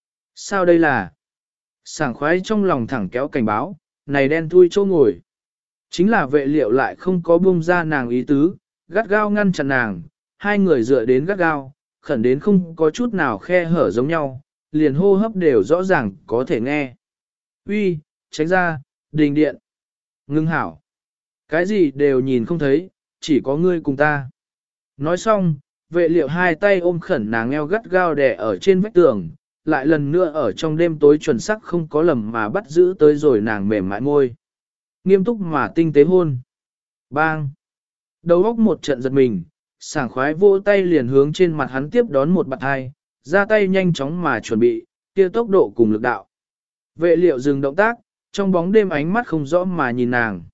Sao đây là? Sảng khoái trong lòng thẳng kéo cảnh báo, này đen thui chỗ ngồi. Chính là vệ liệu lại không có buông ra nàng ý tứ, gắt gao ngăn chặn nàng, hai người dựa đến gắt gao, khẩn đến không có chút nào khe hở giống nhau, liền hô hấp đều rõ ràng có thể nghe. Uy, tránh ra, đình điện. Ngưng hảo. Cái gì đều nhìn không thấy, chỉ có ngươi cùng ta. Nói xong, vệ liệu hai tay ôm khẩn nàng eo gắt gao đè ở trên vách tường, lại lần nữa ở trong đêm tối chuẩn sắc không có lầm mà bắt giữ tới rồi nàng mềm mại môi. Nghiêm túc mà tinh tế hôn. Bang! Đầu óc một trận giật mình, sảng khoái vỗ tay liền hướng trên mặt hắn tiếp đón một bạt hai, ra tay nhanh chóng mà chuẩn bị, kia tốc độ cùng lực đạo. Vệ liệu dừng động tác, trong bóng đêm ánh mắt không rõ mà nhìn nàng.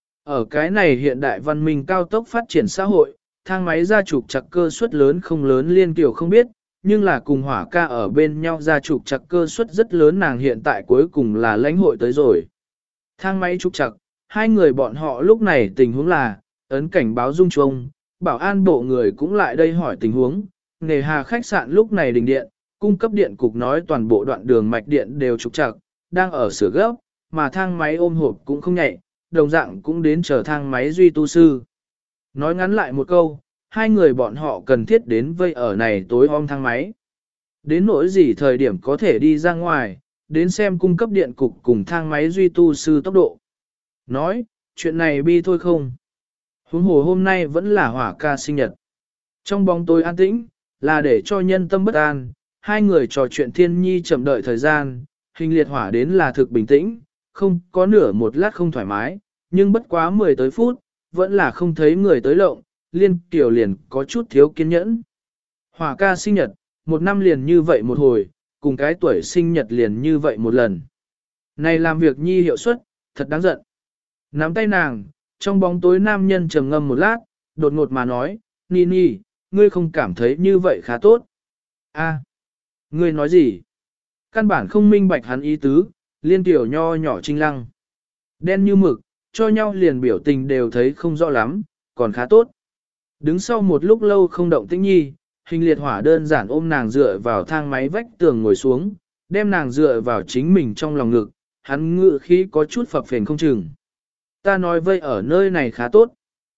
Ở cái này hiện đại văn minh cao tốc phát triển xã hội, thang máy gia trục chặt cơ suất lớn không lớn liên kiểu không biết, nhưng là cùng hỏa ca ở bên nhau gia trục chặt cơ suất rất lớn nàng hiện tại cuối cùng là lãnh hội tới rồi. Thang máy trục chặt, hai người bọn họ lúc này tình huống là, ấn cảnh báo rung chuông, bảo an bộ người cũng lại đây hỏi tình huống, nề hà khách sạn lúc này đình điện, cung cấp điện cục nói toàn bộ đoạn đường mạch điện đều trục chặt, đang ở sửa gấp, mà thang máy ôm hộp cũng không nhạy, đồng dạng cũng đến chờ thang máy duy tu sư. Nói ngắn lại một câu, hai người bọn họ cần thiết đến vây ở này tối om thang máy. Đến nỗi gì thời điểm có thể đi ra ngoài, đến xem cung cấp điện cục cùng thang máy duy tu sư tốc độ. Nói, chuyện này bi thôi không. Huống hồ hôm nay vẫn là hỏa ca sinh nhật. Trong bóng tối an tĩnh, là để cho nhân tâm bất an, hai người trò chuyện thiên nhi chậm đợi thời gian, hình liệt hỏa đến là thực bình tĩnh, không có nửa một lát không thoải mái, nhưng bất quá mười tới phút, vẫn là không thấy người tới lộng, liên kiểu liền có chút thiếu kiên nhẫn. Hỏa ca sinh nhật, một năm liền như vậy một hồi, cùng cái tuổi sinh nhật liền như vậy một lần. Này làm việc nhi hiệu suất, thật đáng giận. Nắm tay nàng, trong bóng tối nam nhân trầm ngâm một lát, đột ngột mà nói, Nini, ngươi không cảm thấy như vậy khá tốt. A, ngươi nói gì? Căn bản không minh bạch hắn ý tứ, liên tiểu nho nhỏ trinh lăng. Đen như mực, cho nhau liền biểu tình đều thấy không rõ lắm, còn khá tốt. Đứng sau một lúc lâu không động tĩnh nhi, hình liệt hỏa đơn giản ôm nàng dựa vào thang máy vách tường ngồi xuống, đem nàng dựa vào chính mình trong lòng ngực, hắn ngự khí có chút phập phền không chừng. Ta nói vây ở nơi này khá tốt.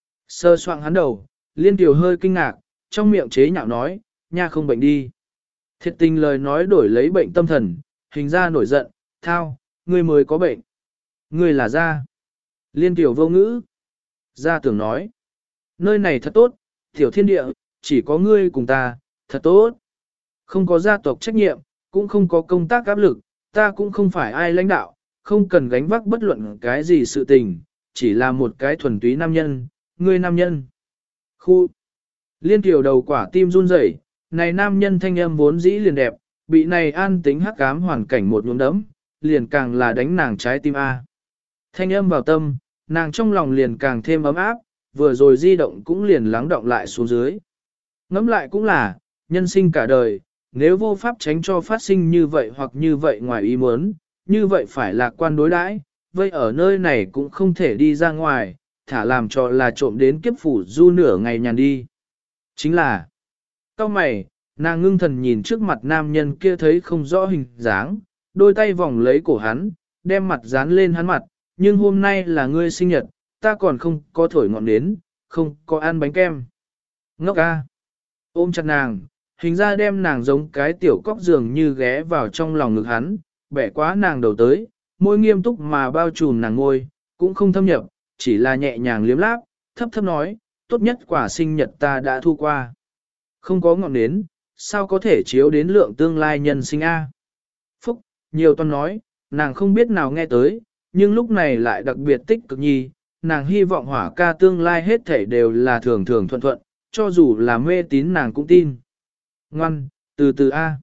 Sơ soạn hắn đầu, liên tiểu hơi kinh ngạc, trong miệng chế nhạo nói, nha không bệnh đi. Thiệt tình lời nói đổi lấy bệnh tâm thần, hình ra nổi giận, thao, ngươi mới có bệnh. Ngươi là gia. Liên tiểu vô ngữ. Gia tưởng nói, nơi này thật tốt, tiểu thiên địa, chỉ có ngươi cùng ta, thật tốt. Không có gia tộc trách nhiệm, cũng không có công tác áp lực, ta cũng không phải ai lãnh đạo, không cần gánh vác bất luận cái gì sự tình, chỉ là một cái thuần túy nam nhân, ngươi nam nhân. Khu. Liên tiểu đầu quả tim run rẩy, này nam nhân thanh âm vốn dĩ liền đẹp, bị này an tính hắc ám hoàn cảnh một nhuốm đấm, liền càng là đánh nàng trái tim A. Thanh âm vào tâm, nàng trong lòng liền càng thêm ấm áp, vừa rồi di động cũng liền lắng động lại xuống dưới. Ngẫm lại cũng là, nhân sinh cả đời, nếu vô pháp tránh cho phát sinh như vậy hoặc như vậy ngoài ý muốn, như vậy phải lạc quan đối đãi, vậy ở nơi này cũng không thể đi ra ngoài, thả làm cho là trộm đến kiếp phủ du nửa ngày nhàn đi. Chính là, cao mày, nàng ngưng thần nhìn trước mặt nam nhân kia thấy không rõ hình dáng, đôi tay vòng lấy cổ hắn, đem mặt dán lên hắn mặt, nhưng hôm nay là ngươi sinh nhật, ta còn không có thổi ngọn nến, không có ăn bánh kem. Ngốc a, ôm chặt nàng, hình ra đem nàng giống cái tiểu cóc dường như ghé vào trong lòng ngực hắn, bẻ quá nàng đầu tới, môi nghiêm túc mà bao trùm nàng ngôi, cũng không thâm nhập, chỉ là nhẹ nhàng liếm láp, thấp thấp nói, tốt nhất quả sinh nhật ta đã thu qua. Không có ngọn nến, sao có thể chiếu đến lượng tương lai nhân sinh A. Phúc, nhiều toàn nói, nàng không biết nào nghe tới, nhưng lúc này lại đặc biệt tích cực nhi, nàng hy vọng hỏa ca tương lai hết thể đều là thường thường thuận thuận, cho dù là mê tín nàng cũng tin. Ngoan, từ từ A.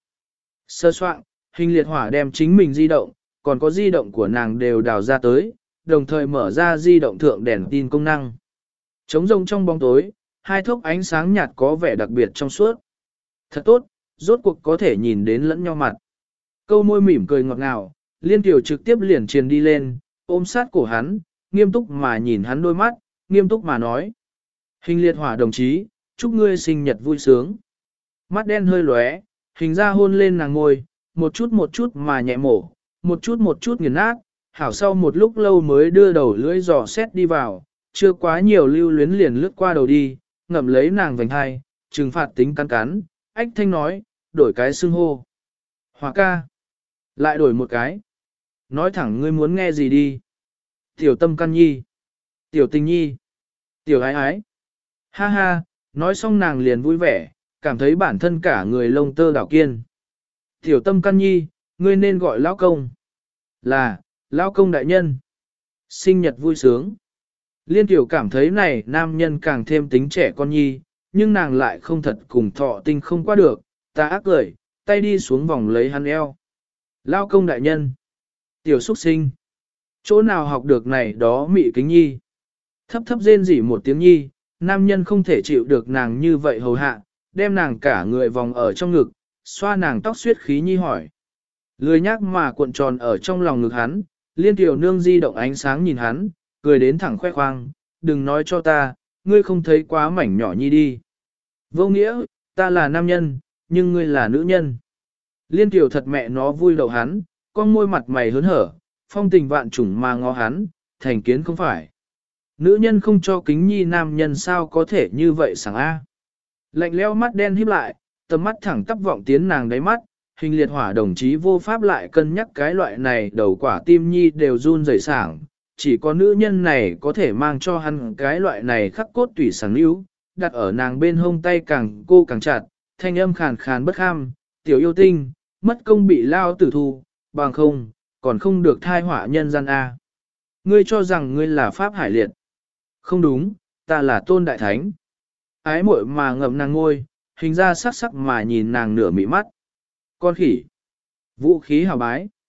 Sơ soạn, hình liệt hỏa đem chính mình di động, còn có di động của nàng đều đào ra tới, đồng thời mở ra di động thượng đèn tin công năng. Trống rông trong bóng tối, hai thốc ánh sáng nhạt có vẻ đặc biệt trong suốt. Thật tốt, rốt cuộc có thể nhìn đến lẫn nhau mặt. Câu môi mỉm cười ngọt ngào, liên tiểu trực tiếp liền truyền đi lên, ôm sát cổ hắn, nghiêm túc mà nhìn hắn đôi mắt, nghiêm túc mà nói. Hình liệt hỏa đồng chí, chúc ngươi sinh nhật vui sướng. Mắt đen hơi lóe, hình ra hôn lên nàng ngôi, một chút một chút mà nhẹ mổ, một chút một chút nghiền nát, hảo sau một lúc lâu mới đưa đầu lưỡi giò xét đi vào, chưa quá nhiều lưu luyến liền lướt qua đầu đi, ngậm lấy nàng vành hai, trừng phạt tính cắn cắn, ách thanh nói, đổi cái xưng hô. Hỏa ca, lại đổi một cái. Nói thẳng ngươi muốn nghe gì đi. Tiểu tâm căn nhi, tiểu tình nhi, tiểu ái ái. Ha ha, nói xong nàng liền vui vẻ, cảm thấy bản thân cả người lông tơ đảo kiên. Tiểu tâm căn nhi, ngươi nên gọi lão công. Là, lão công đại nhân. Sinh nhật vui sướng. Liên tiểu cảm thấy này nam nhân càng thêm tính trẻ con nhi, nhưng nàng lại không thật cùng thọ tinh không qua được, ta ác cười, tay đi xuống vòng lấy hắn eo. Lão công đại nhân. Tiểu xuất sinh. Chỗ nào học được này đó mị kính nhi. Thấp thấp rên rỉ một tiếng nhi, nam nhân không thể chịu được nàng như vậy hầu hạ, đem nàng cả người vòng ở trong ngực, xoa nàng tóc xuyết khí nhi hỏi. Lười nhác mà cuộn tròn ở trong lòng ngực hắn, liên tiểu nương di động ánh sáng nhìn hắn, cười đến thẳng khoe khoang, đừng nói cho ta, ngươi không thấy quá mảnh nhỏ nhi đi. Vô nghĩa, ta là nam nhân, nhưng ngươi là nữ nhân. Liên tiểu thật mẹ nó vui đầu hắn, con môi mặt mày hớn hở, phong tình vạn trùng mà ngó hắn, thành kiến không phải. Nữ nhân không cho kính nhi nam nhân sao có thể như vậy sảng A. Lạnh leo mắt đen híp lại, tầm mắt thẳng tắp vọng tiến nàng đáy mắt, hình liệt hỏa đồng chí vô pháp lại cân nhắc cái loại này đầu quả tim nhi đều run rẩy sảng, chỉ có nữ nhân này có thể mang cho hắn cái loại này khắc cốt tủy sảng níu, đặt ở nàng bên hông tay càng cô càng chặt, thanh âm khàn khàn bất kham, tiểu yêu tinh, mất công bị lao tử thu, bằng không, còn không được thai họa nhân gian A. Ngươi cho rằng ngươi là Pháp Hải Liệt. Không đúng, ta là Tôn Đại Thánh. Ái muội mà ngậm nàng ngôi, hình ra sắc sắc mà nhìn nàng nửa mị mắt. Con khỉ. Vũ khí hào bái.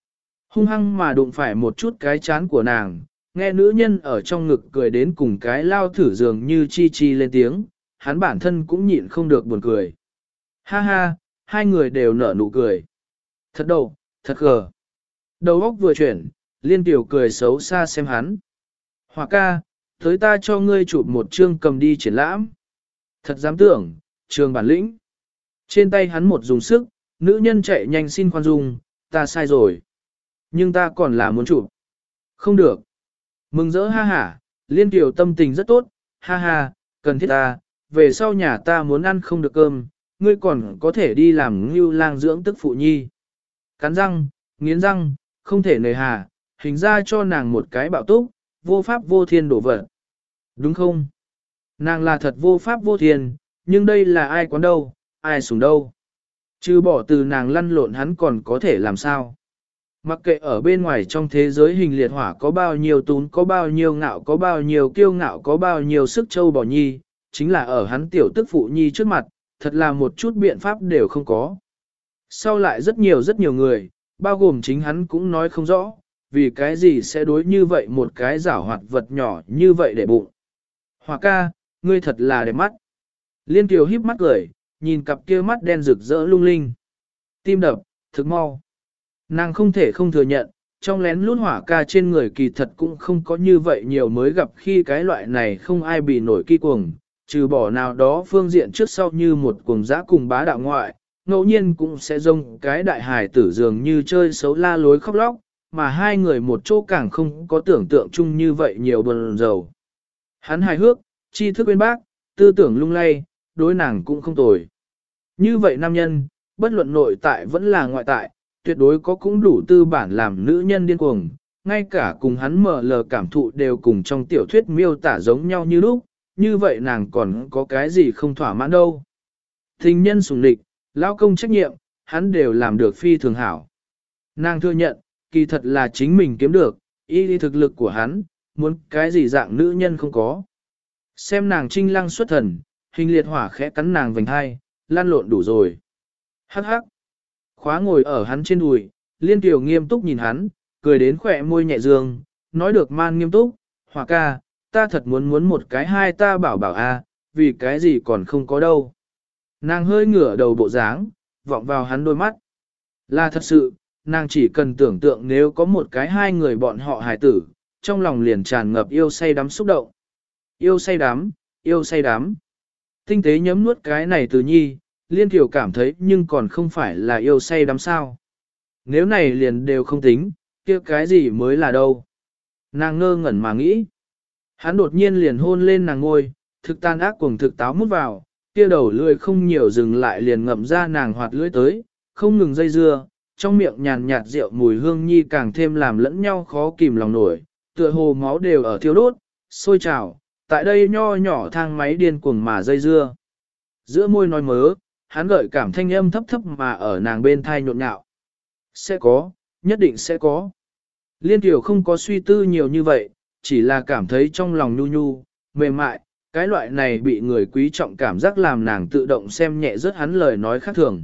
Hung hăng mà đụng phải một chút cái chán của nàng, nghe nữ nhân ở trong ngực cười đến cùng cái lao thử dường như chi chi lên tiếng, hắn bản thân cũng nhịn không được buồn cười. Ha ha, hai người đều nở nụ cười. Thật đầu, thật gờ. Đầu óc vừa chuyển, Liên Tiểu cười xấu xa xem hắn. Hòa ca, tới ta cho ngươi chụp một chương cầm đi triển lãm. Thật dám tưởng, trường bản lĩnh. Trên tay hắn một dùng sức, nữ nhân chạy nhanh xin khoan dung, ta sai rồi. Nhưng ta còn là muốn chụp. Không được. Mừng rỡ ha hả, Liên Tiểu tâm tình rất tốt, ha ha, cần thiết ta, về sau nhà ta muốn ăn không được cơm, ngươi còn có thể đi làm ngưu lang dưỡng tức phụ nhi. Cắn răng, nghiến răng, không thể nề hà, hình ra cho nàng một cái bạo túc, vô pháp vô thiên đổ vật. Đúng không? Nàng là thật vô pháp vô thiên, nhưng đây là ai quán đâu, ai sủng đâu. Chứ bỏ từ nàng lăn lộn hắn còn có thể làm sao. Mặc kệ ở bên ngoài trong thế giới hình liệt hỏa có bao nhiêu tún, có bao nhiêu ngạo, có bao nhiêu kiêu ngạo, có bao nhiêu sức châu bỏ nhi, chính là ở hắn tiểu tức phụ nhi trước mặt, thật là một chút biện pháp đều không có. Sau lại rất nhiều rất nhiều người, bao gồm chính hắn cũng nói không rõ, vì cái gì sẽ đối như vậy một cái giảo hoạt vật nhỏ như vậy để bụng. Hòa ca, ngươi thật là đẹp mắt. Liên Kiều híp mắt cười, nhìn cặp kia mắt đen rực rỡ lung linh. Tim đập, thực mau. Nàng không thể không thừa nhận, trong lén lút hỏa ca trên người kỳ thật cũng không có như vậy nhiều mới gặp khi cái loại này không ai bị nổi kỳ cuồng, trừ bỏ nào đó phương diện trước sau như một cuồng dã cùng bá đạo ngoại, ngẫu nhiên cũng sẽ rông cái đại hài tử dường như chơi xấu la lối khóc lóc, mà hai người một chỗ càng không có tưởng tượng chung như vậy nhiều buồn rầu. Hắn hài hước, tri thức bên bác, tư tưởng lung lay, đối nàng cũng không tồi. Như vậy nam nhân, bất luận nội tại vẫn là ngoại tại, tuyệt đối có cũng đủ tư bản làm nữ nhân điên cuồng, ngay cả cùng hắn mở lờ cảm thụ đều cùng trong tiểu thuyết miêu tả giống nhau như lúc, như vậy nàng còn có cái gì không thỏa mãn đâu. Tình nhân sủng địch, lão công trách nhiệm, hắn đều làm được phi thường hảo. Nàng thừa nhận, kỳ thật là chính mình kiếm được, y đi thực lực của hắn, muốn cái gì dạng nữ nhân không có. Xem nàng trinh lăng xuất thần, hình liệt hỏa khẽ cắn nàng vành hai, lan lộn đủ rồi. Hắc hắc. Khóa ngồi ở hắn trên đùi, Liên Kiều nghiêm túc nhìn hắn, cười đến khỏe môi nhẹ dương, nói được man nghiêm túc, Hỏa ca, ta thật muốn muốn một cái hai ta bảo bảo a, vì cái gì còn không có đâu. Nàng hơi ngửa đầu bộ dáng, vọng vào hắn đôi mắt. Là thật sự, nàng chỉ cần tưởng tượng nếu có một cái hai người bọn họ hài tử, trong lòng liền tràn ngập yêu say đắm xúc động. Yêu say đắm, yêu say đắm. Tinh tế nhấm nuốt cái này từ nhi, Liên Kiều cảm thấy nhưng còn không phải là yêu say đắm sao. Nếu này liền đều không tính, kia cái gì mới là đâu. Nàng ngơ ngẩn mà nghĩ. Hắn đột nhiên liền hôn lên nàng ngôi, thực tan ác cuồng thực táo mút vào, kia đầu lưỡi không nhiều dừng lại liền ngậm ra nàng hoạt lưỡi tới, không ngừng dây dưa, trong miệng nhàn nhạt rượu mùi hương nhi càng thêm làm lẫn nhau khó kìm lòng nổi, tựa hồ máu đều ở thiêu đốt, sôi trào, tại đây nho nhỏ thang máy điên cuồng mà dây dưa. Giữa môi nói mớ, hắn gợi cảm thanh âm thấp thấp mà ở nàng bên thai nhộn nhạo. Sẽ có, nhất định sẽ có. Liên Kiều không có suy tư nhiều như vậy, chỉ là cảm thấy trong lòng nhu nhu, mềm mại, cái loại này bị người quý trọng cảm giác làm nàng tự động xem nhẹ rất hắn lời nói khác thường.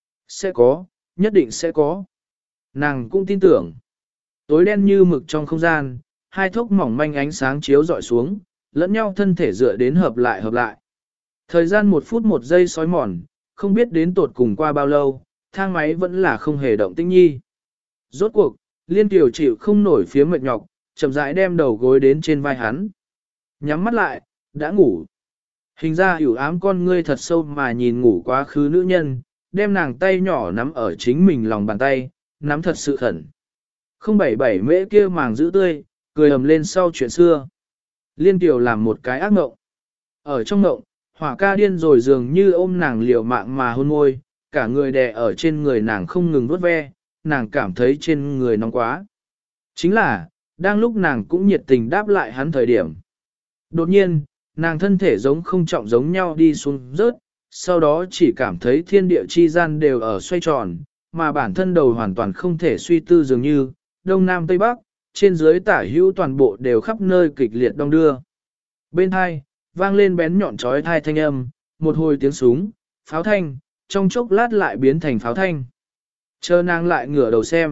Sẽ có, nhất định sẽ có. Nàng cũng tin tưởng. Tối đen như mực trong không gian, hai thốc mỏng manh ánh sáng chiếu dọi xuống, lẫn nhau thân thể dựa đến hợp lại hợp lại. Thời gian một phút một giây sói mòn, không biết đến tột cùng qua bao lâu, thang máy vẫn là không hề động tĩnh nhi. Rốt cuộc, Liên Kiều chịu không nổi phía mệt nhọc, chậm rãi đem đầu gối đến trên vai hắn. Nhắm mắt lại, đã ngủ. Hình ra hiểu ám con ngươi thật sâu mà nhìn ngủ quá khứ nữ nhân, đem nàng tay nhỏ nắm ở chính mình lòng bàn tay, nắm thật sự khẩn. Không bảy bảy mễ kia màng giữ tươi, cười ầm lên sau chuyện xưa. Liên Kiều làm một cái ác mộng. Ở trong mộng, Hỏa ca điên rồi dường như ôm nàng liều mạng mà hôn môi, cả người đè ở trên người nàng không ngừng vuốt ve, nàng cảm thấy trên người nóng quá. Chính là, đang lúc nàng cũng nhiệt tình đáp lại hắn thời điểm. Đột nhiên, nàng thân thể giống không trọng giống nhau đi xuống rớt, sau đó chỉ cảm thấy thiên địa chi gian đều ở xoay tròn, mà bản thân đầu hoàn toàn không thể suy tư dường như, đông nam tây bắc, trên dưới tả hữu toàn bộ đều khắp nơi kịch liệt đong đưa. Bên hai, vang lên bén nhọn trói thai thanh âm, một hồi tiếng súng, pháo thanh, trong chốc lát lại biến thành pháo thanh. Chờ nàng lại ngửa đầu xem,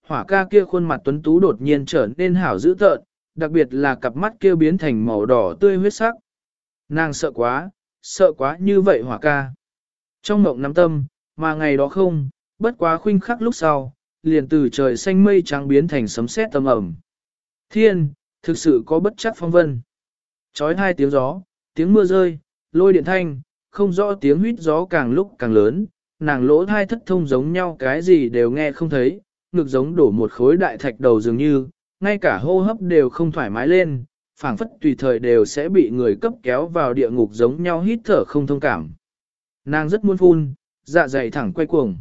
hỏa ca kia khuôn mặt tuấn tú đột nhiên trở nên hảo dữ tợn, đặc biệt là cặp mắt kia biến thành màu đỏ tươi huyết sắc. Nàng sợ quá, sợ quá như vậy hỏa ca. Trong mộng nắm tâm, mà ngày đó không, bất quá khuynh khắc lúc sau, liền từ trời xanh mây trắng biến thành sấm sét tầm ẩm. Thiên, thực sự có bất chắc phong vân. Chói hai tiếng gió, tiếng mưa rơi, lôi điện thanh, không rõ tiếng huýt gió càng lúc càng lớn, nàng lỗ thai thất thông giống nhau cái gì đều nghe không thấy, ngực giống đổ một khối đại thạch đầu dường như, ngay cả hô hấp đều không thoải mái lên, phảng phất tùy thời đều sẽ bị người cấp kéo vào địa ngục giống nhau hít thở không thông cảm. Nàng rất muốn phun, dạ dày thẳng quay cuồng.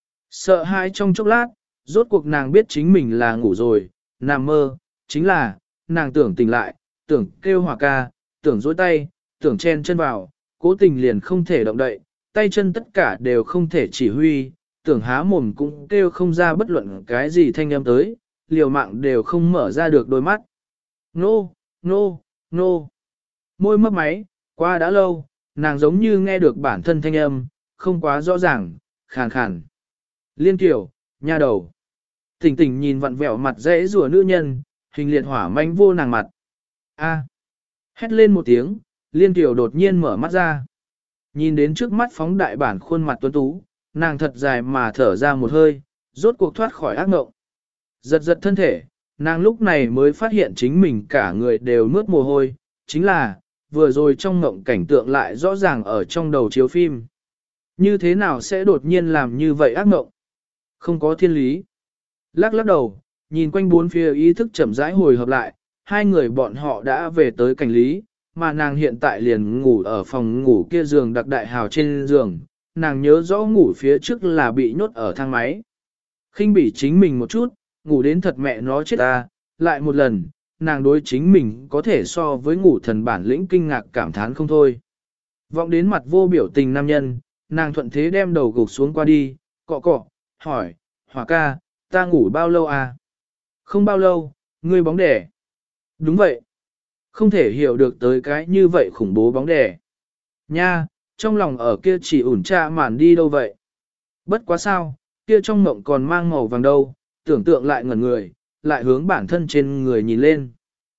Sợ hãi trong chốc lát, rốt cuộc nàng biết chính mình là ngủ rồi, nằm mơ, chính là, nàng tưởng tỉnh lại, tưởng kêu hỏa ca, tưởng dối tay, tưởng chen chân vào, cố tình liền không thể động đậy, tay chân tất cả đều không thể chỉ huy, tưởng há mồm cũng kêu không ra bất luận cái gì thanh âm tới, liều mạng đều không mở ra được đôi mắt. Nô, nô, nô. Môi mấp máy, qua đã lâu, nàng giống như nghe được bản thân thanh âm, không quá rõ ràng, khàn khàn. Liên tiểu, nha đầu. Tỉnh tỉnh nhìn vặn vẹo mặt dễ rùa nữ nhân, hình liệt hỏa manh vô nàng mặt. A. Hét lên một tiếng, liên tiểu đột nhiên mở mắt ra. Nhìn đến trước mắt phóng đại bản khuôn mặt tuấn tú, nàng thật dài mà thở ra một hơi, rốt cuộc thoát khỏi ác mộng. Giật giật thân thể, nàng lúc này mới phát hiện chính mình cả người đều mướt mồ hôi, chính là, vừa rồi trong mộng cảnh tượng lại rõ ràng ở trong đầu chiếu phim. Như thế nào sẽ đột nhiên làm như vậy ác mộng? Không có thiên lý. Lắc lắc đầu, nhìn quanh bốn phía ý thức chậm rãi hồi hợp lại, hai người bọn họ đã về tới cảnh lý, mà nàng hiện tại liền ngủ ở phòng ngủ kia giường đặc đại hào trên giường, nàng nhớ rõ ngủ phía trước là bị nhốt ở thang máy. Khinh bỉ chính mình một chút, ngủ đến thật mẹ nó chết ta, lại một lần, nàng đối chính mình có thể so với ngủ thần bản lĩnh kinh ngạc cảm thán không thôi. Vọng đến mặt vô biểu tình nam nhân, nàng thuận thế đem đầu gục xuống qua đi, cọ cọ, hỏi, hỏa ca, ta ngủ bao lâu à? Không bao lâu, ngươi bóng đẻ. Đúng vậy. Không thể hiểu được tới cái như vậy khủng bố bóng đẻ. Nha, trong lòng ở kia chỉ ủn tra màn đi đâu vậy? Bất quá sao, kia trong mộng còn mang màu vàng đâu, tưởng tượng lại ngẩn người, lại hướng bản thân trên người nhìn lên.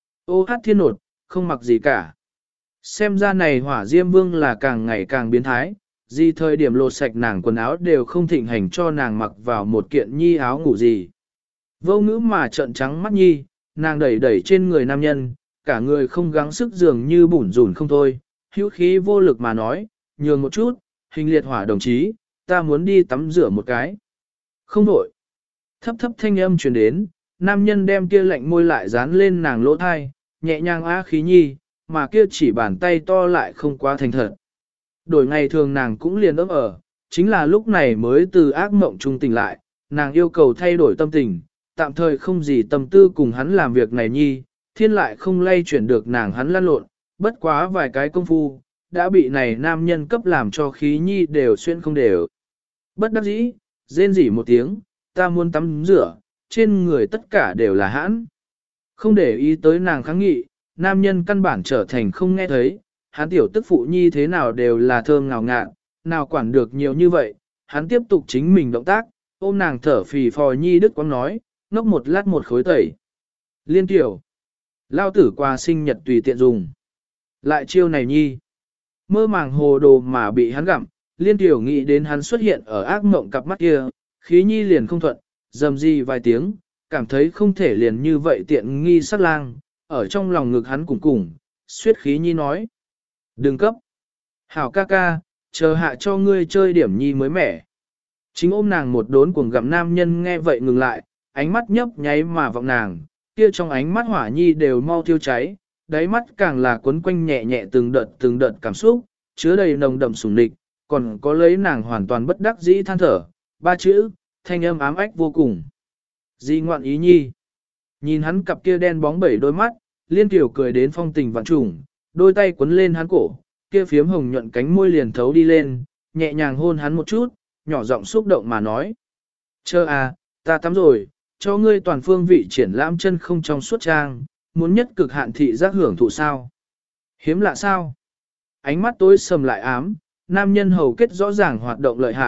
Ô hát thiên nột, không mặc gì cả. Xem ra này hỏa diêm vương là càng ngày càng biến thái, gì thời điểm lột sạch nàng quần áo đều không thịnh hành cho nàng mặc vào một kiện nhi áo ngủ gì. Vô ngữ mà trợn trắng mắt nhi, nàng đẩy đẩy trên người nam nhân, cả người không gắng sức dường như bủn rủn không thôi, hữu khí vô lực mà nói, nhường một chút, hình liệt hỏa đồng chí, ta muốn đi tắm rửa một cái. Không đổi. Thấp thấp thanh âm truyền đến, nam nhân đem kia lạnh môi lại dán lên nàng lỗ thai, nhẹ nhàng á khí nhi, mà kia chỉ bàn tay to lại không quá thành thật. Đổi ngày thường nàng cũng liền ấm ở, chính là lúc này mới từ ác mộng trung tỉnh lại, nàng yêu cầu thay đổi tâm tình, tạm thời không gì tâm tư cùng hắn làm việc này nhi, thiên lại không lay chuyển được nàng hắn lăn lộn, bất quá vài cái công phu, đã bị này nam nhân cấp làm cho khí nhi đều xuyên không đều. Bất đắc dĩ, rên rỉ một tiếng, ta muốn tắm rửa, trên người tất cả đều là hãn. Không để ý tới nàng kháng nghị, nam nhân căn bản trở thành không nghe thấy, hắn tiểu tức phụ nhi thế nào đều là thơm ngào ngạn, nào quản được nhiều như vậy, hắn tiếp tục chính mình động tác, ôm nàng thở phì phò nhi đức quang nói, ngốc một lát một khối tẩy. Liên tiểu, lao tử qua sinh nhật tùy tiện dùng. Lại chiêu này nhi, mơ màng hồ đồ mà bị hắn gặm, liên tiểu nghĩ đến hắn xuất hiện ở ác mộng cặp mắt kia, khí nhi liền không thuận, dầm gì vài tiếng, cảm thấy không thể liền như vậy tiện nghi sát lang, ở trong lòng ngực hắn cùng cùng, suyết khí nhi nói. Đừng cấp. Hảo ca ca, chờ hạ cho ngươi chơi điểm nhi mới mẻ. Chính ôm nàng một đốn cuồng gặm nam nhân nghe vậy ngừng lại, ánh mắt nhấp nháy mà vọng nàng, kia trong ánh mắt hỏa nhi đều mau thiêu cháy, đáy mắt càng là quấn quanh nhẹ nhẹ từng đợt từng đợt cảm xúc, chứa đầy nồng đậm sủng nịch, còn có lấy nàng hoàn toàn bất đắc dĩ than thở, ba chữ, thanh âm ám ách vô cùng. Di ngoạn ý nhi. Nhìn hắn cặp kia đen bóng bẩy đôi mắt, liên tiểu cười đến phong tình vạn trùng, đôi tay quấn lên hắn cổ, kia phiếm hồng nhuận cánh môi liền thấu đi lên, nhẹ nhàng hôn hắn một chút, nhỏ giọng xúc động mà nói. Chờ à, ta tắm rồi, cho ngươi toàn phương vị triển lãm chân không trong suốt trang, muốn nhất cực hạn thị giác hưởng thụ sao. Hiếm lạ sao? Ánh mắt tối sầm lại ám, nam nhân hầu kết rõ ràng hoạt động lợi hại,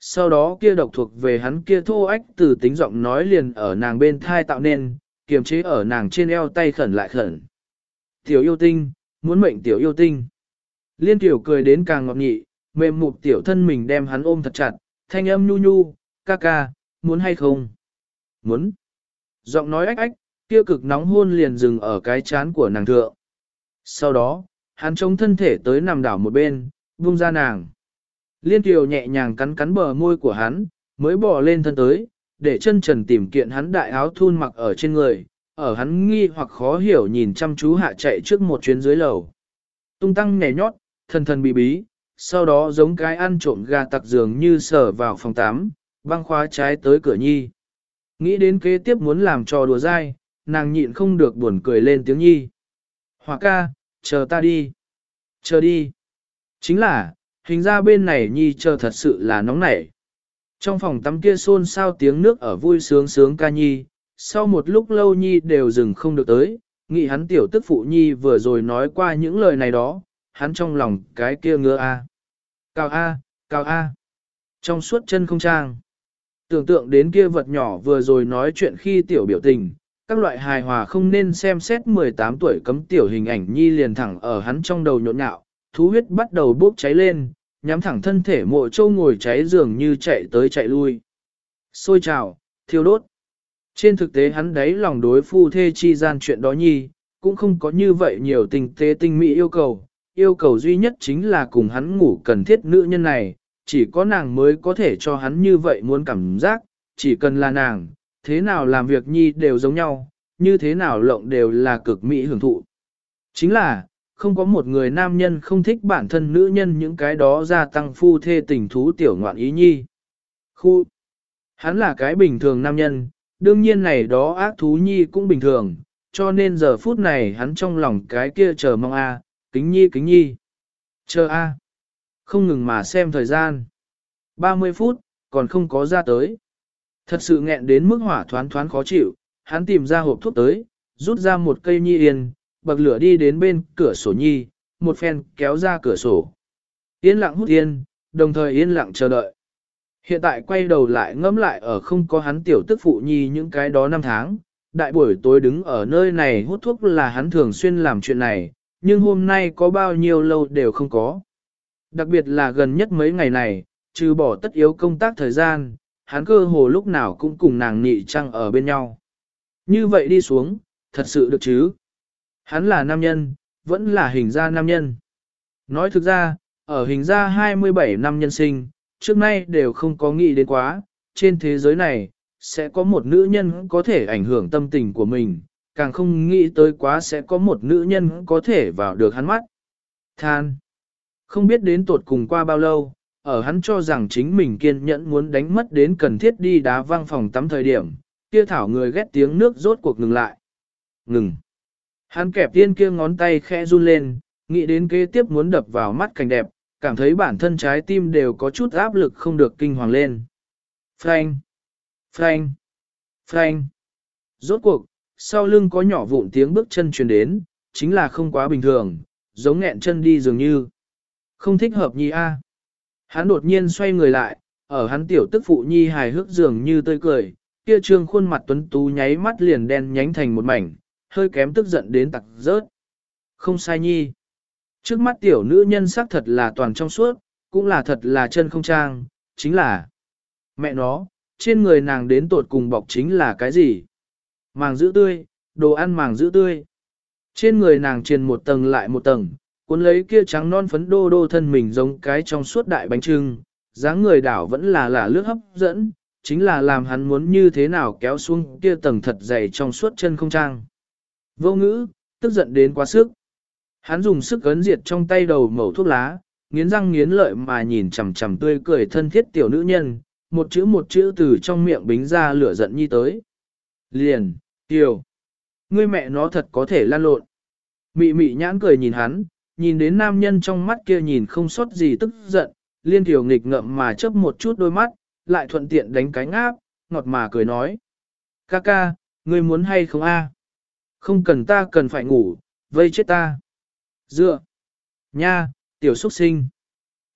sau đó kia độc thuộc về hắn kia thô ách từ tính giọng nói liền ở nàng bên thai tạo nên, kiềm chế ở nàng trên eo tay khẩn lại khẩn. Tiểu yêu tinh, muốn mệnh tiểu yêu tinh. Liên tiểu cười đến càng ngọt nhị, mềm mụt tiểu thân mình đem hắn ôm thật chặt, thanh âm nhu nhu, ca ca, muốn hay không? Muốn. Giọng nói ách ách, kia cực nóng hôn liền dừng ở cái chán của nàng thượng. Sau đó, hắn chống thân thể tới nằm đảo một bên, buông ra nàng. Liên Kiều nhẹ nhàng cắn cắn bờ môi của hắn, mới bò lên thân tới, để chân trần tìm kiện hắn đại áo thun mặc ở trên người, ở hắn nghi hoặc khó hiểu nhìn chăm chú hạ chạy trước một chuyến dưới lầu. Tung tăng nhảy nhót, thần thần bí bí, sau đó giống cái ăn trộm gà tặc giường như sờ vào phòng tắm, băng khóa trái tới cửa nhi. Nghĩ đến kế tiếp muốn làm trò đùa dai, nàng nhịn không được buồn cười lên tiếng nhi. Hòa ca, chờ ta đi. Chờ đi. Chính là, hình ra bên này nhi chờ thật sự là nóng nảy. Trong phòng tắm kia xôn xao tiếng nước ở vui sướng sướng ca nhi, sau một lúc lâu nhi đều dừng không được tới, nghĩ hắn tiểu tức phụ nhi vừa rồi nói qua những lời này đó, hắn trong lòng cái kia ngứa a. Cao a, cao a. Trong suốt chân không trang. Tưởng tượng đến kia vật nhỏ vừa rồi nói chuyện khi tiểu biểu tình, các loại hài hòa không nên xem xét mười tám tuổi cấm tiểu hình ảnh nhi liền thẳng ở hắn trong đầu nhộn nhạo, thú huyết bắt đầu bốc cháy lên, nhắm thẳng thân thể mộ châu ngồi cháy dường như chạy tới chạy lui. Sôi trào, thiêu đốt. Trên thực tế hắn đấy lòng đối phu thê chi gian chuyện đó nhi, cũng không có như vậy nhiều tình tế tinh mỹ yêu cầu. Yêu cầu duy nhất chính là cùng hắn ngủ cần thiết nữ nhân này, chỉ có nàng mới có thể cho hắn như vậy muốn cảm giác, chỉ cần là nàng, thế nào làm việc nhi đều giống nhau, như thế nào lộng đều là cực mỹ hưởng thụ. Chính là, không có một người nam nhân không thích bản thân nữ nhân những cái đó gia tăng phu thê tình thú tiểu ngoạn ý nhi. Khu, hắn là cái bình thường nam nhân, đương nhiên này đó ác thú nhi cũng bình thường, cho nên giờ phút này hắn trong lòng cái kia chờ mong a, kính nhi kính nhi. Chờ a, không ngừng mà xem thời gian. ba mươi phút, còn không có ra tới. Thật sự nghẹn đến mức hỏa thoán thoán khó chịu, hắn tìm ra hộp thuốc tới, rút ra một cây nhi yên, bậc lửa đi đến bên cửa sổ nhi, một phen kéo ra cửa sổ. Yên lặng hút yên, đồng thời yên lặng chờ đợi. Hiện tại quay đầu lại ngẫm lại ở không có hắn tiểu tức phụ nhi những cái đó năm tháng, đại buổi tối đứng ở nơi này hút thuốc là hắn thường xuyên làm chuyện này, nhưng hôm nay có bao nhiêu lâu đều không có. Đặc biệt là gần nhất mấy ngày này, trừ bỏ tất yếu công tác thời gian, hắn cơ hồ lúc nào cũng cùng nàng nị trăng ở bên nhau. Như vậy đi xuống, thật sự được chứ? Hắn là nam nhân, vẫn là hình gia nam nhân. Nói thực ra, ở hình gia hai mươi bảy năm nhân sinh, trước nay đều không có nghĩ đến quá, trên thế giới này, sẽ có một nữ nhân có thể ảnh hưởng tâm tình của mình, càng không nghĩ tới quá sẽ có một nữ nhân có thể vào được hắn mắt. Than. Không biết đến tột cùng qua bao lâu, ở hắn cho rằng chính mình kiên nhẫn muốn đánh mất đến cần thiết đi đá văng phòng tắm thời điểm, kia thảo người ghét tiếng nước rốt cuộc ngừng lại. Ngừng. Hắn kẹp tiên kia ngón tay khẽ run lên, nghĩ đến kế tiếp muốn đập vào mắt cảnh đẹp, cảm thấy bản thân trái tim đều có chút áp lực không được kinh hoàng lên. Phanh! Phanh! Phanh! Rốt cuộc, sau lưng có nhỏ vụn tiếng bước chân truyền đến, chính là không quá bình thường, giống nghẹn chân đi dường như. Không thích hợp nhi a. Hắn đột nhiên xoay người lại, ở hắn tiểu tức phụ nhi hài hước dường như tươi cười, kia trương khuôn mặt tuấn tú nháy mắt liền đen nhánh thành một mảnh, hơi kém tức giận đến tặc rớt. Không sai nhi. Trước mắt tiểu nữ nhân sắc thật là toàn trong suốt, cũng là thật là chân không trang, chính là mẹ nó, trên người nàng đến tột cùng bọc chính là cái gì? Màng giữ tươi, đồ ăn màng giữ tươi. Trên người nàng truyền một tầng lại một tầng, cuốn lấy kia trắng non phấn đô đô thân mình giống cái trong suốt đại bánh trưng, dáng người đảo vẫn là là lướt hấp dẫn, chính là làm hắn muốn như thế nào kéo xuống kia tầng thật dày trong suốt chân không trang. Vô ngữ, tức giận đến quá sức. Hắn dùng sức ấn diệt trong tay đầu mẩu thuốc lá, nghiến răng nghiến lợi mà nhìn chằm chằm tươi cười thân thiết tiểu nữ nhân, một chữ một chữ từ trong miệng bính ra lửa giận nhi tới. Liền, tiểu, ngươi mẹ nó thật có thể lan lộn. Mị mị nhãn cười nhìn hắn, nhìn đến nam nhân trong mắt kia nhìn không sót gì tức giận, liên tiểu nghịch ngợm mà chớp một chút đôi mắt, lại thuận tiện đánh cánh áp, ngọt mà cười nói. Ca ca, ngươi muốn hay không a? Không cần ta cần phải ngủ, vây chết ta. Dựa. Nha, tiểu xuất sinh.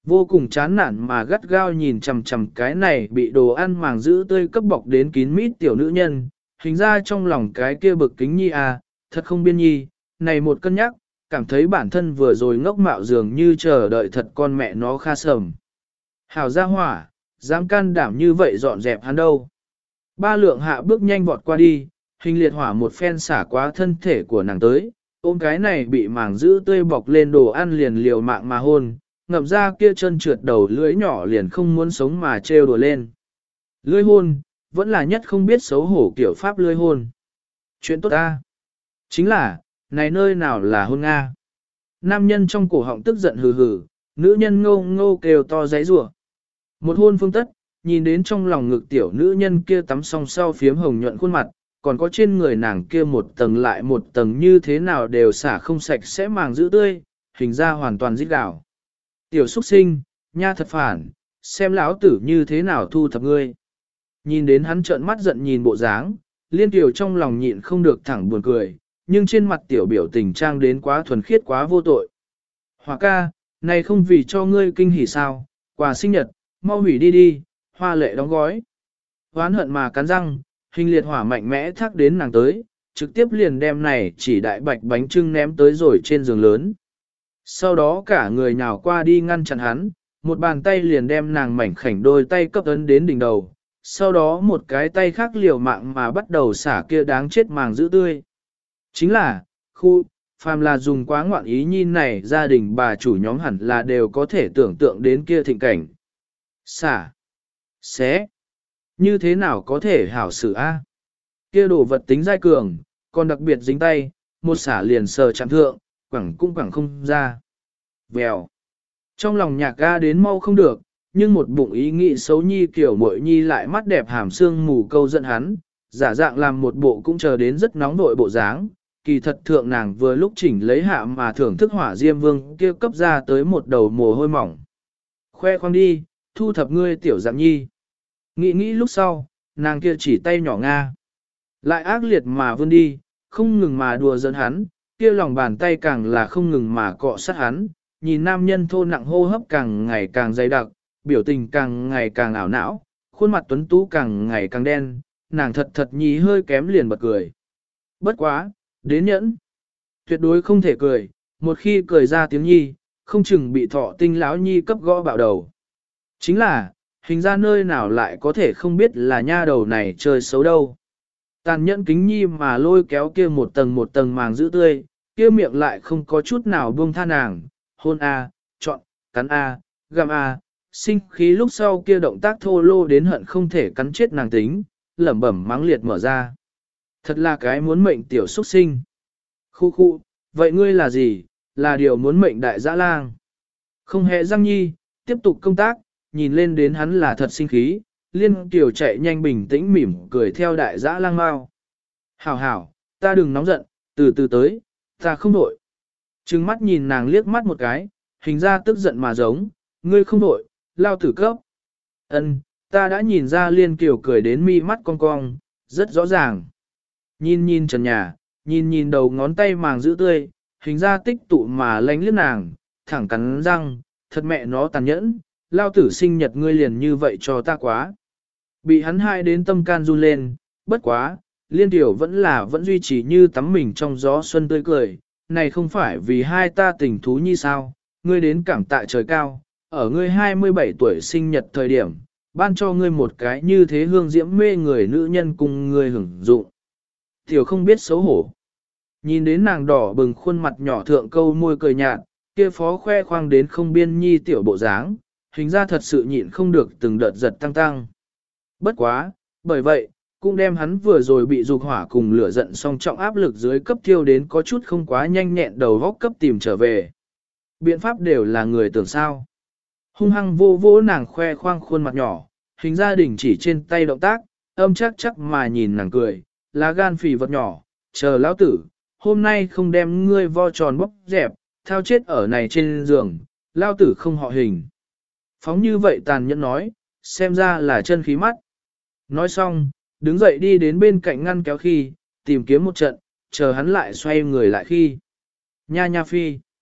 Vô cùng chán nản mà gắt gao nhìn chằm chằm cái này bị đồ ăn màng giữ tươi cấp bọc đến kín mít tiểu nữ nhân, hình ra trong lòng cái kia bực kính nhi à, thật không biên nhi, này một cân nhắc, cảm thấy bản thân vừa rồi ngốc mạo dường như chờ đợi thật con mẹ nó kha sầm. Hảo gia hỏa, dám can đảm như vậy dọn dẹp hắn đâu. Ba lượng hạ bước nhanh vọt qua đi, hình liệt hỏa một phen xả quá thân thể của nàng tới, ôm cái này bị màng giữ tươi bọc lên đồ ăn liền liều mạng mà hôn, ngậm ra kia chân trượt đầu lưỡi nhỏ liền không muốn sống mà trêu đùa lên. Lưỡi hôn, vẫn là nhất không biết xấu hổ kiểu pháp lưỡi hôn. Chuyện tốt ta. Chính là, này nơi nào là hôn Nga. Nam nhân trong cổ họng tức giận hừ hừ, nữ nhân ngô ngô kêu to giấy rủa. Một hôn phương tất, nhìn đến trong lòng ngực tiểu nữ nhân kia tắm song sau phiếm hồng nhuận khuôn mặt, còn có trên người nàng kia một tầng lại một tầng như thế nào đều xả không sạch sẽ màng giữ tươi, hình ra hoàn toàn rít gạo. Tiểu xuất sinh, nha thật phản, xem lão tử như thế nào thu thập ngươi. Nhìn đến hắn trợn mắt giận nhìn bộ dáng, liên tiểu trong lòng nhịn không được thẳng buồn cười, nhưng trên mặt tiểu biểu tình trang đến quá thuần khiết quá vô tội. Hòa ca, này không vì cho ngươi kinh hỉ sao, quà sinh nhật, mau hủy đi đi, hoa lệ đóng gói. Hoán hận mà cắn răng, hình liệt hỏa mạnh mẽ thác đến nàng tới, trực tiếp liền đem này chỉ đại bạch bánh trưng ném tới rồi trên giường lớn. Sau đó cả người nhào qua đi ngăn chặn hắn, một bàn tay liền đem nàng mảnh khảnh đôi tay cấp ấn đến đỉnh đầu, sau đó một cái tay khác liều mạng mà bắt đầu xả kia đáng chết màng giữ tươi. Chính là, khu, phàm là dùng quá ngoạn ý nhìn này gia đình bà chủ nhóm hẳn là đều có thể tưởng tượng đến kia thịnh cảnh. Xả, xé, như thế nào có thể hảo xử a? Kia đồ vật tính dai cường, còn đặc biệt dính tay, một xả liền sờ chạm thượng, quẳng cũng quẳng không ra. Vèo. Trong lòng nhạc ga đến mau không được, nhưng một bụng ý nghĩ xấu nhi kiểu muội nhi lại mắt đẹp hàm xương mù câu giận hắn, giả dạng làm một bộ cũng chờ đến rất nóng nội bộ dáng. Kỳ thật thượng nàng vừa lúc chỉnh lấy hạ mà thưởng thức hỏa diêm vương kia cấp ra tới một đầu mồ hôi mỏng. Khoe khoang đi, thu thập ngươi tiểu dạng nhi. Nghĩ nghĩ lúc sau, nàng kia chỉ tay nhỏ Nga. Lại ác liệt mà vươn đi, không ngừng mà đùa giỡn hắn, kia lòng bàn tay càng là không ngừng mà cọ sát hắn, nhìn nam nhân thô nặng hô hấp càng ngày càng dày đặc, biểu tình càng ngày càng ảo não, khuôn mặt tuấn tú càng ngày càng đen, nàng thật thật nhí hơi kém liền bật cười. Bất quá, đến nhẫn. Tuyệt đối không thể cười, một khi cười ra tiếng nhi, không chừng bị thọ tinh lão nhi cấp gõ bạo đầu. Chính là, hình ra nơi nào lại có thể không biết là nha đầu này chơi xấu đâu. Tàn nhẫn kính nhi mà lôi kéo kia một tầng một tầng màng giữ tươi, kia miệng lại không có chút nào buông tha nàng, hôn a, chọn, cắn a, gặm a, sinh khí lúc sau kia động tác thô lô đến hận không thể cắn chết nàng tính, lẩm bẩm mắng liệt mở ra. Thật là cái muốn mệnh tiểu xuất sinh. Khu khu, vậy ngươi là gì, là điều muốn mệnh đại dã lang. Không hề răng nhi, tiếp tục công tác, nhìn lên đến hắn là thật sinh khí, liên tiểu chạy nhanh bình tĩnh mỉm cười theo đại dã lang mau. Hảo hảo, ta đừng nóng giận, từ từ tới, ta không đổi. Trừng mắt nhìn nàng liếc mắt một cái, hình ra tức giận mà giống, ngươi không đổi, lao tử cấp. Ân, ta đã nhìn ra liên kiểu cười đến mi mắt cong cong, rất rõ ràng. Nhìn nhìn trần nhà, nhìn nhìn đầu ngón tay màng giữ tươi, hình ra tích tụ mà lánh liếc nàng, thẳng cắn răng, thật mẹ nó tàn nhẫn, lao tử sinh nhật ngươi liền như vậy cho ta quá. Bị hắn hại đến tâm can run lên, bất quá, liên tiểu vẫn là vẫn duy trì như tắm mình trong gió xuân tươi cười, này không phải vì hai ta tình thú như sao, ngươi đến cảm tạ trời cao, ở ngươi hai mươi bảy tuổi sinh nhật thời điểm, ban cho ngươi một cái như thế hương diễm mê người nữ nhân cùng ngươi hưởng dụng. Tiểu không biết xấu hổ. Nhìn đến nàng đỏ bừng khuôn mặt nhỏ thượng câu môi cười nhạt, kia phó khoe khoang đến không biên nhi tiểu bộ dáng, hình ra thật sự nhịn không được từng đợt giật tăng tăng. Bất quá, bởi vậy, cũng đem hắn vừa rồi bị dục hỏa cùng lửa giận song trọng áp lực dưới cấp thiêu đến có chút không quá nhanh nhẹn đầu góc cấp tìm trở về. Biện pháp đều là người tưởng sao. Hung hăng vô vô nàng khoe khoang khuôn mặt nhỏ, hình gia đình chỉ trên tay động tác, âm chắc chắc mà nhìn nàng cười, lá gan phì vật nhỏ, chờ lão tử, hôm nay không đem ngươi vo tròn bóc dẹp, thao chết ở này trên giường, lão tử không họ hình. Phóng như vậy tàn nhẫn nói, xem ra là chân khí mắt. Nói xong, đứng dậy đi đến bên cạnh ngăn kéo khi, tìm kiếm một trận, chờ hắn lại xoay người lại khi. Nha nha phi.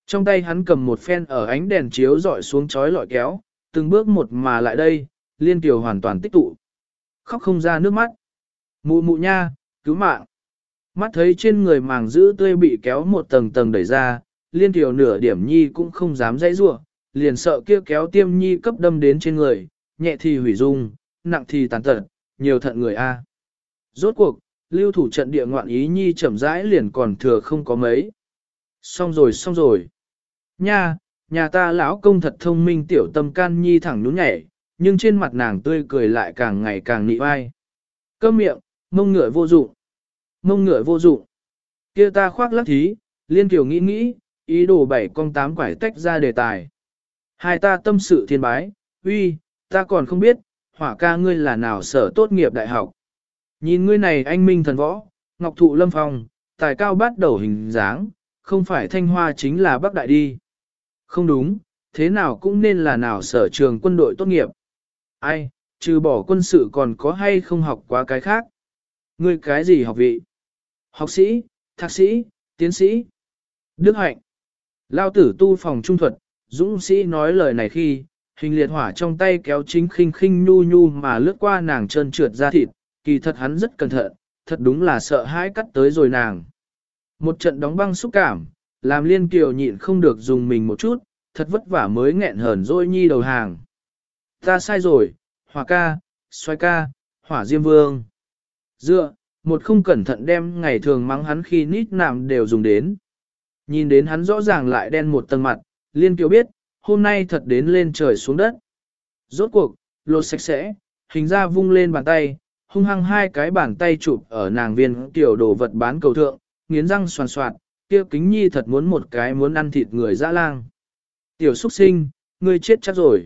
Trong tay hắn cầm một phen ở ánh đèn chiếu dọi xuống chói lọi kéo, từng bước một mà lại đây, Liên Kiều hoàn toàn tích tụ. Khóc không ra nước mắt. Mụ mụ nha, cứu mạng. Mắt thấy trên người màng giữ tươi bị kéo một tầng tầng đẩy ra, Liên Kiều nửa điểm nhi cũng không dám dãy rủa, liền sợ kia kéo tiêm nhi cấp đâm đến trên người, nhẹ thì hủy dung, nặng thì tàn tật, nhiều thận người a. Rốt cuộc, lưu thủ trận địa ngoạn ý nhi chậm rãi liền còn thừa không có mấy. Xong rồi xong rồi. Nha, nhà ta lão công thật thông minh, tiểu tâm can nhi thẳng nhún nhảy, nhưng trên mặt nàng tươi cười lại càng ngày càng nị vai. Câm miệng, mông ngựa vô dụng. Mông ngựa vô dụng. Kia ta khoác lắc thí, Liên Kiều nghĩ nghĩ, ý đồ bảy con tám quải tách ra đề tài. Hai ta tâm sự thiên bái, uy, ta còn không biết, Hỏa ca ngươi là nào sở tốt nghiệp đại học. Nhìn ngươi này anh minh thần võ, ngọc thụ lâm phong, tài cao bát đầu hình dáng, không phải Thanh Hoa chính là Bắc Đại đi. Không đúng, thế nào cũng nên là nào sở trường quân đội tốt nghiệp. Ai, trừ bỏ quân sự còn có hay không học quá cái khác. Ngươi cái gì học vị? Học sĩ, thạc sĩ, tiến sĩ. Đức hạnh. Lao tử tu phòng trung thuật, dũng sĩ nói lời này khi, hình liệt hỏa trong tay kéo chính khinh khinh nhu nhu mà lướt qua nàng trơn trượt ra thịt, kỳ thật hắn rất cẩn thận, thật đúng là sợ hãi cắt tới rồi nàng. Một trận đóng băng xúc cảm, làm Liên Kiều nhịn không được dùng mình một chút, thật vất vả mới nghẹn hờn dỗi nhi đầu hàng. Ta sai rồi, Hỏa ca, xoay ca, Hỏa Diêm Vương. Dựa, một không cẩn thận đem ngày thường mắng hắn khi nít nạm đều dùng đến. Nhìn đến hắn rõ ràng lại đen một tầng mặt, Liên Kiều biết, hôm nay thật đến lên trời xuống đất. Rốt cuộc, lột sạch sẽ, hình ra vung lên bàn tay, hung hăng hai cái bàn tay chụp ở nàng viên tiểu đồ vật bán cầu thượng, nghiến răng soàn soạt, kia kính nhi thật muốn một cái muốn ăn thịt người dã lang. Tiểu xuất sinh, ngươi chết chắc rồi.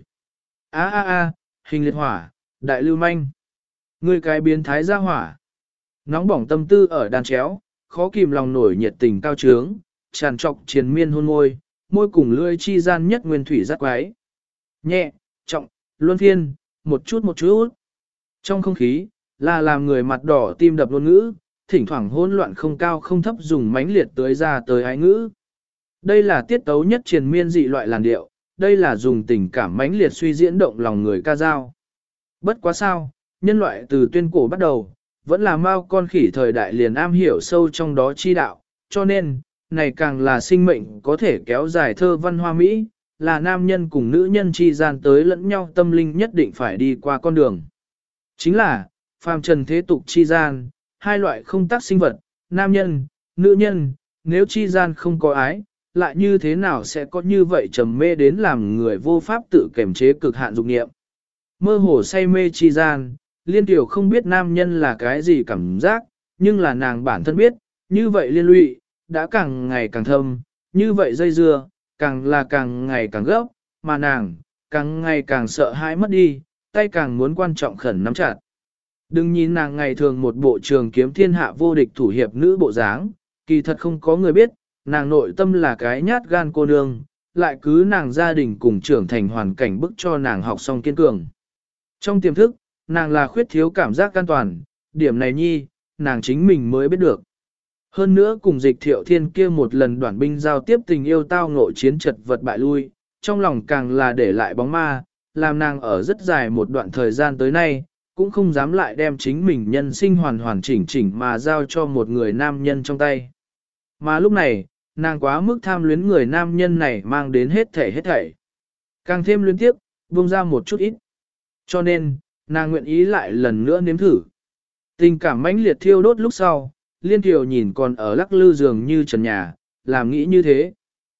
A a a, hình liệt hỏa, đại lưu manh. Ngươi cái biến thái ra hỏa. Nóng bỏng tâm tư ở đàn chéo, khó kìm lòng nổi nhiệt tình cao trướng, tràn trọc triền miên hôn môi, môi cùng lưỡi chi gian nhất nguyên thủy rắc quái. Nhẹ, trọng, luân phiên, một chút một chút. Trong không khí, là làm người mặt đỏ tim đập luôn ngữ, thỉnh thoảng hỗn loạn không cao không thấp dùng mãnh liệt tới ra tới ái ngữ. Đây là tiết tấu nhất triền miên dị loại làn điệu, đây là dùng tình cảm mãnh liệt suy diễn động lòng người ca dao. Bất quá sao, nhân loại từ tuyên cổ bắt đầu, vẫn là mao con khỉ thời đại liền am hiểu sâu trong đó chi đạo, cho nên, này càng là sinh mệnh có thể kéo dài thơ văn hoa Mỹ, là nam nhân cùng nữ nhân chi gian tới lẫn nhau tâm linh nhất định phải đi qua con đường. Chính là, phàm trần thế tục chi gian, hai loại không tác sinh vật, nam nhân, nữ nhân, nếu chi gian không có ái, lại như thế nào sẽ có như vậy trầm mê đến làm người vô pháp tự kiềm chế cực hạn dục nghiệm. Mơ hồ say mê chi gian, Liên Kiều không biết nam nhân là cái gì cảm giác, nhưng là nàng bản thân biết, như vậy liên lụy, đã càng ngày càng thâm, như vậy dây dưa, càng là càng ngày càng gấp, mà nàng, càng ngày càng sợ hãi mất đi, tay càng muốn quan trọng khẩn nắm chặt. Đừng nhìn nàng ngày thường một bộ trường kiếm thiên hạ vô địch thủ hiệp nữ bộ dáng, kỳ thật không có người biết, nàng nội tâm là cái nhát gan cô nương, lại cứ nàng gia đình cùng trưởng thành hoàn cảnh bức cho nàng học xong kiên cường. Trong tiềm thức, nàng là khuyết thiếu cảm giác an toàn, điểm này nhi, nàng chính mình mới biết được. Hơn nữa cùng dịch thiệu thiên kia một lần đoạn binh giao tiếp tình yêu tao ngộ chiến trật vật bại lui, trong lòng càng là để lại bóng ma, làm nàng ở rất dài một đoạn thời gian tới nay, cũng không dám lại đem chính mình nhân sinh hoàn hoàn chỉnh chỉnh mà giao cho một người nam nhân trong tay. Mà lúc này, nàng quá mức tham luyến người nam nhân này mang đến hết thể hết thảy. Càng thêm luyến tiếp, buông ra một chút ít. Cho nên, nàng nguyện ý lại lần nữa nếm thử. Tình cảm mãnh liệt thiêu đốt lúc sau, Liên Kiều nhìn còn ở lắc lư giường như trần nhà, làm nghĩ như thế.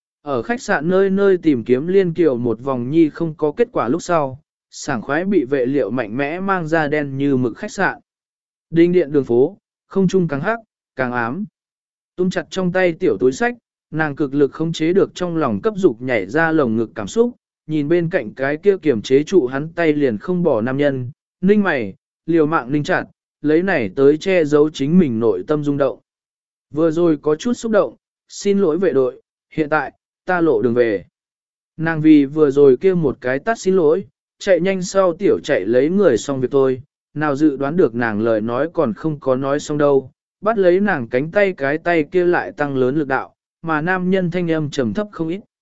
Ở khách sạn nơi nơi tìm kiếm Liên Kiều một vòng nhi không có kết quả lúc sau, sảng khoái bị vệ liệu mạnh mẽ mang ra đen như mực khách sạn. Đinh điện đường phố, không trung càng hắc, càng ám. Túm chặt trong tay tiểu túi sách, nàng cực lực khống chế được trong lòng cấp dục nhảy ra lồng ngực cảm xúc, nhìn bên cạnh cái kia kiềm chế trụ hắn tay liền không bỏ nam nhân, ninh mày, liều mạng ninh chặt, lấy này tới che giấu chính mình nội tâm rung động. Vừa rồi có chút xúc động, xin lỗi vệ đội, hiện tại, ta lộ đường về. Nàng vì vừa rồi kia một cái tắt xin lỗi, chạy nhanh sau tiểu chạy lấy người xong việc tôi, nào dự đoán được nàng lời nói còn không có nói xong đâu, bắt lấy nàng cánh tay cái tay kia lại tăng lớn lực đạo, mà nam nhân thanh âm trầm thấp không ít.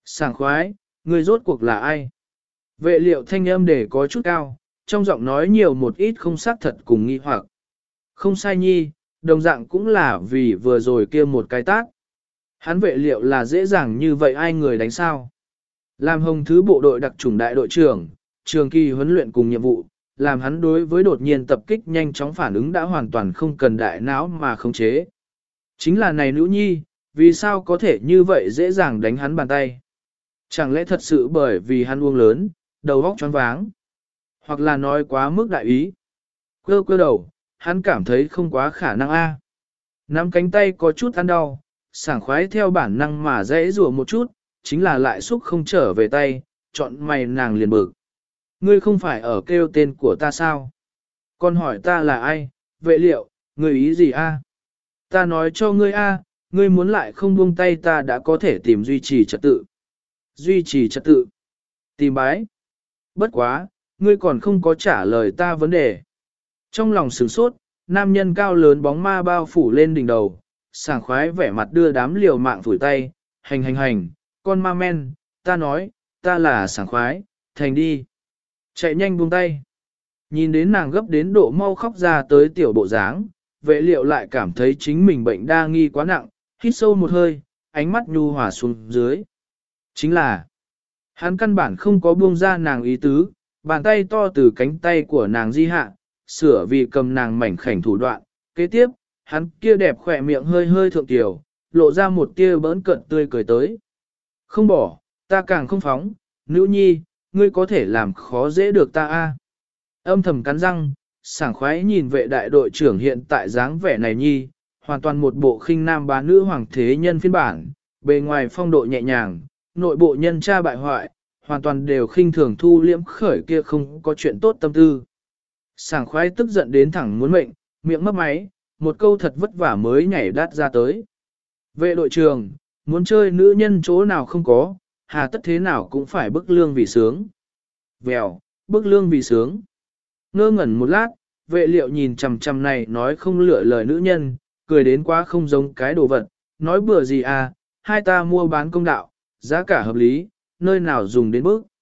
Sảng khoái, người rốt cuộc là ai? Vệ liệu thanh âm để có chút cao, trong giọng nói nhiều một ít không xác thật cùng nghi hoặc. Không sai nhi, đồng dạng cũng là vì vừa rồi kia một cái tác. Hắn vệ liệu là dễ dàng như vậy ai người đánh sao? Làm hồng thứ bộ đội đặc chủng đại đội trưởng, trường kỳ huấn luyện cùng nhiệm vụ, làm hắn đối với đột nhiên tập kích nhanh chóng phản ứng đã hoàn toàn không cần đại não mà khống chế. Chính là này nữ nhi, vì sao có thể như vậy dễ dàng đánh hắn bàn tay? Chẳng lẽ thật sự bởi vì hắn uống lớn, đầu óc choáng váng? Hoặc là nói quá mức đại ý? Quơ quơ đầu, hắn cảm thấy không quá khả năng a. Nắm cánh tay có chút ăn đau, sảng khoái theo bản năng mà dễ rùa một chút, chính là lại xúc không trở về tay, chọn mày nàng liền bực. Ngươi không phải ở kêu tên của ta sao? Con hỏi ta là ai, vệ liệu, ngươi ý gì a? Ta nói cho ngươi a, ngươi muốn lại không buông tay ta đã có thể tìm duy trì trật tự. Duy trì trật tự. Tìm bái. Bất quá, ngươi còn không có trả lời ta vấn đề. Trong lòng sửng sốt, nam nhân cao lớn bóng ma bao phủ lên đỉnh đầu, sảng khoái vẻ mặt đưa đám liều mạng phủi tay, hành hành hành, con ma men, ta nói, ta là sảng khoái, thành đi. Chạy nhanh buông tay. Nhìn đến nàng gấp đến độ mau khóc ra tới tiểu bộ dáng, vệ liệu lại cảm thấy chính mình bệnh đa nghi quá nặng, hít sâu một hơi, ánh mắt nhu hòa xuống dưới. Chính là, hắn căn bản không có buông ra nàng ý tứ, bàn tay to từ cánh tay của nàng di hạ, sửa vì cầm nàng mảnh khảnh thủ đoạn. Kế tiếp, hắn kia đẹp khỏe miệng hơi hơi thượng tiểu, lộ ra một tia bỡn cận tươi cười tới. Không bỏ, ta càng không phóng, nữ nhi, ngươi có thể làm khó dễ được ta a. Âm thầm cắn răng, sảng khoái nhìn vệ đại đội trưởng hiện tại dáng vẻ này nhi, hoàn toàn một bộ khinh nam bá nữ hoàng thế nhân phiên bản, bề ngoài phong độ nhẹ nhàng, nội bộ nhân tra bại hoại, hoàn toàn đều khinh thường thu liễm khởi kia không có chuyện tốt tâm tư. Sảng khoái tức giận đến thẳng muốn mệnh, miệng mấp máy, một câu thật vất vả mới nhảy đát ra tới. Vệ đội trưởng, muốn chơi nữ nhân chỗ nào không có, hà tất thế nào cũng phải bức lương vì sướng. Vèo, bức lương vì sướng. Ngơ ngẩn một lát, vệ liệu nhìn chằm chằm này nói không lựa lời nữ nhân, cười đến quá không giống cái đồ vật, nói bừa gì à, hai ta mua bán công đạo, giá cả hợp lý, nơi nào dùng đến bức.